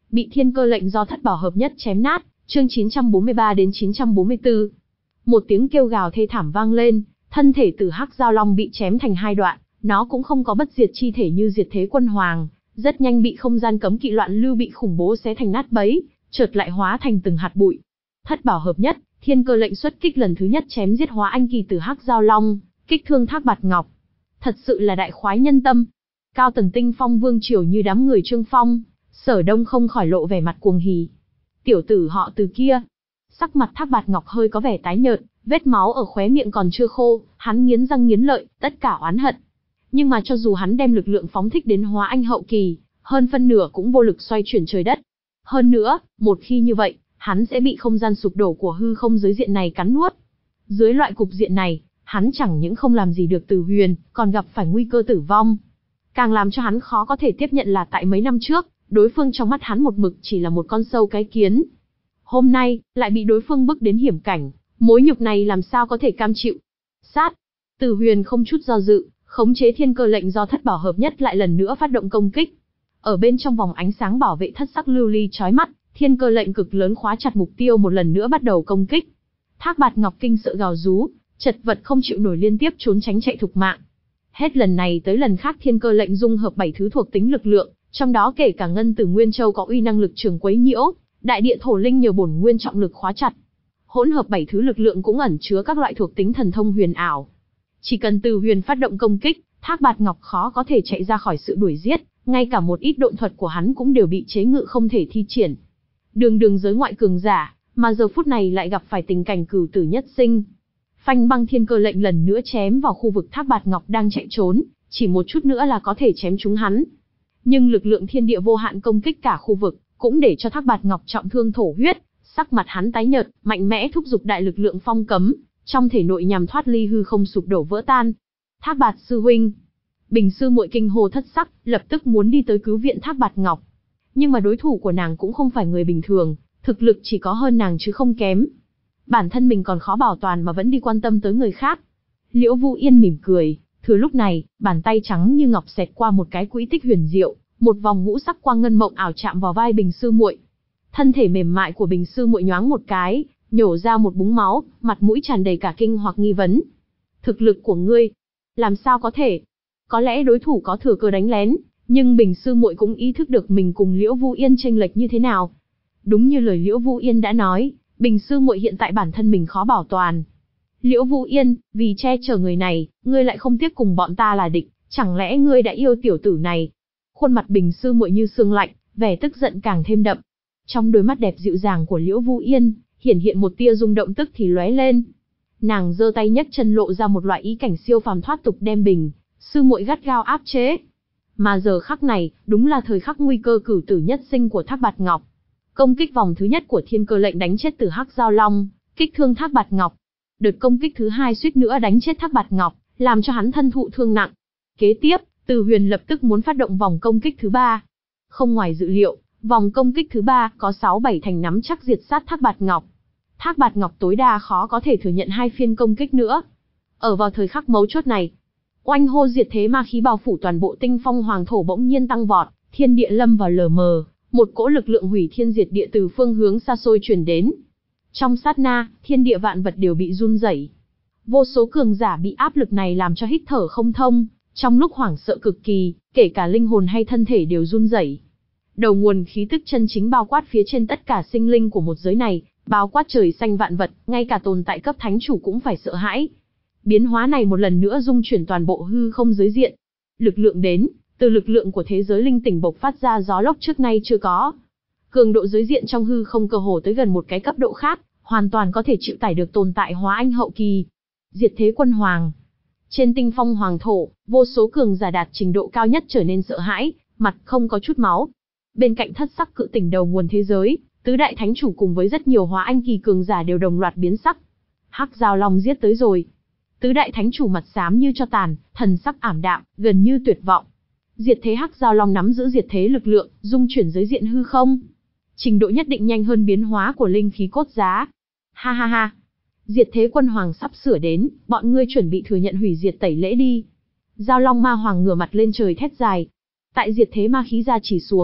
bị thiên cơ lệnh do thất bảo hợp nhất chém nát, chương chín trăm bốn mươi ba đến chín trăm bốn mươi tư. Một tiếng kêu gào thê thảm vang lên, thân thể Tử Hắc Giao Long bị chém thành hai đoạn, nó cũng không có bất diệt chi thể như Diệt Thế Quân Hoàng, rất nhanh bị không gian cấm kỵ loạn lưu bị khủng bố xé thành nát bấy, chợt lại hóa thành từng hạt bụi. Thất bảo hợp nhất, thiên cơ lệnh xuất kích lần thứ nhất chém giết hóa anh kỳ Tử Hắc Giao Long, kích thương Thác Bạt Ngọc. Thật sự là đại khoái nhân tâm. Cao tầng Tinh Phong vương triều như đám người Trương Phong, Sở Đông không khỏi lộ vẻ mặt cuồng hỉ. Tiểu tử họ Từ kia. Sắc mặt Thác Bạt Ngọc hơi có vẻ tái nhợt, vết máu ở khóe miệng còn chưa khô, hắn nghiến răng nghiến lợi, tất cả oán hận. Nhưng mà cho dù hắn đem lực lượng phóng thích đến hóa anh hậu kỳ, hơn phân nửa cũng vô lực xoay chuyển trời đất. Hơn nữa, một khi như vậy, hắn sẽ bị không gian sụp đổ của hư không giới diện này cắn nuốt. Dưới loại cục diện này, hắn chẳng những không làm gì được Từ Huyền, còn gặp phải nguy cơ tử vong. Càng làm cho hắn khó có thể tiếp nhận là tại mấy năm trước, đối phương trong mắt hắn một mực chỉ là một con sâu cái kiến. Hôm nay, lại bị đối phương bức đến hiểm cảnh, mối nhục này làm sao có thể cam chịu. Sát! Từ Huyền không chút do dự, khống chế thiên cơ lệnh do thất bảo hợp nhất lại lần nữa phát động công kích. Ở bên trong vòng ánh sáng bảo vệ thất sắc lưu ly chói mắt, thiên cơ lệnh cực lớn khóa chặt mục tiêu một lần nữa bắt đầu công kích. Thác Bạt Ngọc kinh sợ gào rú, chật vật không chịu nổi liên tiếp trốn tránh chạy thục mạng. Hết lần này tới lần khác thiên cơ lệnh dung hợp bảy thứ thuộc tính lực lượng, trong đó kể cả ngân tử nguyên châu có uy năng lực trường quấy nhiễu, đại địa thổ linh nhờ bổn nguyên trọng lực khóa chặt. Hỗn hợp bảy thứ lực lượng cũng ẩn chứa các loại thuộc tính thần thông huyền ảo. Chỉ cần Từ Huyền phát động công kích, Thác Bạt Ngọc khó có thể chạy ra khỏi sự đuổi giết, ngay cả một ít độn thuật của hắn cũng đều bị chế ngự không thể thi triển. Đường đường giới ngoại cường giả, mà giờ phút này lại gặp phải tình cảnh cửu tử nhất sinh. Phanh băng thiên cơ lệnh lần nữa chém vào khu vực Thác Bạt Ngọc đang chạy trốn, chỉ một chút nữa là có thể chém trúng hắn. Nhưng lực lượng thiên địa vô hạn công kích cả khu vực, cũng để cho Thác Bạt Ngọc trọng thương thổ huyết, sắc mặt hắn tái nhợt, mạnh mẽ thúc giục đại lực lượng phong cấm, trong thể nội nhằm thoát ly hư không sụp đổ vỡ tan. Thác Bạt sư huynh, Bình sư muội kinh hô thất sắc, lập tức muốn đi tới cứu viện Thác Bạt Ngọc. Nhưng mà đối thủ của nàng cũng không phải người bình thường, thực lực chỉ có hơn nàng chứ không kém. Bản thân mình còn khó bảo toàn mà vẫn đi quan tâm tới người khác. Liễu Vũ Yên mỉm cười, thừa lúc này, bàn tay trắng như ngọc xẹt qua một cái quỹ tích huyền diệu, một vòng ngũ sắc quang ngân mộng ảo chạm vào vai Bình sư muội. Thân thể mềm mại của Bình sư muội nhoáng một cái, nhổ ra một búng máu, mặt mũi tràn đầy cả kinh hoặc nghi vấn. Thực lực của ngươi, làm sao có thể? Có lẽ đối thủ có thừa cơ đánh lén, nhưng Bình sư muội cũng ý thức được mình cùng Liễu Vũ Yên chênh lệch như thế nào. Đúng như lời Liễu Vũ Yên đã nói, Bình sư muội hiện tại bản thân mình khó bảo toàn. Liễu Vũ Yên, vì che chở người này, ngươi lại không tiếc cùng bọn ta là địch, chẳng lẽ ngươi đã yêu tiểu tử này? Khuôn mặt Bình sư muội như sương lạnh, vẻ tức giận càng thêm đậm. Trong đôi mắt đẹp dịu dàng của Liễu Vũ Yên, hiển hiện một tia rung động tức thì lóe lên. Nàng giơ tay nhấc chân lộ ra một loại ý cảnh siêu phàm thoát tục đem Bình sư muội gắt gao áp chế. Mà giờ khắc này, đúng là thời khắc nguy cơ cửu tử nhất sinh của Thác Bạt Ngọc. Công kích vòng thứ nhất của thiên cơ lệnh đánh chết Tử Hắc Giao Long, kích thương Thác Bạt Ngọc. Đợt công kích thứ hai suýt nữa đánh chết Thác Bạt Ngọc, làm cho hắn thân thụ thương nặng. Kế tiếp, Từ Huyền lập tức muốn phát động vòng công kích thứ ba. Không ngoài dự liệu, vòng công kích thứ ba có sáu bảy thành nắm chắc diệt sát Thác Bạt Ngọc. Thác Bạt Ngọc tối đa khó có thể thừa nhận hai phiên công kích nữa. Ở vào thời khắc mấu chốt này, oanh hô diệt thế ma khí bao phủ toàn bộ Tinh Phong Hoàng thổ bỗng nhiên tăng vọt, thiên địa lâm vào lờ mờ, một cỗ lực lượng hủy thiên diệt địa từ phương hướng xa xôi truyền đến. Trong sát na, thiên địa vạn vật đều bị run rẩy. Vô số cường giả bị áp lực này làm cho hít thở không thông, trong lúc hoảng sợ cực kỳ, kể cả linh hồn hay thân thể đều run rẩy. Đầu nguồn khí tức chân chính bao quát phía trên tất cả sinh linh của một giới này, bao quát trời xanh vạn vật, ngay cả tồn tại cấp thánh chủ cũng phải sợ hãi. Biến hóa này một lần nữa dung chuyển toàn bộ hư không giới diện. Lực lượng đến, từ lực lượng của thế giới linh tỉnh bộc phát ra gió lốc trước nay chưa có. Cường độ giới diện trong hư không cơ hồ tới gần một cái cấp độ khác, hoàn toàn có thể chịu tải được tồn tại hóa anh hậu kỳ. Diệt thế quân hoàng. Trên Tinh Phong Hoàng thổ, vô số cường giả đạt trình độ cao nhất trở nên sợ hãi, mặt không có chút máu. Bên cạnh thất sắc cự tỉnh đầu nguồn thế giới, tứ đại thánh chủ cùng với rất nhiều hóa anh kỳ cường giả đều đồng loạt biến sắc. Hắc Giao Long giết tới rồi. Tứ đại thánh chủ mặt xám như cho tàn, thần sắc ảm đạm, gần như tuyệt vọng. Diệt thế Hắc Giao Long nắm giữ diệt thế lực lượng, dung chuyển giới diện hư không. Trình độ nhất định nhanh hơn biến hóa của linh khí cốt giá. Ha ha ha. Diệt thế quân hoàng sắp sửa đến, bọn ngươi chuẩn bị thừa nhận hủy diệt tẩy lễ đi. Giao Long ma hoàng ngửa mặt lên trời thét dài. Tại diệt thế ma khí ra chỉ xuống,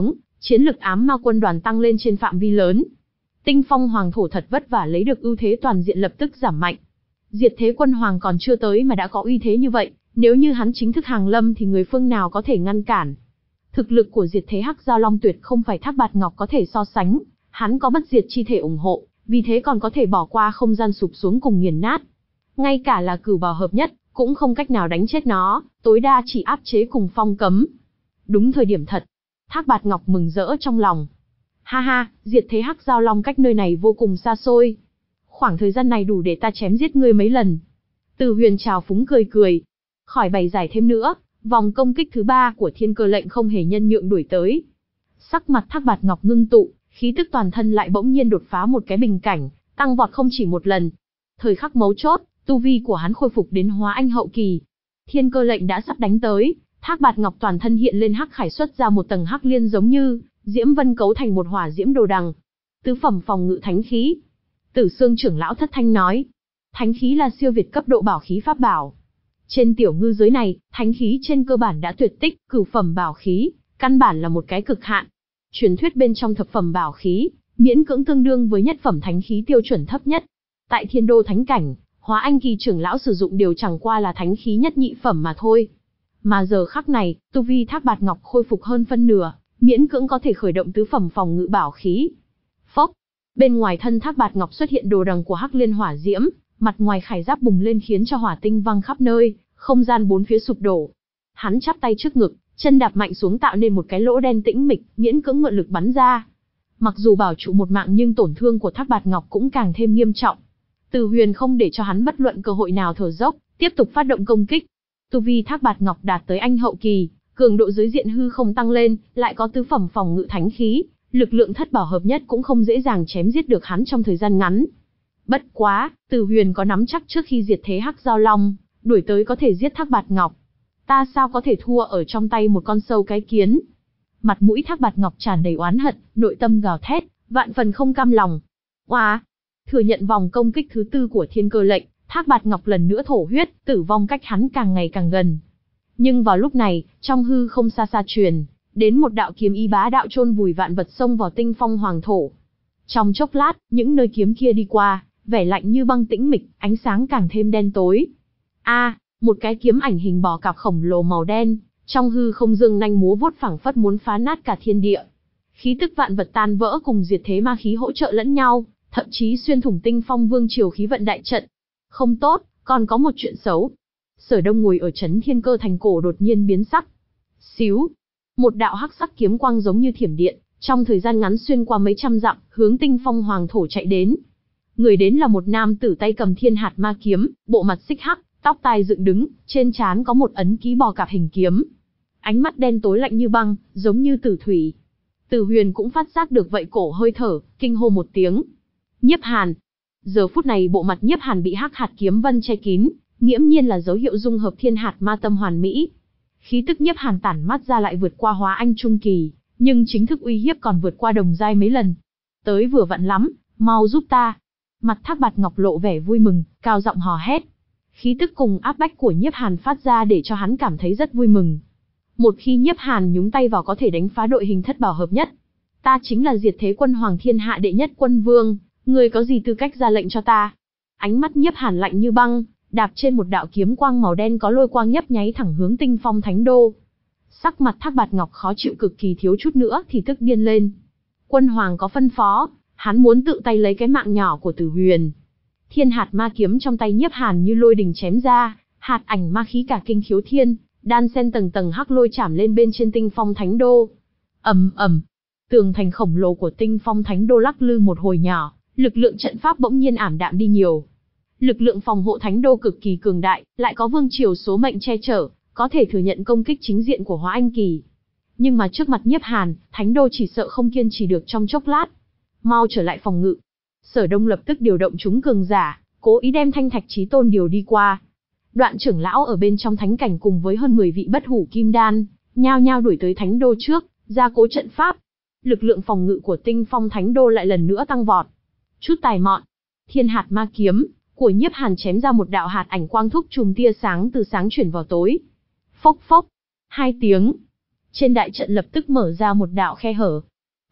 chiến lực ám ma quân đoàn tăng lên trên phạm vi lớn. Tinh Phong Hoàng Thổ thật vất vả lấy được ưu thế toàn diện lập tức giảm mạnh. Diệt Thế Quân Hoàng còn chưa tới mà đã có uy thế như vậy, nếu như hắn chính thức hàng lâm thì người phương nào có thể ngăn cản. Thực lực của Diệt Thế Hắc Giao Long tuyệt không phải Thác Bạt Ngọc có thể so sánh, hắn có bất diệt chi thể ủng hộ, vì thế còn có thể bỏ qua không gian sụp xuống cùng nghiền nát. Ngay cả là cửu bảo hợp nhất, cũng không cách nào đánh chết nó, tối đa chỉ áp chế cùng phong cấm. Đúng thời điểm thật. Thác Bạt Ngọc mừng rỡ trong lòng. Ha ha, Diệt Thế Hắc Giao Long cách nơi này vô cùng xa xôi. Khoảng thời gian này đủ để ta chém giết ngươi mấy lần. Từ Huyền trào phúng cười cười. Khỏi bày giải thêm nữa, vòng công kích thứ ba của Thiên Cơ Lệnh không hề nhân nhượng đuổi tới. Sắc mặt Thác Bạt Ngọc ngưng tụ, khí tức toàn thân lại bỗng nhiên đột phá một cái bình cảnh, tăng vọt không chỉ một lần. Thời khắc mấu chốt, tu vi của hắn khôi phục đến hóa anh hậu kỳ. Thiên Cơ Lệnh đã sắp đánh tới, Thác Bạt Ngọc toàn thân hiện lên hắc khải xuất ra một tầng hắc liên giống như diễm vân cấu thành một hỏa diễm đồ đằng. Tứ phẩm phòng ngự thánh khí. Tử Xương trưởng lão thất thanh nói, thánh khí là siêu việt cấp độ bảo khí pháp bảo. Trên tiểu ngư giới này, thánh khí trên cơ bản đã tuyệt tích, cửu phẩm bảo khí, căn bản là một cái cực hạn. Truyền thuyết bên trong thập phẩm bảo khí, miễn cưỡng tương đương với nhất phẩm thánh khí tiêu chuẩn thấp nhất. Tại Thiên Đô Thánh Cảnh, Hóa Anh kỳ trưởng lão sử dụng đều chẳng qua là thánh khí nhất nhị phẩm mà thôi. Mà giờ khắc này, tu vi Thác Bạt Ngọc khôi phục hơn phân nửa, miễn cưỡng có thể khởi động tứ phẩm phòng ngự bảo khí. Phốc, bên ngoài thân Thác Bạt Ngọc xuất hiện đồ đằng của hắc liên hỏa diễm, mặt ngoài khải giáp bùng lên khiến cho hỏa tinh văng khắp nơi, không gian bốn phía sụp đổ. Hắn chắp tay trước ngực, chân đạp mạnh xuống tạo nên một cái lỗ đen tĩnh mịch, miễn cưỡng mượn lực bắn ra. Mặc dù bảo trụ một mạng nhưng tổn thương của Thác Bạt Ngọc cũng càng thêm nghiêm trọng. Từ Huyền không để cho hắn bất luận cơ hội nào thở dốc, tiếp tục phát động công kích. Tu vi Thác Bạt Ngọc đạt tới anh hậu kỳ, cường độ dưới diện hư không tăng lên, lại có tứ phẩm phòng ngự thánh khí, lực lượng thất bảo hợp nhất cũng không dễ dàng chém giết được hắn trong thời gian ngắn. Bất quá, Từ Huyền có nắm chắc trước khi Diệt Thế Hắc Giao Long đuổi tới có thể giết Thác Bạt Ngọc. Ta sao có thể thua ở trong tay một con sâu cái kiến? Mặt mũi Thác Bạt Ngọc tràn đầy oán hận, nội tâm gào thét, vạn phần không cam lòng. Oa! Thừa nhận vòng công kích thứ tư của Thiên Cơ Lệnh, Thác Bạt Ngọc lần nữa thổ huyết, tử vong cách hắn càng ngày càng gần. Nhưng vào lúc này, trong hư không xa xa truyền đến một đạo kiếm ý bá đạo chôn vùi vạn vật xông vào Tinh Phong Hoàng Thổ. Trong chốc lát, những nơi kiếm kia đi qua, vẻ lạnh như băng tĩnh mịch, ánh sáng càng thêm đen tối. A, à, một cái kiếm ảnh hình bò cạp khổng lồ màu đen, trong hư không dương nanh múa vuốt phảng phất muốn phá nát cả thiên địa. Khí tức vạn vật tan vỡ cùng diệt thế ma khí hỗ trợ lẫn nhau, thậm chí xuyên thủng Tinh Phong Vương triều khí vận đại trận. Không tốt, còn có một chuyện xấu. Sở Đông ngồi ở trấn Thiên Cơ Thành cổ đột nhiên biến sắc. Xíu, một đạo hắc sắc kiếm quang giống như thiểm điện, trong thời gian ngắn xuyên qua mấy trăm dặm, hướng Tinh Phong Hoàng Thổ chạy đến. Người đến là một nam tử tay cầm thiên hạt ma kiếm, bộ mặt xích hắc, tóc tai dựng đứng, trên trán có một ấn ký bò cạp hình kiếm. Ánh mắt đen tối lạnh như băng, giống như tử thủy. Từ Huyền cũng phát giác được vậy cổ hơi thở, kinh hô một tiếng. Nhiếp Hàn. Giờ phút này bộ mặt Nhiếp Hàn bị hắc hạt kiếm vân che kín, nghiễm nhiên là dấu hiệu dung hợp thiên hạt ma tâm hoàn mỹ. Khí tức Nhiếp Hàn tản mắt ra lại vượt qua hóa anh trung kỳ, nhưng chính thức uy hiếp còn vượt qua đồng giai mấy lần. Tới vừa vặn lắm, mau giúp ta. Mặt Thác Bạt Ngọc lộ vẻ vui mừng, cao giọng hò hét. Khí tức cùng áp bách của Nhiếp Hàn phát ra để cho hắn cảm thấy rất vui mừng. Một khi Nhiếp Hàn nhúng tay vào có thể đánh phá đội hình thất bảo hợp nhất. Ta chính là Diệt Thế Quân Hoàng thiên hạ đệ nhất quân vương, ngươi có gì tư cách ra lệnh cho ta? Ánh mắt Nhiếp Hàn lạnh như băng, đạp trên một đạo kiếm quang màu đen có lôi quang nhấp nháy thẳng hướng Tinh Phong Thánh Đô. Sắc mặt Thác Bạt Ngọc khó chịu cực kỳ, thiếu chút nữa thì tức điên lên. Quân Hoàng có phân phó, hắn muốn tự tay lấy cái mạng nhỏ của Tử Huyền. Thiên hạt ma kiếm trong tay Nhiếp Hàn như lôi đình chém ra, hạt ảnh ma khí cả kinh khiếu thiên, đan xen tầng tầng hắc lôi chạm lên bên trên Tinh Phong Thánh Đô. Ầm ầm, tường thành khổng lồ của Tinh Phong Thánh Đô lắc lư một hồi nhỏ, lực lượng trận pháp bỗng nhiên ảm đạm đi nhiều. Lực lượng phòng hộ Thánh Đô cực kỳ cường đại, lại có vương triều số mệnh che chở, có thể thừa nhận công kích chính diện của Hóa Anh kỳ. Nhưng mà trước mặt Nhiếp Hàn, Thánh Đô chỉ sợ không kiên trì được trong chốc lát. Mau trở lại phòng ngự. Sở Đông lập tức điều động chúng cường giả, cố ý đem Thanh Thạch Chí Tôn điều đi qua. Đoạn trưởng lão ở bên trong thánh cảnh cùng với hơn mười vị bất hủ kim đan, nhao nhao đuổi tới Thánh Đô trước, gia cố trận pháp. Lực lượng phòng ngự của Tinh Phong Thánh Đô lại lần nữa tăng vọt. Chút tài mọn, thiên hạt ma kiếm của Nhiếp Hàn chém ra một đạo hạt ảnh quang thúc chùm tia sáng từ sáng chuyển vào tối. Phốc phốc, hai tiếng. Trên đại trận lập tức mở ra một đạo khe hở,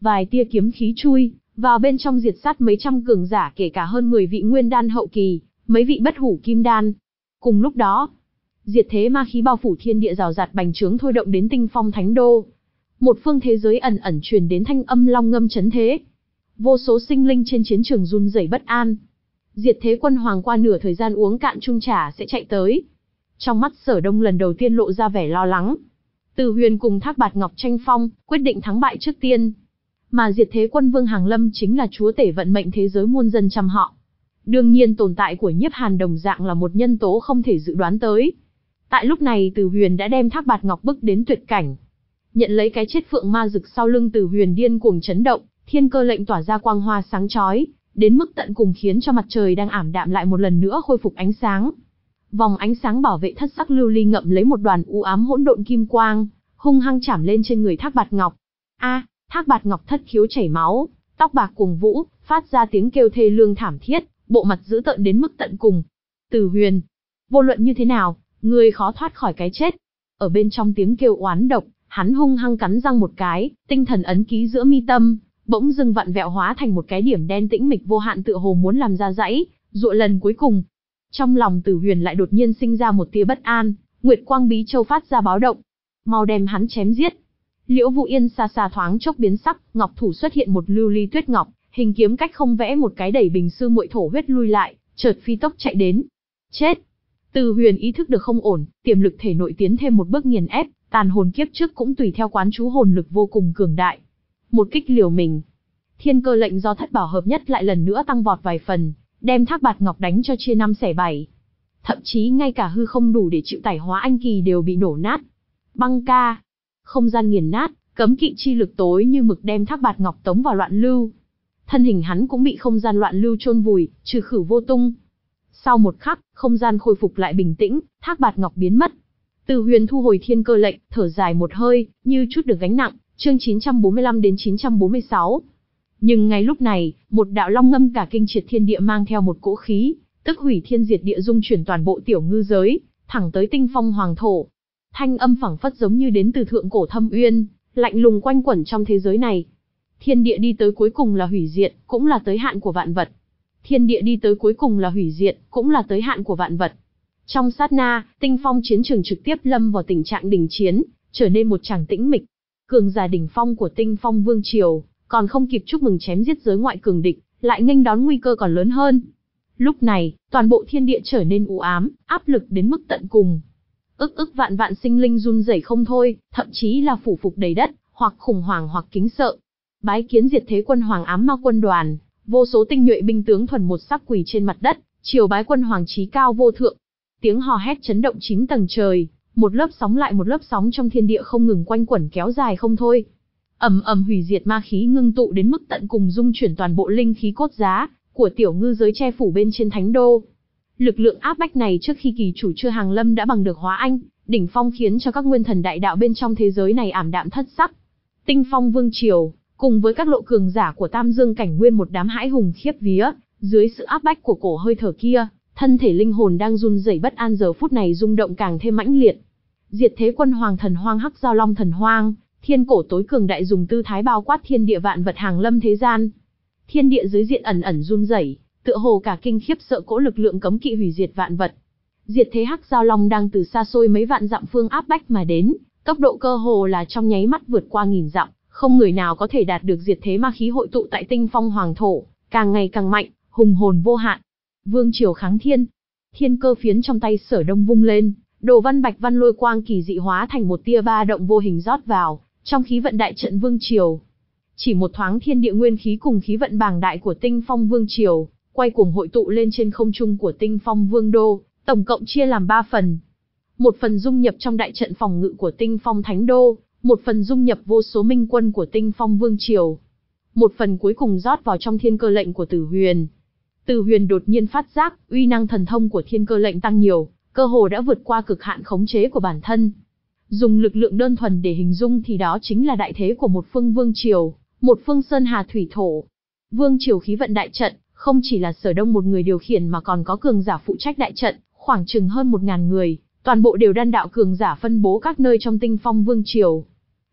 vài tia kiếm khí chui vào bên trong diệt sát mấy trăm cường giả, kể cả hơn mười vị nguyên đan hậu kỳ, mấy vị bất hủ kim đan. Cùng lúc đó, diệt thế ma khí bao phủ thiên địa rào rạt bành trướng thôi động đến Tinh Phong Thánh Đô. Một phương thế giới ẩn ẩn truyền đến thanh âm long ngâm chấn thế. Vô số sinh linh trên chiến trường run rẩy bất an. Diệt thế quân hoàng qua nửa thời gian uống cạn chung trà sẽ chạy tới. Trong mắt Sở Đông lần đầu tiên lộ ra vẻ lo lắng. Từ Huyền cùng Thác Bạt Ngọc tranh phong, quyết định thắng bại trước tiên. Mà diệt thế quân Vương Hàng Lâm chính là chúa tể vận mệnh thế giới muôn dân trăm họ. Đương nhiên tồn tại của Nhiếp Hàn đồng dạng là một nhân tố không thể dự đoán tới. Tại lúc này Từ Huyền đã đem Thác Bạt Ngọc bức đến tuyệt cảnh. Nhận lấy cái chết phượng ma rực sau lưng Từ Huyền điên cuồng chấn động, thiên cơ lệnh tỏa ra quang hoa sáng chói, đến mức tận cùng khiến cho mặt trời đang ảm đạm lại một lần nữa khôi phục ánh sáng. Vòng ánh sáng bảo vệ thất sắc lưu ly ngậm lấy một đoàn u ám hỗn độn kim quang, hung hăng chảm lên trên người Thác Bạt Ngọc. A, Thác Bạt Ngọc thất khiếu chảy máu, tóc bạc cuồng vũ, phát ra tiếng kêu thê lương thảm thiết, bộ mặt dữ tợn đến mức tận cùng. Từ Huyền, vô luận như thế nào, ngươi khó thoát khỏi cái chết. Ở bên trong tiếng kêu oán độc, hắn hung hăng cắn răng một cái, tinh thần ấn ký giữa mi tâm bỗng dưng vặn vẹo hóa thành một cái điểm đen tĩnh mịch vô hạn, tựa hồ muốn làm ra dãy dụa lần cuối cùng. Trong lòng Từ Huyền lại đột nhiên sinh ra một tia bất an, Nguyệt Quang Bí Châu phát ra báo động, mau đem hắn chém giết. Liễu Vũ Yên xa xa thoáng chốc biến sắc, ngọc thủ xuất hiện một lưu ly tuyết ngọc, hình kiếm cách không vẽ một cái đẩy bình sư muội thổ huyết lui lại, chợt phi tốc chạy đến. Chết! Từ Huyền ý thức được không ổn, tiềm lực thể nội tiến thêm một bước nghiền ép, tàn hồn kiếp trước cũng tùy theo quán chú hồn lực vô cùng cường đại. Một kích liều mình, thiên cơ lệnh do thất bảo hợp nhất lại lần nữa tăng vọt vài phần, đem Thác Bạt Ngọc đánh cho chia năm xẻ bảy. Thậm chí ngay cả hư không đủ để chịu tải hóa anh kỳ đều bị nổ nát. Băng ca, không gian nghiền nát, cấm kỵ chi lực tối như mực đem Thác Bạt Ngọc tống vào loạn lưu. Thân hình hắn cũng bị không gian loạn lưu chôn vùi, trừ khử vô tung. Sau một khắc, không gian khôi phục lại bình tĩnh, Thác Bạt Ngọc biến mất. Từ Huyền thu hồi thiên cơ lệnh, thở dài một hơi, như chút được gánh nặng, chương chín trăm bốn mươi lăm đến chín trăm bốn mươi sáu. Nhưng ngay lúc này, một đạo long ngâm cả kinh triệt thiên địa mang theo một cỗ khí, tức hủy thiên diệt địa dung chuyển toàn bộ tiểu ngư giới, thẳng tới Tinh Phong Hoàng thổ. Thanh âm phảng phất giống như đến từ thượng cổ thâm uyên, lạnh lùng quanh quẩn trong thế giới này. Thiên địa đi tới cuối cùng là hủy diệt, cũng là tới hạn của vạn vật. Thiên địa đi tới cuối cùng là hủy diệt, cũng là tới hạn của vạn vật. Trong sát na, Tinh Phong chiến trường trực tiếp lâm vào tình trạng đình chiến, trở nên một tràng tĩnh mịch. Cường giả đỉnh phong của Tinh Phong Vương triều, còn không kịp chúc mừng chém giết giới ngoại cường địch, lại nghênh đón nguy cơ còn lớn hơn. Lúc này, toàn bộ thiên địa trở nên u ám, áp lực đến mức tận cùng. Ức ức vạn vạn sinh linh run rẩy không thôi, thậm chí là phủ phục đầy đất, hoặc khủng hoảng hoặc kính sợ. Bái kiến diệt thế quân hoàng ám ma quân đoàn, vô số tinh nhuệ binh tướng thuần một sắc quỳ trên mặt đất, triều bái quân hoàng chí cao vô thượng. Tiếng hò hét chấn động chín tầng trời, một lớp sóng lại một lớp sóng trong thiên địa không ngừng quanh quẩn kéo dài không thôi. Ầm ầm hủy diệt ma khí ngưng tụ đến mức tận cùng, dung chuyển toàn bộ linh khí cốt giá của tiểu ngư giới che phủ bên trên thánh đô. Lực lượng áp bách này trước khi kỳ chủ chưa hàng lâm đã bằng được hóa anh đỉnh phong, khiến cho các nguyên thần đại đạo bên trong thế giới này ảm đạm thất sắc. Tinh Phong Vương triều, cùng với các lộ cường giả của Tam Dương cảnh nguyên một đám hãi hùng khiếp vía, dưới sự áp bách của cổ hơi thở kia, thân thể linh hồn đang run rẩy bất an giờ phút này rung động càng thêm mãnh liệt. Diệt thế quân hoàng thần hoang hắc giao long thần hoang, thiên cổ tối cường đại dùng tư thái bao quát thiên địa vạn vật hàng lâm thế gian. Thiên địa dưới diện ẩn ẩn run rẩy, tựa hồ cả kinh khiếp sợ cỗ lực lượng cấm kỵ hủy diệt vạn vật. Diệt thế hắc giao long đang từ xa xôi mấy vạn dặm phương áp bách mà đến, tốc độ cơ hồ là trong nháy mắt vượt qua nghìn dặm, không người nào có thể đạt được diệt thế ma khí hội tụ tại Tinh Phong Hoàng thổ, càng ngày càng mạnh, hùng hồn vô hạn. Vương triều kháng thiên, thiên cơ phiến trong tay Sở Đông vung lên, đồ văn bạch văn lôi quang kỳ dị hóa thành một tia ba động vô hình rót vào trong khí vận đại trận vương triều. Chỉ một thoáng, thiên địa nguyên khí cùng khí vận bàng đại của Tinh Phong Vương triều quay cuồng hội tụ lên trên không trung của Tinh Phong Vương đô, tổng cộng chia làm ba phần. Một phần dung nhập trong đại trận phòng ngự của Tinh Phong Thánh đô, một phần dung nhập vô số minh quân của Tinh Phong Vương triều, một phần cuối cùng rót vào trong thiên cơ lệnh của Tử Huyền. Tử Huyền đột nhiên phát giác, uy năng thần thông của thiên cơ lệnh tăng nhiều, cơ hồ đã vượt qua cực hạn khống chế của bản thân. Dùng lực lượng đơn thuần để hình dung thì đó chính là đại thế của một phương vương triều, một phương sơn hà thủy thổ. Vương triều khí vận đại trận, không chỉ là Sở Đông một người điều khiển mà còn có cường giả phụ trách đại trận, khoảng chừng hơn một ngàn người, toàn bộ đều đan đạo cường giả phân bố các nơi trong Tinh Phong Vương triều.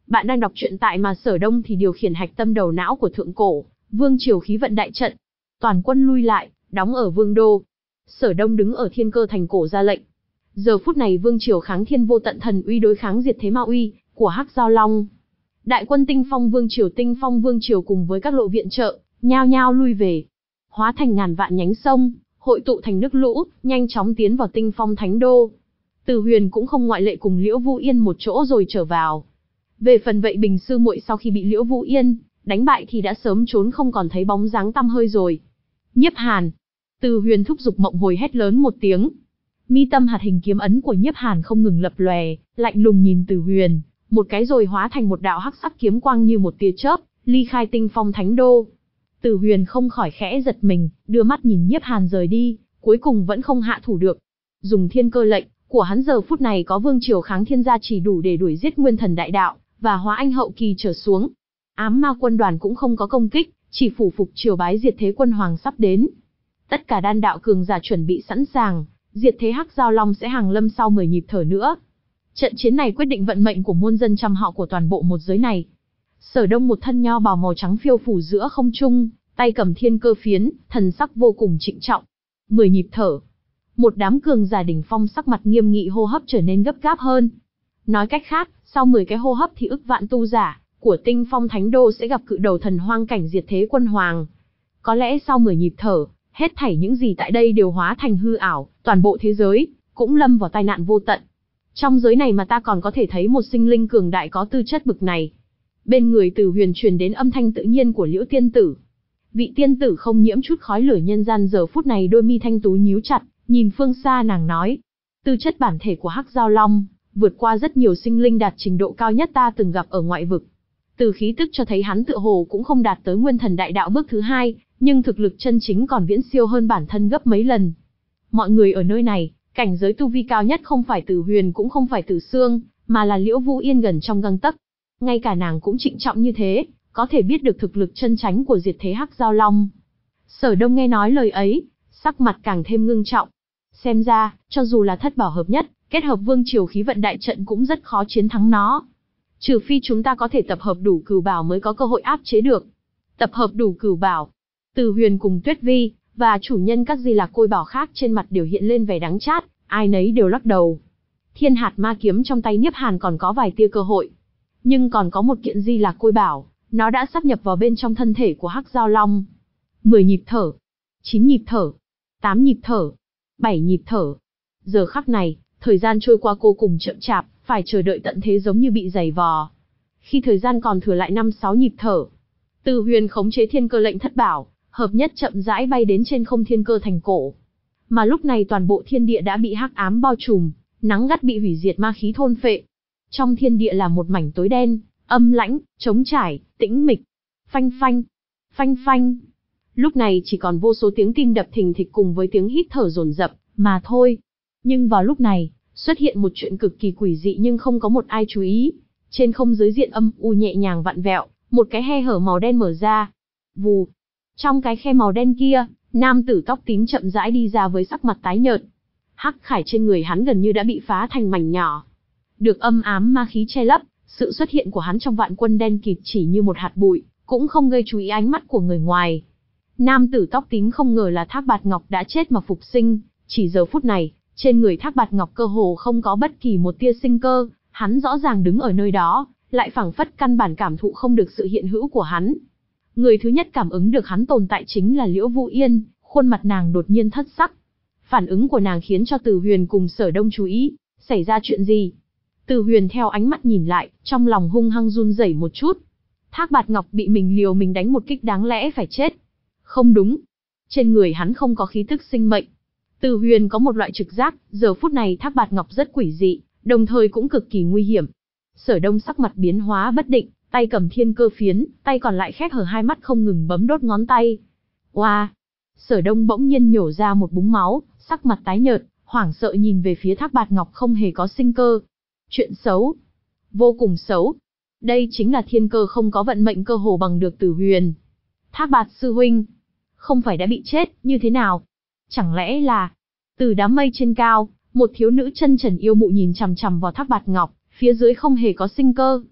Bạn đang đọc truyện tại mà Sở Đông thì điều khiển hạch tâm đầu não của thượng cổ, vương triều khí vận đại trận. Toàn quân lui lại, đóng ở vương đô. Sở Đông đứng ở thiên cơ thành cổ ra lệnh. Giờ phút này vương triều kháng thiên vô tận thần uy đối kháng diệt thế ma uy của Hắc Giao Long. Đại quân Tinh Phong Vương triều Tinh Phong Vương triều cùng với các lộ viện trợ, nhao nhao lui về, hóa thành ngàn vạn nhánh sông, hội tụ thành nước lũ, nhanh chóng tiến vào Tinh Phong Thánh Đô. Từ Huyền cũng không ngoại lệ, cùng Liễu Vũ Yên một chỗ rồi trở vào. Về phần Vậy Bình sư muội sau khi bị Liễu Vũ Yên đánh bại thì đã sớm trốn không còn thấy bóng dáng tăm hơi rồi. Nhiếp Hàn. Từ Huyền thúc giục Mộng Hồi hét lớn một tiếng. Mi tâm hạt hình kiếm ấn của Nhiếp Hàn không ngừng lập lòe, lạnh lùng nhìn Từ Huyền, một cái rồi hóa thành một đạo hắc sắc kiếm quang như một tia chớp, ly khai Tinh Phong Thánh Đô. Từ Huyền không khỏi khẽ giật mình, đưa mắt nhìn Nhiếp Hàn rời đi, cuối cùng vẫn không hạ thủ được. Dùng thiên cơ lệnh của hắn giờ phút này có vương triều kháng thiên gia chỉ đủ để đuổi giết nguyên thần đại đạo và hóa anh hậu kỳ trở xuống. Ám ma quân đoàn cũng không có công kích, chỉ phủ phục triều bái diệt thế quân hoàng sắp đến. Tất cả đan đạo cường giả chuẩn bị sẵn sàng, diệt thế Hắc Giao Long sẽ hàng lâm sau mười nhịp thở nữa. Trận chiến này quyết định vận mệnh của muôn dân trăm họ của toàn bộ một giới này. Sở Đông một thân nho bào màu trắng phiêu phù giữa không trung, tay cầm thiên cơ phiến, thần sắc vô cùng trịnh trọng. Mười nhịp thở. Một đám cường giả đỉnh phong sắc mặt nghiêm nghị, hô hấp trở nên gấp gáp hơn. Nói cách khác, sau mười cái hô hấp thì ức vạn tu giả của Tinh Phong Thánh Đô sẽ gặp cự đầu thần hoang cảnh diệt thế quân hoàng. Có lẽ sau mười nhịp thở, hết thảy những gì tại đây đều hóa thành hư ảo, toàn bộ thế giới cũng lâm vào tai nạn vô tận. Trong giới này mà ta còn có thể thấy một sinh linh cường đại có tư chất bực này. Bên người Từ Huyền truyền đến âm thanh tự nhiên của Liễu tiên tử. Vị tiên tử không nhiễm chút khói lửa nhân gian giờ phút này đôi mi thanh tú nhíu chặt, nhìn phương xa nàng nói: tư chất bản thể của Hắc Giao Long vượt qua rất nhiều sinh linh đạt trình độ cao nhất ta từng gặp ở ngoại vực. Từ khí tức cho thấy hắn tựa hồ cũng không đạt tới nguyên thần đại đạo bước thứ hai, nhưng thực lực chân chính còn viễn siêu hơn bản thân gấp mấy lần. Mọi người ở nơi này, cảnh giới tu vi cao nhất không phải Từ Huyền cũng không phải Từ Xương, mà là Liễu Vũ Yên gần trong gang tấc. Ngay cả nàng cũng trịnh trọng như thế, có thể biết được thực lực chân chánh của diệt thế Hắc Giao Long. Sở Đông nghe nói lời ấy, sắc mặt càng thêm ngưng trọng. Xem ra, cho dù là thất bảo hợp nhất, kết hợp vương triều khí vận đại trận cũng rất khó chiến thắng nó. Trừ phi chúng ta có thể tập hợp đủ cửu bảo mới có cơ hội áp chế được. Tập hợp đủ cửu bảo. Từ Huyền cùng Tuyết Vi và chủ nhân các di lạc côi bảo khác trên mặt đều hiện lên vẻ đắng chát, ai nấy đều lắc đầu. Thiên hạt ma kiếm trong tay Nhiếp Hàn còn có vài tia cơ hội, nhưng còn có một kiện di lạc côi bảo, nó đã sáp nhập vào bên trong thân thể của Hắc Giao Long. Mười nhịp thở, chín nhịp thở, tám nhịp thở, bảy nhịp thở. Giờ khắc này, thời gian trôi qua vô cùng chậm chạp, phải chờ đợi tận thế giống như bị giày vò. Khi thời gian còn thừa lại năm sáu nhịp thở, Từ Huyền khống chế thiên cơ lệnh thất bảo, hợp nhất chậm rãi bay đến trên không thiên cơ thành cổ. Mà lúc này toàn bộ thiên địa đã bị hắc ám bao trùm, nắng gắt bị hủy diệt ma khí thôn phệ. Trong thiên địa là một mảnh tối đen, âm lãnh, trống trải, tĩnh mịch. Phanh phanh, phanh phanh. Lúc này chỉ còn vô số tiếng tim đập thình thịch cùng với tiếng hít thở dồn dập mà thôi. Nhưng vào lúc này, xuất hiện một chuyện cực kỳ quỷ dị nhưng không có một ai chú ý. Trên không giới diện âm u nhẹ nhàng vặn vẹo, một cái khe hở màu đen mở ra. Vù. Trong cái khe màu đen kia, nam tử tóc tím chậm rãi đi ra với sắc mặt tái nhợt. Hắc khải trên người hắn gần như đã bị phá thành mảnh nhỏ. Được âm ám ma khí che lấp, sự xuất hiện của hắn trong vạn quân đen kịt chỉ như một hạt bụi, cũng không gây chú ý ánh mắt của người ngoài. Nam tử tóc tím không ngờ là Thác Bạt Ngọc đã chết mà phục sinh, chỉ giờ phút này, trên người Thác Bạt Ngọc cơ hồ không có bất kỳ một tia sinh cơ, hắn rõ ràng đứng ở nơi đó, lại phảng phất căn bản cảm thụ không được sự hiện hữu của hắn. Người thứ nhất cảm ứng được hắn tồn tại chính là Liễu Vũ Yên, khuôn mặt nàng đột nhiên thất sắc. Phản ứng của nàng khiến cho Từ Huyền cùng Sở Đông chú ý, xảy ra chuyện gì? Từ Huyền theo ánh mắt nhìn lại, trong lòng hung hăng run rẩy một chút. Thác Bạt Ngọc bị mình liều mình đánh một kích đáng lẽ phải chết. Không đúng. Trên người hắn không có khí tức sinh mệnh. Từ Huyền có một loại trực giác, giờ phút này Thác Bạt Ngọc rất quỷ dị, đồng thời cũng cực kỳ nguy hiểm. Sở Đông sắc mặt biến hóa bất định, tay cầm thiên cơ phiến, tay còn lại khép hở hai mắt không ngừng bấm đốt ngón tay. Oa! Wow. Sở Đông bỗng nhiên nhổ ra một búng máu, sắc mặt tái nhợt, hoảng sợ nhìn về phía Thác Bạt Ngọc không hề có sinh cơ. Chuyện xấu. Vô cùng xấu. Đây chính là thiên cơ không có vận mệnh cơ hồ bằng được Từ Huyền. Thác Bạt sư huynh, không phải đã bị chết, như thế nào? Chẳng lẽ là... Từ đám mây trên cao, một thiếu nữ chân trần yêu mụ nhìn chằm chằm vào Thác Bạt Ngọc, phía dưới không hề có sinh cơ.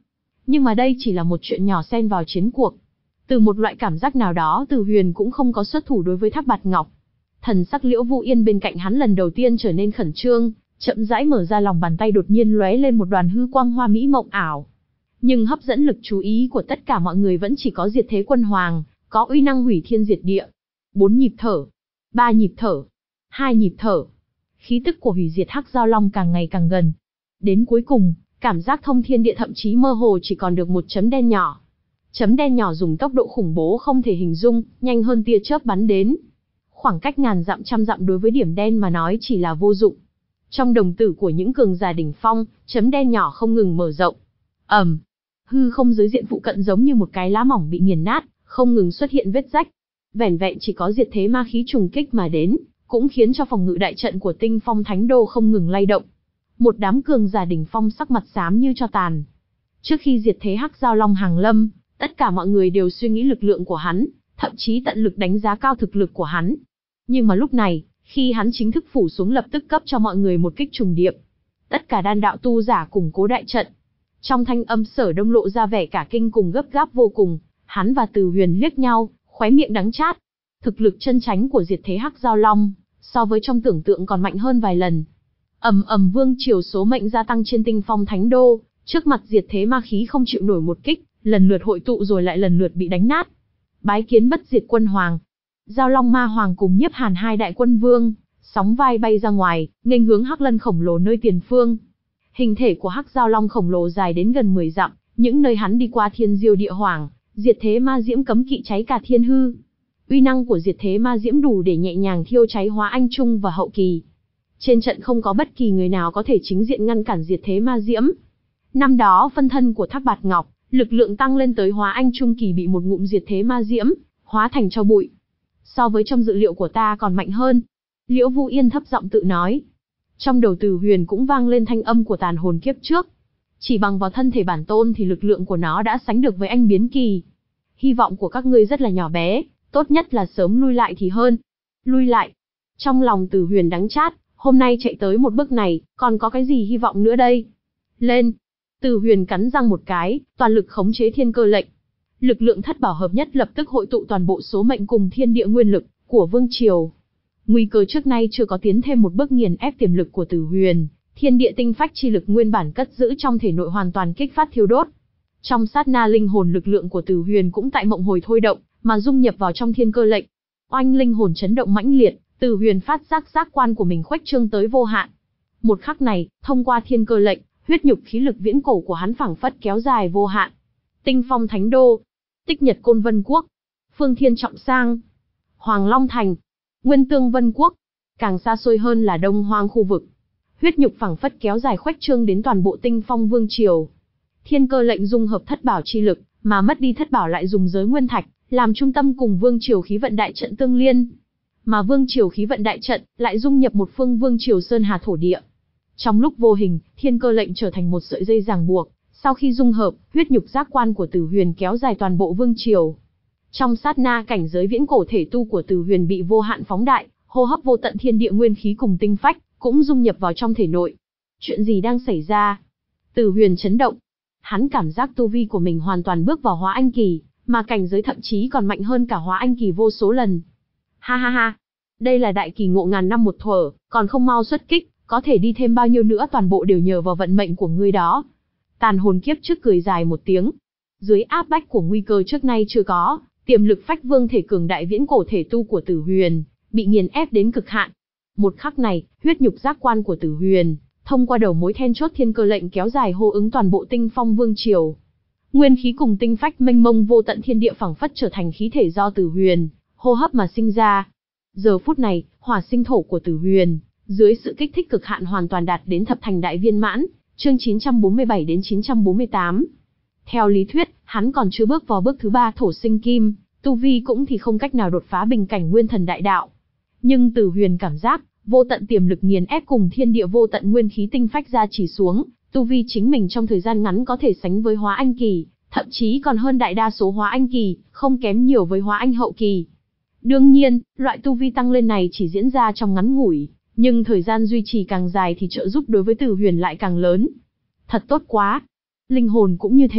Nhưng mà đây chỉ là một chuyện nhỏ xen vào chiến cuộc. Từ một loại cảm giác nào đó Từ Huyền cũng không có xuất thủ đối với Thác Bạt Ngọc. Thần sắc Liễu Vũ Yên bên cạnh hắn lần đầu tiên trở nên khẩn trương, chậm rãi mở ra lòng bàn tay, đột nhiên lóe lên một đoàn hư quang hoa mỹ mộng ảo. Nhưng hấp dẫn lực chú ý của tất cả mọi người vẫn chỉ có Diệt Thế Quân Hoàng, có uy năng hủy thiên diệt địa. Bốn nhịp thở, ba nhịp thở, hai nhịp thở. Khí tức của hủy diệt hắc giao long càng ngày càng gần. Đến cuối cùng, cảm giác thông thiên địa thậm chí mơ hồ chỉ còn được một chấm đen nhỏ. Chấm đen nhỏ dùng tốc độ khủng bố không thể hình dung, nhanh hơn tia chớp bắn đến. Khoảng cách ngàn dặm trăm dặm đối với điểm đen mà nói chỉ là vô dụng. Trong đồng tử của những cường giả đỉnh phong, chấm đen nhỏ không ngừng mở rộng. ầm, um, hư không giới diện phụ cận giống như một cái lá mỏng bị nghiền nát, không ngừng xuất hiện vết rách. Vẻn vẹn chỉ có diệt thế ma khí trùng kích mà đến, cũng khiến cho phòng ngự đại trận của Tinh Phong Thánh Đô không ngừng lay động. Một đám cường giả đỉnh phong sắc mặt xám như tro tàn. Trước khi diệt thế hắc giao long hàng lâm, tất cả mọi người đều suy nghĩ lực lượng của hắn, thậm chí tận lực đánh giá cao thực lực của hắn. Nhưng mà lúc này, khi hắn chính thức phủ xuống lập tức cấp cho mọi người một kích trùng điệp. Tất cả đan đạo tu giả củng cố đại trận. Trong thanh âm Sở Đông lộ ra vẻ cả kinh cùng gấp gáp vô cùng, hắn và Từ Huyền liếc nhau, khóe miệng đắng chát. Thực lực chân chánh của diệt thế hắc giao long, so với trong tưởng tượng còn mạnh hơn vài lần. Ầm ầm vương triều số mệnh gia tăng trên Tinh Phong Thánh Đô, trước mặt diệt thế ma khí không chịu nổi một kích, lần lượt hội tụ rồi lại lần lượt bị đánh nát. Bái kiến Bất Diệt Quân Hoàng. Giao Long Ma Hoàng cùng Nhiếp Hàn hai đại quân vương, sóng vai bay ra ngoài, nghênh hướng hắc lân khổng lồ nơi tiền phương. Hình thể của hắc giao long khổng lồ dài đến gần mười dặm, những nơi hắn đi qua thiên diêu địa hoàng, diệt thế ma diễm cấm kỵ cháy cả thiên hư. Uy năng của diệt thế ma diễm đủ để nhẹ nhàng thiêu cháy hóa anh trung và hậu kỳ. Trên trận không có bất kỳ người nào có thể chính diện ngăn cản diệt thế ma diễm. Năm đó phân thân của Thác Bạt Ngọc, lực lượng tăng lên tới hóa anh trung kỳ bị một ngụm diệt thế ma diễm, hóa thành tro bụi. So với trong dự liệu của ta còn mạnh hơn. Liễu Vũ Yên thấp giọng tự nói. Trong đầu Từ Huyền cũng vang lên thanh âm của tàn hồn kiếp trước. Chỉ bằng vào thân thể bản tôn thì lực lượng của nó đã sánh được với anh biến kỳ. Hy vọng của các ngươi rất là nhỏ bé, tốt nhất là sớm lui lại thì hơn. Lui lại. Trong lòng Từ Huyền đắng chát, hôm nay chạy tới một bước này, còn có cái gì hy vọng nữa đây? Lên. Từ Huyền cắn răng một cái, toàn lực khống chế thiên cơ lệnh. Lực lượng thất bảo hợp nhất lập tức hội tụ toàn bộ số mệnh cùng thiên địa nguyên lực của vương triều. Nguy cơ trước nay chưa có tiến thêm một bước nghiền ép tiềm lực của Từ Huyền, thiên địa tinh phách chi lực nguyên bản cất giữ trong thể nội hoàn toàn kích phát thiêu đốt. Trong sát na linh hồn lực lượng của Từ Huyền cũng tại mộng hồi thôi động, mà dung nhập vào trong thiên cơ lệnh. Oanh linh hồn chấn động mãnh liệt, Từ Huyền phát giác giác quan của mình khuếch trương tới vô hạn. Một khắc này, thông qua thiên cơ lệnh, huyết nhục khí lực viễn cổ của hắn phảng phất kéo dài vô hạn. Tinh Phong Thánh Đô, Tích Nhật Côn Vân Quốc, Phương Thiên Trọng Sang, Hoàng Long Thành, Nguyên Tương Vân Quốc, càng xa xôi hơn là Đông Hoang khu vực. Huyết nhục phảng phất kéo dài khuếch trương đến toàn bộ Tinh Phong Vương triều. Thiên cơ lệnh dung hợp thất bảo chi lực, mà mất đi thất bảo lại dùng giới nguyên thạch làm trung tâm cùng vương triều khí vận đại trận tương liên. Mà vương triều khí vận đại trận lại dung nhập một phương vương triều sơn hà thổ địa. Trong lúc vô hình, thiên cơ lệnh trở thành một sợi dây ràng buộc, sau khi dung hợp, huyết nhục giác quan của Từ Huyền kéo dài toàn bộ vương triều. Trong sát na cảnh giới viễn cổ thể tu của Từ Huyền bị vô hạn phóng đại, hô hấp vô tận thiên địa nguyên khí cùng tinh phách cũng dung nhập vào trong thể nội. Chuyện gì đang xảy ra? Từ Huyền chấn động. Hắn cảm giác tu vi của mình hoàn toàn bước vào hóa anh kỳ, mà cảnh giới thậm chí còn mạnh hơn cả hóa anh kỳ vô số lần. Ha ha ha, đây là đại kỳ ngộ ngàn năm một thuở, còn không mau xuất kích, có thể đi thêm bao nhiêu nữa toàn bộ đều nhờ vào vận mệnh của ngươi đó. Tàn hồn kiếp trước cười dài một tiếng. Dưới áp bách của nguy cơ trước nay chưa có, tiềm lực phách vương thể cường đại viễn cổ thể tu của Từ Huyền bị nghiền ép đến cực hạn. Một khắc này, huyết nhục giác quan của Từ Huyền thông qua đầu mối then chốt thiên cơ lệnh kéo dài hô ứng toàn bộ Tinh Phong Vương triều. Nguyên khí cùng tinh phách mênh mông vô tận thiên địa phảng phất trở thành khí thể do Từ Huyền hô hấp mà sinh ra. Giờ phút này, hỏa sinh thổ của Từ Huyền dưới sự kích thích cực hạn hoàn toàn đạt đến thập thành đại viên mãn. Chương chín trăm bốn mươi bảy đến chín trăm bốn mươi tám. Theo lý thuyết, hắn còn chưa bước vào bước thứ ba thổ sinh kim, tu vi cũng thì không cách nào đột phá bình cảnh nguyên thần đại đạo. Nhưng Từ Huyền cảm giác, vô tận tiềm lực nghiền ép cùng thiên địa vô tận nguyên khí tinh phách ra chỉ xuống, tu vi chính mình trong thời gian ngắn có thể sánh với hóa anh kỳ, thậm chí còn hơn đại đa số hóa anh kỳ, không kém nhiều với hóa anh hậu kỳ. Đương nhiên, loại tu vi tăng lên này chỉ diễn ra trong ngắn ngủi, nhưng thời gian duy trì càng dài thì trợ giúp đối với Từ Huyền lại càng lớn. Thật tốt quá. Linh hồn cũng như thế,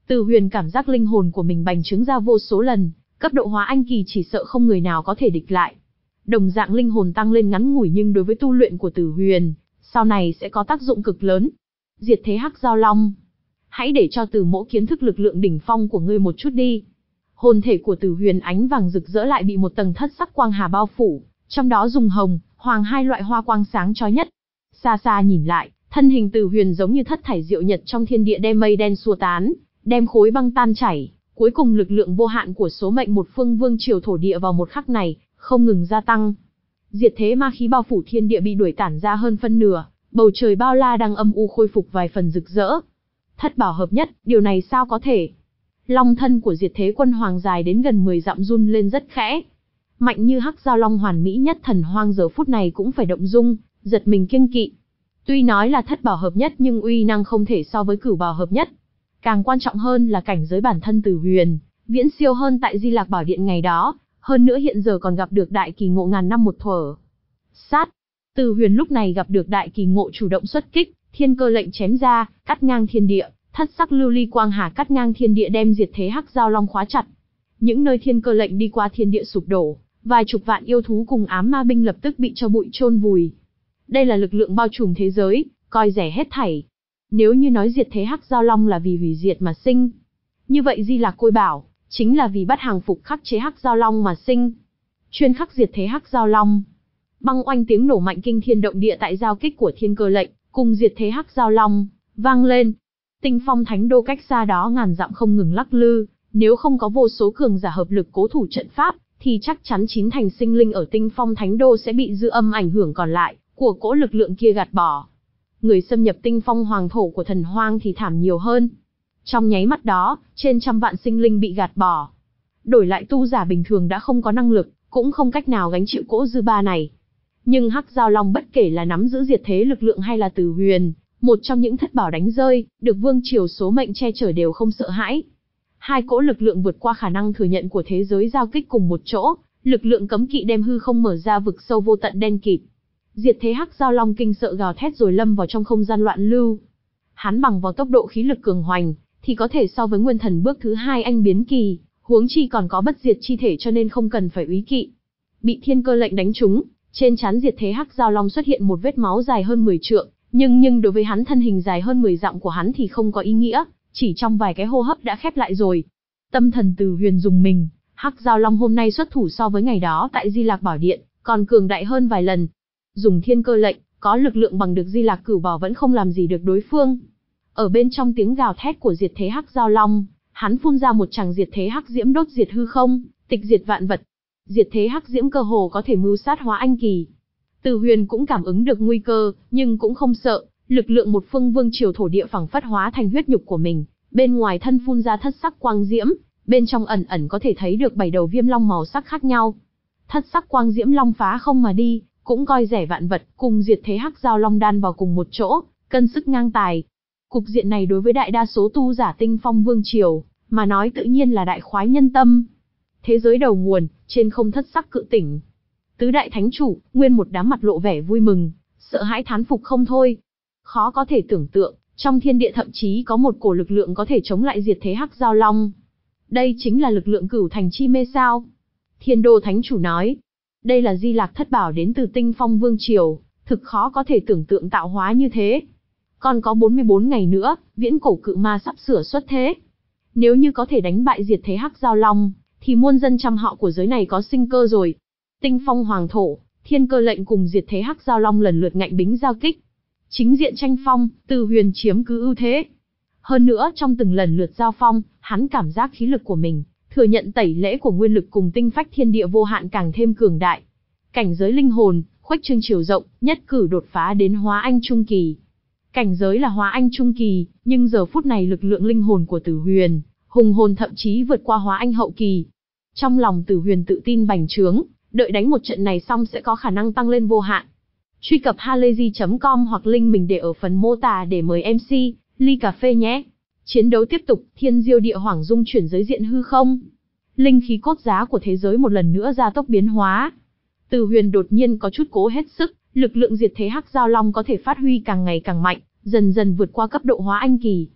Từ Huyền cảm giác linh hồn của mình bành trướng ra vô số lần, cấp độ hóa anh kỳ chỉ sợ không người nào có thể địch lại. Đồng dạng linh hồn tăng lên ngắn ngủi nhưng đối với tu luyện của Từ Huyền, sau này sẽ có tác dụng cực lớn. Diệt thế hắc giao long. Hãy để cho Từ Mỗ kiến thức lực lượng đỉnh phong của ngươi một chút đi. Hồn thể của Từ Huyền ánh vàng rực rỡ lại bị một tầng thất sắc quang hà bao phủ, trong đó dùng hồng, hoàng hai loại hoa quang sáng chói nhất. Xa xa nhìn lại, thân hình Từ Huyền giống như thất thải diệu nhật trong thiên địa đem mây đen xua tán, đem khối băng tan chảy, cuối cùng lực lượng vô hạn của số mệnh một phương vương triều thổ địa vào một khắc này, không ngừng gia tăng. Diệt thế ma khí bao phủ thiên địa bị đuổi tản ra hơn phân nửa, bầu trời bao la đang âm u khôi phục vài phần rực rỡ. Thất bảo hợp nhất, điều này sao có thể? Long thân của diệt thế quân hoàng dài đến gần mười dặm run lên rất khẽ. Mạnh như hắc giao long hoàn mỹ nhất thần hoang giờ phút này cũng phải động dung, giật mình kiêng kỵ. Tuy nói là thất bảo hợp nhất nhưng uy năng không thể so với cửu bảo hợp nhất. Càng quan trọng hơn là cảnh giới bản thân Từ Huyền, viễn siêu hơn tại Di Lạc Bảo Điện ngày đó, hơn nữa hiện giờ còn gặp được đại kỳ ngộ ngàn năm một thuở. Sát! Từ Huyền lúc này gặp được đại kỳ ngộ chủ động xuất kích, thiên cơ lệnh chém ra, cắt ngang thiên địa, thất sắc lưu ly quang hà cắt ngang thiên địa đem diệt thế hắc giao long khóa chặt. Những nơi thiên cơ lệnh đi qua thiên địa sụp đổ, vài chục vạn yêu thú cùng ám ma binh lập tức bị cho bụi chôn vùi. Đây là lực lượng bao trùm thế giới, coi rẻ hết thảy. Nếu như nói diệt thế hắc giao long là vì hủy diệt mà sinh, như vậy Di Lạc Côi Bảo chính là vì bắt hàng phục khắc chế hắc giao long mà sinh. Chuyên khắc diệt thế hắc giao long. Băng oanh tiếng nổ mạnh kinh thiên động địa tại giao kích của thiên cơ lệnh, cùng diệt thế hắc giao long, vang lên. Tinh Phong Thánh Đô cách xa đó ngàn dặm không ngừng lắc lư, nếu không có vô số cường giả hợp lực cố thủ trận pháp, thì chắc chắn chín thành sinh linh ở Tinh Phong Thánh Đô sẽ bị dư âm ảnh hưởng còn lại của cỗ lực lượng kia gạt bỏ. Người xâm nhập Tinh Phong hoàng thổ của thần hoang thì thảm nhiều hơn. Trong nháy mắt đó, trên trăm vạn sinh linh bị gạt bỏ. Đổi lại tu giả bình thường đã không có năng lực, cũng không cách nào gánh chịu cỗ dư ba này. Nhưng hắc giao long bất kể là nắm giữ diệt thế lực lượng hay là Từ Huyền, một trong những thất bảo đánh rơi, được vương triều số mệnh che chở đều không sợ hãi. Hai cỗ lực lượng vượt qua khả năng thừa nhận của thế giới giao kích cùng một chỗ, lực lượng cấm kỵ đem hư không mở ra vực sâu vô tận đen kịt. Diệt thế hắc giao long kinh sợ gào thét rồi lâm vào trong không gian loạn lưu. Hắn bằng vào tốc độ khí lực cường hoành, thì có thể so với nguyên thần bước thứ hai anh biến kỳ, huống chi còn có bất diệt chi thể cho nên không cần phải úy kỵ. Bị thiên cơ lệnh đánh trúng, trên trán diệt thế hắc giao long xuất hiện một vết máu dài hơn mười trượng, nhưng nhưng đối với hắn thân hình dài hơn mười dặm của hắn thì không có ý nghĩa, chỉ trong vài cái hô hấp đã khép lại rồi. Tâm thần Từ Huyền dùng mình, hắc giao long hôm nay xuất thủ so với ngày đó tại Di Lạc Bảo Điện, còn cường đại hơn vài lần. Dùng thiên cơ lệnh, có lực lượng bằng được Di Lạc Cửu Bảo vẫn không làm gì được đối phương. Ở bên trong tiếng gào thét của diệt thế hắc giao long, hắn phun ra một tràng diệt thế hắc diễm đốt diệt hư không, tịch diệt vạn vật. Diệt thế hắc diễm cơ hồ có thể mưu sát hóa anh kỳ. Từ Huyền cũng cảm ứng được nguy cơ, nhưng cũng không sợ, lực lượng một phương vương triều thổ địa phẳng phất hóa thành huyết nhục của mình, bên ngoài thân phun ra thất sắc quang diễm, bên trong ẩn ẩn có thể thấy được bảy đầu viêm long màu sắc khác nhau. Thất sắc quang diễm long phá không mà đi, cũng coi rẻ vạn vật, cùng diệt thế hắc giao long đan vào cùng một chỗ, cân sức ngang tài. Cục diện này đối với đại đa số tu giả Tinh Phong vương triều mà nói tự nhiên là đại khoái nhân tâm. Thế giới đầu nguồn, trên không thất sắc cự tỉnh. Tứ đại thánh chủ, nguyên một đám mặt lộ vẻ vui mừng, sợ hãi thán phục không thôi. Khó có thể tưởng tượng, trong thiên địa thậm chí có một cổ lực lượng có thể chống lại diệt thế hắc giao long. Đây chính là lực lượng cửu thành chi mê sao? Thiên Đô thánh chủ nói, đây là Di Lạc thất bảo đến từ Tinh Phong vương triều, thực khó có thể tưởng tượng tạo hóa như thế. Còn có bốn mươi bốn ngày nữa, viễn cổ cự ma sắp sửa xuất thế. Nếu như có thể đánh bại diệt thế hắc giao long, thì muôn dân trăm họ của giới này có sinh cơ rồi. Tinh Phong hoàng thổ, thiên cơ lệnh cùng diệt thế hắc giao long lần lượt ngạnh bính giao kích. Chính diện tranh phong, Từ Huyền chiếm cứ ưu thế. Hơn nữa trong từng lần lượt giao phong, hắn cảm giác khí lực của mình, thừa nhận tẩy lễ của nguyên lực cùng tinh phách thiên địa vô hạn càng thêm cường đại. Cảnh giới linh hồn, khuếch trương chiều rộng, nhất cử đột phá đến hóa anh trung kỳ. Cảnh giới là hóa anh trung kỳ, nhưng giờ phút này lực lượng linh hồn của Từ Huyền, hùng hồn thậm chí vượt qua hóa anh hậu kỳ. Trong lòng Từ Huyền tự tin bành trướng, đợi đánh một trận này xong sẽ có khả năng tăng lên vô hạn. Truy cập halayzi chấm com hoặc link mình để ở phần mô tả để mời em xê, ly cà phê nhé. Chiến đấu tiếp tục, thiên diêu địa hoàng dung chuyển giới diện hư không. Linh khí cốt giá của thế giới một lần nữa gia tốc biến hóa. Từ Huyền đột nhiên có chút cố hết sức, lực lượng diệt thế hắc giao long có thể phát huy càng ngày càng mạnh, dần dần vượt qua cấp độ hóa anh kỳ.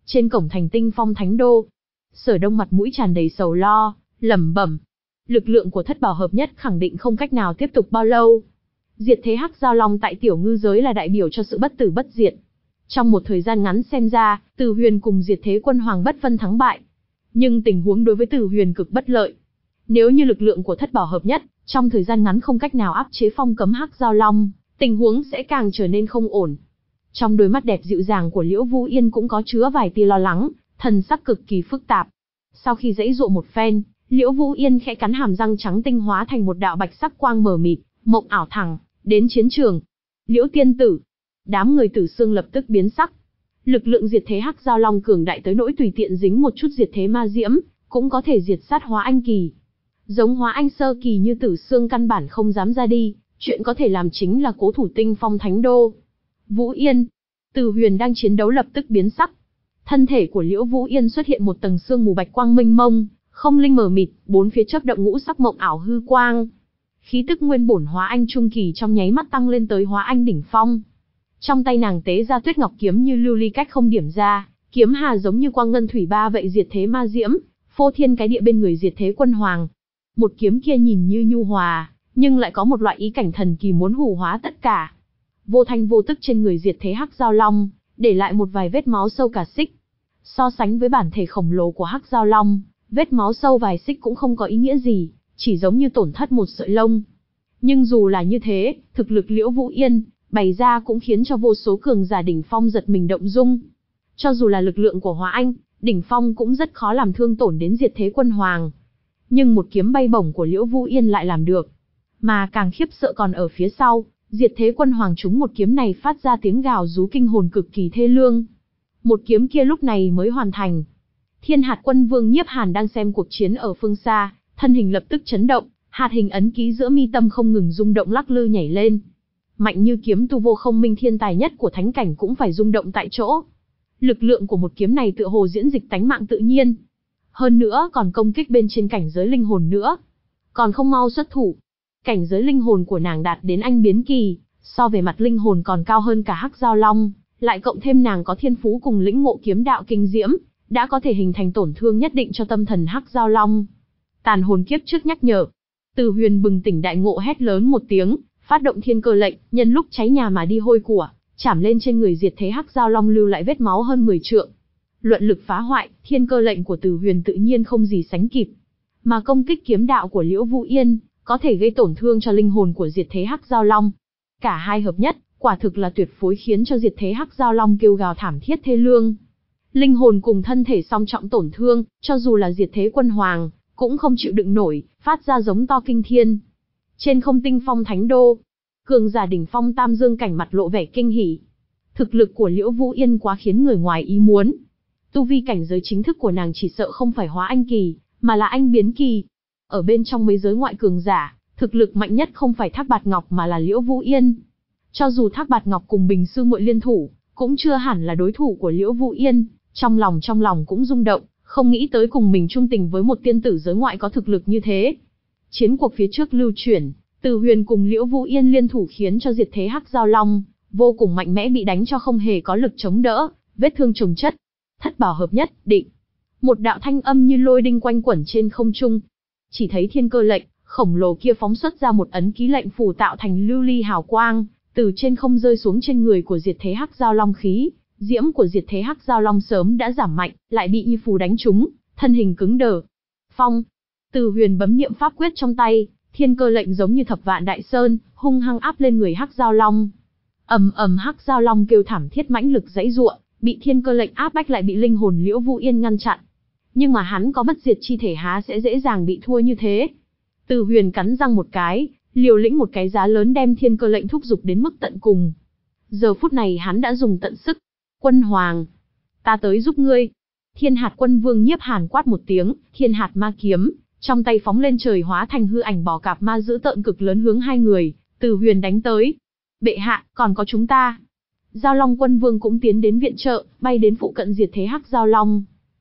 Trên cổng thành Tinh Phong Thánh Đô, Sở Đông mặt mũi tràn đầy sầu lo, lẩm bẩm. Lực lượng của thất bảo hợp nhất khẳng định không cách nào tiếp tục bao lâu. Diệt thế hắc giao long tại tiểu ngư giới là đại biểu cho sự bất tử bất diệt. Trong một thời gian ngắn xem ra, Từ Huyền cùng diệt thế quân hoàng bất phân thắng bại. Nhưng tình huống đối với Từ Huyền cực bất lợi. Nếu như lực lượng của thất bảo hợp nhất, trong thời gian ngắn không cách nào áp chế phong cấm hắc giao long, tình huống sẽ càng trở nên không ổn. Trong đôi mắt đẹp dịu dàng của Liễu Vũ Yên cũng có chứa vài tia lo lắng, thần sắc cực kỳ phức tạp. Sau khi giãy dụa một phen, Liễu Vũ Yên khẽ cắn hàm răng trắng tinh hóa thành một đạo bạch sắc quang mờ mịt, mộng ảo thẳng đến chiến trường. Liễu tiên tử, đám người Tử Xương lập tức biến sắc. Lực lượng diệt thế hắc giao long cường đại tới nỗi tùy tiện dính một chút diệt thế ma diễm, cũng có thể diệt sát hóa anh kỳ. Giống hóa anh sơ kỳ như Tử Xương căn bản không dám ra đi, chuyện có thể làm chính là cố thủ Tinh Phong Thánh Đô. Vũ Yên, Từ Huyền đang chiến đấu lập tức biến sắc. Thân thể của Liễu Vũ Yên xuất hiện một tầng sương mù bạch quang mênh mông, không linh mờ mịt, bốn phía chớp động ngũ sắc mộng ảo hư quang. Khí tức nguyên bổn hóa anh trung kỳ trong nháy mắt tăng lên tới hóa anh đỉnh phong. Trong tay nàng tế ra Tuyết Ngọc kiếm như lưu ly cách không điểm ra, kiếm hà giống như quang ngân thủy ba vậy diệt thế ma diễm, phô thiên cái địa bên người diệt thế quân hoàng. Một kiếm kia nhìn như nhu hòa, nhưng lại có một loại ý cảnh thần kỳ muốn hủ hóa tất cả. Vô thanh vô tức trên người diệt thế hắc giao long, để lại một vài vết máu sâu cả xích. So sánh với bản thể khổng lồ của hắc giao long, vết máu sâu vài xích cũng không có ý nghĩa gì, chỉ giống như tổn thất một sợi lông. Nhưng dù là như thế, thực lực Liễu Vũ Yên bày ra cũng khiến cho vô số cường giả đỉnh phong giật mình động dung. Cho dù là lực lượng của Hóa Anh, đỉnh phong cũng rất khó làm thương tổn đến diệt thế quân hoàng. Nhưng một kiếm bay bổng của Liễu Vũ Yên lại làm được. Mà càng khiếp sợ còn ở phía sau, diệt thế quân hoàng trúng một kiếm này phát ra tiếng gào rú kinh hồn cực kỳ thê lương. Một kiếm kia lúc này mới hoàn thành. Thiên Hạt Quân Vương Nhiếp Hàn đang xem cuộc chiến ở phương xa, thân hình lập tức chấn động, hạt hình ấn ký giữa mi tâm không ngừng rung động lắc lư nhảy lên. Mạnh như kiếm tu vô không minh thiên tài nhất của thánh cảnh cũng phải rung động tại chỗ. Lực lượng của một kiếm này tựa hồ diễn dịch tánh mạng tự nhiên. Hơn nữa còn công kích bên trên cảnh giới linh hồn nữa. Còn không mau xuất thủ. Cảnh giới linh hồn của nàng đạt đến anh biến kỳ, so về mặt linh hồn còn cao hơn cả hắc giao long, lại cộng thêm nàng có thiên phú cùng lĩnh ngộ kiếm đạo kinh diễm, đã có thể hình thành tổn thương nhất định cho tâm thần hắc giao long. Tàn hồn kiếp trước nhắc nhở. Từ Huyền bừng tỉnh đại ngộ hét lớn một tiếng, phát động thiên cơ lệnh, nhân lúc cháy nhà mà đi hôi của, chảm lên trên người diệt thế hắc giao long lưu lại vết máu hơn mười trượng. Luận lực phá hoại, thiên cơ lệnh của Từ Huyền tự nhiên không gì sánh kịp. Mà công kích kiếm đạo của Liễu Vũ Yên, có thể gây tổn thương cho linh hồn của diệt thế hắc giao long. Cả hai hợp nhất, quả thực là tuyệt phối khiến cho diệt thế hắc giao long kêu gào thảm thiết thê lương. Linh hồn cùng thân thể song trọng tổn thương, cho dù là diệt thế quân hoàng, cũng không chịu đựng nổi, phát ra giống to kinh thiên. Trên không Tinh Phong Thánh Đô, cường giả đỉnh phong tam dương cảnh mặt lộ vẻ kinh hỉ. Thực lực của Liễu Vũ Yên quá khiến người ngoài ý muốn. Tu vi cảnh giới chính thức của nàng chỉ sợ không phải hóa anh kỳ, mà là anh biến kỳ. Ở bên trong mấy giới ngoại cường giả, thực lực mạnh nhất không phải Thác Bạt Ngọc mà là Liễu Vũ Yên. Cho dù Thác Bạt Ngọc cùng Bình Sư Muội liên thủ, cũng chưa hẳn là đối thủ của Liễu Vũ Yên, trong lòng trong lòng cũng rung động, không nghĩ tới cùng mình chung tình với một tiên tử giới ngoại có thực lực như thế. Chiến cuộc phía trước lưu chuyển, Từ Huyền cùng Liễu Vũ Yên liên thủ khiến cho diệt thế hắc giao long vô cùng mạnh mẽ bị đánh cho không hề có lực chống đỡ, vết thương chồng chất. Thất bảo hợp nhất, định. Một đạo thanh âm như lôi đinh quanh quẩn trên không trung. Chỉ thấy thiên cơ lệnh khổng lồ kia phóng xuất ra một ấn ký lệnh phù tạo thành lưu ly hào quang, từ trên không rơi xuống trên người của diệt thế hắc giao long khí. Diễm của diệt thế hắc giao long sớm đã giảm mạnh, lại bị y phù đánh trúng, thân hình cứng đờ. Phong. Từ Huyền bấm niệm pháp quyết trong tay, thiên cơ lệnh giống như thập vạn đại sơn, hung hăng áp lên người hắc giao long. Ầm ầm hắc giao long kêu thảm thiết mãnh lực giãy giụa, bị thiên cơ lệnh áp bách lại bị linh hồn Liễu Vũ Yên ngăn chặn. Nhưng mà hắn có bất diệt chi thể há sẽ dễ dàng bị thua như thế. Từ Huyền cắn răng một cái, liều lĩnh một cái giá lớn đem thiên cơ lệnh thúc giục đến mức tận cùng. Giờ phút này hắn đã dùng tận sức. Quân hoàng, ta tới giúp ngươi. Thiên Hạt Quân Vương Nhiếp Hàn quát một tiếng, thiên hạt ma kiếm, trong tay phóng lên trời hóa thành hư ảnh bò cạp ma dữ tợn cực lớn hướng hai người, Từ Huyền đánh tới. Bệ hạ, còn có chúng ta. Giao Long Quân Vương cũng tiến đến viện trợ, bay đến phụ cận diệt thế hắc giao long.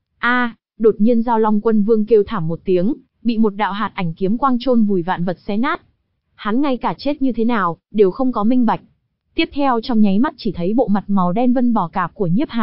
A, đột nhiên Giao Long Quân Vương kêu thảm một tiếng, bị một đạo hạt ảnh kiếm quang chôn vùi vạn vật xé nát. Hắn ngay cả chết như thế nào, đều không có minh bạch. Tiếp theo trong nháy mắt chỉ thấy bộ mặt màu đen vân bò cạp của Nhiếp Hàn,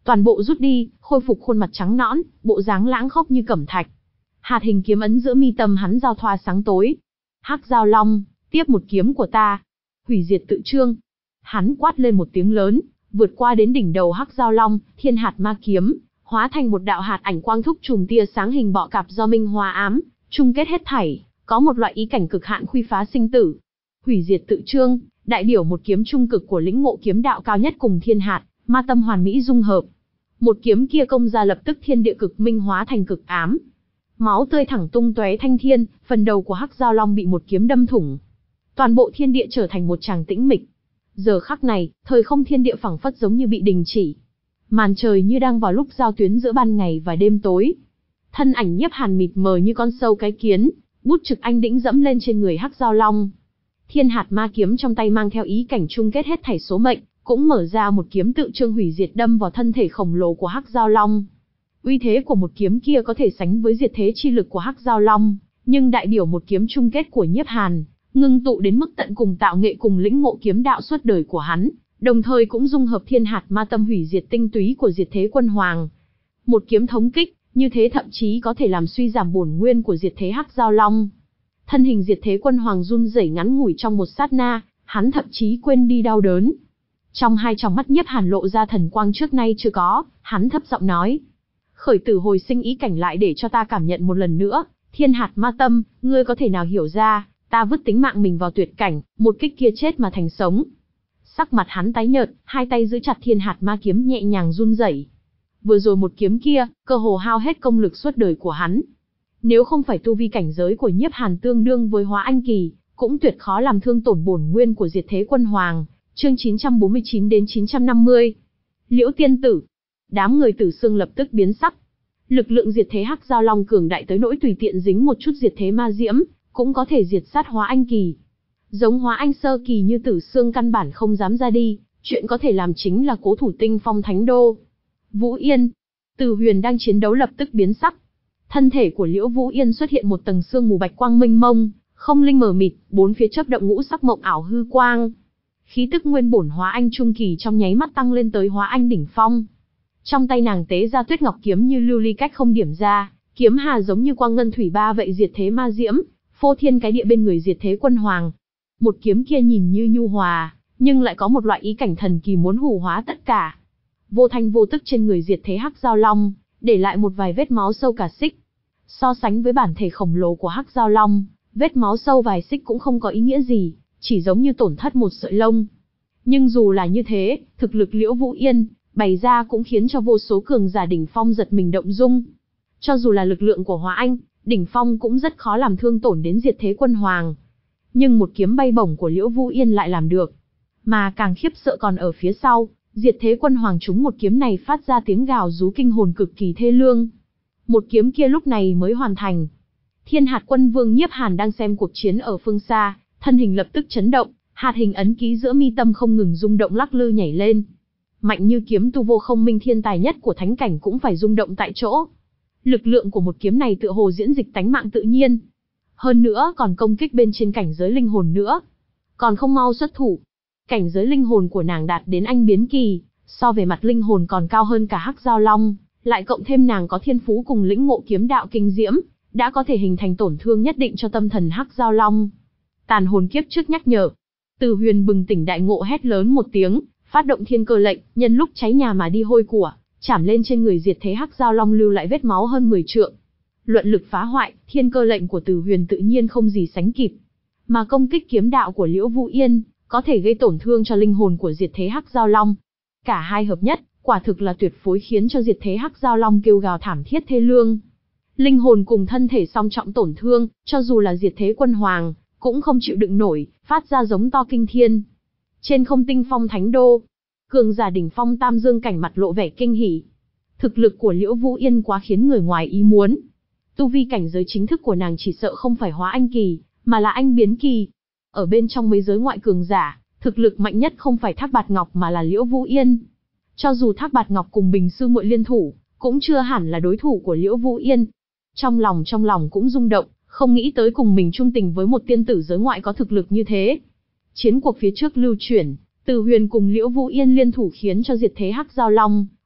toàn bộ rút đi, khôi phục khuôn mặt trắng nõn, bộ dáng lãng khốc như cẩm thạch. Hạt hình kiếm ấn giữa mi tâm hắn giao thoa sáng tối. Hắc Giao Long, tiếp một kiếm của ta. Hủy diệt tự trương. Hắn quát lên một tiếng lớn, vượt qua đến đỉnh đầu Hắc Giao Long, thiên hạt ma kiếm, hóa thành một đạo hạt ảnh quang thúc trùm tia sáng hình bọ cạp do minh hoa ám, chung kết hết thảy, có một loại ý cảnh cực hạn khuy phá sinh tử. Hủy diệt tự trương, đại biểu một kiếm trung cực của lĩnh ngộ kiếm đạo cao nhất cùng thiên hạt, ma tâm hoàn mỹ dung hợp. Một kiếm kia công ra lập tức thiên địa cực minh hóa thành cực ám. Máu tươi thẳng tung tóe thanh thiên, phần đầu của Hắc Giao Long bị một kiếm đâm thủng. Toàn bộ thiên địa trở thành một tràng tĩnh mịch. Giờ khắc này, thời không thiên địa phẳng phất giống như bị đình chỉ. Màn trời như đang vào lúc giao tuyến giữa ban ngày và đêm tối. Thân ảnh Nhiếp Hàn mịt mờ như con sâu cái kiến, bút trực anh đĩnh dẫm lên trên người Hắc Giao Long. Thiên hạt ma kiếm trong tay mang theo ý cảnh chung kết hết thảy số mệnh, cũng mở ra một kiếm tự trương hủy diệt đâm vào thân thể khổng lồ của Hắc Giao Long. Uy thế của một kiếm kia có thể sánh với diệt thế chi lực của Hắc Giao Long, nhưng đại biểu một kiếm chung kết của Nhiếp Hàn, ngưng tụ đến mức tận cùng tạo nghệ cùng lĩnh ngộ kiếm đạo suốt đời của hắn, đồng thời cũng dung hợp thiên hạt ma tâm hủy diệt tinh túy của diệt thế quân hoàng. Một kiếm thống kích, như thế thậm chí có thể làm suy giảm bổn nguyên của diệt thế Hắc Giao Long. Thân hình diệt thế quân hoàng run rẩy ngắn ngủi trong một sát na, hắn thậm chí quên đi đau đớn. Trong hai tròng mắt Nhiếp Hàn lộ ra thần quang trước nay chưa có, hắn thấp giọng nói: khởi tử hồi sinh ý cảnh lại để cho ta cảm nhận một lần nữa, thiên hạt ma tâm, ngươi có thể nào hiểu ra, ta vứt tính mạng mình vào tuyệt cảnh, một kích kia chết mà thành sống. Sắc mặt hắn tái nhợt, hai tay giữ chặt thiên hạt ma kiếm nhẹ nhàng run rẩy. Vừa rồi một kiếm kia, cơ hồ hao hết công lực suốt đời của hắn. Nếu không phải tu vi cảnh giới của Nhiếp Hàn tương đương với Hóa Anh kỳ, cũng tuyệt khó làm thương tổn bổn nguyên của diệt thế quân hoàng. Chương chín trăm bốn mươi chín đến chín trăm năm mươi. Liễu tiên tử. Đám người Tử Xương lập tức biến sắc. Lực lượng diệt thế Hắc Giao Long cường đại tới nỗi tùy tiện dính một chút diệt thế ma diễm, cũng có thể diệt sát Hóa Anh kỳ. Giống Hóa Anh sơ kỳ như Tử Xương căn bản không dám ra đi, chuyện có thể làm chính là cố thủ Tinh Phong Thánh Đô. Vũ Yên. Từ Huyền đang chiến đấu lập tức biến sắc. Thân thể của Liễu Vũ Yên xuất hiện một tầng sương mù bạch quang mênh mông, không linh mờ mịt, bốn phía chớp động ngũ sắc mộng ảo hư quang. Khí tức nguyên bổn Hóa Anh trung kỳ trong nháy mắt tăng lên tới Hóa Anh đỉnh phong. Trong tay nàng tế ra Tuyết Ngọc kiếm như lưu ly cách không điểm ra, kiếm hà giống như quang ngân thủy ba vậy diệt thế ma diễm, phô thiên cái địa bên người diệt thế quân hoàng. Một kiếm kia nhìn như nhu hòa, nhưng lại có một loại ý cảnh thần kỳ muốn hủ hóa tất cả. Vô thanh vô tức trên người diệt thế Hắc Giao Long, để lại một vài vết máu sâu cả xích. So sánh với bản thể khổng lồ của Hắc Giao Long, vết máu sâu vài xích cũng không có ý nghĩa gì, chỉ giống như tổn thất một sợi lông. Nhưng dù là như thế, thực lực Liễu Vũ Yên bày ra cũng khiến cho vô số cường giả đỉnh phong giật mình động dung. Cho dù là lực lượng của Hóa Anh, đỉnh phong cũng rất khó làm thương tổn đến diệt thế quân hoàng. Nhưng một kiếm bay bổng của Liễu Vũ Yên lại làm được. Mà càng khiếp sợ còn ở phía sau, diệt thế quân hoàng trúng một kiếm này phát ra tiếng gào rú kinh hồn cực kỳ thê lương. Một kiếm kia lúc này mới hoàn thành. Thiên hạt quân vương Nhiếp Hàn đang xem cuộc chiến ở phương xa, thân hình lập tức chấn động, hạt hình ấn ký giữa mi tâm không ngừng rung động lắc lư nhảy lên. Mạnh như kiếm tu vô không minh thiên tài nhất của thánh cảnh cũng phải rung động tại chỗ. Lực lượng của một kiếm này tựa hồ diễn dịch tánh mạng tự nhiên. Hơn nữa còn công kích bên trên cảnh giới linh hồn nữa. Còn không mau xuất thủ. Cảnh giới linh hồn của nàng đạt đến anh biến kỳ, so về mặt linh hồn còn cao hơn cả Hắc Giao Long, lại cộng thêm nàng có thiên phú cùng lĩnh ngộ kiếm đạo kinh diễm, đã có thể hình thành tổn thương nhất định cho tâm thần Hắc Giao Long. Tàn hồn kiếp trước nhắc nhở. Từ Huyền bừng tỉnh đại ngộ hét lớn một tiếng, phát động thiên cơ lệnh, nhân lúc cháy nhà mà đi hôi của, chảm lên trên người diệt thế Hắc Giao Long lưu lại vết máu hơn mười trượng. Luận lực phá hoại, thiên cơ lệnh của Từ Huyền tự nhiên không gì sánh kịp. Mà công kích kiếm đạo của Liễu Vũ Yên, có thể gây tổn thương cho linh hồn của diệt thế Hắc Giao Long. Cả hai hợp nhất, quả thực là tuyệt phối khiến cho diệt thế Hắc Giao Long kêu gào thảm thiết thê lương. Linh hồn cùng thân thể song trọng tổn thương, cho dù là diệt thế quân hoàng, cũng không chịu đựng nổi, phát ra giống to kinh thiên. Trên không Tinh Phong Thánh Đô, cường giả đỉnh phong Tam Dương cảnh mặt lộ vẻ kinh hỉ. Thực lực của Liễu Vũ Yên quá khiến người ngoài ý muốn. Tu vi cảnh giới chính thức của nàng chỉ sợ không phải Hóa Anh kỳ, mà là Anh biến kỳ. Ở bên trong mấy giới ngoại cường giả, thực lực mạnh nhất không phải Thác Bạt Ngọc mà là Liễu Vũ Yên. Cho dù Thác Bạt Ngọc cùng Bình sư muội liên thủ, cũng chưa hẳn là đối thủ của Liễu Vũ Yên. Trong lòng trong lòng cũng rung động, không nghĩ tới cùng mình chung tình với một tiên tử giới ngoại có thực lực như thế. Chiến cuộc phía trước lưu chuyển, Từ Huyền cùng Liễu Vũ Yên liên thủ khiến cho diệt thế Hắc Giao Long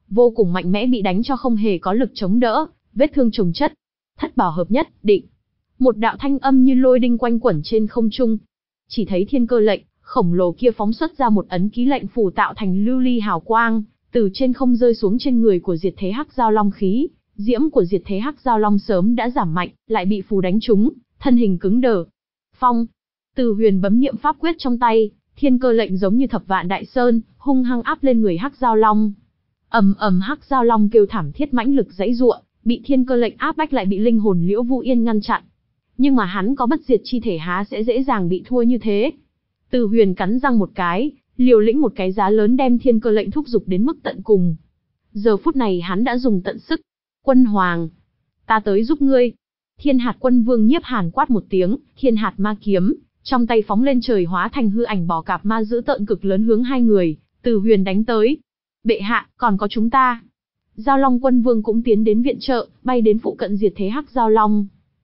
vô cùng mạnh mẽ bị đánh cho không hề có lực chống đỡ, vết thương chồng chất. Thất bảo hợp nhất, định. Một đạo thanh âm như lôi đinh quanh quẩn trên không trung. Chỉ thấy thiên cơ lệnh khổng lồ kia phóng xuất ra một ấn ký lệnh phù tạo thành lưu ly hào quang, từ trên không rơi xuống trên người của Diệt Thế Hắc Giao Long khí. Diễm của Diệt Thế Hắc Giao Long sớm đã giảm mạnh, lại bị phù đánh trúng, thân hình cứng đờ. Phong. Từ Huyền bấm niệm pháp quyết trong tay, thiên cơ lệnh giống như thập vạn đại sơn, hung hăng áp lên người Hắc Giao Long. Ầm ầm, Hắc Giao Long kêu thảm thiết mãnh lực giãy giụa, bị thiên cơ lệnh áp bách lại bị linh hồn Liễu Vũ Yên ngăn chặn. Nhưng mà hắn có bất diệt chi thể há sẽ dễ dàng bị thua như thế. Từ Huyền cắn răng một cái, liều lĩnh một cái giá lớn đem thiên cơ lệnh thúc giục đến mức tận cùng. Giờ phút này hắn đã dùng tận sức. Quân Hoàng, ta tới giúp ngươi. Thiên Hạt Quân Vương Nhiếp Hàn quát một tiếng, Thiên Hạt Ma kiếm trong tay phóng lên trời hóa thành hư ảnh bò cạp ma dữ tợn cực lớn hướng hai người, Từ Huyền đánh tới. Bệ hạ, còn có chúng ta. Giao Long Quân Vương cũng tiến đến viện trợ, bay đến phụ cận Diệt Thế Hắc Giao Long.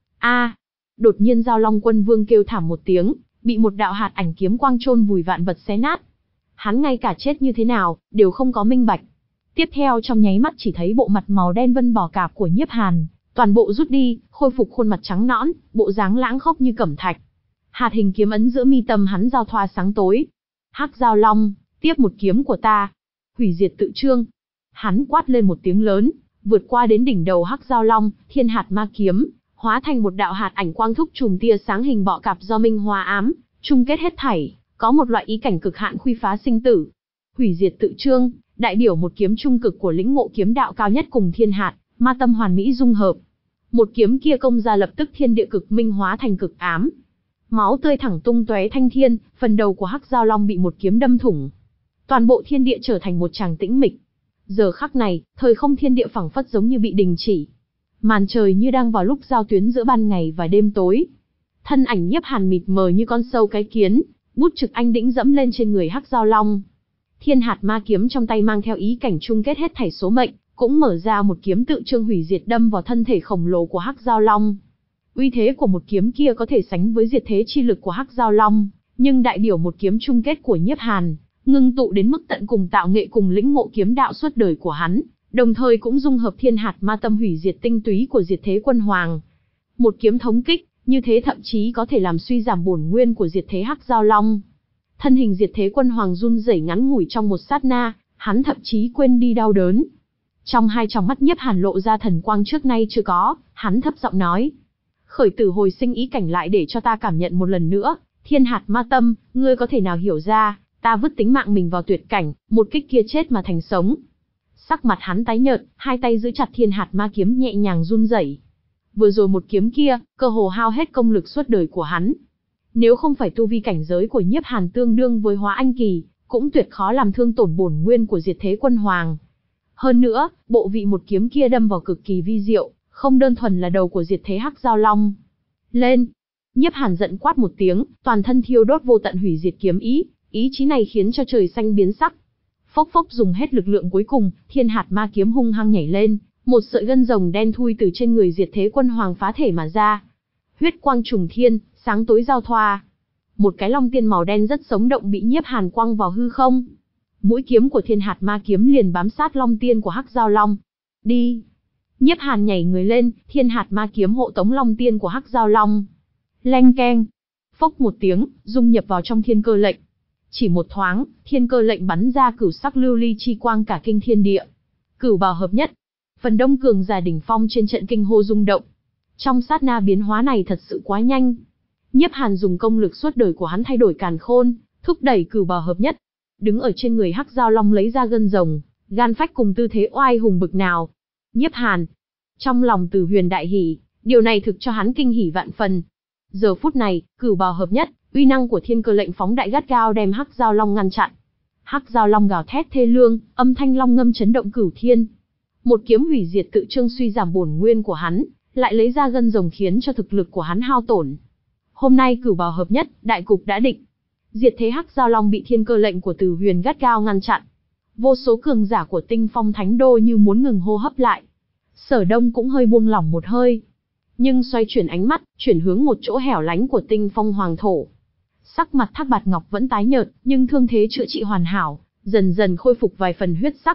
A! Đột nhiên Giao Long Quân Vương kêu thảm một tiếng, bị một đạo hạt ảnh kiếm quang chôn vùi vạn vật xé nát. Hắn ngay cả chết như thế nào, đều không có minh bạch. Tiếp theo trong nháy mắt chỉ thấy bộ mặt màu đen vân bò cạp của Nhiếp Hàn, toàn bộ rút đi, khôi phục khuôn mặt trắng nõn, bộ dáng lãng khốc như cẩm thạch. Hạt hình kiếm ấn giữa mi tâm hắn giao thoa sáng tối. Hắc Giao Long, tiếp một kiếm của ta. Hủy diệt tự trương. Hắn quát lên một tiếng lớn, vượt qua đến đỉnh đầu Hắc Giao Long, Thiên Hạt Ma kiếm, hóa thành một đạo hạt ảnh quang thúc chùm tia sáng hình bọ cạp do minh hoa ám, chung kết hết thảy, có một loại ý cảnh cực hạn khuy phá sinh tử. Hủy diệt tự trương, đại biểu một kiếm trung cực của lĩnh ngộ kiếm đạo cao nhất cùng Thiên Hạt Ma tâm hoàn mỹ dung hợp. Một kiếm kia công ra lập tức thiên địa cực minh hóa thành cực ám. Máu tươi thẳng tung tóe thanh thiên, phần đầu của Hắc Giao Long bị một kiếm đâm thủng. Toàn bộ thiên địa trở thành một tràng tĩnh mịch. Giờ khắc này, thời không thiên địa phẳng phất giống như bị đình chỉ. Màn trời như đang vào lúc giao tuyến giữa ban ngày và đêm tối. Thân ảnh Nhiếp Hàn mịt mờ như con sâu cái kiến, bút trực anh đĩnh dẫm lên trên người Hắc Giao Long. Thiên Hạt Ma kiếm trong tay mang theo ý cảnh chung kết hết thảy số mệnh, cũng mở ra một kiếm tự trương hủy diệt đâm vào thân thể khổng lồ của Hắc Giao Long. Uy thế của một kiếm kia có thể sánh với diệt thế chi lực của Hắc Giao Long, nhưng đại biểu một kiếm chung kết của Nhiếp Hàn, ngưng tụ đến mức tận cùng tạo nghệ cùng lĩnh ngộ kiếm đạo suốt đời của hắn, đồng thời cũng dung hợp Thiên Hạt Ma tâm hủy diệt tinh túy của Diệt Thế Quân Hoàng. Một kiếm thống kích, như thế thậm chí có thể làm suy giảm bổn nguyên của Diệt Thế Hắc Giao Long. Thân hình Diệt Thế Quân Hoàng run rẩy ngắn ngủi trong một sát na, hắn thậm chí quên đi đau đớn. Trong hai tròng mắt Nhiếp Hàn lộ ra thần quang trước nay chưa có, hắn thấp giọng nói: "Khởi tử hồi sinh ý cảnh lại để cho ta cảm nhận một lần nữa, Thiên Hạt Ma tâm, ngươi có thể nào hiểu ra, ta vứt tính mạng mình vào tuyệt cảnh, một kích kia chết mà thành sống." Sắc mặt hắn tái nhợt, hai tay giữ chặt Thiên Hạt Ma kiếm nhẹ nhàng run rẩy. Vừa rồi một kiếm kia, cơ hồ hao hết công lực suốt đời của hắn. Nếu không phải tu vi cảnh giới của Nhiếp Hàn tương đương với Hóa Anh kỳ, cũng tuyệt khó làm thương tổn bổn nguyên của Diệt Thế Quân Hoàng. Hơn nữa, bộ vị một kiếm kia đâm vào cực kỳ vi diệu, không đơn thuần là đầu của Diệt Thế Hắc Giao Long. Lên! Nhiếp Hàn giận quát một tiếng, toàn thân thiêu đốt vô tận hủy diệt kiếm ý, ý chí này khiến cho trời xanh biến sắc. Phốc phốc, dùng hết lực lượng cuối cùng, Thiên Hạt Ma kiếm hung hăng nhảy lên, một sợi gân rồng đen thui từ trên người Diệt Thế Quân Hoàng phá thể mà ra. Huyết quang trùng thiên, sáng tối giao thoa. Một cái long tiên màu đen rất sống động bị Nhiếp Hàn quăng vào hư không. Mũi kiếm của Thiên Hạt Ma kiếm liền bám sát long tiên của Hắc Giao Long. Đi! Nhiếp Hàn nhảy người lên, Thiên Hạt Ma kiếm hộ tống long tiên của Hắc Giao Long. Leng keng! Phốc một tiếng, dung nhập vào trong thiên cơ lệnh. Chỉ một thoáng, thiên cơ lệnh bắn ra cửu sắc lưu ly chi quang cả kinh thiên địa. Cửu bào hợp nhất. Phần đông cường giả đỉnh phong trên trận kinh hô rung động. Trong sát na biến hóa này thật sự quá nhanh. Nhiếp Hàn dùng công lực suốt đời của hắn thay đổi càn khôn, thúc đẩy cửu bào hợp nhất. Đứng ở trên người Hắc Giao Long lấy ra gân rồng, gan phách cùng tư thế oai hùng bực nào. Nhiếp Hàn. Trong lòng Từ Huyền đại hỉ, điều này thực cho hắn kinh hỉ vạn phần. Giờ phút này, cửu bào hợp nhất, uy năng của thiên cơ lệnh phóng đại gắt gao đem Hắc Giao Long ngăn chặn. Hắc Giao Long gào thét thê lương, âm thanh long ngâm chấn động cửu thiên. Một kiếm hủy diệt tự trương suy giảm bổn nguyên của hắn, lại lấy ra gân rồng khiến cho thực lực của hắn hao tổn. Hôm nay cửu bào hợp nhất, đại cục đã định. Diệt Thế Hắc Giao Long bị thiên cơ lệnh của Từ Huyền gắt gao ngăn chặn. Vô số cường giả của Tinh Phong Thánh Đô như muốn ngừng hô hấp lại. Sở Đông cũng hơi buông lỏng một hơi. Nhưng xoay chuyển ánh mắt, chuyển hướng một chỗ hẻo lánh của Tinh Phong Hoàng Thổ. Sắc mặt Thác Bạt Ngọc vẫn tái nhợt, nhưng thương thế chữa trị hoàn hảo, dần dần khôi phục vài phần huyết sắc.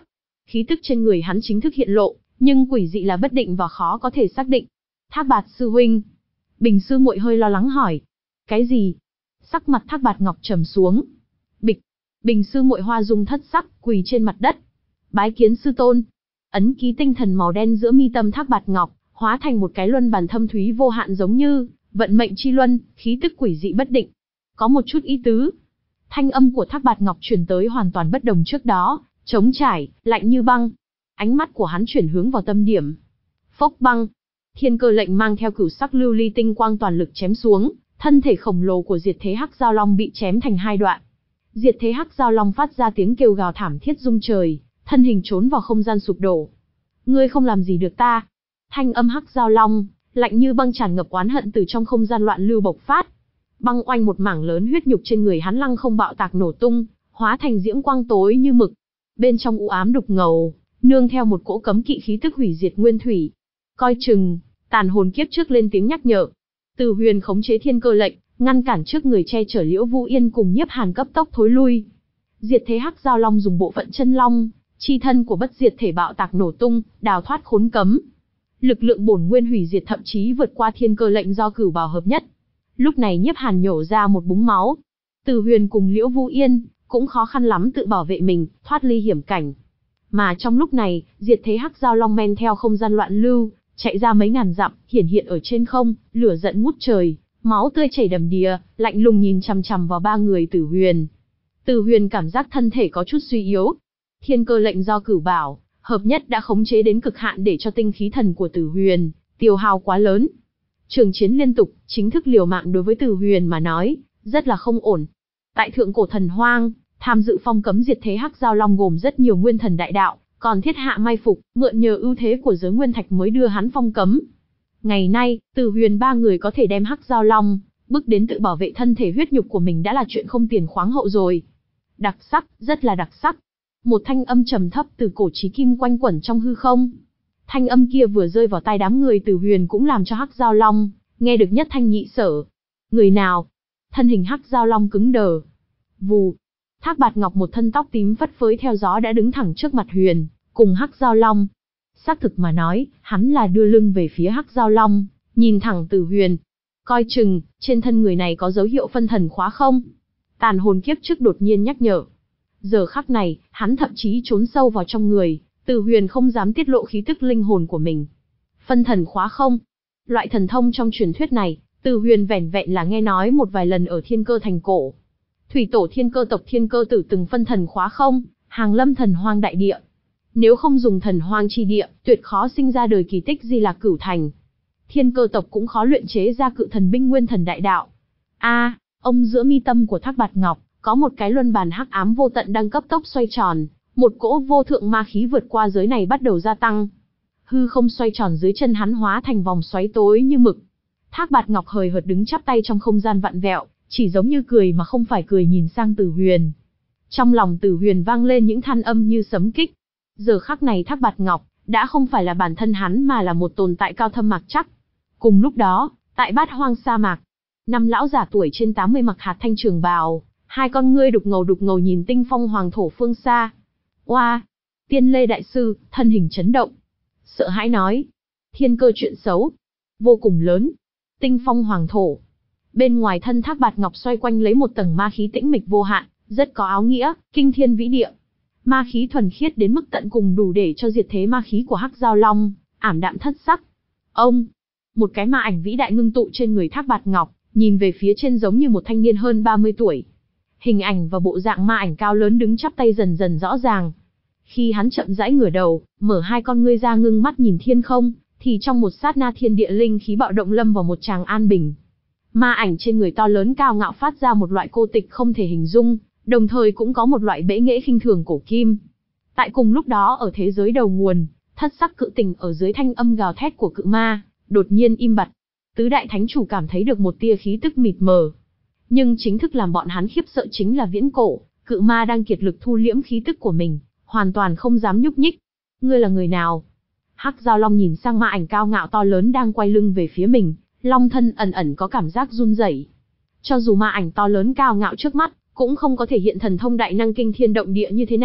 khí tức trên người hắn chính thức hiện lộ, nhưng quỷ dị là bất định và khó có thể xác định. Thác Bạt sư huynh. Bình sư muội hơi lo lắng hỏi. Cái gì? Sắc mặt Thác Bạt Ngọc trầm xuống. Bịch. Bình sư muội hoa dung thất sắc, quỳ trên mặt đất. Bái kiến sư tôn. Ấn ký tinh thần màu đen giữa mi tâm Thác Bạt Ngọc, hóa thành một cái luân bàn thâm thúy vô hạn giống như vận mệnh chi luân, khí tức quỷ dị bất định. Có một chút ý tứ. Thanh âm của Thác Bạt Ngọc truyền tới hoàn toàn bất đồng trước đó, trống trải, lạnh như băng. Ánh mắt của hắn chuyển hướng vào tâm điểm. Phốc băng. Thiên cơ lệnh mang theo cửu sắc lưu ly tinh quang toàn lực chém xuống, thân thể khổng lồ của Diệt Thế Hắc Giao Long bị chém thành hai đoạn. Diệt Thế Hắc Giao Long phát ra tiếng kêu gào thảm thiết rung trời, thân hình trốn vào không gian sụp đổ. Ngươi không làm gì được ta. Thanh âm Hắc Giao Long, lạnh như băng tràn ngập oán hận từ trong không gian loạn lưu bộc phát. Băng oanh một mảng lớn huyết nhục trên người hắn lăng không bạo tạc nổ tung, hóa thành diễm quang tối như mực. Bên trong u ám đục ngầu, nương theo một cỗ cấm kỵ khí tức hủy diệt nguyên thủy. Coi chừng, tàn hồn kiếp trước lên tiếng nhắc nhở. Từ Huyền khống chế thiên cơ lệnh, ngăn cản trước người che chở Liễu Vũ Yên cùng Nhiếp Hàn cấp tốc thối lui. Diệt Thế Hắc Giao Long dùng bộ phận chân long, chi thân của bất diệt thể bạo tạc nổ tung, đào thoát khốn cấm. Lực lượng bổn nguyên hủy diệt thậm chí vượt qua thiên cơ lệnh do cửu bào hợp nhất. Lúc này Nhiếp Hàn nhổ ra một búng máu. Từ Huyền cùng Liễu Vũ Yên cũng khó khăn lắm tự bảo vệ mình, thoát ly hiểm cảnh. Mà trong lúc này, Diệt Thế Hắc Giao Long men theo không gian loạn lưu, chạy ra mấy ngàn dặm, hiển hiện ở trên không, lửa giận ngút trời, máu tươi chảy đầm đìa, lạnh lùng nhìn chằm chằm vào ba người Tử Huyền. Tử Huyền cảm giác thân thể có chút suy yếu. Thiên cơ lệnh do cửu bảo hợp nhất đã khống chế đến cực hạn để cho tinh khí thần của Tử Huyền tiêu hao quá lớn. Trường chiến liên tục, chính thức liều mạng đối với Tử Huyền mà nói, rất là không ổn. Tại thượng cổ thần hoang, tham dự phong cấm Diệt Thế Hắc Giao Long gồm rất nhiều nguyên thần đại đạo, còn thiết hạ mai phục, mượn nhờ ưu thế của giới nguyên thạch mới đưa hắn phong cấm. Ngày nay, Tử Huyền ba người có thể đem Hắc Giao Long bước đến tự bảo vệ thân thể huyết nhục của mình đã là chuyện không tiền khoáng hậu rồi. Đặc sắc, rất là đặc sắc. Một thanh âm trầm thấp từ cổ chí kim quanh quẩn trong hư không. Thanh âm kia vừa rơi vào tai đám người Tử Huyền cũng làm cho Hắc Giao Long nghe được nhất thanh nhị sở. Người nào? Thân hình Hắc Giao Long cứng đờ. Vù. Thác Bạt Ngọc một thân tóc tím phất phới theo gió đã đứng thẳng trước mặt Huyền, cùng Hắc Giao Long. Xác thực mà nói, hắn là đưa lưng về phía Hắc Giao Long, nhìn thẳng Tử Huyền. Coi chừng, trên thân người này có dấu hiệu phân thần khóa không? Tàn hồn kiếp trước đột nhiên nhắc nhở. Giờ khắc này, hắn thậm chí trốn sâu vào trong người, Tử Huyền không dám tiết lộ khí tức linh hồn của mình. Phân thần khóa không? Loại thần thông trong truyền thuyết này, Tử Huyền vẻn vẹn là nghe nói một vài lần ở Thiên Cơ thành cổ. Thủy tổ Thiên Cơ tộc Thiên Cơ tử từng phân thần khóa không, hàng lâm thần hoang đại địa. Nếu không dùng thần hoang chi địa, tuyệt khó sinh ra đời kỳ tích Di Lạc Cửu Thành. Thiên Cơ tộc cũng khó luyện chế ra cự thần binh nguyên thần đại đạo. A, à, ông giữa mi tâm của Thác Bạt Ngọc, có một cái luân bàn hắc ám vô tận đang cấp tốc xoay tròn, một cỗ vô thượng ma khí vượt qua giới này bắt đầu gia tăng. Hư không xoay tròn dưới chân hắn hóa thành vòng xoáy tối như mực. Thác Bạt Ngọc hời hợt đứng chắp tay trong không gian vặn vẹo, chỉ giống như cười mà không phải cười nhìn sang Tử Huyền. Trong lòng Tử Huyền vang lên những than âm như sấm kích. Giờ khắc này Thác Bạt Ngọc đã không phải là bản thân hắn mà là một tồn tại cao thâm mạc chắc. Cùng lúc đó, tại Bát Hoang sa mạc, năm lão giả tuổi trên tám mươi mặc hạt thanh trường bào, hai con ngươi đục ngầu đục ngầu nhìn Tinh Phong Hoàng thổ phương xa. Oa, Tiên Lê đại sư, thân hình chấn động, sợ hãi nói: Thiên Cơ chuyện xấu, vô cùng lớn. Tinh Phong Hoàng thổ. Bên ngoài thân Thác Bạt Ngọc xoay quanh lấy một tầng ma khí tĩnh mịch vô hạn, rất có áo nghĩa, kinh thiên vĩ địa. Ma khí thuần khiết đến mức tận cùng đủ để cho diệt thế ma khí của Hắc Giao Long ảm đạm thất sắc. Ông, một cái ma ảnh vĩ đại ngưng tụ trên người Thác Bạt Ngọc, nhìn về phía trên giống như một thanh niên hơn ba mươi tuổi. Hình ảnh và bộ dạng ma ảnh cao lớn đứng chắp tay dần dần rõ ràng. Khi hắn chậm rãi ngửa đầu, mở hai con ngươi ra ngưng mắt nhìn thiên không, thì trong một sát na thiên địa linh khí bạo động lâm vào một tràng an bình. Ma ảnh trên người to lớn cao ngạo phát ra một loại cô tịch không thể hình dung, đồng thời cũng có một loại bẽ nghễ khinh thường cổ kim. Tại cùng lúc đó ở thế giới đầu nguồn, thất sắc cự tình ở dưới thanh âm gào thét của cự ma, đột nhiên im bặt. Tứ đại thánh chủ cảm thấy được một tia khí tức mịt mờ. Nhưng chính thức làm bọn hắn khiếp sợ chính là viễn cổ, cự ma đang kiệt lực thu liễm khí tức của mình, hoàn toàn không dám nhúc nhích. Ngươi là người nào? Hắc Giao Long nhìn sang ma ảnh cao ngạo to lớn đang quay lưng về phía mình, long thân ẩn ẩn có cảm giác run rẩy. Cho dù ma ảnh to lớn cao ngạo trước mắt, cũng không có thể hiện thần thông đại năng kinh thiên động địa như thế nào,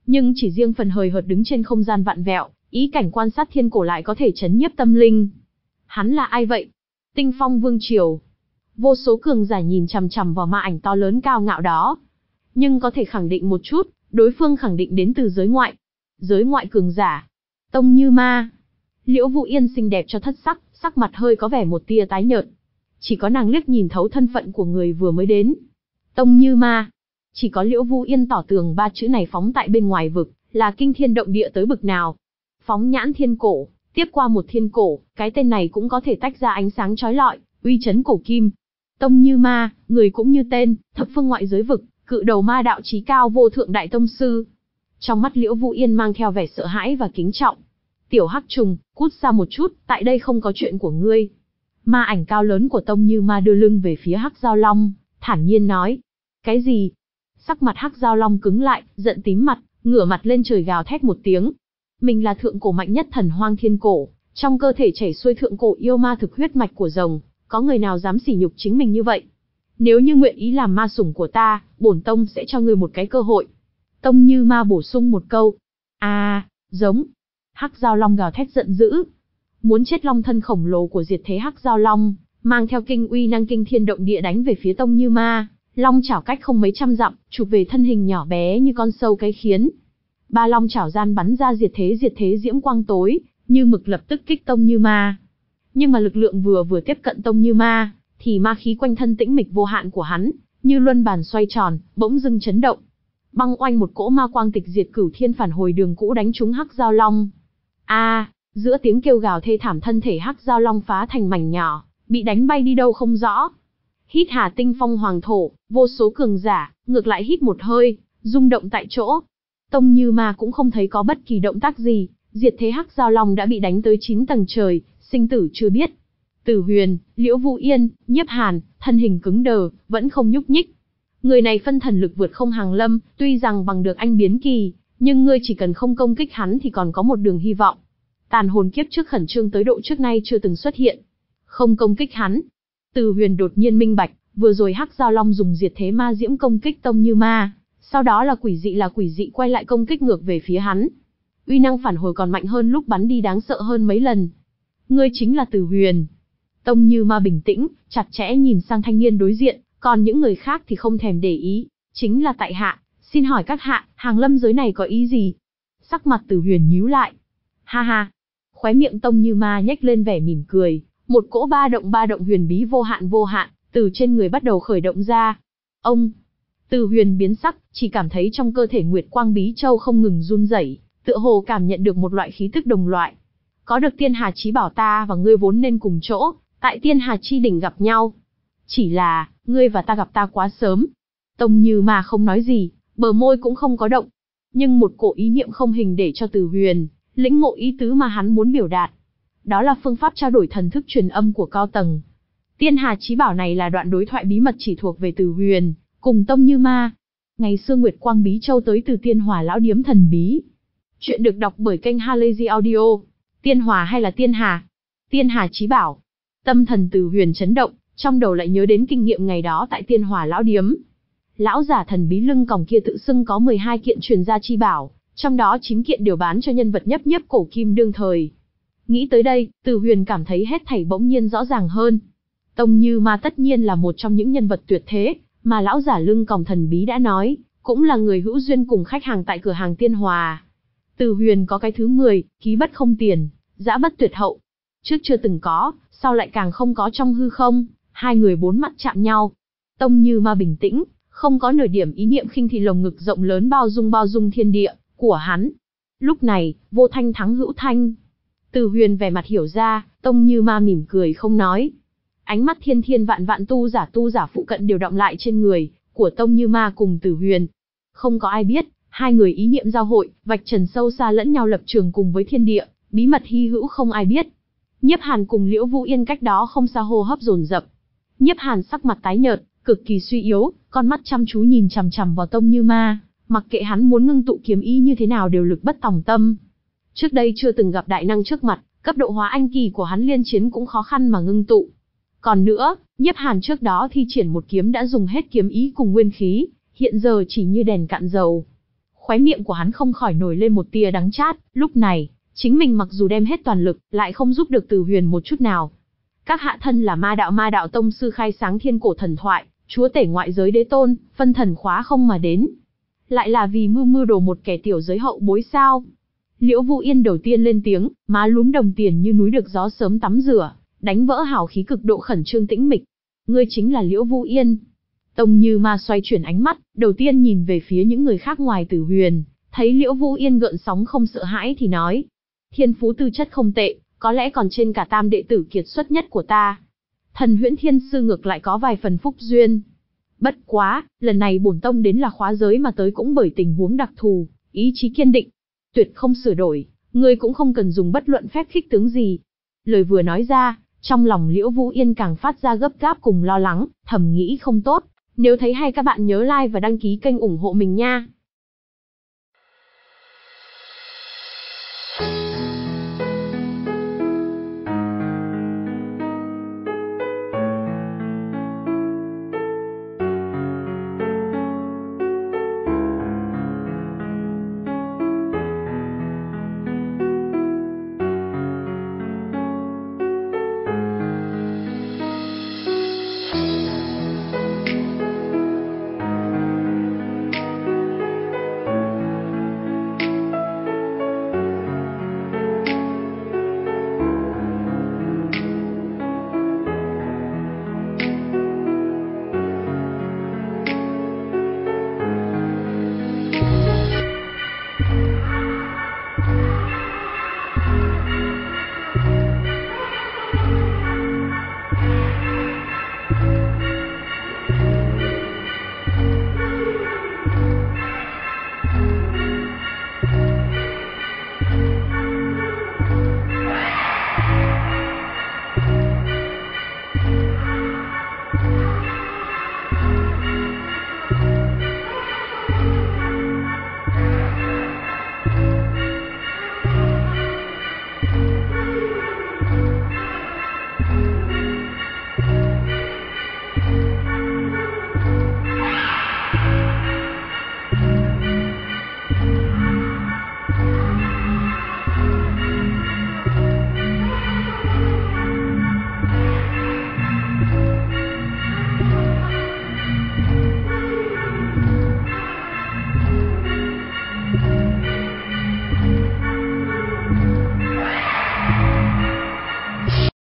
Nhưng chỉ riêng phần hời hợt đứng trên không gian vạn vẹo, ý cảnh quan sát thiên cổ lại có thể chấn nhiếp tâm linh. Hắn là ai vậy? Tinh Phong Vương Triều. Vô số cường giả nhìn chằm chằm vào ma ảnh to lớn cao ngạo đó. Nhưng có thể khẳng định một chút, đối phương khẳng định đến từ giới ngoại. Giới ngoại cường giả. Tông Như Ma. Liễu Vũ Yên xinh đẹp cho thất sắc, sắc mặt hơi có vẻ một tia tái nhợt. Chỉ có nàng liếc nhìn thấu thân phận của người vừa mới đến. Tông Như Ma. Chỉ có Liễu Vũ Yên tỏ tường ba chữ này phóng tại bên ngoài vực, là kinh thiên động địa tới bực nào. Phóng nhãn thiên cổ, tiếp qua một thiên cổ, cái tên này cũng có thể tách ra ánh sáng chói lọi, uy chấn cổ kim. Tông Như Ma, người cũng như tên, thập phương ngoại giới vực, cự đầu ma đạo chí cao vô thượng đại tông sư. Trong mắt Liễu Vũ Yên mang theo vẻ sợ hãi và kính trọng. Tiểu hắc trùng, cút xa một chút, tại đây không có chuyện của ngươi. Ma ảnh cao lớn của Tông Như Ma đưa lưng về phía Hắc Giao Long, thản nhiên nói. Cái gì? Sắc mặt Hắc Giao Long cứng lại, giận tím mặt, ngửa mặt lên trời gào thét một tiếng. Mình là thượng cổ mạnh nhất thần hoang thiên cổ, trong cơ thể chảy xuôi thượng cổ yêu ma thực huyết mạch của rồng, có người nào dám sỉ nhục chính mình như vậy? Nếu như nguyện ý làm ma sủng của ta, bổn tông sẽ cho ngươi một cái cơ hội. Tông Như Ma bổ sung một câu. À, giống. Hắc Giao Long gào thét giận dữ. Muốn chết long thân khổng lồ của diệt thế Hắc Giao Long, mang theo kinh uy năng kinh thiên động địa đánh về phía Tông Như Ma. Long chảo cách không mấy trăm dặm, chụp về thân hình nhỏ bé như con sâu cái khiến. Ba long chảo gian bắn ra diệt thế diệt thế diễm quang tối, như mực lập tức kích Tông Như Ma. Nhưng mà lực lượng vừa vừa tiếp cận Tông Như Ma, thì ma khí quanh thân tĩnh mịch vô hạn của hắn, như luân bàn xoay tròn, bỗng dưng chấn động. Băng oanh một cỗ ma quang tịch diệt cửu thiên phản hồi đường cũ đánh trúng Hắc Giao Long. A, à, giữa tiếng kêu gào thê thảm thân thể Hắc Giao Long phá thành mảnh nhỏ, bị đánh bay đi đâu không rõ. Hít hà tinh phong hoàng thổ, vô số cường giả, ngược lại hít một hơi, rung động tại chỗ. Tông Như Ma cũng không thấy có bất kỳ động tác gì, diệt thế Hắc Giao Long đã bị đánh tới chín tầng trời, sinh tử chưa biết. Tử Huyền, Liễu Vũ Yên, Nhiếp Hàn, thân hình cứng đờ, vẫn không nhúc nhích. Người này phân thần lực vượt không hàng lâm, tuy rằng bằng được anh biến kỳ, nhưng ngươi chỉ cần không công kích hắn thì còn có một đường hy vọng. Tàn hồn kiếp trước khẩn trương tới độ trước nay chưa từng xuất hiện. Không công kích hắn. Tử Huyền đột nhiên minh bạch, vừa rồi Hắc Giao Long dùng diệt thế ma diễm công kích Tông Như Ma, sau đó là quỷ dị là quỷ dị quay lại công kích ngược về phía hắn. Uy năng phản hồi còn mạnh hơn lúc bắn đi đáng sợ hơn mấy lần. Ngươi chính là Tử Huyền. Tông Như Ma bình tĩnh, chặt chẽ nhìn sang thanh niên đối diện, còn những người khác thì không thèm để ý. Chính là tại hạ, xin hỏi các hạ, hàng lâm giới này có ý gì? Sắc mặt Tử Huyền nhíu lại. Ha ha. Khóe miệng Tông Như Ma nhếch lên vẻ mỉm cười, một cỗ ba động ba động huyền bí vô hạn vô hạn, từ trên người bắt đầu khởi động ra. Ông. Tử Huyền biến sắc, chỉ cảm thấy trong cơ thể Nguyệt Quang Bí Châu không ngừng run rẩy, tựa hồ cảm nhận được một loại khí tức đồng loại. Có được Tiên Hà Chí Bảo ta và ngươi vốn nên cùng chỗ, tại Tiên Hà Chi đỉnh gặp nhau. Chỉ là, ngươi và ta gặp ta quá sớm. Tông Như Ma không nói gì, bờ môi cũng không có động. Nhưng một cổ ý niệm không hình để cho Tử Huyền lĩnh ngộ ý tứ mà hắn muốn biểu đạt. Đó là phương pháp trao đổi thần thức truyền âm của cao tầng. Tiên Hà Chí Bảo này là đoạn đối thoại bí mật chỉ thuộc về Tử Huyền cùng Tông Như Ma. Ngày xưa Nguyệt Quang Bí Châu tới từ Tiên Hỏa Lão Điếm thần bí. Chuyện được đọc bởi kênh Halazy Audio. Tiên Hỏa hay là Tiên Hà? Tiên Hà Chí Bảo. Tâm thần Tử Huyền chấn động, trong đầu lại nhớ đến kinh nghiệm ngày đó tại Tiên Hỏa Lão Điếm. Lão giả thần bí lưng còng kia tự xưng có mười hai kiện truyền gia chi bảo, trong đó chín kiện đều bán cho nhân vật nhấp nhấp cổ kim đương thời. Nghĩ tới đây, Tử Huyền cảm thấy hết thảy bỗng nhiên rõ ràng hơn. Tông Như Ma tất nhiên là một trong những nhân vật tuyệt thế, mà lão giả lưng còng thần bí đã nói, cũng là người hữu duyên cùng khách hàng tại cửa hàng Tiên Hòa. Tử Huyền có cái thứ mười, ký bất không tiền, dã bất tuyệt hậu. Trước chưa từng có, sau lại càng không có trong hư không, hai người bốn mắt chạm nhau. Tông Như Ma bình tĩnh, không có nửa điểm ý niệm khinh thị lồng ngực rộng lớn bao dung bao dung thiên địa của hắn. Lúc này, vô thanh thắng hữu thanh. Tử Huyền vẻ mặt hiểu ra, Tông Như Ma mỉm cười không nói. Ánh mắt thiên thiên vạn vạn tu giả tu giả phụ cận đều đọng lại trên người của Tông Như Ma cùng Tử Huyền. Không có ai biết, hai người ý niệm giao hội, vạch trần sâu xa lẫn nhau lập trường cùng với thiên địa, bí mật hy hữu không ai biết. Nhiếp Hàn cùng Liễu Vũ Yên cách đó không xa hô hấp dồn dập. Nhiếp Hàn sắc mặt tái nhợt, cực kỳ suy yếu, con mắt chăm chú nhìn chằm chằm vào Tông Như Ma, mặc kệ hắn muốn ngưng tụ kiếm ý như thế nào đều lực bất tòng tâm. Trước đây chưa từng gặp đại năng trước mặt, cấp độ hóa anh kỳ của hắn liên chiến cũng khó khăn mà ngưng tụ. Còn nữa, Nhiếp Hàn trước đó thi triển một kiếm đã dùng hết kiếm ý cùng nguyên khí, hiện giờ chỉ như đèn cạn dầu. Khóe miệng của hắn không khỏi nổi lên một tia đắng chát, lúc này, chính mình mặc dù đem hết toàn lực, lại không giúp được Từ Huyền một chút nào. Các hạ thân là ma đạo ma đạo tông sư khai sáng thiên cổ thần thoại, chúa tể ngoại giới đế tôn, phân thần khóa không mà đến. Lại là vì mưu mưu đồ một kẻ tiểu giới hậu bối sao? Liễu Vũ Yên đầu tiên lên tiếng, má lúm đồng tiền như núi được gió sớm tắm rửa, đánh vỡ hào khí cực độ khẩn trương tĩnh mịch. Ngươi chính là Liễu Vũ Yên. Tông Như Ma xoay chuyển ánh mắt, đầu tiên nhìn về phía những người khác ngoài Tử Huyền, thấy Liễu Vũ Yên gợn sóng không sợ hãi thì nói. Thiên phú tư chất không tệ, có lẽ còn trên cả tam đệ tử kiệt xuất nhất của ta. Thần Huyễn Thiên Sư ngược lại có vài phần phúc duyên. Bất quá, lần này bổn tông đến là khóa giới mà tới cũng bởi tình huống đặc thù, ý chí kiên định, tuyệt không sửa đổi, ngươi cũng không cần dùng bất luận phép khích tướng gì. Lời vừa nói ra, trong lòng Liễu Vũ Yên càng phát ra gấp gáp cùng lo lắng, thầm nghĩ không tốt. Nếu thấy hay các bạn nhớ like và đăng ký kênh ủng hộ mình nha.